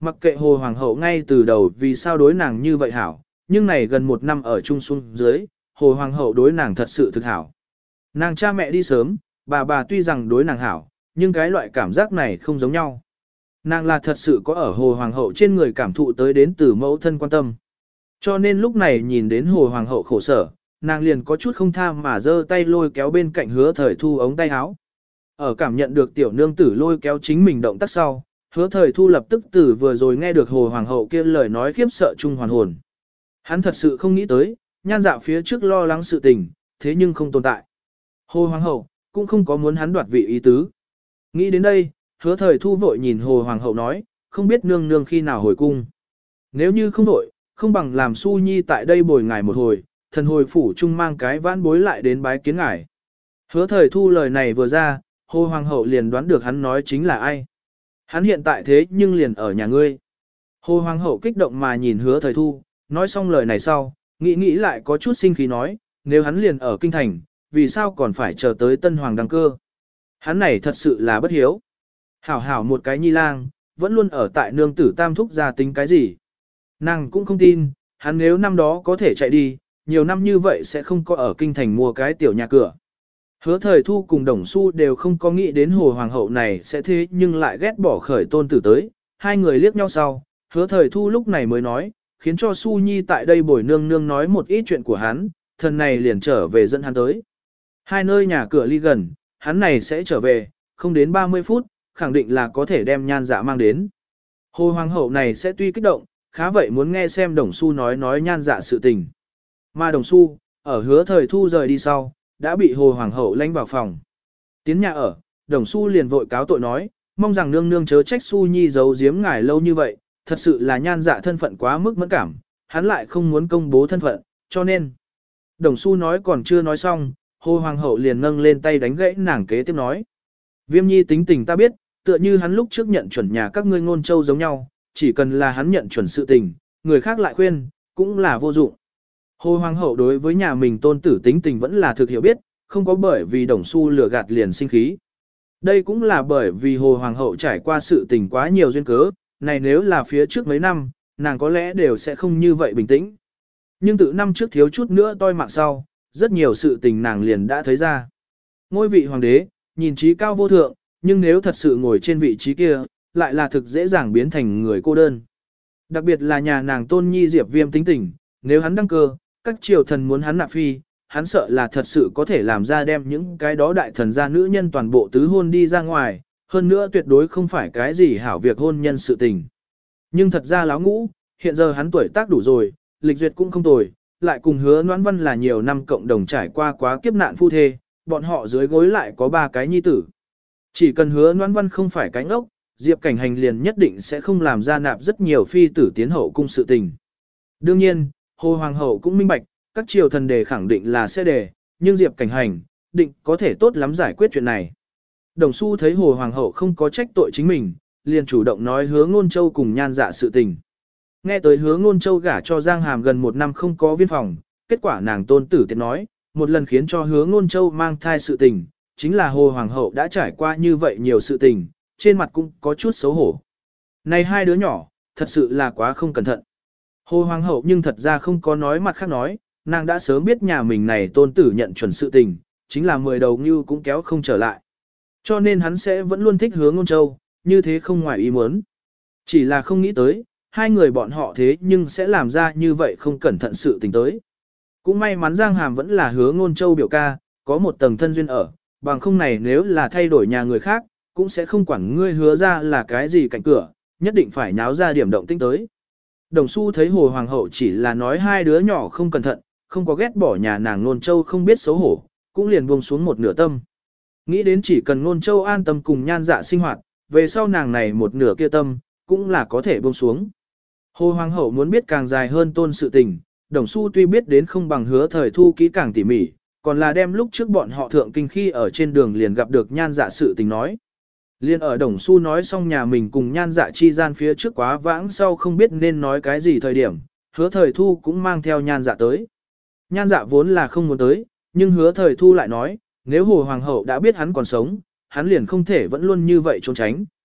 Mặc kệ Hồ Hoàng hậu ngay từ đầu vì sao đối nàng như vậy hảo, nhưng này gần một năm ở chung xuống dưới, Hồ Hoàng hậu đối nàng thật sự thực hảo. Nàng cha mẹ đi sớm, bà bà tuy rằng đối nàng hảo, nhưng cái loại cảm giác này không giống nhau. Nàng là thật sự có ở Hồ Hoàng hậu trên người cảm thụ tới đến từ mẫu thân quan tâm. Cho nên lúc này nhìn đến Hồ Hoàng hậu khổ sở, nàng liền có chút không tha mà giơ tay lôi kéo bên cạnh Hứa Thời Thu ống tay áo. Ở cảm nhận được tiểu nương tử lôi kéo chính mình động tác sau, Hứa Thời Thu lập tức từ vừa rồi nghe được Hồ Hoàng hậu kia lời nói khiếp sợ chung hoàn hồn. Hắn thật sự không nghĩ tới, Nhan Dạ phía trước lo lắng sự tình, thế nhưng không tồn tại. Hồ Hoàng hậu cũng không có muốn hắn đoạt vị ý tứ. Nghĩ đến đây, Hứa Thời Thu vội nhìn Hồ Hoàng hậu nói, không biết nương nương khi nào hồi cung. Nếu như không vội, không bằng làm Su Nhi tại đây bồi ngài một hồi, thần hồi phủ chung mang cái vãn bối lại đến bái kiến ngài. Hứa Thời Thu lời này vừa ra, Hồ Hoàng hậu liền đoán được hắn nói chính là ai. Hắn hiện tại thế nhưng liền ở nhà ngươi. Hồ Hoàng hậu kích động mà nhìn Hứa Thời Thu, nói xong lời này sau, nghĩ nghĩ lại có chút sinh khí nói, nếu hắn liền ở kinh thành, vì sao còn phải chờ tới Tân Hoàng đăng cơ. Hắn này thật sự là bất hiếu. Hảo hảo một cái nhi lang, vẫn luôn ở tại nương tử tam thúc gia tính cái gì. Nàng cũng không tin, hắn nếu năm đó có thể chạy đi, nhiều năm như vậy sẽ không có ở kinh thành mua cái tiểu nhà cửa. Hứa Thời Thu cùng Đồng Xu đều không có nghĩ đến Hồ Hoàng hậu này sẽ thế nhưng lại ghét bỏ khởi tôn tử tới, hai người liếc nhau sau, Hứa Thời Thu lúc này mới nói, khiến cho Su Nhi tại đây bồi nương nương nói một ít chuyện của hắn, thần này liền trở về dẫn hắn tới. Hai nơi nhà cửa ly gần, hắn này sẽ trở về, không đến ba mươi phút, khẳng định là có thể đem Nhan Dạ mang đến. Hồ Hoàng hậu này sẽ tuy kích động, khá vậy muốn nghe xem Đồng Xu nói nói Nhan Dạ sự tình. Mà Đồng Xu, ở Hứa Thời Thu rời đi sau, đã bị Hồ Hoàng hậu lãnh vào phòng. Tiến nhà ở, Đồng Xu liền vội cáo tội nói, mong rằng nương nương chớ trách Su Nhi giấu giếm ngài lâu như vậy, thật sự là Nhan Dạ thân phận quá mức mẫn cảm, hắn lại không muốn công bố thân phận, cho nên. Đồng Xu nói còn chưa nói xong, Hồ Hoàng hậu liền nâng lên tay đánh gãy nàng kế tiếp nói. Viêm Nhi tính tình ta biết, tựa như hắn lúc trước nhận chuẩn nhà các ngươi ngôn châu giống nhau, chỉ cần là hắn nhận chuẩn sự tình, người khác lại khuyên, cũng là vô dụng. Hồ Hoàng hậu đối với nhà mình tôn tử tính tình vẫn là thực hiểu biết, không có bởi vì Đồng Xu lừa gạt liền sinh khí. Đây cũng là bởi vì Hồ Hoàng hậu trải qua sự tình quá nhiều duyên cớ, này nếu là phía trước mấy năm, nàng có lẽ đều sẽ không như vậy bình tĩnh. Nhưng từ năm trước thiếu chút nữa toi mạng sau, rất nhiều sự tình nàng liền đã thấy ra. Ngôi vị hoàng đế, nhìn trí cao vô thượng, nhưng nếu thật sự ngồi trên vị trí kia, lại là thực dễ dàng biến thành người cô đơn. Đặc biệt là nhà nàng tôn nhi Diệp Viêm tính tình, nếu hắn đăng cơ, các triều thần muốn hắn nạp phi, hắn sợ là thật sự có thể làm ra đem những cái đó đại thần gia nữ nhân toàn bộ tứ hôn đi ra ngoài, hơn nữa tuyệt đối không phải cái gì hảo việc hôn nhân sự tình. Nhưng thật ra láo ngũ, hiện giờ hắn tuổi tác đủ rồi, lịch duyệt cũng không tồi, lại cùng Hứa Noãn Văn là nhiều năm cộng đồng trải qua quá kiếp nạn phu thê, bọn họ dưới gối lại có ba cái nhi tử. Chỉ cần Hứa Noãn Văn không phải cái ngốc, Diệp Cảnh Hành liền nhất định sẽ không làm ra nạp rất nhiều phi tử tiến hậu cung sự tình. Đương nhiên, Hồ Hoàng hậu cũng minh bạch, các triều thần đề khẳng định là sẽ đề, nhưng Diệp Cảnh Hành, định có thể tốt lắm giải quyết chuyện này. Đồng Xu thấy Hồ Hoàng hậu không có trách tội chính mình, liền chủ động nói Hứa Ngôn Châu cùng Nhan Dạ sự tình. Nghe tới Hứa Ngôn Châu gả cho Giang Hàm gần một năm không có viên phòng, kết quả nàng tôn tử tiện nói, một lần khiến cho Hứa Ngôn Châu mang thai sự tình, chính là Hồ Hoàng hậu đã trải qua như vậy nhiều sự tình, trên mặt cũng có chút xấu hổ. Này hai đứa nhỏ, thật sự là quá không cẩn thận. Hồ Hoàng hậu nhưng thật ra không có nói mặt khác nói, nàng đã sớm biết nhà mình này tôn tử nhận chuẩn sự tình, chính là mười đầu ngưu cũng kéo không trở lại. Cho nên hắn sẽ vẫn luôn thích Hứa Ngôn Châu, như thế không ngoài ý muốn. Chỉ là không nghĩ tới, hai người bọn họ thế nhưng sẽ làm ra như vậy không cẩn thận sự tình tới. Cũng may mắn Giang Hàm vẫn là Hứa Ngôn Châu biểu ca, có một tầng thân duyên ở, bằng không này nếu là thay đổi nhà người khác, cũng sẽ không quản ngươi hứa ra là cái gì cạnh cửa, nhất định phải nháo ra điểm động tĩnh tới. Đồng Xu thấy Hồ Hoàng hậu chỉ là nói hai đứa nhỏ không cẩn thận, không có ghét bỏ nhà nàng Nôn Châu không biết xấu hổ, cũng liền buông xuống một nửa tâm. Nghĩ đến chỉ cần Nôn Châu an tâm cùng Nhan Dạ sinh hoạt, về sau nàng này một nửa kia tâm, cũng là có thể buông xuống. Hồ Hoàng hậu muốn biết càng dài hơn tôn sự tình, Đồng Xu tuy biết đến không bằng Hứa Thời Thu kỹ càng tỉ mỉ, còn là đem lúc trước bọn họ thượng kinh khi ở trên đường liền gặp được Nhan Dạ sự tình nói. Liên ở Đồng Xu nói xong nhà mình cùng Nhan Dạ chi gian phía trước quá vãng sau không biết nên nói cái gì thời điểm, Hứa Thời Thu cũng mang theo Nhan Dạ tới. Nhan Dạ vốn là không muốn tới, nhưng Hứa Thời Thu lại nói, nếu Hồ Hoàng hậu đã biết hắn còn sống, hắn liền không thể vẫn luôn như vậy trốn tránh.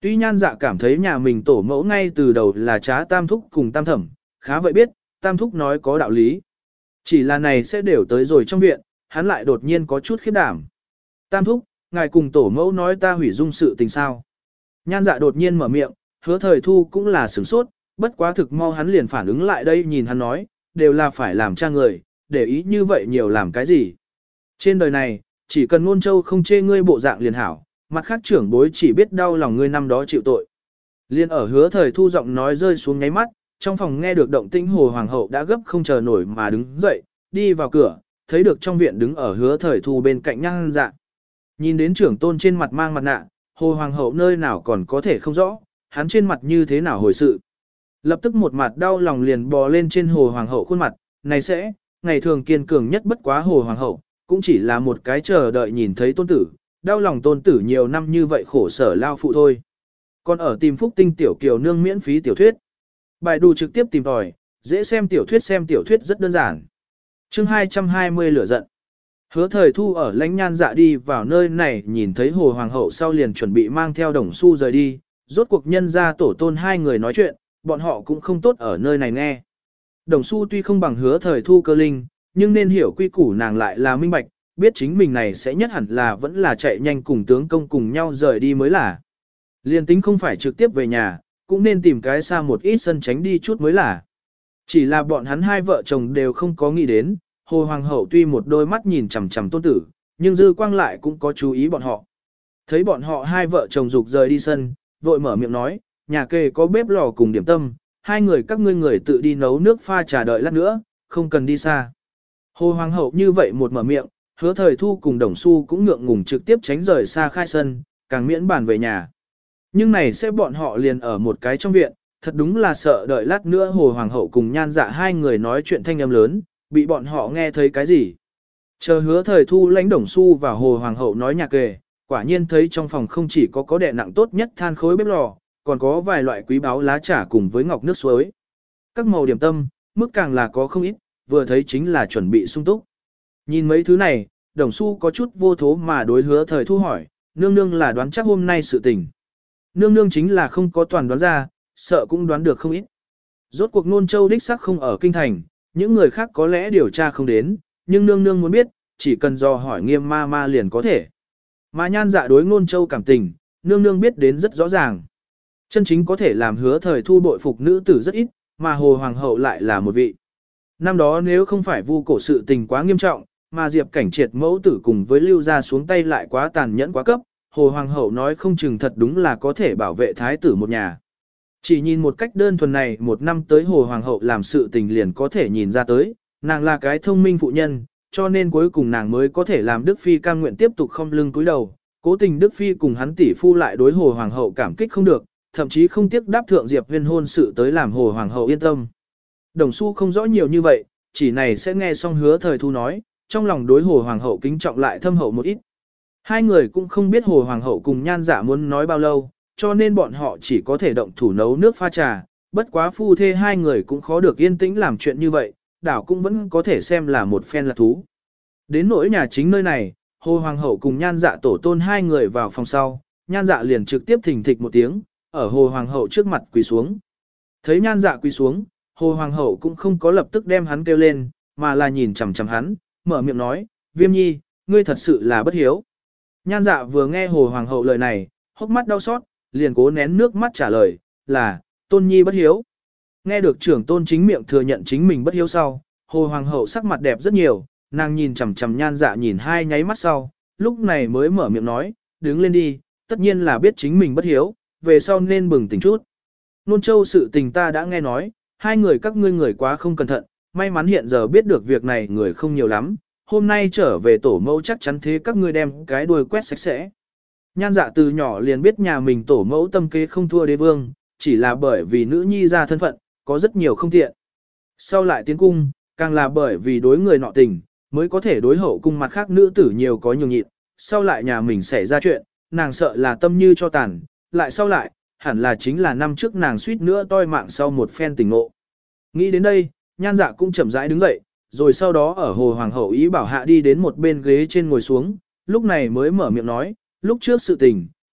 Tuy nhan dạ cảm thấy nhà mình tổ mẫu ngay từ đầu là trá tam thúc cùng tam thẩm, khá vậy biết, tam thúc nói có đạo lý. Chỉ là này sẽ đều tới rồi trong viện, hắn lại đột nhiên có chút khiếp đảm. Tam thúc, ngài cùng tổ mẫu nói ta hủy dung sự tình sao. Nhan dạ đột nhiên mở miệng, hứa thời thu cũng là sửng sốt, bất quá thực mau hắn liền phản ứng lại đây nhìn hắn nói, đều là phải làm cha người, để ý như vậy nhiều làm cái gì. Trên đời này, chỉ cần ngôn châu không chê ngươi bộ dạng liền hảo, mặt khác trưởng bối chỉ biết đau lòng ngươi năm đó chịu tội. Liên ở hứa thời thu giọng nói rơi xuống nháy mắt, trong phòng nghe được động tĩnh Hồ Hoàng hậu đã gấp không chờ nổi mà đứng dậy, đi vào cửa, thấy được trong viện đứng ở hứa thời thu bên cạnh Nhan Dạ. Nhìn đến trưởng tôn trên mặt mang mặt nạ, Hồ Hoàng hậu nơi nào còn có thể không rõ, hắn trên mặt như thế nào hồi sự. Lập tức một mặt đau lòng liền bò lên trên Hồ Hoàng hậu khuôn mặt, này sẽ, ngày thường kiên cường nhất bất quá Hồ Hoàng hậu, cũng chỉ là một cái chờ đợi nhìn thấy tôn tử, đau lòng tôn tử nhiều năm như vậy khổ sở lao phụ thôi. Còn ở tìm Phúc Tinh tiểu kiều nương miễn phí tiểu thuyết. Bài đù trực tiếp tìm tòi, dễ xem tiểu thuyết xem tiểu thuyết rất đơn giản. Chương hai trăm hai mươi lửa giận. Hứa thời thu ở lãnh Nhan Dạ đi vào nơi này nhìn thấy Hồ Hoàng hậu sau liền chuẩn bị mang theo Đồng Xu rời đi, rốt cuộc nhân ra tổ tôn hai người nói chuyện, bọn họ cũng không tốt ở nơi này nghe. Đồng Xu tuy không bằng hứa thời thu cơ linh, nhưng nên hiểu quy củ nàng lại là minh bạch, biết chính mình này sẽ nhất hẳn là vẫn là chạy nhanh cùng tướng công cùng nhau rời đi mới là. Liên tính không phải trực tiếp về nhà, cũng nên tìm cái xa một ít sân tránh đi chút mới là. Chỉ là bọn hắn hai vợ chồng đều không có nghĩ đến, Hồ Hoàng hậu tuy một đôi mắt nhìn chằm chằm tôn tử, nhưng dư quang lại cũng có chú ý bọn họ. Thấy bọn họ hai vợ chồng dục rời đi sân, vội mở miệng nói, nhà kề có bếp lò cùng điểm tâm, hai người các ngươi người tự đi nấu nước pha trà đợi lát nữa, không cần đi xa. Hồ Hoàng hậu như vậy một mở miệng, hứa thời thu cùng Đồng Xu cũng ngượng ngùng trực tiếp tránh rời xa khai sân, càng miễn bàn về nhà. Nhưng này sẽ bọn họ liền ở một cái trong viện, thật đúng là sợ đợi lát nữa Hồ Hoàng hậu cùng Nhan Dạ hai người nói chuyện thanh âm lớn, bị bọn họ nghe thấy cái gì. Chờ hứa thời thu lãnh Đồng Xu và Hồ Hoàng hậu nói nhà kề, quả nhiên thấy trong phòng không chỉ có có đè nặng tốt nhất than khối bếp lò, còn có vài loại quý báu lá trà cùng với ngọc nước suối. Các màu điểm tâm, mức càng là có không ít, vừa thấy chính là chuẩn bị sung túc. Nhìn mấy thứ này, Đồng Xu có chút vô thố mà đối hứa thời thu hỏi, nương nương là đoán chắc hôm nay sự tình. Nương nương chính là không có toàn đoán ra, sợ cũng đoán được không ít. Rốt cuộc Nôn Châu đích xác không ở kinh thành, những người khác có lẽ điều tra không đến, nhưng nương nương muốn biết, chỉ cần dò hỏi Nghiêm ma ma liền có thể. Mà Nhan Dạ đối Nôn Châu cảm tình, nương nương biết đến rất rõ ràng. Chân chính có thể làm hứa thời thu bội phục nữ tử rất ít, mà Hồ Hoàng hậu lại là một vị. Năm đó nếu không phải vu cổ sự tình quá nghiêm trọng, mà Diệp Cảnh Triệt mẫu tử cùng với Lưu gia xuống tay lại quá tàn nhẫn quá cấp, Hồ Hoàng hậu nói không chừng thật đúng là có thể bảo vệ thái tử một nhà. Chỉ nhìn một cách đơn thuần này một năm tới Hồ Hoàng hậu làm sự tình liền có thể nhìn ra tới, nàng là cái thông minh phụ nhân, cho nên cuối cùng nàng mới có thể làm Đức Phi cam nguyện tiếp tục không lưng cúi đầu. Cố tình Đức Phi cùng hắn tỷ phu lại đối Hồ Hoàng hậu cảm kích không được, thậm chí không tiếc đáp thượng Diệp Huyên hôn sự tới làm Hồ Hoàng hậu yên tâm. Đồng Xu không rõ nhiều như vậy, chỉ này sẽ nghe xong hứa thời thu nói, trong lòng đối Hồ Hoàng hậu kính trọng lại thâm hậu một ít. Hai người cũng không biết Hồ Hoàng hậu cùng Nhan Dạ muốn nói bao lâu, cho nên bọn họ chỉ có thể động thủ nấu nước pha trà, bất quá phu thê hai người cũng khó được yên tĩnh làm chuyện như vậy, đảo cũng vẫn có thể xem là một phen lạc thú. Đến nỗi nhà chính nơi này, Hồ Hoàng hậu cùng Nhan Dạ tổ tôn hai người vào phòng sau, Nhan Dạ liền trực tiếp thình thịch một tiếng, ở Hồ Hoàng hậu trước mặt quỳ xuống. Thấy Nhan Dạ quỳ xuống, Hồ Hoàng hậu cũng không có lập tức đem hắn kêu lên, mà là nhìn chằm chằm hắn, mở miệng nói, Viêm nhi, ngươi thật sự là bất hiếu. Nhan Dạ vừa nghe Hồ Hoàng hậu lời này, hốc mắt đau xót, liền cố nén nước mắt trả lời, là, tôn nhi bất hiếu. Nghe được trưởng tôn chính miệng thừa nhận chính mình bất hiếu sau, Hồ Hoàng hậu sắc mặt đẹp rất nhiều, nàng nhìn chằm chằm Nhan Dạ nhìn hai nháy mắt sau, lúc này mới mở miệng nói, đứng lên đi, tất nhiên là biết chính mình bất hiếu, về sau nên bừng tỉnh chút. Nôn Châu sự tình ta đã nghe nói, hai người các ngươi người quá không cẩn thận, may mắn hiện giờ biết được việc này người không nhiều lắm, hôm nay trở về tổ mẫu chắc chắn thế các ngươi đem cái đuôi quét sạch sẽ. Nhan Dạ từ nhỏ liền biết nhà mình tổ mẫu tâm kế không thua đế vương, chỉ là bởi vì nữ nhi ra thân phận, có rất nhiều không tiện. Sau lại tiến cung, càng là bởi vì đối người nọ tình, mới có thể đối hậu cung mặt khác nữ tử nhiều có nhường nhịn, sau lại nhà mình xảy ra chuyện, nàng sợ là tâm như cho tàn, lại sau lại, hẳn là chính là năm trước nàng suýt nữa toi mạng sau một phen tình ngộ. Nghĩ đến đây, Nhan Dạ cũng chậm rãi đứng dậy, rồi sau đó ở Hồ Hoàng hậu ý bảo hạ đi đến một bên ghế trên ngồi xuống, lúc này mới mở miệng nói, lúc trước sự tình,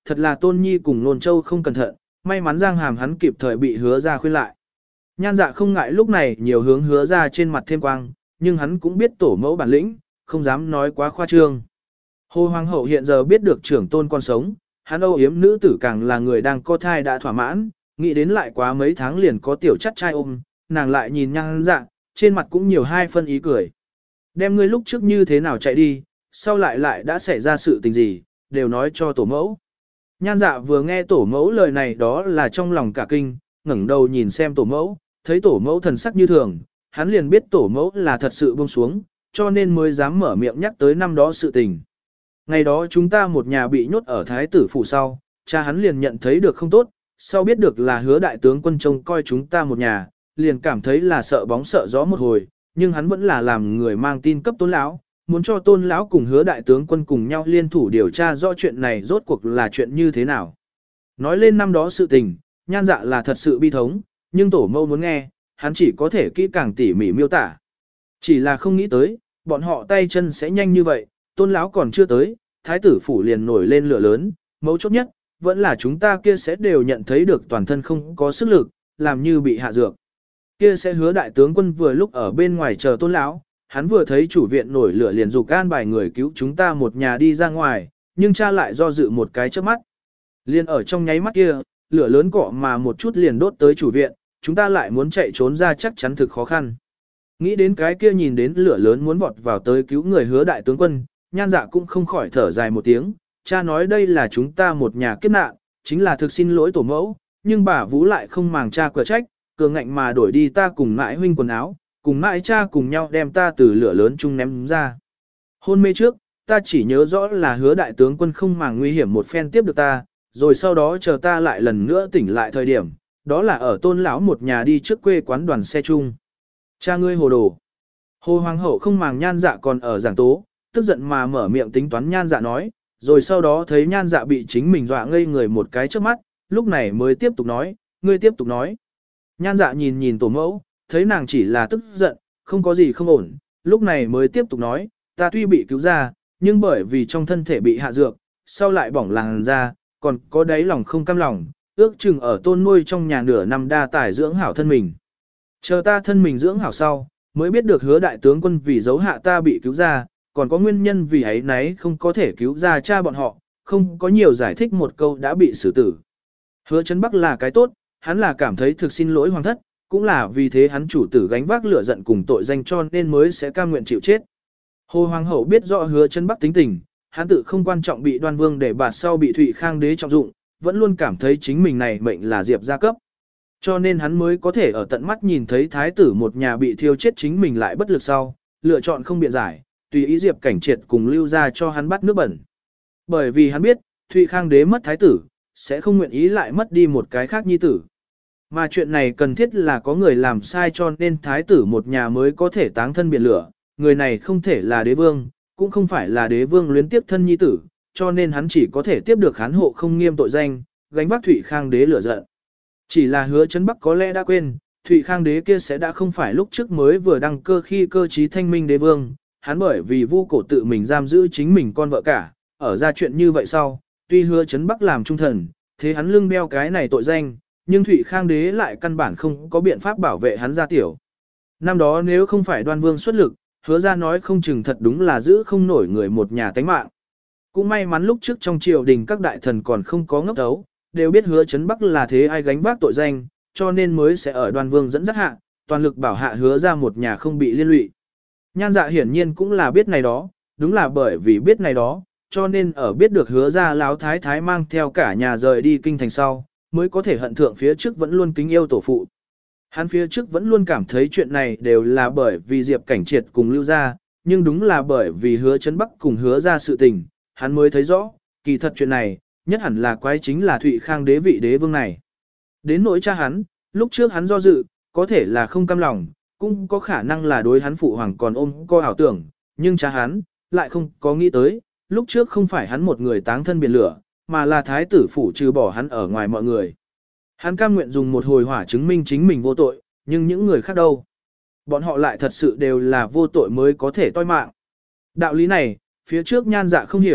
thật là Tôn Nhi cùng Nôn Châu không cẩn thận, may mắn Giang Hàm hắn kịp thời bị hứa ra khuyên lại. Nhan dạ không ngại lúc này nhiều hướng hứa ra trên mặt thêm quang, nhưng hắn cũng biết tổ mẫu bản lĩnh, không dám nói quá khoa trương. Hồ Hoàng hậu hiện giờ biết được trưởng tôn con sống, hắn âu yếm nữ tử càng là người đang có thai đã thỏa mãn, nghĩ đến lại quá mấy tháng liền có tiểu chắt trai ôm, nàng lại nhìn nhan dạ, trên mặt cũng nhiều hai phân ý cười. Đem ngươi lúc trước như thế nào chạy đi, sau lại lại đã xảy ra sự tình gì, đều nói cho tổ mẫu. Nhan dạ vừa nghe tổ mẫu lời này đó là trong lòng cả kinh, ngẩng đầu nhìn xem tổ mẫu, thấy tổ mẫu thần sắc như thường, hắn liền biết tổ mẫu là thật sự buông xuống, cho nên mới dám mở miệng nhắc tới năm đó sự tình. Ngày đó chúng ta một nhà bị nhốt ở thái tử phủ sau, cha hắn liền nhận thấy được không tốt, sau biết được là hứa đại tướng quân trông coi chúng ta một nhà, liền cảm thấy là sợ bóng sợ gió một hồi, nhưng hắn vẫn là làm người mang tin cấp tôn lão, muốn cho tôn lão cùng hứa đại tướng quân cùng nhau liên thủ điều tra rõ chuyện này rốt cuộc là chuyện như thế nào. Nói lên năm đó sự tình, nhan dạ là thật sự bi thống, nhưng tổ mẫu muốn nghe, hắn chỉ có thể kỹ càng tỉ mỉ miêu tả. Chỉ là không nghĩ tới, bọn họ tay chân sẽ nhanh như vậy, tôn lão còn chưa tới, thái tử phủ liền nổi lên lửa lớn, mấu chốt nhất, vẫn là chúng ta kia sẽ đều nhận thấy được toàn thân không có sức lực, làm như bị hạ dược. Kia sẽ hứa đại tướng quân vừa lúc ở bên ngoài chờ tôn lão, hắn vừa thấy chủ viện nổi lửa liền dục an bài người cứu chúng ta một nhà đi ra ngoài, nhưng cha lại do dự một cái trước mắt. Liền ở trong nháy mắt kia, lửa lớn cọ mà một chút liền đốt tới chủ viện, chúng ta lại muốn chạy trốn ra chắc chắn thực khó khăn. Nghĩ đến cái kia nhìn đến lửa lớn muốn vọt vào tới cứu người hứa đại tướng quân, nhan dạ cũng không khỏi thở dài một tiếng, cha nói đây là chúng ta một nhà kiếp nạn, chính là thực xin lỗi tổ mẫu, nhưng bà Vũ lại không màng cha cửa trách, cường ngạnh mà đổi đi ta cùng mãi huynh quần áo, cùng mãi cha cùng nhau đem ta từ lửa lớn chung ném ra. Hôn mê trước, ta chỉ nhớ rõ là hứa đại tướng quân không màng nguy hiểm một phen tiếp được ta, rồi sau đó chờ ta lại lần nữa tỉnh lại thời điểm, đó là ở tôn lão một nhà đi trước quê quán đoàn xe chung. Cha ngươi hồ đồ. Hồ Hoàng hậu không màng nhan dạ còn ở giảng tố, tức giận mà mở miệng tính toán nhan dạ nói, rồi sau đó thấy nhan dạ bị chính mình dọa ngây người một cái trước mắt, lúc này mới tiếp tục nói, ngươi tiếp tục nói. Nhan dạ nhìn nhìn tổ mẫu, thấy nàng chỉ là tức giận, không có gì không ổn, lúc này mới tiếp tục nói, ta tuy bị cứu ra, nhưng bởi vì trong thân thể bị hạ dược, sau lại bỏng làn da, còn có đáy lòng không cam lòng, ước chừng ở tôn nuôi trong nhà nửa năm đa tải dưỡng hảo thân mình. Chờ ta thân mình dưỡng hảo sau, mới biết được hứa đại tướng quân vì giấu hạ ta bị cứu ra, còn có nguyên nhân vì ấy nấy không có thể cứu ra cha bọn họ, không có nhiều giải thích một câu đã bị xử tử. Hứa Trấn Bắc là cái tốt, hắn là cảm thấy thực xin lỗi hoàng thất, cũng là vì thế hắn chủ tử gánh vác lửa giận cùng tội danh cho nên mới sẽ cam nguyện chịu chết. Hồ Hoàng hậu biết rõ Hứa Trấn Bắc tính tình, hắn tự không quan trọng bị Đoan Vương để bạt sau bị Thụy Khang đế trọng dụng, vẫn luôn cảm thấy chính mình này mệnh là diệp gia cấp. Cho nên hắn mới có thể ở tận mắt nhìn thấy thái tử một nhà bị thiêu chết chính mình lại bất lực sau, lựa chọn không biện giải, tùy ý Diệp Cảnh Triệt cùng lưu ra cho hắn bắt nước bẩn. Bởi vì hắn biết, Thụy Khang đế mất thái tử, sẽ không nguyện ý lại mất đi một cái khác nhi tử. Mà chuyện này cần thiết là có người làm sai cho nên thái tử một nhà mới có thể táng thân biển lửa, người này không thể là đế vương, cũng không phải là đế vương luyến tiếp thân nhi tử, cho nên hắn chỉ có thể tiếp được hán hộ không nghiêm tội danh, gánh vác Thụy Khang đế lửa giận. Chỉ là Hứa Trấn Bắc có lẽ đã quên, Thụy Khang đế kia sẽ đã không phải lúc trước mới vừa đăng cơ khi cơ trí thanh minh đế vương, hắn bởi vì Vu Cổ tự mình giam giữ chính mình con vợ cả, ở ra chuyện như vậy sau, tuy Hứa Trấn Bắc làm trung thần, thế hắn lưng đeo cái này tội danh, nhưng Thụy Khang đế lại căn bản không có biện pháp bảo vệ hắn gia tiểu. Năm đó nếu không phải Đoan Vương xuất lực, Hứa ra nói không chừng thật đúng là giữ không nổi người một nhà tánh mạng. Cũng may mắn lúc trước trong triều đình các đại thần còn không có ngốc đấu, đều biết Hứa Trấn Bắc là thế ai gánh vác tội danh, cho nên mới sẽ ở Đoan Vương dẫn dắt hạ, toàn lực bảo hạ Hứa ra một nhà không bị liên lụy. Nhan dạ hiển nhiên cũng là biết này đó, đúng là bởi vì biết này đó, cho nên ở biết được Hứa ra láo thái thái mang theo cả nhà rời đi kinh thành sau, mới có thể hận thượng phía trước vẫn luôn kính yêu tổ phụ. Hắn phía trước vẫn luôn cảm thấy chuyện này đều là bởi vì Diệp Cảnh Triệt cùng lưu ra, nhưng đúng là bởi vì Hứa Trấn Bắc cùng Hứa ra sự tình, hắn mới thấy rõ, kỳ thật chuyện này, nhất hẳn là quái chính là Thụy Khang đế vị đế vương này. Đến nỗi cha hắn, lúc trước hắn do dự, có thể là không cam lòng, cũng có khả năng là đối hắn phụ hoàng còn ôm coi ảo tưởng, nhưng cha hắn, lại không có nghĩ tới, lúc trước không phải hắn một người táng thân biển lửa, mà là thái tử phủ trừ bỏ hắn ở ngoài mọi người. Hắn cam nguyện dùng một hồi hỏa chứng minh chính mình vô tội, nhưng những người khác đâu? Bọn họ lại thật sự đều là vô tội mới có thể toi mạng. Đạo lý này, phía trước nhan dạ không hiểu,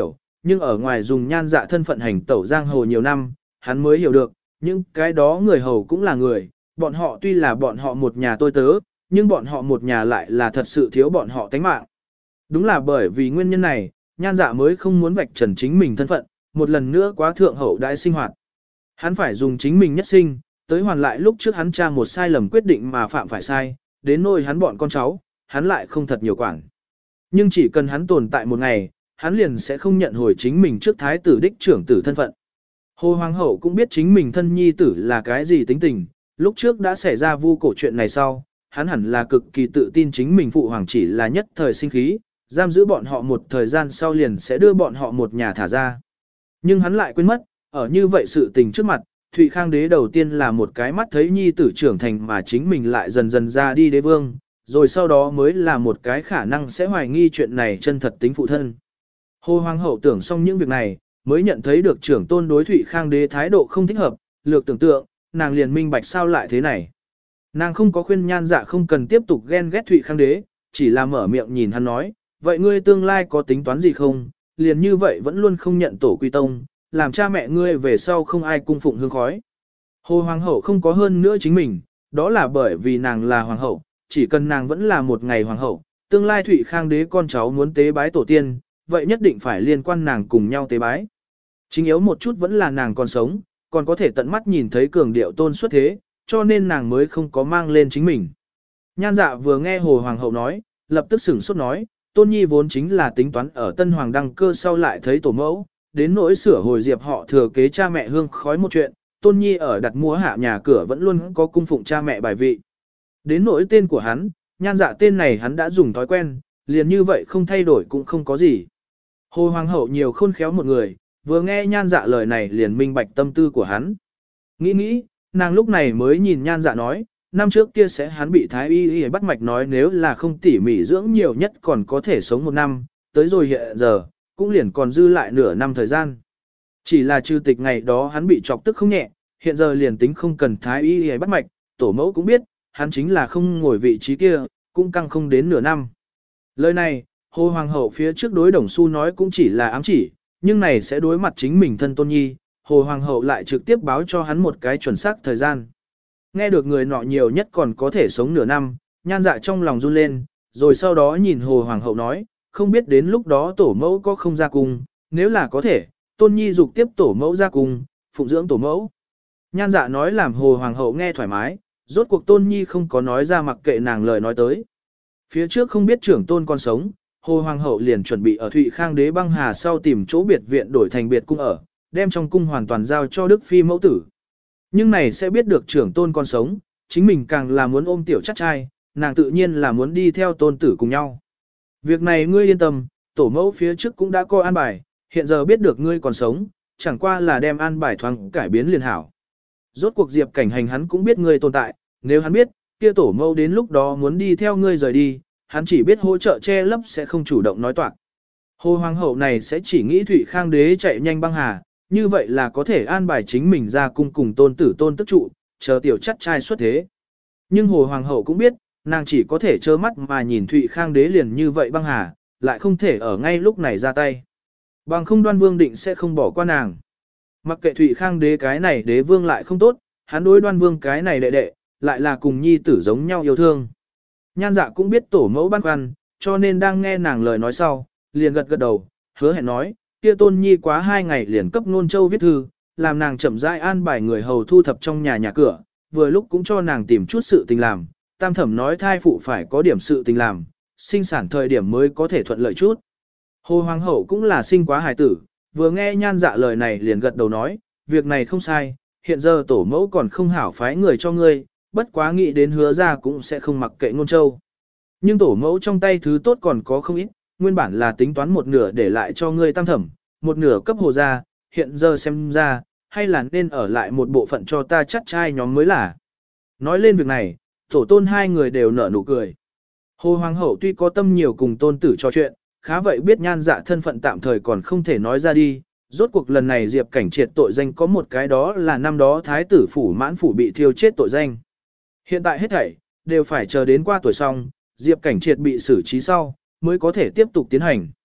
nhưng ở ngoài dùng nhan dạ thân phận hành tẩu giang hồ nhiều năm, hắn mới hiểu được, những cái đó người hầu cũng là người, bọn họ tuy là bọn họ một nhà tôi tớ, nhưng bọn họ một nhà lại là thật sự thiếu bọn họ tánh mạng. Đúng là bởi vì nguyên nhân này, nhan dạ mới không muốn vạch trần chính mình thân phận, một lần nữa quá thượng hậu đại sinh hoạt. Hắn phải dùng chính mình nhất sinh, tới hoàn lại lúc trước hắn cha một sai lầm quyết định mà phạm phải sai, đến nỗi hắn bọn con cháu, hắn lại không thật nhiều quản. Nhưng chỉ cần hắn tồn tại một ngày, hắn liền sẽ không nhận hồi chính mình trước thái tử đích trưởng tử thân phận. Hồ Hoàng hậu cũng biết chính mình thân nhi tử là cái gì tính tình, lúc trước đã xảy ra vu cổ chuyện này sau, hắn hẳn là cực kỳ tự tin chính mình phụ hoàng chỉ là nhất thời sinh khí, giam giữ bọn họ một thời gian sau liền sẽ đưa bọn họ một nhà thả ra. Nhưng hắn lại quên mất, ở như vậy sự tình trước mặt, Thụy Khang đế đầu tiên là một cái mắt thấy nhi tử trưởng thành mà chính mình lại dần dần ra đi đế vương, rồi sau đó mới là một cái khả năng sẽ hoài nghi chuyện này chân thật tính phụ thân. Hồ Hoàng hậu tưởng xong những việc này, mới nhận thấy được trưởng tôn đối Thụy Khang đế thái độ không thích hợp, lược tưởng tượng, nàng liền minh bạch sao lại thế này. Nàng không có khuyên nhan dạ không cần tiếp tục ghen ghét Thụy Khang đế, chỉ là mở miệng nhìn hắn nói, vậy ngươi tương lai có tính toán gì không, liền như vậy vẫn luôn không nhận tổ quy tông, làm cha mẹ ngươi về sau không ai cung phụng hương khói. Hồ Hoàng hậu không có hơn nữa chính mình, đó là bởi vì nàng là Hoàng hậu, chỉ cần nàng vẫn là một ngày Hoàng hậu, tương lai Thụy Khang đế con cháu muốn tế bái tổ tiên, vậy nhất định phải liên quan nàng cùng nhau tế bái. Chính yếu một chút vẫn là nàng còn sống, còn có thể tận mắt nhìn thấy cường điệu tôn xuất thế, cho nên nàng mới không có mang lên chính mình. Nhan dạ vừa nghe Hồ Hoàng hậu nói, lập tức sửng sốt nói, Tôn Nhi vốn chính là tính toán ở Tân Hoàng đăng cơ sau lại thấy tổ mẫu, đến nỗi sửa hồi diệp họ thừa kế cha mẹ hương khói một chuyện, Tôn Nhi ở đặt mua hạ nhà cửa vẫn luôn có cung phụng cha mẹ bài vị. Đến nỗi tên của hắn, nhan dạ tên này hắn đã dùng thói quen, liền như vậy không thay đổi cũng không có gì. Hồ Hoàng hậu nhiều khôn khéo một người, vừa nghe nhan dạ lời này liền minh bạch tâm tư của hắn. Nghĩ nghĩ, nàng lúc này mới nhìn nhan dạ nói, năm trước kia sẽ hắn bị thái y y bắt mạch nói nếu là không tỉ mỉ dưỡng nhiều nhất còn có thể sống một năm, tới rồi hiện giờ, cũng liền còn dư lại nửa năm thời gian. Chỉ là trừ tịch ngày đó hắn bị chọc tức không nhẹ, hiện giờ liền tính không cần thái y y bắt mạch, tổ mẫu cũng biết, hắn chính là không ngồi vị trí kia, cũng căng không đến nửa năm. Lời này, Hồ Hoàng hậu phía trước đối Đồng Xu nói cũng chỉ là ám chỉ, nhưng này sẽ đối mặt chính mình thân Tôn Nhi, Hồ Hoàng hậu lại trực tiếp báo cho hắn một cái chuẩn xác thời gian. Nghe được người nọ nhiều nhất còn có thể sống nửa năm, nhan dạ trong lòng run lên, rồi sau đó nhìn Hồ Hoàng hậu nói, không biết đến lúc đó tổ mẫu có không ra cung, nếu là có thể, Tôn Nhi dục tiếp tổ mẫu ra cung, phụng dưỡng tổ mẫu. Nhan dạ nói làm Hồ Hoàng hậu nghe thoải mái, rốt cuộc Tôn Nhi không có nói ra mặc kệ nàng lời nói tới. Phía trước không biết trưởng tôn còn sống, Hồ Hoàng hậu liền chuẩn bị ở Thụy Khang đế băng hà sau tìm chỗ biệt viện đổi thành biệt cung ở, đem trong cung hoàn toàn giao cho Đức Phi mẫu tử. Nhưng này sẽ biết được trưởng tôn còn sống, chính mình càng là muốn ôm tiểu chắc trai, nàng tự nhiên là muốn đi theo tôn tử cùng nhau. Việc này ngươi yên tâm, tổ mẫu phía trước cũng đã coi an bài, hiện giờ biết được ngươi còn sống, chẳng qua là đem an bài thoáng cải biến liền hảo. Rốt cuộc Diệp Cảnh Hành hắn cũng biết ngươi tồn tại, nếu hắn biết, kia tổ mẫu đến lúc đó muốn đi theo ngươi rời đi, hắn chỉ biết hỗ trợ che lấp sẽ không chủ động nói toạc. Hồ Hoàng hậu này sẽ chỉ nghĩ Thụy Khang đế chạy nhanh băng hà, như vậy là có thể an bài chính mình ra cung cùng tôn tử tôn tức trụ, chờ tiểu chắc trai xuất thế. Nhưng Hồ Hoàng hậu cũng biết, nàng chỉ có thể trơ mắt mà nhìn Thụy Khang đế liền như vậy băng hà, lại không thể ở ngay lúc này ra tay. Bằng không Đoan Vương định sẽ không bỏ qua nàng. Mặc kệ Thụy Khang đế cái này đế vương lại không tốt, hắn đối Đoan Vương cái này đệ đệ, lại là cùng nhi tử giống nhau yêu thương. Nhan dạ cũng biết tổ mẫu băn khoăn, cho nên đang nghe nàng lời nói sau, liền gật gật đầu, hứa hẹn nói, kia Tôn Nhi quá hai ngày liền cấp Nôn Châu viết thư, làm nàng chậm rãi an bài người hầu thu thập trong nhà nhà cửa, vừa lúc cũng cho nàng tìm chút sự tình làm, tam thẩm nói thai phụ phải có điểm sự tình làm, sinh sản thời điểm mới có thể thuận lợi chút. Hồ Hoàng hậu cũng là sinh quá hài tử, vừa nghe nhan dạ lời này liền gật đầu nói, việc này không sai, hiện giờ tổ mẫu còn không hảo phái người cho ngươi, bất quá nghĩ đến hứa ra cũng sẽ không mặc kệ Ngôn Châu. Nhưng tổ mẫu trong tay thứ tốt còn có không ít, nguyên bản là tính toán một nửa để lại cho ngươi tam thẩm, một nửa cấp hồ ra, hiện giờ xem ra, hay là nên ở lại một bộ phận cho ta chắc trai nhóm mới là. Nói lên việc này, tổ tôn hai người đều nở nụ cười. Hồ Hoàng hậu tuy có tâm nhiều cùng tôn tử trò chuyện, khá vậy biết nhan dạ thân phận tạm thời còn không thể nói ra đi. Rốt cuộc lần này Diệp Cảnh Triệt tội danh có một cái đó là năm đó thái tử phủ mãn phủ bị thiêu chết tội danh. Hiện tại hết thảy, đều phải chờ đến qua tuổi xong, Diệp Cảnh Triệt bị xử trí sau, mới có thể tiếp tục tiến hành.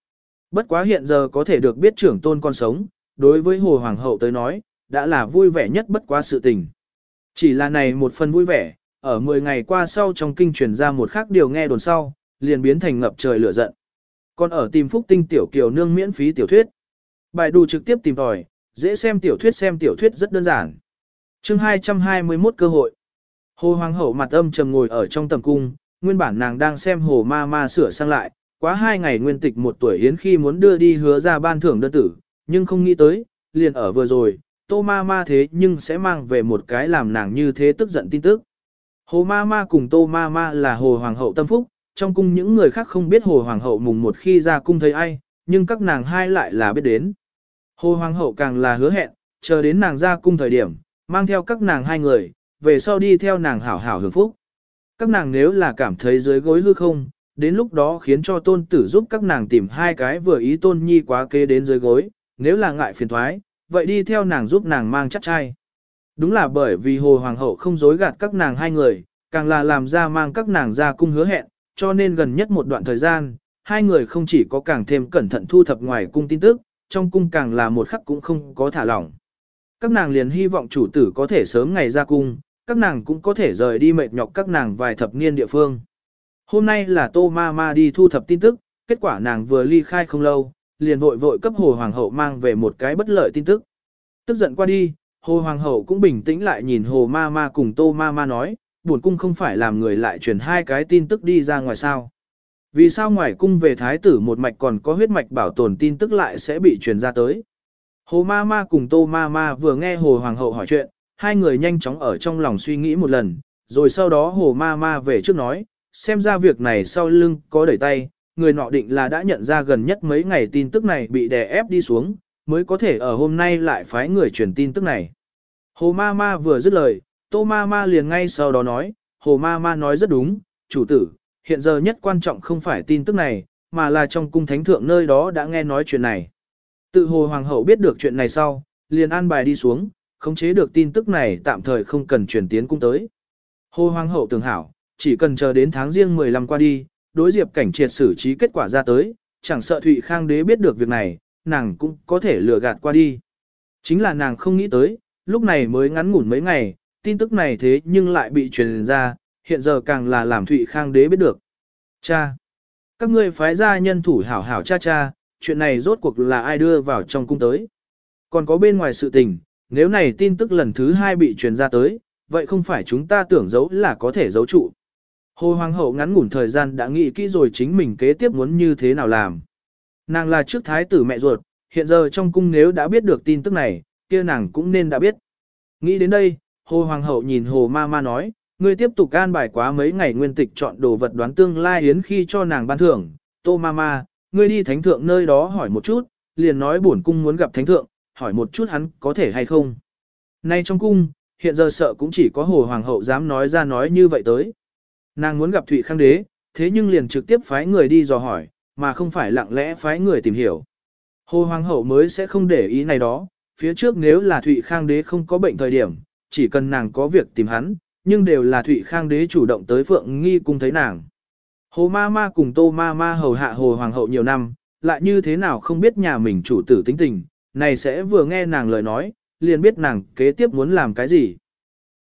Bất quá hiện giờ có thể được biết trưởng tôn con sống, đối với Hồ Hoàng hậu tới nói, đã là vui vẻ nhất bất quá sự tình. Chỉ là này một phần vui vẻ, ở mười ngày qua sau trong kinh truyền ra một khác điều nghe đồn sau, liền biến thành ngập trời lửa giận. Còn ở tìm Phúc Tinh tiểu kiều nương miễn phí tiểu thuyết. Bài đủ trực tiếp tìm tòi, dễ xem tiểu thuyết xem tiểu thuyết rất đơn giản. Chương hai trăm hai mươi mốt cơ hội. Hồ Hoàng hậu mặt âm trầm ngồi ở trong tầm cung, nguyên bản nàng đang xem Hồ ma ma sửa sang lại, quá hai ngày nguyên tịch một tuổi yến khi muốn đưa đi hứa ra ban thưởng đơn tử, nhưng không nghĩ tới, liền ở vừa rồi, Tô ma ma thế nhưng sẽ mang về một cái làm nàng như thế tức giận tin tức. Hồ ma ma cùng Tô ma ma là Hồ Hoàng hậu tâm phúc, trong cung những người khác không biết Hồ Hoàng hậu mùng một khi ra cung thấy ai, nhưng các nàng hai lại là biết đến. Hồ Hoàng hậu càng là hứa hẹn, chờ đến nàng ra cung thời điểm, mang theo các nàng hai người, về sau đi theo nàng hảo hảo hưởng phúc. Các nàng nếu là cảm thấy dưới gối hư không, đến lúc đó khiến cho tôn tử giúp các nàng tìm hai cái vừa ý tôn nhi quá kế đến dưới gối, nếu là ngại phiền thoái, vậy đi theo nàng giúp nàng mang chắc trai. Đúng là bởi vì Hồ Hoàng hậu không dối gạt các nàng hai người, càng là làm ra mang các nàng ra cung hứa hẹn, cho nên gần nhất một đoạn thời gian, hai người không chỉ có càng thêm cẩn thận thu thập ngoài cung tin tức, trong cung càng là một khắc cũng không có thả lỏng. Các nàng liền hy vọng chủ tử có thể sớm ngày ra cung, các nàng cũng có thể rời đi mệt nhọc các nàng vài thập niên địa phương. Hôm nay là Tô ma ma đi thu thập tin tức, kết quả nàng vừa ly khai không lâu, liền vội vội cấp Hồ Hoàng hậu mang về một cái bất lợi tin tức. Tức giận qua đi, Hồ Hoàng hậu cũng bình tĩnh lại nhìn Hồ ma ma cùng Tô ma ma nói, buồn cung không phải làm người lại truyền hai cái tin tức đi ra ngoài sao. Vì sao ngoài cung về thái tử một mạch còn có huyết mạch bảo tồn tin tức lại sẽ bị truyền ra tới. Hồ ma ma cùng Tô ma ma vừa nghe Hồ Hoàng hậu hỏi chuyện, hai người nhanh chóng ở trong lòng suy nghĩ một lần, rồi sau đó Hồ ma ma về trước nói, xem ra việc này sau lưng có đẩy tay, người nọ định là đã nhận ra gần nhất mấy ngày tin tức này bị đè ép đi xuống, mới có thể ở hôm nay lại phái người truyền tin tức này. Hồ ma ma vừa dứt lời, Tô ma ma liền ngay sau đó nói, Hồ ma ma nói rất đúng, chủ tử, hiện giờ nhất quan trọng không phải tin tức này, mà là trong cung thánh thượng nơi đó đã nghe nói chuyện này. Tự Hồ Hoàng hậu biết được chuyện này sau, liền an bài đi xuống, khống chế được tin tức này tạm thời không cần truyền tiến cung tới. Hồ Hoàng hậu tưởng hảo, chỉ cần chờ đến tháng riêng mười lăm qua đi, đối Diệp Cảnh Triệt xử trí kết quả ra tới, chẳng sợ Thụy Khang đế biết được việc này, nàng cũng có thể lừa gạt qua đi. Chính là nàng không nghĩ tới, lúc này mới ngắn ngủn mấy ngày, tin tức này thế nhưng lại bị truyền ra, hiện giờ càng là làm Thụy Khang đế biết được. Cha! Các ngươi phái ra nhân thủ hảo hảo cha cha, chuyện này rốt cuộc là ai đưa vào trong cung tới. Còn có bên ngoài sự tình, nếu này tin tức lần thứ hai bị truyền ra tới, vậy không phải chúng ta tưởng giấu là có thể giấu trụ. Hồ Hoàng hậu ngắn ngủn thời gian đã nghĩ kỹ rồi chính mình kế tiếp muốn như thế nào làm. Nàng là trước thái tử mẹ ruột, hiện giờ trong cung nếu đã biết được tin tức này, kia nàng cũng nên đã biết. Nghĩ đến đây, Hồ Hoàng hậu nhìn Hồ ma ma nói, ngươi tiếp tục an bài quá mấy ngày nguyên tịch chọn đồ vật đoán tương lai yến khi cho nàng ban thưởng. Tô ma ma, ngươi đi thánh thượng nơi đó hỏi một chút, liền nói bổn cung muốn gặp thánh thượng, hỏi một chút hắn có thể hay không. Nay trong cung, hiện giờ sợ cũng chỉ có Hồ Hoàng hậu dám nói ra nói như vậy tới. Nàng muốn gặp Thụy Khang đế, thế nhưng liền trực tiếp phái người đi dò hỏi, mà không phải lặng lẽ phái người tìm hiểu. Hồ Hoàng hậu mới sẽ không để ý này đó, phía trước nếu là Thụy Khang đế không có bệnh thời điểm, chỉ cần nàng có việc tìm hắn, nhưng đều là Thụy Khang đế chủ động tới Phượng Nghi cung thấy nàng. Hồ ma ma cùng Tô ma ma hầu hạ Hồ Hoàng hậu nhiều năm, lại như thế nào không biết nhà mình chủ tử tính tình, này sẽ vừa nghe nàng lời nói, liền biết nàng kế tiếp muốn làm cái gì.